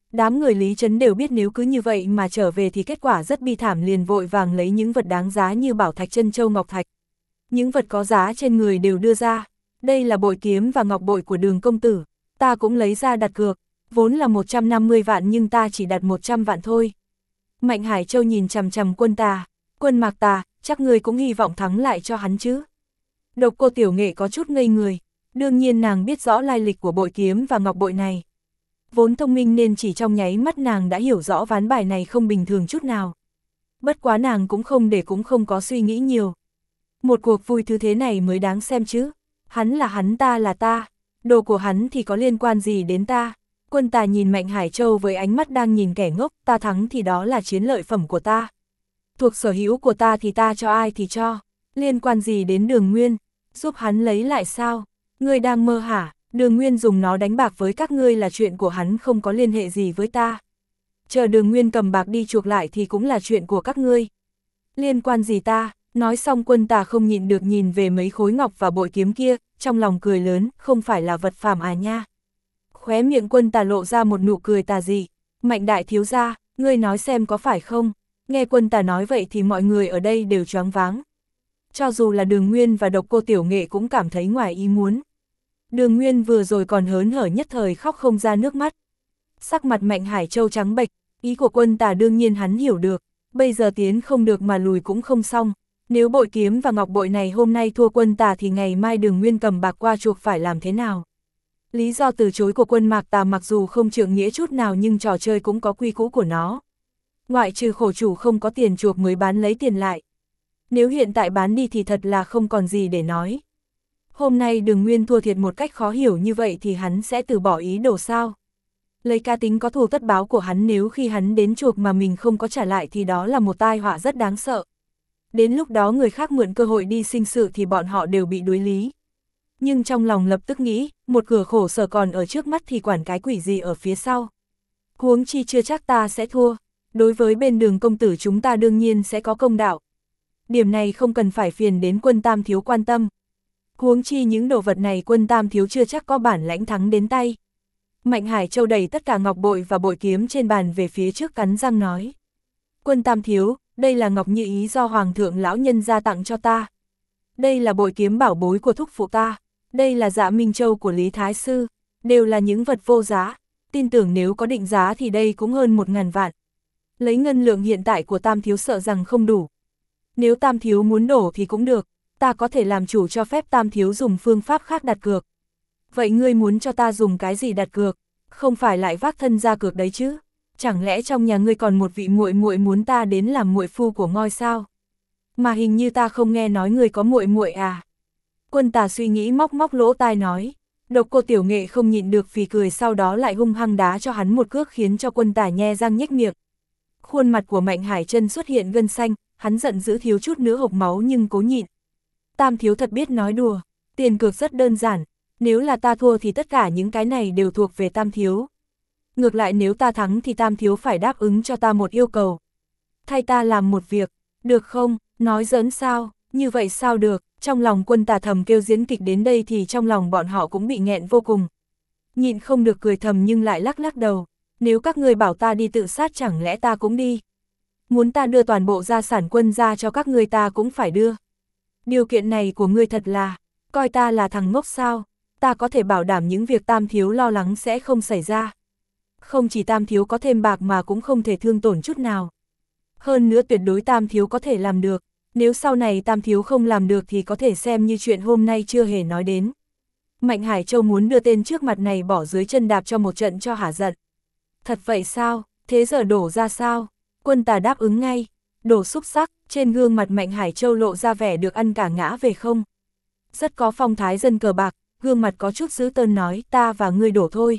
Đám người Lý Trấn đều biết nếu cứ như vậy mà trở về thì kết quả rất bi thảm, liền vội vàng lấy những vật đáng giá như bảo thạch, chân châu, ngọc thạch. Những vật có giá trên người đều đưa ra. Đây là bội kiếm và ngọc bội của Đường công tử, ta cũng lấy ra đặt cược, vốn là 150 vạn nhưng ta chỉ đặt 100 vạn thôi. Mạnh Hải Châu nhìn chằm chằm Quân Tà, Quân Mạc Tà, chắc ngươi cũng hy vọng thắng lại cho hắn chứ. Độc Cô Tiểu Nghệ có chút ngây người, đương nhiên nàng biết rõ lai lịch của bội kiếm và ngọc bội này. Vốn thông minh nên chỉ trong nháy mắt nàng đã hiểu rõ ván bài này không bình thường chút nào. Bất quá nàng cũng không có suy nghĩ nhiều. Một cuộc vui thứ thế này mới đáng xem chứ. Hắn là hắn, ta là ta. Đồ của hắn thì có liên quan gì đến ta? Quân Tà nhìn Mạnh Hải Châu với ánh mắt đang nhìn kẻ ngốc, ta thắng thì đó là chiến lợi phẩm của ta. Thuộc sở hữu của ta thì ta cho ai thì cho. Liên quan gì đến Đường Nguyên? Giúp hắn lấy lại sao? Ngươi đang mơ hả? Đường Nguyên dùng nó đánh bạc với các ngươi là chuyện của hắn, không có liên hệ gì với ta. Chờ Đường Nguyên cầm bạc đi chuộc lại thì cũng là chuyện của các ngươi. Liên quan gì ta? Nói xong Quân Tà không nhịn được nhìn về mấy khối ngọc và bội kiếm kia, trong lòng cười lớn, không phải là vật phàm à nha. Khóe miệng Quân Tà lộ ra một nụ cười tà dị. Mạnh đại thiếu gia, ngươi nói xem có phải không? Nghe Quân Tà nói vậy thì mọi người ở đây đều choáng váng. Cho dù là Đường Nguyên và Độc Cô Tiểu Nghệ cũng cảm thấy ngoài ý muốn. Đường Nguyên vừa rồi còn hớn hở nhất thời khóc không ra nước mắt. Sắc mặt Mạnh Hải Châu trắng bệch, ý của Quân Tà đương nhiên hắn hiểu được, bây giờ tiến không được mà lùi cũng không xong. Nếu bội kiếm và ngọc bội này hôm nay thua Quân Tà thì ngày mai Đường Nguyên cầm bạc qua chuộc phải làm thế nào? Lý do từ chối của Quân Mạc Tà mặc dù không trượng nghĩa chút nào nhưng trò chơi cũng có quy cũ của nó. Ngoại trừ khổ chủ không có tiền chuộc mới bán lấy tiền lại. Nếu hiện tại bán đi thì thật là không còn gì để nói. Hôm nay Đường Nguyên thua thiệt một cách khó hiểu như vậy thì hắn sẽ từ bỏ ý đồ sao? Lấy cá tính có thù tất báo của hắn, nếu khi hắn đến chuộc mà mình không có trả lại thì đó là một tai họa rất đáng sợ. Đến lúc đó người khác mượn cơ hội đi sinh sự thì bọn họ đều bị đối lý. Nhưng trong lòng lập tức nghĩ, một cửa khổ sở còn ở trước mắt thì quản cái quỷ gì ở phía sau. Huống chi chưa chắc ta sẽ thua, đối với bên Đường công tử chúng ta đương nhiên sẽ có công đạo. Điểm này không cần phải phiền đến Quân Tam thiếu quan tâm. Huống chi những đồ vật này Quân Tam thiếu chưa chắc có bản lãnh thắng đến tay. Mạnh Hải Châu đẩy tất cả ngọc bội và bội kiếm trên bàn về phía trước, cắn răng nói. Quân Tam thiếu, đây là ngọc như ý do Hoàng thượng lão nhân gia tặng cho ta. Đây là bội kiếm bảo bối của thúc phụ ta. Đây là Dạ Minh Châu của Lý Thái Sư. Đều là những vật vô giá. Tin tưởng nếu có định giá thì đây cũng hơn 1000 vạn. Lấy ngân lượng hiện tại của Tam thiếu sợ rằng không đủ. Nếu Tam thiếu muốn đổ thì cũng được. Ta có thể làm chủ cho phép Tam thiếu dùng phương pháp khác đặt cược. Vậy ngươi muốn cho ta dùng cái gì đặt cược? Không phải lại vác thân ra cược đấy chứ? Chẳng lẽ trong nhà ngươi còn một vị muội muội muốn ta đến làm muội phu của ngôi sao? Mà hình như ta không nghe nói ngươi có muội muội à? Quân Tà suy nghĩ móc móc lỗ tai nói. Độc Cô Tiểu Nghệ không nhịn được phì cười, sau đó lại hung hăng đá cho hắn một cước khiến cho Quân Tà nhe răng nhếch miệng. Khuôn mặt của Mạnh Hải Chân xuất hiện gân xanh, hắn giận dữ thiếu chút nữa hộc máu nhưng cố nhịn. Tam thiếu thật biết nói đùa, tiền cược rất đơn giản, nếu là ta thua thì tất cả những cái này đều thuộc về Tam thiếu. Ngược lại nếu ta thắng thì Tam thiếu phải đáp ứng cho ta một yêu cầu. Thay ta làm một việc, được không? Nói giỡn sao? Như vậy sao được? Trong lòng Quân Tà thầm kêu diễn kịch đến đây thì trong lòng bọn họ cũng bị nghẹn vô cùng. Nhịn không được cười thầm nhưng lại lắc lắc đầu. Nếu các ngươi bảo ta đi tự sát chẳng lẽ ta cũng đi? Muốn ta đưa toàn bộ gia sản Quân ra cho các ngươi ta cũng phải đưa. Điều kiện này của ngươi thật là, coi ta là thằng ngốc sao? Ta có thể bảo đảm những việc Tam thiếu lo lắng sẽ không xảy ra. Không chỉ Tam thiếu có thêm bạc mà cũng không thể thương tổn chút nào. Hơn nữa tuyệt đối Tam thiếu có thể làm được. Nếu sau này Tam thiếu không làm được thì có thể xem như chuyện hôm nay chưa hề nói đến. Mạnh Hải Châu muốn đưa tên trước mặt này bỏ dưới chân đạp cho một trận cho hả giận. Thật vậy sao? Thế giờ đổ ra sao? Quân Tà đáp ứng ngay. Đổ xúc sắc, trên gương mặt Mạnh Hải Châu lộ ra vẻ được ăn cả ngã về không. Rất có phong thái dân cờ bạc, gương mặt có chút dữ tợn nói ta và ngươi đổ thôi.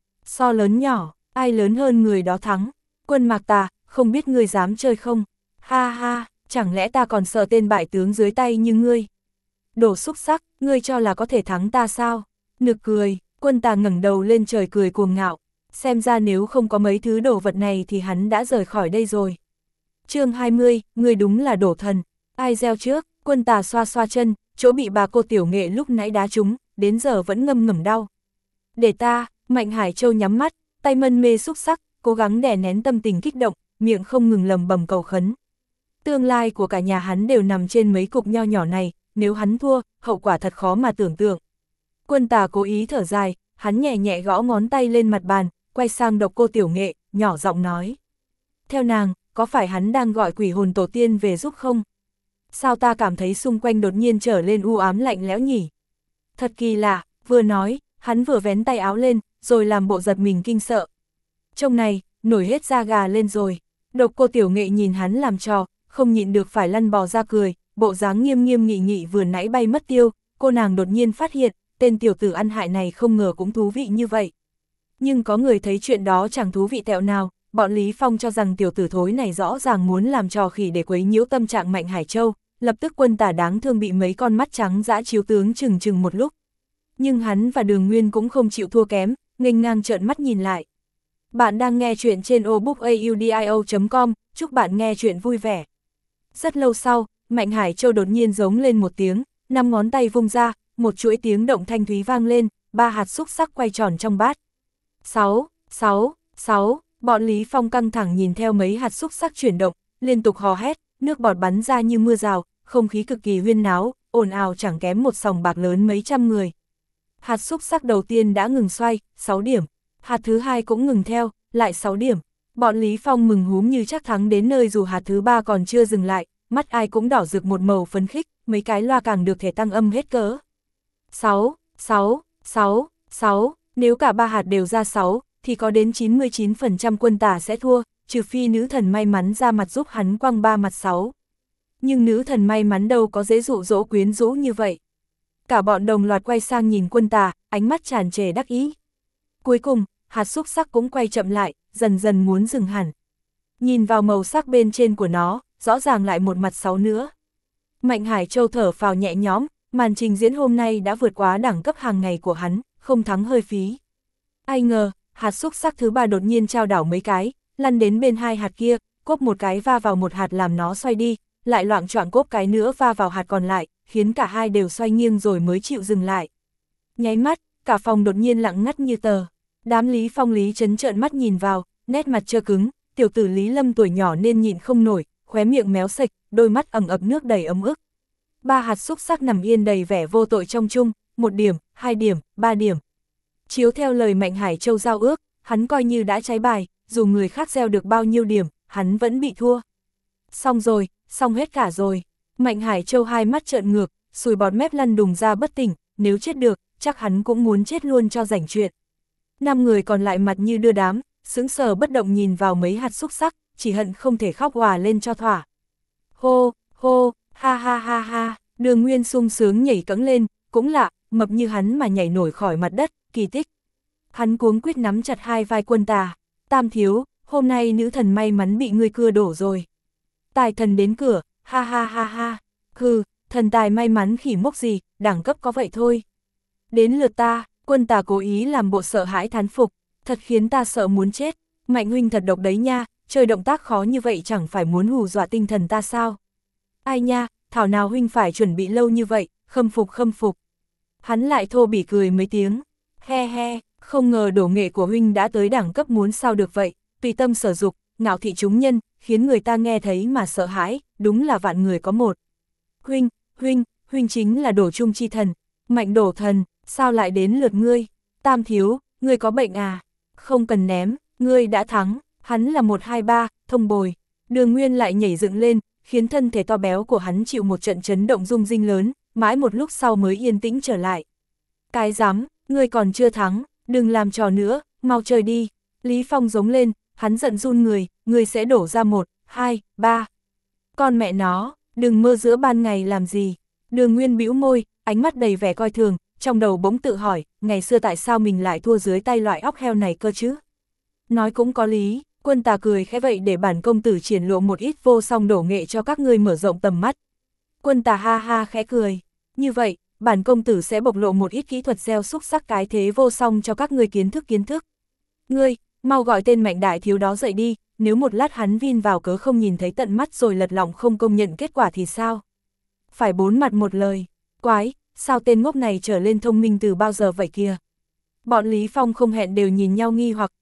So lớn nhỏ, ai lớn hơn người đó thắng. Quân Mạc Tà, không biết ngươi dám chơi không? Ha ha, chẳng lẽ ta còn sợ tên bại tướng dưới tay như ngươi? Đổ xúc sắc, ngươi cho là có thể thắng ta sao? Nực cười, Quân Tà ngẩng đầu lên trời cười cuồng ngạo. Xem ra nếu không có mấy thứ đồ vật này thì hắn đã rời khỏi đây rồi. Chương 20, ngươi đúng là đổ thần. Ai gieo trước? Quân Tà xoa xoa chân, chỗ bị bà cô Tiểu Nghệ lúc nãy đá trúng, đến giờ vẫn ngâm ngầm đau. Để ta, Mạnh Hải Châu nhắm mắt, tay mân mê xúc sắc, cố gắng đè nén tâm tình kích động, miệng không ngừng lầm bầm cầu khấn. Tương lai của cả nhà hắn đều nằm trên mấy cục nho nhỏ này, nếu hắn thua, hậu quả thật khó mà tưởng tượng. Quân Tà cố ý thở dài, hắn nhẹ nhẹ gõ ngón tay lên mặt bàn, quay sang Độc Cô Tiểu Nghệ, nhỏ giọng nói. Theo nàng, có phải hắn đang gọi quỷ hồn tổ tiên về giúp không? Sao ta cảm thấy xung quanh đột nhiên trở lên u ám lạnh lẽo nhỉ? Thật kỳ lạ, vừa nói, hắn vừa vén tay áo lên, rồi làm bộ giật mình kinh sợ. Trông này, nổi hết da gà lên rồi. Độc Cô Tiểu Nghệ nhìn hắn làm trò, không nhịn được phải lăn bò ra cười, bộ dáng nghiêm nghiêm nghị nghị vừa nãy bay mất tiêu, cô nàng đột nhiên phát hiện, tên tiểu tử ăn hại này không ngờ cũng thú vị như vậy. Nhưng có người thấy chuyện đó chẳng thú vị tẹo nào, bọn Lý Phong cho rằng tiểu tử thối này rõ ràng muốn làm trò khỉ để quấy nhiễu tâm trạng Mạnh Hải Châu, lập tức Quân Tả đáng thương bị mấy con mắt trắng dã chiếu tướng chừng chừng một lúc. Nhưng hắn và Đường Nguyên cũng không chịu thua kém, nghênh ngang trợn mắt nhìn lại. Bạn đang nghe chuyện trên obookaudio.com, chúc bạn nghe chuyện vui vẻ. Rất lâu sau, Mạnh Hải Châu đột nhiên giống lên một tiếng, 5 ngón tay vung ra, một chuỗi tiếng động thanh thúy vang lên, 3 hạt xúc sắc quay tròn trong bát. 6, 6, 6, bọn Lý Phong căng thẳng nhìn theo mấy hạt xúc sắc chuyển động, liên tục hò hét, nước bọt bắn ra như mưa rào, không khí cực kỳ huyên náo, ồn ào chẳng kém một sòng bạc lớn mấy trăm người. Hạt xúc sắc đầu tiên đã ngừng xoay, 6 điểm, hạt thứ hai cũng ngừng theo, lại 6 điểm. Bọn Lý Phong mừng húm như chắc thắng đến nơi dù hạt thứ ba còn chưa dừng lại, mắt ai cũng đỏ rực một màu phấn khích, mấy cái loa càng được thể tăng âm hết cỡ. 6, 6, 6, 6, nếu cả 3 hạt đều ra 6, thì có đến 99% Quân Tả sẽ thua, trừ phi nữ thần may mắn ra mặt giúp hắn quăng 3 mặt 6. Nhưng nữ thần may mắn đâu có dễ dụ dỗ quyến rũ như vậy. Cả bọn đồng loạt quay sang nhìn Quân Tả, ánh mắt tràn trề đắc ý. Cuối cùng, hạt xúc sắc cũng quay chậm lại, dần dần muốn dừng hẳn. Nhìn vào màu sắc bên trên của nó, rõ ràng lại một mặt 6 nữa. Mạnh Hải Châu thở phào nhẹ nhõm, màn trình diễn hôm nay đã vượt quá đẳng cấp hàng ngày của hắn, không thắng hơi phí. Ai ngờ, hạt xúc sắc thứ ba đột nhiên trao đảo mấy cái, lăn đến bên hai hạt kia, cốp một cái va vào một hạt làm nó xoay đi, lại loạng choạng cốp cái nữa va vào hạt còn lại, khiến cả hai đều xoay nghiêng rồi mới chịu dừng lại. Nháy mắt, cả phòng đột nhiên lặng ngắt như tờ. Đám Lý Phong Lý Trấn trợn mắt nhìn vào, nét mặt trơ cứng, tiểu tử Lý Lâm tuổi nhỏ nên nhịn không nổi, khóe miệng méo sạch, đôi mắt ẩn ập nước đầy ấm ức. 3 hạt xúc sắc nằm yên đầy vẻ vô tội trong chung, 1 điểm, 2 điểm, 3 điểm. Chiếu theo lời Mạnh Hải Châu giao ước, hắn coi như đã trái bài, dù người khác gieo được bao nhiêu điểm, hắn vẫn bị thua. Xong rồi, xong hết cả rồi. Mạnh Hải Châu hai mắt trợn ngược, sùi bọt mép lăn đùng ra bất tỉnh, nếu chết được, chắc hắn cũng muốn chết luôn cho rảnh chuyện. 5 người còn lại mặt như đưa đám, sững sờ bất động nhìn vào mấy hạt xúc sắc, chỉ hận không thể khóc òa lên cho thỏa. Hô, hô, ha ha ha ha, Đường Nguyên sung sướng nhảy cẫng lên, cũng lạ, mập như hắn mà nhảy nổi khỏi mặt đất, kỳ tích. Hắn cuống quýt nắm chặt hai vai Quân Tà. Tam thiếu, hôm nay nữ thần may mắn bị ngươi cưa đổ rồi. Tài thần đến cửa, ha ha ha ha, hừ, thần tài may mắn khỉ mốc gì, đẳng cấp có vậy thôi. Đến lượt ta, Quân Tà cố ý làm bộ sợ hãi thán phục, thật khiến ta sợ muốn chết. Mạnh huynh thật độc đấy nha, chơi động tác khó như vậy chẳng phải muốn hù dọa tinh thần ta sao? Ai nha, thảo nào huynh phải chuẩn bị lâu như vậy, khâm phục khâm phục. Hắn lại thô bỉ cười mấy tiếng, he he, không ngờ đổ nghệ của huynh đã tới đẳng cấp muốn sao được vậy, tùy tâm sở dục, ngạo thị chúng nhân, khiến người ta nghe thấy mà sợ hãi, đúng là vạn người có một. Huynh chính là đổ trung chi thần, Mạnh đổ thần, sao lại đến lượt ngươi? Tam thiếu, ngươi có bệnh à? Không cần ném, ngươi đã thắng, hắn là 1-2-3, thông bồi. Đường Nguyên lại nhảy dựng lên, khiến thân thể to béo của hắn chịu một trận chấn động rung rinh lớn, mãi một lúc sau mới yên tĩnh trở lại. Cái dám, ngươi còn chưa thắng, đừng làm trò nữa, mau chơi đi. Lý Phong giống lên, hắn giận run người, ngươi sẽ đổ ra 1, 2, 3. Con mẹ nó, đừng mơ giữa ban ngày làm gì. Đường Nguyên bĩu môi, ánh mắt đầy vẻ coi thường, trong đầu bỗng tự hỏi, ngày xưa tại sao mình lại thua dưới tay loại óc heo này cơ chứ? Nói cũng có lý, Quân Tà cười khẽ vậy để bản công tử triển lộ một ít vô song đổ nghệ cho các ngươi mở rộng tầm mắt. Quân Tà ha ha khẽ cười, như vậy, bản công tử sẽ bộc lộ một ít kỹ thuật gieo xúc sắc cái thế vô song cho các ngươi kiến thức. Ngươi, mau gọi tên Mạnh đại thiếu đó dậy đi, nếu một lát hắn vin vào cớ không nhìn thấy tận mắt rồi lật lọng không công nhận kết quả thì sao? Phải 4 mặt một lời, quái, sao tên ngốc này trở lên thông minh từ bao giờ vậy kìa? Bọn Lý Phong không hẹn đều nhìn nhau nghi hoặc,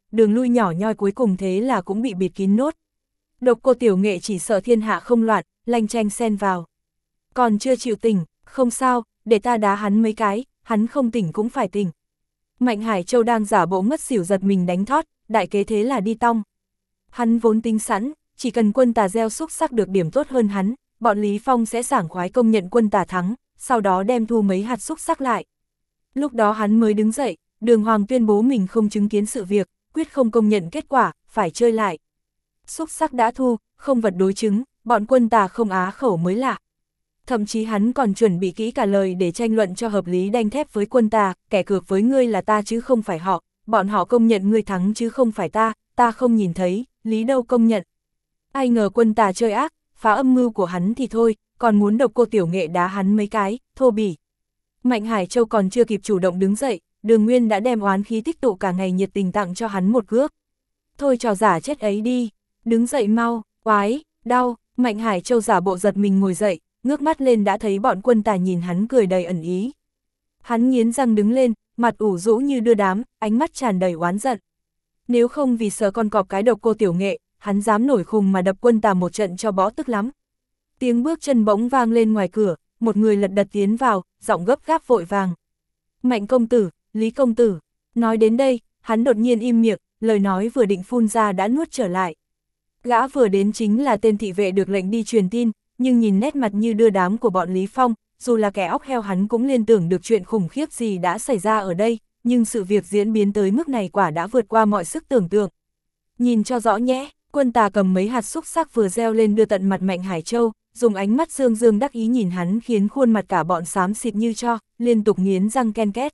đường lui nhỏ nhoi cuối cùng thế là cũng bị bịt kín nốt. Độc Cô Tiểu Nghệ chỉ sợ thiên hạ không loạn, lanh chanh xen vào. Còn chưa chịu tỉnh, không sao, để ta đá hắn mấy cái, hắn không tỉnh cũng phải tỉnh. Mạnh Hải Châu đang giả bộ ngất xỉu giật mình đánh thót, đại kế thế là đi tong. Hắn vốn tính sẵn, chỉ cần Quân Tà gieo xúc sắc được điểm tốt hơn hắn, bọn Lý Phong sẽ sảng khoái công nhận Quân Tà thắng, sau đó đem thu mấy hạt xúc sắc lại. Lúc đó hắn mới đứng dậy, Đường Hoàng tuyên bố mình không chứng kiến sự việc, quyết không công nhận kết quả, phải chơi lại. Xúc sắc đã thu, không vật đối chứng, bọn Quân Tà không á khẩu mới lạ. Thậm chí hắn còn chuẩn bị kỹ cả lời để tranh luận cho hợp lý đanh thép với Quân Tà, kẻ cược với ngươi là ta chứ không phải họ, bọn họ công nhận ngươi thắng chứ không phải ta không nhìn thấy, lý đâu công nhận. Ai ngờ Quân Tà chơi ác, phá âm mưu của hắn thì thôi, còn muốn Độc Cô Tiểu Nghệ đá hắn mấy cái, thô bỉ. Mạnh Hải Châu còn chưa kịp chủ động đứng dậy, Đường Nguyên đã đem oán khí tích tụ cả ngày nhiệt tình tặng cho hắn một cước. Thôi trò giả chết ấy đi, đứng dậy mau, oái, đau, Mạnh Hải Châu giả bộ giật mình ngồi dậy, ngước mắt lên đã thấy bọn Quân Tà nhìn hắn cười đầy ẩn ý. Hắn nghiến răng đứng lên, mặt ủ rũ như đưa đám, ánh mắt tràn đầy oán giận. Nếu không vì sợ con cọp cái Độc Cô Tiểu Nghệ, hắn dám nổi khùng mà đập Quân Tà một trận cho bõ tức lắm. Tiếng bước chân bỗng vang lên ngoài cửa, một người lật đật tiến vào, giọng gấp gáp vội vàng. Mạnh công tử, Lý công tử. Nói đến đây, hắn đột nhiên im miệng, lời nói vừa định phun ra đã nuốt trở lại. Gã vừa đến chính là tên thị vệ được lệnh đi truyền tin, nhưng nhìn nét mặt như đưa đám của bọn Lý Phong, dù là kẻ óc heo hắn cũng liên tưởng được chuyện khủng khiếp gì đã xảy ra ở đây, nhưng sự việc diễn biến tới mức này quả đã vượt qua mọi sức tưởng tượng. Nhìn cho rõ nhé, Quân Tà cầm mấy hạt xúc sắc vừa gieo lên đưa tận mặt Mạnh Hải Châu, dùng ánh mắt dương dương đắc ý nhìn hắn khiến khuôn mặt cả bọn xám xịt như tro, liên tục nghiến răng ken két.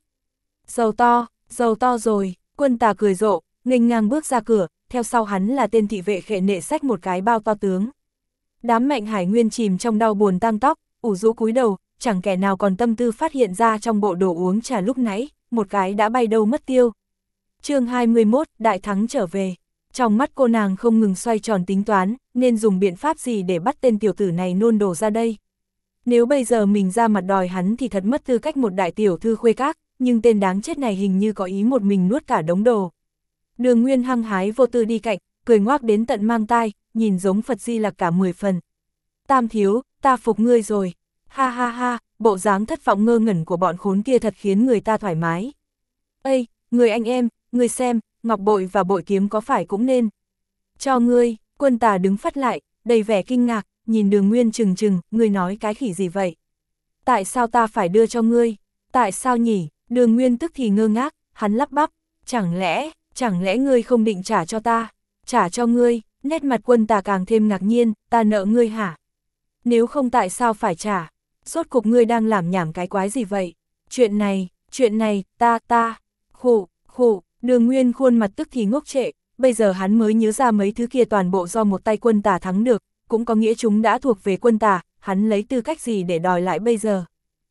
Giàu to rồi, Quân Tà cười rộ, nghênh ngang bước ra cửa, theo sau hắn là tên thị vệ khệ nệ xách một cái bao to tướng. Đám Mạnh Hải Nguyên chìm trong đau buồn tang tóc, ủ rũ cúi đầu, chẳng kẻ nào còn tâm tư phát hiện ra trong bộ đồ uống trà lúc nãy, một cái đã bay đâu mất tiêu. Chương 21, đại thắng trở về. Trong mắt cô nàng không ngừng xoay tròn tính toán, nên dùng biện pháp gì để bắt tên tiểu tử này nôn đồ ra đây. Nếu bây giờ mình ra mặt đòi hắn thì thật mất tư cách một đại tiểu thư khuê các, nhưng tên đáng chết này hình như có ý một mình nuốt cả đống đồ. Đường Nguyên hăng hái vô tư đi cạnh, cười ngoác đến tận mang tai, nhìn giống Phật Di Lặc cả 10 phần. Tam thiếu, ta phục ngươi rồi. Ha ha ha, bộ dáng thất vọng ngơ ngẩn của bọn khốn kia thật khiến người ta thoải mái. Ây, người anh em, ngươi xem, ngọc bội và bội kiếm có phải cũng nên. Cho ngươi, Quân Tà đứng phắt lại, đầy vẻ kinh ngạc, nhìn Đường Nguyên trừng, ngươi nói cái khỉ gì vậy? Tại sao ta phải đưa cho ngươi? Tại sao nhỉ? Đường Nguyên tức thì ngơ ngác, hắn lắp bắp, chẳng lẽ ngươi không định trả cho ta? Trả cho ngươi, nét mặt Quân Tà càng thêm ngạc nhiên, ta nợ ngươi hả? Nếu không tại sao phải trả? Rốt cuộc ngươi đang làm nhảm cái quái gì vậy? Chuyện này, ta, khụ, Đường Nguyên khuôn mặt tức thì ngốc trệ, bây giờ hắn mới nhớ ra mấy thứ kia toàn bộ do một tay Quân Tà thắng được, cũng có nghĩa chúng đã thuộc về Quân Tà, hắn lấy tư cách gì để đòi lại bây giờ?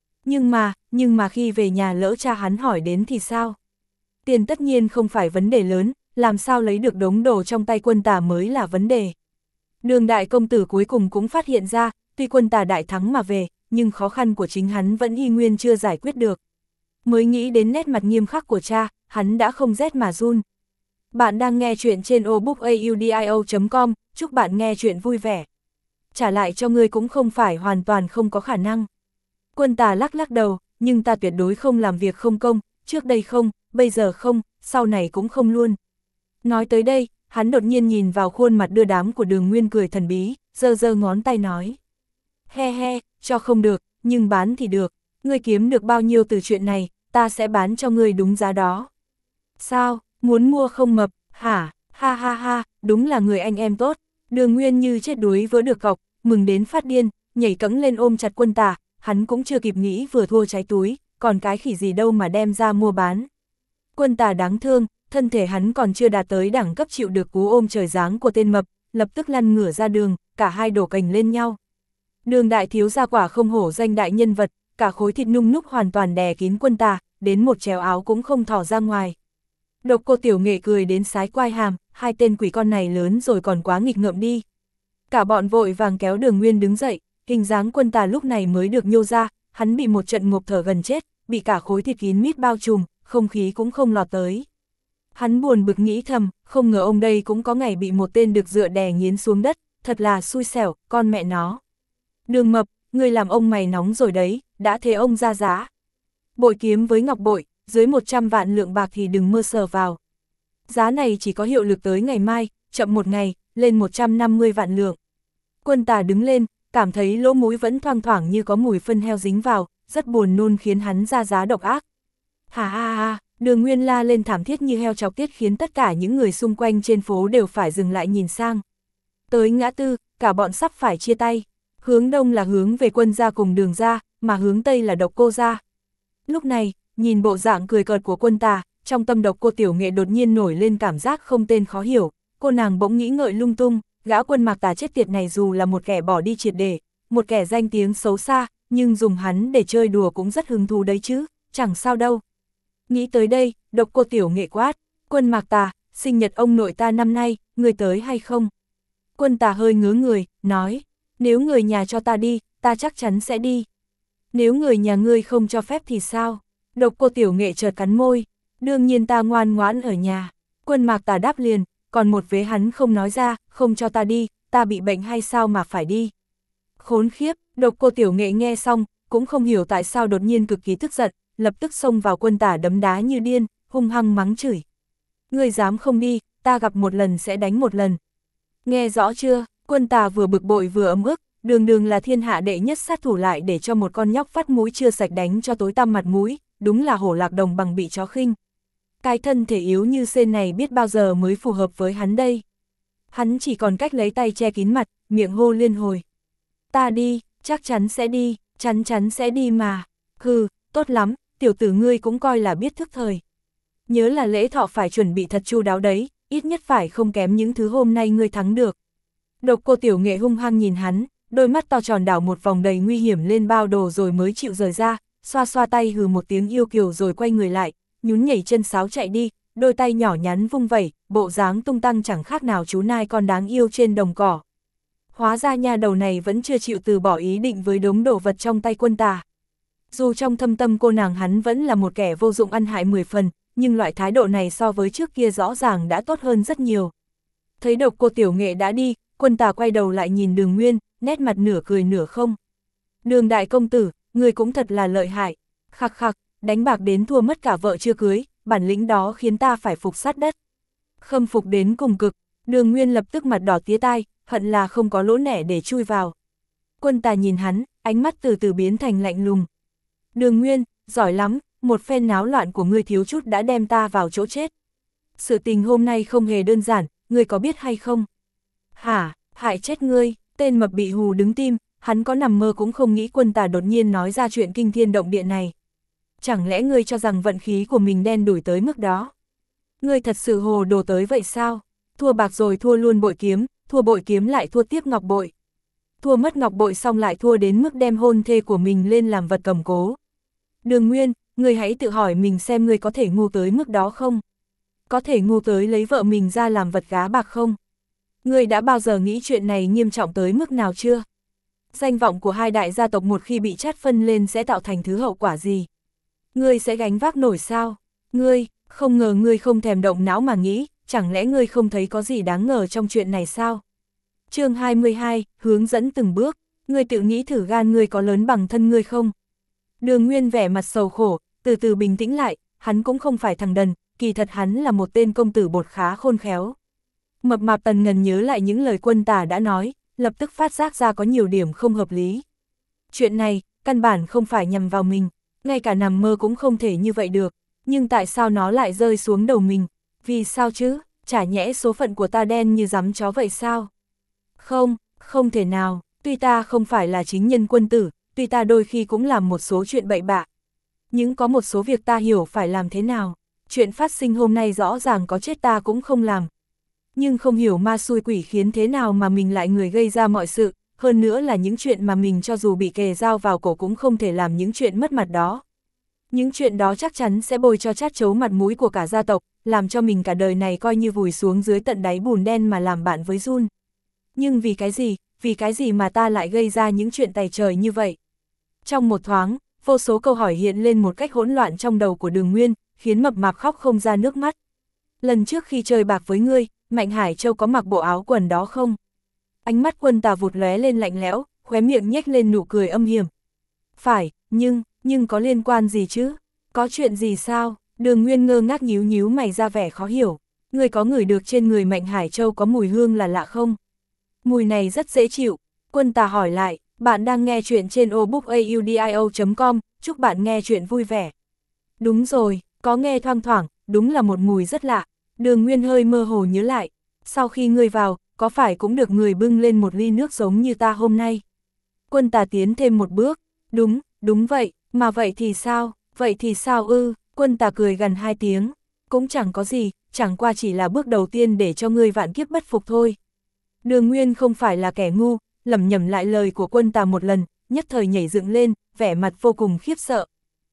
Nhưng mà khi về nhà lỡ cha hắn hỏi đến thì sao? Tiền tất nhiên không phải vấn đề lớn, làm sao lấy được đống đồ trong tay Quân Tà mới là vấn đề. Đường đại công tử cuối cùng cũng phát hiện ra, tuy Quân Tà đại thắng mà về, nhưng khó khăn của chính hắn vẫn y nguyên chưa giải quyết được. Mới nghĩ đến nét mặt nghiêm khắc của cha, hắn đã không rét mà run. Bạn đang nghe chuyện trên obookaudio.com, chúc bạn nghe chuyện vui vẻ. Trả lại cho ngươi cũng không phải hoàn toàn không có khả năng. Quân Tà lắc đầu, nhưng ta tuyệt đối không làm việc không công, trước đây không, bây giờ không, sau này cũng không luôn. Nói tới đây, hắn đột nhiên nhìn vào khuôn mặt đưa đám của Đường Nguyên cười thần bí, giơ ngón tay nói. He, cho không được, nhưng bán thì được, ngươi kiếm được bao nhiêu từ chuyện này, ta sẽ bán cho ngươi đúng giá đó. Sao, muốn mua không mập, hả? Ha, đúng là người anh em tốt. Đường Nguyên như chết đuối vỡ được cọc, mừng đến phát điên, nhảy cẫng lên ôm chặt Quân Tà, hắn cũng chưa kịp nghĩ vừa thua cháy túi, còn cái khỉ gì đâu mà đem ra mua bán. Quân Tà đáng thương, thân thể hắn còn chưa đạt tới đẳng cấp chịu được cú ôm trời giáng của tên mập, lập tức lăn ngửa ra đường, cả hai đổ cành lên nhau. Đường đại thiếu gia quả không hổ danh đại nhân vật, cả khối thịt nung núc hoàn toàn đè kín Quân Tà, đến một chéo áo cũng không thò ra ngoài. Độc Cô Tiểu Nghệ cười đến sái quai hàm, hai tên quỷ con này lớn rồi còn quá nghịch ngợm đi. Cả bọn vội vàng kéo Đường Nguyên đứng dậy, hình dáng Quân Tà lúc này mới được nhô ra, hắn bị một trận ngộp thở gần chết, bị cả khối thịt kín mít bao trùm, không khí cũng không lọt tới. Hắn buồn bực nghĩ thầm, không ngờ ông đây cũng có ngày bị một tên được dựa đè nghiến xuống đất, thật là xui xẻo, con mẹ nó. Đường Mập, người làm ông mày nóng rồi đấy, đã thế ông ra giá. Bội kiếm với ngọc bội, dưới 100 vạn lượng bạc thì đừng mơ sờ vào. Giá này chỉ có hiệu lực tới ngày mai, chậm một ngày, lên 150 vạn lượng. Quân Tà đứng lên, cảm thấy lỗ mũi vẫn thoang thoảng như có mùi phân heo dính vào, rất buồn nôn khiến hắn ra giá độc ác. Ha ha ha, Đường Nguyên la lên thảm thiết như heo chọc tiết khiến tất cả những người xung quanh trên phố đều phải dừng lại nhìn sang. Tới ngã tư, cả bọn sắp phải chia tay. Hướng đông là hướng về Quân gia cùng Đường gia, mà hướng tây là Độc Cô gia. Lúc này, nhìn bộ dạng cười cợt của Quân Tà, trong tâm Độc Cô Tiểu Nghệ đột nhiên nổi lên cảm giác không tên khó hiểu. Cô nàng bỗng nghĩ ngợi lung tung, gã Quân Mạc Tà chết tiệt này dù là một kẻ bỏ đi triệt để, một kẻ danh tiếng xấu xa, nhưng dùng hắn để chơi đùa cũng rất hứng thú đấy chứ, chẳng sao đâu. Nghĩ tới đây, Độc Cô Tiểu Nghệ quát, Quân Mạc Tà, sinh nhật ông nội ta năm nay, người tới hay không? Quân Tà hơi ngớ người, nói, nếu người nhà cho ta đi, ta chắc chắn sẽ đi. Nếu người nhà ngươi không cho phép thì sao? Độc Cô Tiểu Nghệ chợt cắn môi, đương nhiên ta ngoan ngoãn ở nhà. Quân Mạc Tà đáp liền, còn một vế hắn không nói ra, không cho ta đi, ta bị bệnh hay sao mà phải đi? Khốn khiếp, Độc Cô Tiểu Nghệ nghe xong, cũng không hiểu tại sao đột nhiên cực kỳ tức giận, lập tức xông vào Quân Tà đấm đá như điên, hung hăng mắng chửi. Ngươi dám không đi, ta gặp một lần sẽ đánh một lần. Nghe rõ chưa? Quân Tà vừa bực bội vừa ấm ức, đường đường là thiên hạ đệ nhất sát thủ lại để cho một con nhóc vắt mũi chưa sạch đánh cho tối tăm mặt mũi, đúng là hổ lạc đồng bằng bị chó khinh. Cái thân thể yếu như sên này biết bao giờ mới phù hợp với hắn đây. Hắn chỉ còn cách lấy tay che kín mặt, miệng hô liên hồi. Ta đi, chắc chắn sẽ đi, chắn chắn sẽ đi mà. Hừ, tốt lắm, tiểu tử ngươi cũng coi là biết thức thời. Nhớ là lễ thọ phải chuẩn bị thật chu đáo đấy, ít nhất phải không kém những thứ hôm nay ngươi thắng được. Độc Cô Tiểu Nghệ hung hăng nhìn hắn, đôi mắt to tròn đảo một vòng đầy nguy hiểm lên bao đồ rồi mới chịu rời ra, xoa xoa tay hừ một tiếng yêu kiều rồi quay người lại, nhún nhảy chân sáo chạy đi, đôi tay nhỏ nhắn vung vẩy, bộ dáng tung tăng chẳng khác nào chú nai con đáng yêu trên đồng cỏ. Hóa ra nha đầu này vẫn chưa chịu từ bỏ ý định với đống đồ vật trong tay Quân Tà. Dù trong thâm tâm cô nàng hắn vẫn là một kẻ vô dụng ăn hại 10 phần, nhưng loại thái độ này so với trước kia rõ ràng đã tốt hơn rất nhiều. Thấy Độc Cô Tiểu Nghệ đã đi, Quân Tà quay đầu lại nhìn Đường Nguyên, nét mặt nửa cười nửa không. Đường đại công tử, người cũng thật là lợi hại. Khặc khặc, đánh bạc đến thua mất cả vợ chưa cưới, bản lĩnh đó khiến ta phải phục sát đất. Khâm phục đến cùng cực, Đường Nguyên lập tức mặt đỏ tía tai, hận là không có lỗ nẻ để chui vào. Quân Tà nhìn hắn, ánh mắt từ từ biến thành lạnh lùng. Đường Nguyên, giỏi lắm, một phen náo loạn của ngươi thiếu chút đã đem ta vào chỗ chết. Sự tình hôm nay không hề đơn giản, ngươi có biết hay không? Hả, hại chết ngươi, tên mập bị hù đứng tim, hắn có nằm mơ cũng không nghĩ Quân Tà đột nhiên nói ra chuyện kinh thiên động địa này. Chẳng lẽ ngươi cho rằng vận khí của mình đen đủi tới mức đó? Ngươi thật sự hồ đồ tới vậy sao? Thua bạc rồi thua luôn bội kiếm, thua bội kiếm lại thua tiếp ngọc bội. Thua mất ngọc bội xong lại thua đến mức đem hôn thê của mình lên làm vật cầm cố. Đường Nguyên, ngươi hãy tự hỏi mình xem ngươi có thể ngu tới mức đó không? Có thể ngu tới lấy vợ mình ra làm vật gá bạc không? Ngươi đã bao giờ nghĩ chuyện này nghiêm trọng tới mức nào chưa? Danh vọng của hai đại gia tộc một khi bị chát phân lên sẽ tạo thành thứ hậu quả gì? Ngươi sẽ gánh vác nổi sao? Ngươi, không ngờ ngươi không thèm động não mà nghĩ, chẳng lẽ ngươi không thấy có gì đáng ngờ trong chuyện này sao? Chương 22, hướng dẫn từng bước, ngươi tự nghĩ thử gan ngươi có lớn bằng thân ngươi không? Đường Nguyên vẻ mặt sầu khổ, từ từ bình tĩnh lại, hắn cũng không phải thằng đần, kỳ thật hắn là một tên công tử bột khá khôn khéo. Mập mạp Tần Ngần nhớ lại những lời Quân Tà đã nói, lập tức phát giác ra có nhiều điểm không hợp lý. Chuyện này, căn bản không phải nhằm vào mình, ngay cả nằm mơ cũng không thể như vậy được, nhưng tại sao nó lại rơi xuống đầu mình? Vì sao chứ, chả nhẽ số phận của ta đen như rắm chó vậy sao? Không, không thể nào, tuy ta không phải là chính nhân quân tử, tuy ta đôi khi cũng làm một số chuyện bậy bạ. Nhưng có một số việc ta hiểu phải làm thế nào, chuyện phát sinh hôm nay rõ ràng có chết ta cũng không làm. Nhưng không hiểu ma xui quỷ khiến thế nào mà mình lại người gây ra mọi sự, hơn nữa là những chuyện mà mình cho dù bị kề dao vào cổ cũng không thể làm những chuyện mất mặt đó. Những chuyện đó chắc chắn sẽ bôi cho chát chấu mặt mũi của cả gia tộc, làm cho mình cả đời này coi như vùi xuống dưới tận đáy bùn đen mà làm bạn với Jun. Nhưng vì cái gì mà ta lại gây ra những chuyện tày trời như vậy? Trong một thoáng, vô số câu hỏi hiện lên một cách hỗn loạn trong đầu của Đường Nguyên, khiến mập mạp khóc không ra nước mắt. Lần trước khi chơi bạc với ngươi, Mạnh Hải Châu có mặc bộ áo quần đó không? Ánh mắt Quân Tà vụt lóe lên lạnh lẽo, khóe miệng nhếch lên nụ cười âm hiểm. Phải, nhưng có liên quan gì chứ? Có chuyện gì sao? Đường Nguyên ngơ ngác nhíu nhíu mày ra vẻ khó hiểu. Ngươi có ngửi được trên người Mạnh Hải Châu có mùi hương là lạ không? Mùi này rất dễ chịu. Quân Tà hỏi lại, bạn đang nghe chuyện trên obookaudio.com, chúc bạn nghe chuyện vui vẻ. Đúng rồi, có nghe thoang thoảng, đúng là một mùi rất lạ. Đường Nguyên hơi mơ hồ nhớ lại, sau khi ngươi vào, có phải cũng được người bưng lên một ly nước giống như ta hôm nay? Quân Tà tiến thêm một bước, đúng vậy, mà vậy thì sao ư? Quân Tà cười gần 2 tiếng, cũng chẳng có gì, chẳng qua chỉ là bước đầu tiên để cho ngươi vạn kiếp bất phục thôi. Đường Nguyên không phải là kẻ ngu, lẩm nhẩm lại lời của Quân Tà một lần, nhất thời nhảy dựng lên, vẻ mặt vô cùng khiếp sợ.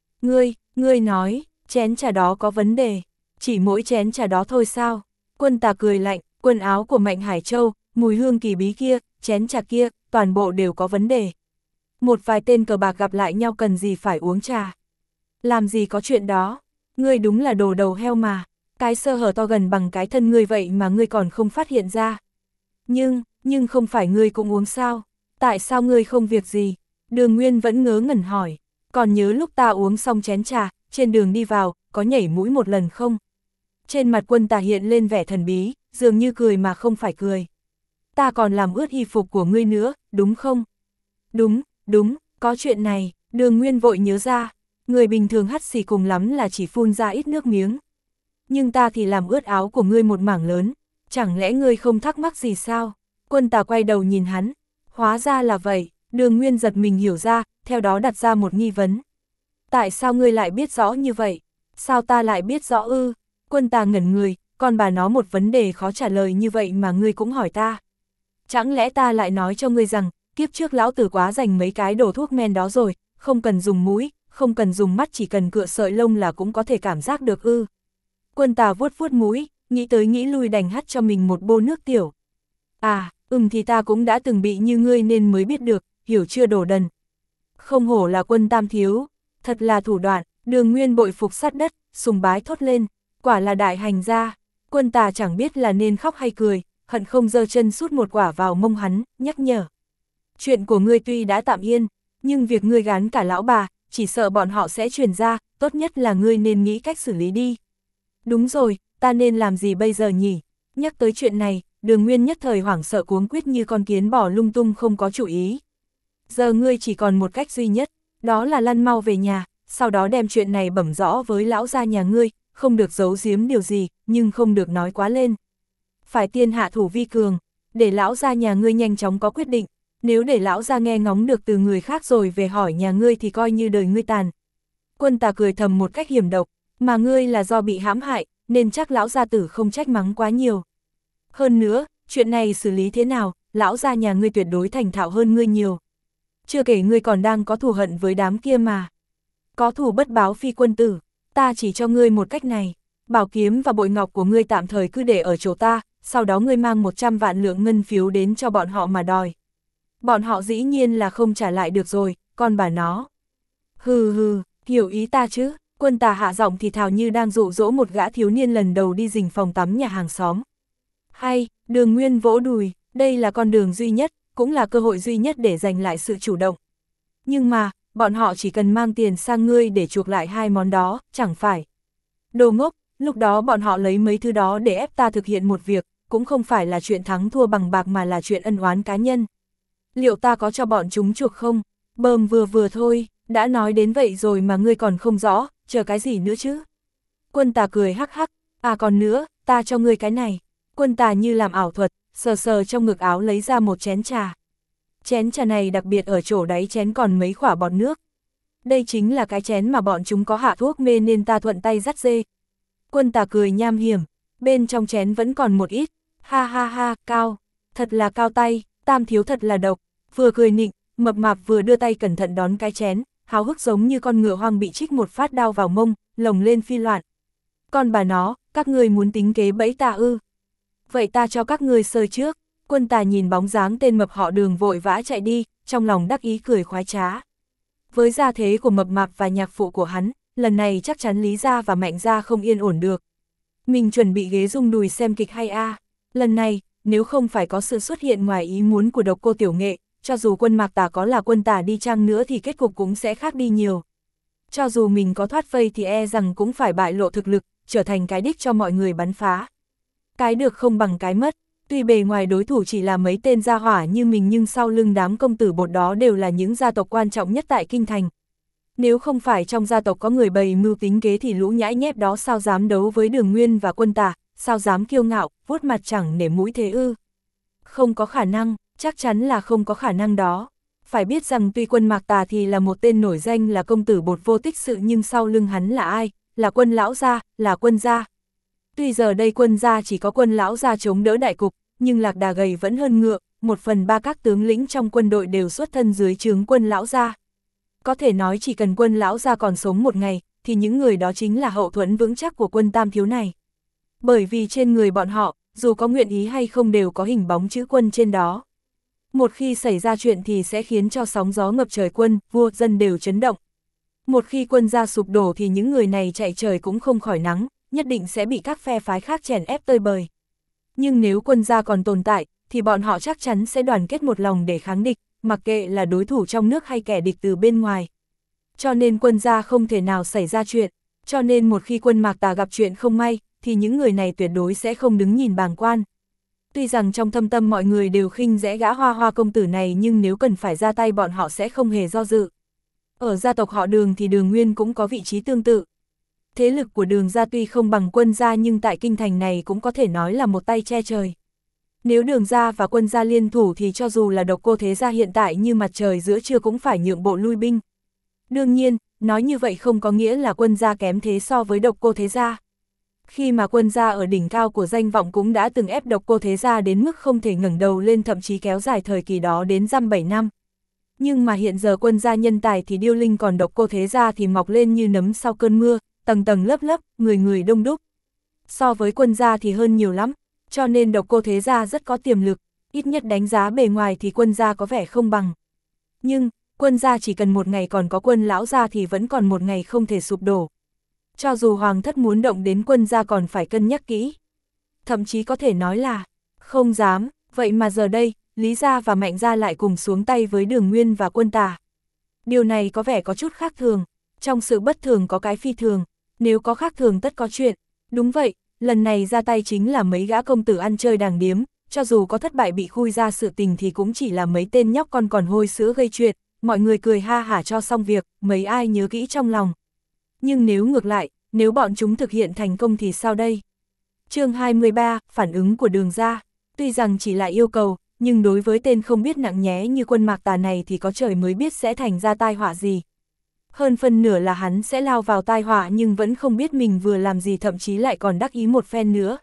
Ngươi nói, chén trà đó có vấn đề, chỉ mỗi chén trà đó thôi sao? Quân Tà cười lạnh, quần áo của Mạnh Hải Châu, mùi hương kỳ bí kia, chén trà kia, toàn bộ đều có vấn đề. Một vài tên cờ bạc gặp lại nhau cần gì phải uống trà? Làm gì có chuyện đó? Ngươi đúng là đồ đầu heo mà, cái sơ hở to gần bằng cái thân ngươi vậy mà ngươi còn không phát hiện ra. Nhưng không phải ngươi cũng uống sao? Tại sao ngươi không việc gì? Đường Nguyên vẫn ngớ ngẩn hỏi, còn nhớ lúc ta uống xong chén trà, trên đường đi vào, có nhảy mũi một lần không? Trên mặt Quân Tà hiện lên vẻ thần bí, dường như cười mà không phải cười. Ta còn làm ướt y phục của ngươi nữa, đúng không? Đúng, có chuyện này. Đường Nguyên vội nhớ ra, người bình thường hắt xì cùng lắm là chỉ phun ra ít nước miếng. Nhưng ta thì làm ướt áo của ngươi một mảng lớn, chẳng lẽ ngươi không thắc mắc gì sao? Quân Tà quay đầu nhìn hắn, hóa ra là vậy. Đường Nguyên giật mình hiểu ra, theo đó đặt ra một nghi vấn. Tại sao ngươi lại biết rõ như vậy? Sao ta lại biết rõ ư? Quân Tà ngẩn người, còn bà nó một vấn đề khó trả lời như vậy mà ngươi cũng hỏi ta. Chẳng lẽ ta lại nói cho ngươi rằng, kiếp trước lão tử quá dành mấy cái đồ thuốc men đó rồi, không cần dùng mũi, không cần dùng mắt, chỉ cần cựa sợi lông là cũng có thể cảm giác được ư? Quân Tà vuốt vuốt mũi, nghĩ tới nghĩ lui đành hắt cho mình một bô nước tiểu. Thì ta cũng đã từng bị như ngươi nên mới biết được, hiểu chưa đồ đần. Không hổ là Quân tam thiếu, thật là thủ đoạn. Đường Nguyên bội phục sát đất, sùng bái thốt lên, quả là đại hành gia. Quân Tà chẳng biết là nên khóc hay cười, hận không giơ chân sút một quả vào mông hắn, nhắc nhở. Chuyện của ngươi tuy đã tạm yên, nhưng việc ngươi gán cả lão bà, chỉ sợ bọn họ sẽ truyền ra, tốt nhất là ngươi nên nghĩ cách xử lý đi. Đúng rồi, ta nên làm gì bây giờ nhỉ? Nhắc tới chuyện này, Đường Nguyên nhất thời hoảng sợ cuống quýt như con kiến bò lung tung không có chủ ý. Giờ ngươi chỉ còn một cách duy nhất, đó là lăn mau về nhà, sau đó đem chuyện này bẩm rõ với lão gia nhà ngươi, không được giấu giếm điều gì, nhưng không được nói quá lên. Phải tiên hạ thủ vi cường, để lão gia nhà ngươi nhanh chóng có quyết định, nếu để lão gia nghe ngóng được từ người khác rồi về hỏi nhà ngươi thì coi như đời ngươi tàn. Quân Tà cười thầm một cách hiểm độc, mà ngươi là do bị hãm hại, nên chắc lão gia tử không trách mắng quá nhiều. Hơn nữa, chuyện này xử lý thế nào, lão gia nhà ngươi tuyệt đối thành thạo hơn ngươi nhiều. Chưa kể ngươi còn đang có thù hận với đám kia mà. Có thù bất báo phi quân tử, ta chỉ cho ngươi một cách này, bảo kiếm và bội ngọc của ngươi tạm thời cứ để ở chỗ ta, sau đó ngươi mang 100 vạn lượng ngân phiếu đến cho bọn họ mà đòi. Bọn họ dĩ nhiên là không trả lại được rồi, còn bà nó. Hừ, hiểu ý ta chứ? Quân Tà hạ giọng thì thào như đang dụ dỗ một gã thiếu niên lần đầu đi rình phòng tắm nhà hàng xóm. Hay, Đường Nguyên vỗ đùi, đây là con đường duy nhất, cũng là cơ hội duy nhất để giành lại sự chủ động. Nhưng mà, bọn họ chỉ cần mang tiền sang ngươi để chuộc lại 2 món đó, chẳng phải. Đồ ngốc, lúc đó bọn họ lấy mấy thứ đó để ép ta thực hiện một việc, cũng không phải là chuyện thắng thua bằng bạc mà là chuyện ân oán cá nhân. Liệu ta có cho bọn chúng chuộc không? Bơm vừa thôi, đã nói đến vậy rồi mà ngươi còn không rõ, chờ cái gì nữa chứ? Quân Tà cười hắc hắc, còn nữa, ta cho ngươi cái này. Quân Tà như làm ảo thuật, sờ sờ trong ngực áo lấy ra một chén trà. Chén trà này đặc biệt ở chỗ đáy chén còn mấy quả bọt nước. Đây chính là cái chén mà bọn chúng có hạ thuốc mê nên ta thuận tay dắt dê. Quân Tà cười nham hiểm, bên trong chén vẫn còn một ít. Ha, cao, thật là cao tay, tam thiếu thật là độc. Vừa cười nịnh, mập mạp vừa đưa tay cẩn thận đón cái chén, háo hức giống như con ngựa hoang bị trích một phát đao vào mông, lồng lên phi loạn. Con bà nó, các ngươi muốn tính kế bẫy ta ư? Vậy ta cho các ngươi sơi trước. Quân Tà nhìn bóng dáng tên mập họ Đường vội vã chạy đi, trong lòng đắc ý cười khoái trá. Với gia thế của mập mạp và nhạc phụ của hắn, lần này chắc chắn Lý gia và Mạnh gia không yên ổn được. Mình chuẩn bị ghế rung đùi xem kịch hay a. Lần này, nếu không phải có sự xuất hiện ngoài ý muốn của Độc Cô Tiểu Nghệ, cho dù quân Mạc Tà có là quân tà đi chăng nữa thì kết cục cũng sẽ khác đi nhiều. Cho dù mình có thoát vây thì e rằng cũng phải bại lộ thực lực, trở thành cái đích cho mọi người bắn phá. Cái được không bằng cái mất, tuy bề ngoài đối thủ chỉ là mấy tên gia hỏa như mình nhưng sau lưng đám công tử bột đó đều là những gia tộc quan trọng nhất tại Kinh Thành. Nếu không phải trong gia tộc có người bày mưu tính kế thì lũ nhãi nhép đó sao dám đấu với Đường Nguyên và quân tà, sao dám kiêu ngạo, vuốt mặt chẳng nể mũi thế ư. Không có khả năng, chắc chắn là không có khả năng đó. Phải biết rằng tuy quân Mạc Tà thì là một tên nổi danh là công tử bột vô tích sự nhưng sau lưng hắn là ai, là quân lão gia, là quân gia. Tuy giờ đây quân gia chỉ có quân lão gia chống đỡ đại cục, nhưng lạc đà gầy vẫn hơn ngựa, 1/3 các tướng lĩnh trong quân đội đều xuất thân dưới trướng quân lão gia. Có thể nói chỉ cần quân lão gia còn sống một ngày, thì những người đó chính là hậu thuẫn vững chắc của quân tam thiếu này. Bởi vì trên người bọn họ, dù có nguyện ý hay không đều có hình bóng chữ quân trên đó. Một khi xảy ra chuyện thì sẽ khiến cho sóng gió ngập trời, quân, vua, dân đều chấn động. Một khi quân gia sụp đổ thì những người này chạy trời cũng không khỏi nắng, nhất định sẽ bị các phe phái khác chèn ép tơi bời. Nhưng nếu quân gia còn tồn tại, thì bọn họ chắc chắn sẽ đoàn kết một lòng để kháng địch, mặc kệ là đối thủ trong nước hay kẻ địch từ bên ngoài. Cho nên quân gia không thể nào xảy ra chuyện, cho nên một khi quân Mạc Tà gặp chuyện không may, thì những người này tuyệt đối sẽ không đứng nhìn bàng quan. Tuy rằng trong thâm tâm mọi người đều khinh dễ gã Hoa Hoa công tử này nhưng nếu cần phải ra tay bọn họ sẽ không hề do dự. Ở gia tộc họ Đường thì Đường Nguyên cũng có vị trí tương tự. Thế lực của Đường gia tuy không bằng quân gia nhưng tại kinh thành này cũng có thể nói là một tay che trời. Nếu Đường gia và quân gia liên thủ thì cho dù là Độc Cô thế gia hiện tại như mặt trời giữa trưa cũng phải nhượng bộ lui binh. Đương nhiên, nói như vậy không có nghĩa là quân gia kém thế so với Độc Cô thế gia. Khi mà quân gia ở đỉnh cao của danh vọng cũng đã từng ép Độc Cô thế gia đến mức không thể ngẩng đầu lên, thậm chí kéo dài thời kỳ đó đến dăm 7 năm. Nhưng mà hiện giờ quân gia nhân tài thì điêu linh, còn Độc Cô thế gia thì mọc lên như nấm sau cơn mưa, tầng tầng lớp lớp, người người đông đúc. So với quân gia thì hơn nhiều lắm, cho nên Độc Cô thế gia rất có tiềm lực, ít nhất đánh giá bề ngoài thì quân gia có vẻ không bằng. Nhưng, quân gia chỉ cần một ngày còn có quân lão gia thì vẫn còn một ngày không thể sụp đổ. Cho dù hoàng thất muốn động đến quân gia còn phải cân nhắc kỹ. Thậm chí có thể nói là, không dám, vậy mà giờ đây, Lý gia và Mạnh gia lại cùng xuống tay với Đường Nguyên và quân tà. Điều này có vẻ có chút khác thường, trong sự bất thường có cái phi thường, nếu có khác thường tất có chuyện. Đúng vậy, lần này ra tay chính là mấy gã công tử ăn chơi đàng điếm, cho dù có thất bại bị khui ra sự tình thì cũng chỉ là mấy tên nhóc con còn hôi sữa gây chuyện, mọi người cười ha hả cho xong việc, mấy ai nhớ kỹ trong lòng. Nhưng nếu ngược lại, nếu bọn chúng thực hiện thành công thì sao đây? Chương 23, phản ứng của Đường gia. Tuy rằng chỉ là yêu cầu, nhưng đối với tên không biết nặng nhé như quân Mạc Tà này thì có trời mới biết sẽ thành ra tai họa gì. Hơn phân nửa là hắn sẽ lao vào tai họa nhưng vẫn không biết mình vừa làm gì, thậm chí lại còn đắc ý một phen nữa.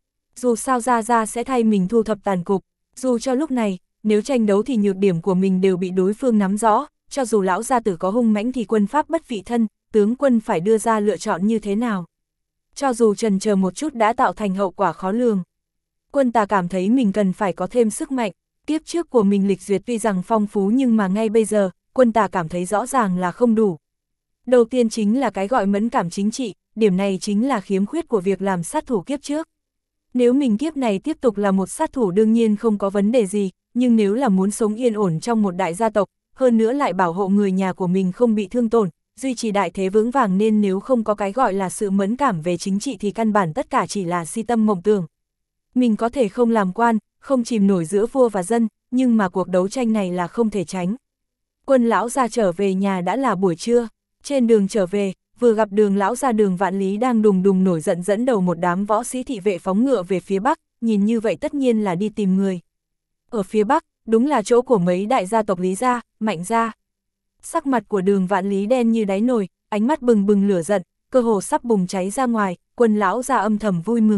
Dù sao Gia sẽ thay mình thu thập tàn cục, dù cho lúc này, nếu tranh đấu thì nhược điểm của mình đều bị đối phương nắm rõ, cho dù lão gia tử có hung mãnh thì quân pháp bất vị thân, tướng quân phải đưa ra lựa chọn như thế nào. Cho dù chần chờ một chút đã tạo thành hậu quả khó lường. Quân tà cảm thấy mình cần phải có thêm sức mạnh, kiếp trước của mình lịch duyệt tuy rằng phong phú nhưng mà ngay bây giờ, quân tà cảm thấy rõ ràng là không đủ. Đầu tiên chính là cái gọi mẫn cảm chính trị, điểm này chính là khiếm khuyết của việc làm sát thủ kiếp trước. Nếu mình kiếp này tiếp tục là một sát thủ đương nhiên không có vấn đề gì, nhưng nếu là muốn sống yên ổn trong một đại gia tộc, hơn nữa lại bảo hộ người nhà của mình không bị thương tổn, duy trì đại thế vững vàng, nên nếu không có cái gọi là sự mẫn cảm về chính trị thì căn bản tất cả chỉ là si tâm mộng tưởng. Mình có thể không làm quan, không chìm nổi giữa vua và dân, nhưng mà cuộc đấu tranh này là không thể tránh. Quân lão gia trở về nhà đã là buổi trưa, trên đường trở về, vừa gặp Đường lão gia Đường Vạn Lý đang đùng đùng nổi giận dẫn đầu một đám võ sĩ thị vệ phóng ngựa về phía bắc, nhìn như vậy tất nhiên là đi tìm người. Ở phía bắc, đúng là chỗ của mấy đại gia tộc Lý gia, Mạnh gia. Sắc mặt của Đường Vạn Lý đen như đáy nồi, ánh mắt bừng bừng lửa giận, cơ hồ sắp bùng cháy ra ngoài, quân lão gia âm thầm vui mừng.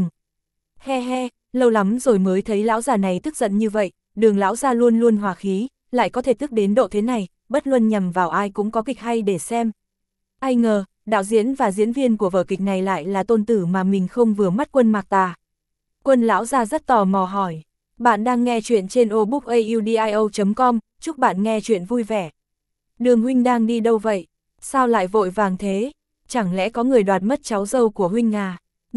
He he, lâu lắm rồi mới thấy lão già này tức giận như vậy, Đường lão gia luôn luôn hòa khí, lại có thể tức đến độ thế này, bất luận nhằm vào ai cũng có kịch hay để xem. Ai ngờ, đạo diễn và diễn viên của vở kịch này lại là tôn tử mà mình không vừa mắt quân Mạc Tà. Quân lão gia rất tò mò hỏi, bạn đang nghe chuyện trên obookaudio.com, chúc bạn nghe chuyện vui vẻ. Đường huynh đang đi đâu vậy? Sao lại vội vàng thế? Chẳng lẽ có người đoạt mất cháu dâu của huynh à?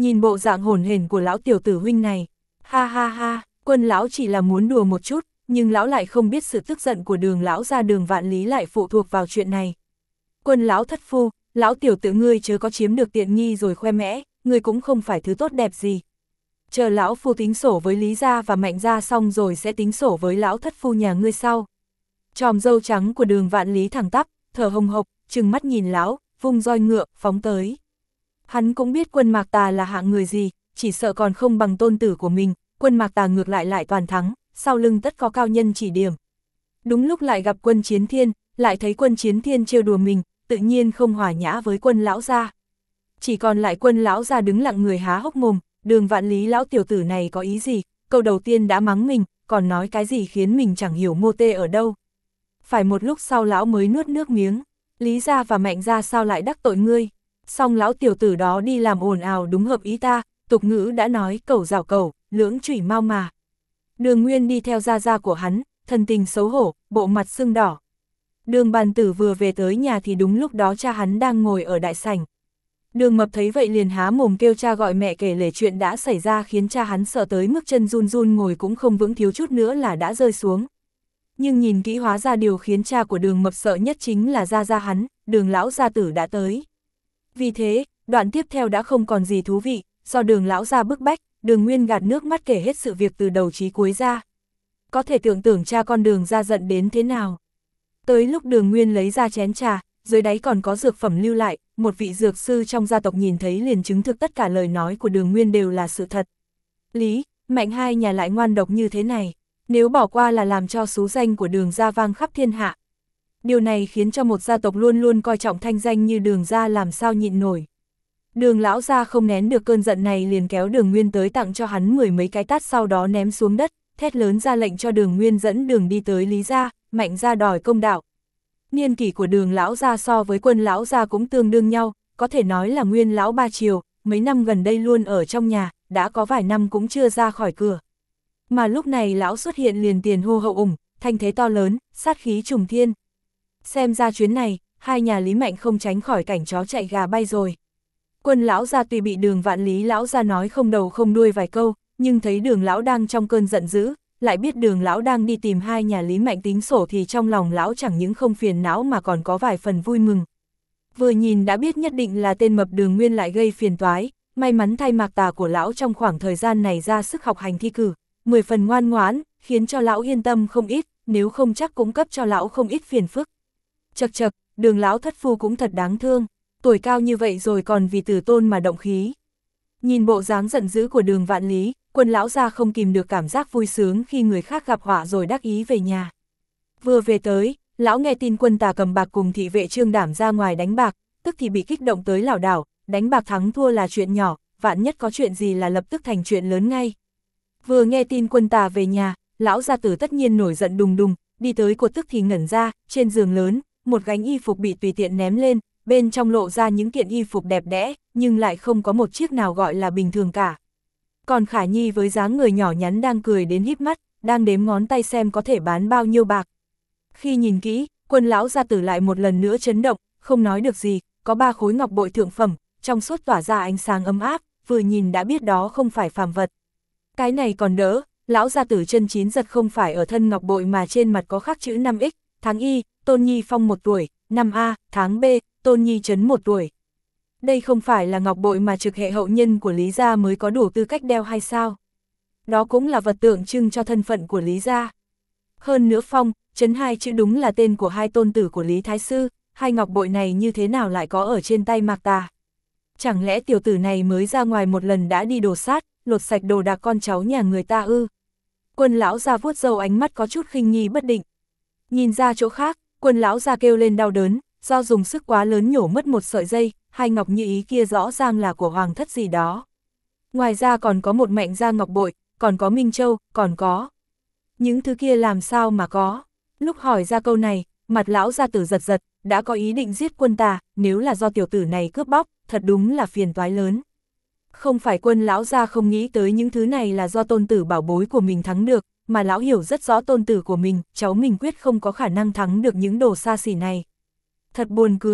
Nhìn bộ dạng hổn hển của lão tiểu tử huynh này, ha ha ha, Quân lão chỉ là muốn đùa một chút, nhưng lão lại không biết sự tức giận của Đường lão gia Đường Vạn Lý lại phụ thuộc vào chuyện này. Quân lão thất phu, lão tiểu tử ngươi chớ có chiếm được tiện nghi rồi khoe mẽ, ngươi cũng không phải thứ tốt đẹp gì. Chờ lão phu tính sổ với Lý gia và Mạnh gia xong rồi sẽ tính sổ với lão thất phu nhà ngươi sau. Tròm râu trắng của Đường Vạn Lý thẳng tắp, thở hồng hộc, trừng mắt nhìn lão, vung roi ngựa, phóng tới. Hắn cũng biết Quân Mạc Tà là hạng người gì, chỉ sợ còn không bằng tôn tử của mình, Quân Mạc Tà ngược lại toàn thắng, sau lưng tất có cao nhân chỉ điểm. Đúng lúc lại gặp Quân Chiến Thiên, lại thấy Quân Chiến Thiên trêu đùa mình, tự nhiên không hòa nhã với Quân lão gia. Chỉ còn lại Quân lão gia đứng lặng người há hốc mồm, Đường Vạn Lý lão tiểu tử này có ý gì, câu đầu tiên đã mắng mình, còn nói cái gì khiến mình chẳng hiểu mô tê ở đâu. Phải một lúc sau lão mới nuốt nước miếng, Lý gia và Mạnh gia sao lại đắc tội ngươi, xong lão tiểu tử đó đi làm ồn ào đúng hợp ý ta, tục ngữ đã nói cẩu rào cẩu, lưỡng chủy mau mà. Đường Nguyên đi theo gia của hắn, thần tình xấu hổ, bộ mặt sưng đỏ. Đường Bàn Tử vừa về tới nhà thì đúng lúc đó cha hắn đang ngồi ở đại sảnh. Đường Mập thấy vậy liền há mồm kêu cha gọi mẹ kể lể chuyện đã xảy ra, khiến cha hắn sợ tới mức chân run run ngồi cũng không vững, thiếu chút nữa là đã rơi xuống. Nhưng nhìn kỹ hóa ra điều khiến cha của Đường Mập sợ nhất chính là gia hắn, Đường lão gia tử đã tới. Vì thế, đoạn tiếp theo đã không còn gì thú vị, do Đường lão gia bức bách, Đường Nguyên gạt nước mắt kể hết sự việc từ đầu chí cuối ra. Có thể tưởng tượng cha con Đường gia giận đến thế nào. Tới lúc Đường Nguyên lấy ra chén trà, dưới đáy còn có dược phẩm lưu lại, một vị dược sư trong gia tộc nhìn thấy liền chứng thực tất cả lời nói của Đường Nguyên đều là sự thật. Lý, Mạnh hai nhà lại ngoan độc như thế này, nếu bỏ qua là làm cho xú danh của Đường gia vang khắp thiên hạ. Điều này khiến cho một gia tộc luôn luôn coi trọng thanh danh như Đường gia làm sao nhịn nổi. Đường lão gia không nén được cơn giận này liền kéo Đường Nguyên tới tặng cho hắn 10 mấy cái tát, sau đó ném xuống đất, thét lớn ra lệnh cho Đường Nguyên dẫn đường đi tới Lý gia, Mạnh gia đòi công đạo. Niên kỷ của Đường lão gia so với Quân lão gia cũng tương đương nhau, có thể nói là nguyên lão ba triều, mấy năm gần đây luôn ở trong nhà, đã có vài năm cũng chưa ra khỏi cửa. Mà lúc này lão xuất hiện liền tiền hô hậu ủng, thanh thế to lớn, sát khí trùng thiên. Xem ra chuyến này, hai nhà Lý Mạnh không tránh khỏi cảnh chó chạy gà bay rồi. Quân lão gia tuy bị Đường Vạn Lý lão gia nói không đầu không đuôi vài câu, nhưng thấy Đường lão đang trong cơn giận dữ, lại biết Đường lão đang đi tìm hai nhà Lý Mạnh tính sổ thì trong lòng lão chẳng những không phiền não mà còn có vài phần vui mừng. Vừa nhìn đã biết nhất định là tên mập Đường Nguyên lại gây phiền toái, may mắn thay Mạc Tà của lão trong khoảng thời gian này ra sức học hành thi cử, 10 phần ngoan ngoãn, khiến cho lão yên tâm không ít, nếu không chắc cũng cấp cho lão không ít phiền phức. Chậc chậc, Đường lão thất phu cũng thật đáng thương, tuổi cao như vậy rồi còn vì tử tôn mà động khí. Nhìn bộ dáng giận dữ của Đường Vạn Lý, Quân lão gia không kìm được cảm giác vui sướng khi người khác gặp họa rồi đắc ý về nhà. Vừa về tới, lão nghe tin Quân Tà cầm bạc cùng thị vệ Trương Đảm ra ngoài đánh bạc, tức thì bị kích động tới lảo đảo, đánh bạc thắng thua là chuyện nhỏ, vạn nhất có chuyện gì là lập tức thành chuyện lớn ngay. Vừa nghe tin Quân Tà về nhà, lão gia tử tất nhiên nổi giận đùng đùng, đi tới cột tức thì ngẩn ra, trên giường lớn, một gánh y phục bị tùy tiện ném lên, bên trong lộ ra những kiện y phục đẹp đẽ, nhưng lại không có một chiếc nào gọi là bình thường cả. Còn Khả Nhi với dáng người nhỏ nhắn đang cười đến híp mắt, đang đếm ngón tay xem có thể bán bao nhiêu bạc. Khi nhìn kỹ, Quân lão gia tử lại một lần nữa chấn động, không nói được gì, có 3 khối ngọc bội thượng phẩm, trong suốt tỏa ra ánh sáng ấm áp, vừa nhìn đã biết đó không phải phàm vật. Cái này còn đỡ, lão gia tử chân chín giật không phải ở thân ngọc bội mà trên mặt có khắc chữ 5X, tháng Y, Tôn Nhi phong 1 tuổi, 5A, tháng B, Tôn Nhi trấn 1 tuổi. Đây không phải là ngọc bội mà trực hệ hậu nhân của Lý gia mới có đủ tư cách đeo hay sao? Đó cũng là vật tượng trưng cho thân phận của Lý gia. Hơn nữa phong, trấn 2 chữ đúng là tên của hai tôn tử của Lý Thái Sư, hai ngọc bội này như thế nào lại có ở trên tay Mạc Tà? Chẳng lẽ tiểu tử này mới ra ngoài một lần đã đi đồ sát, lột sạch đồ đạc con cháu nhà người ta ư? Quân lão gia vuốt râu, ánh mắt có chút khinh nghi bất định. Nhìn ra chỗ khác, Quân lão gia kêu lên đau đớn, do dùng sức quá lớn nhổ mất một sợi dây, hai ngọc như ý kia rõ ràng là của hoàng thất gì đó. Ngoài ra còn có một Mạnh gia ngọc bội, còn có Minh Châu, còn có. Những thứ kia làm sao mà có? Lúc hỏi ra câu này, mặt lão gia tử giật giật, đã có ý định giết Quân Tà, nếu là do tiểu tử này cướp bóc, thật đúng là phiền toái lớn. Không phải Quân lão gia không nghĩ tới những thứ này là do tôn tử bảo bối của mình thắng được, mà lão hiểu rất rõ tôn tử của mình, cháu mình quyết không có khả năng thắng được những đồ xa xỉ này. Thật buồn cười,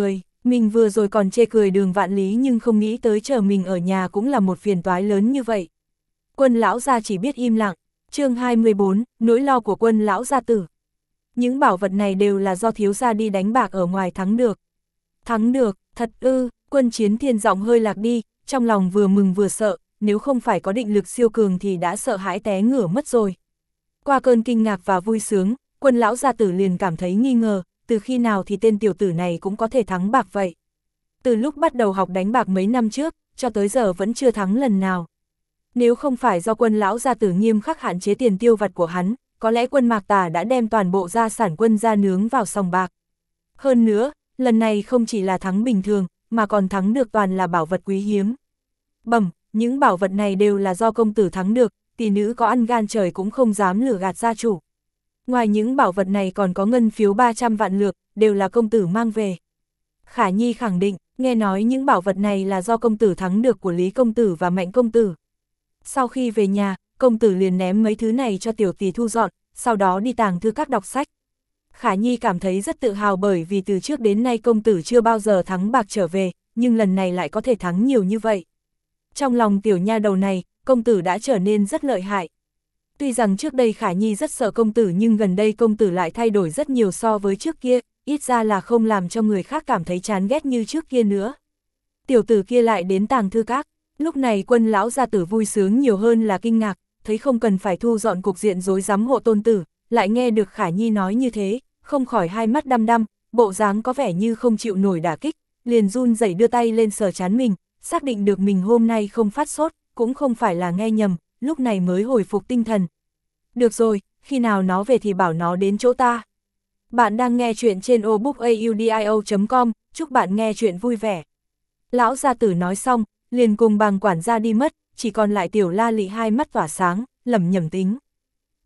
Mình vừa rồi còn chê cười Đường Vạn Lý nhưng không nghĩ tới chờ mình ở nhà cũng là một phiền toái lớn như vậy. Quân lão gia chỉ biết im lặng. Chương 24, nỗi lo của Quân lão gia tử. Những bảo vật này đều là do thiếu gia đi đánh bạc ở ngoài thắng được. Thắng được, thật ư? Quân Chiến Thiên giọng hơi lạc đi, trong lòng vừa mừng vừa sợ, nếu không phải có định lực siêu cường thì đã sợ hãi té ngửa mất rồi. Qua cơn kinh ngạc và vui sướng, Quân lão gia tử liền cảm thấy nghi ngờ, từ khi nào thì tên tiểu tử này cũng có thể thắng bạc vậy. Từ lúc bắt đầu học đánh bạc mấy năm trước, cho tới giờ vẫn chưa thắng lần nào. Nếu không phải do Quân lão gia tử nghiêm khắc hạn chế tiền tiêu vặt của hắn, có lẽ Quân Mạc Tà đã đem toàn bộ gia sản Quân gia nướng vào sòng bạc. Hơn nữa, lần này không chỉ là thắng bình thường, mà còn thắng được toàn là bảo vật quý hiếm. Bẩm, những bảo vật này đều là do công tử thắng được, tỷ nữ có ăn gan trời cũng không dám lừa gạt gia chủ. Ngoài những bảo vật này còn có ngân phiếu 300 vạn lược, đều là công tử mang về. Khả Nhi khẳng định, nghe nói những bảo vật này là do công tử thắng được của Lý công tử và Mạnh công tử. Sau khi về nhà, công tử liền ném mấy thứ này cho tiểu tỷ thu dọn, sau đó đi tàng thư các đọc sách. Khả Nhi cảm thấy rất tự hào bởi vì từ trước đến nay công tử chưa bao giờ thắng bạc trở về, nhưng lần này lại có thể thắng nhiều như vậy. Trong lòng tiểu nha đầu này, công tử đã trở nên rất lợi hại. Tuy rằng trước đây Khả Nhi rất sợ công tử nhưng gần đây công tử lại thay đổi rất nhiều so với trước kia, ít ra là không làm cho người khác cảm thấy chán ghét như trước kia nữa. Tiểu tử kia lại đến tàng thư các, lúc này Quân lão gia tử vui sướng nhiều hơn là kinh ngạc, thấy không cần phải thu dọn cục diện rối rắm hộ tôn tử, lại nghe được Khả Nhi nói như thế, không khỏi hai mắt đăm đăm, bộ dáng có vẻ như không chịu nổi đả kích, liền run rẩy đưa tay lên sờ trán mình, xác định được mình hôm nay không phát sốt, cũng không phải là nghe nhầm, lúc này mới hồi phục tinh thần. Được rồi, khi nào nó về thì bảo nó đến chỗ ta. Bạn đang nghe chuyện trên obookaudio.com, chúc bạn nghe chuyện vui vẻ. Lão gia tử nói xong, liền cùng Bàng quản gia đi mất, chỉ còn lại Tiểu La Lị hai mắt tỏa sáng, lẩm nhẩm tính.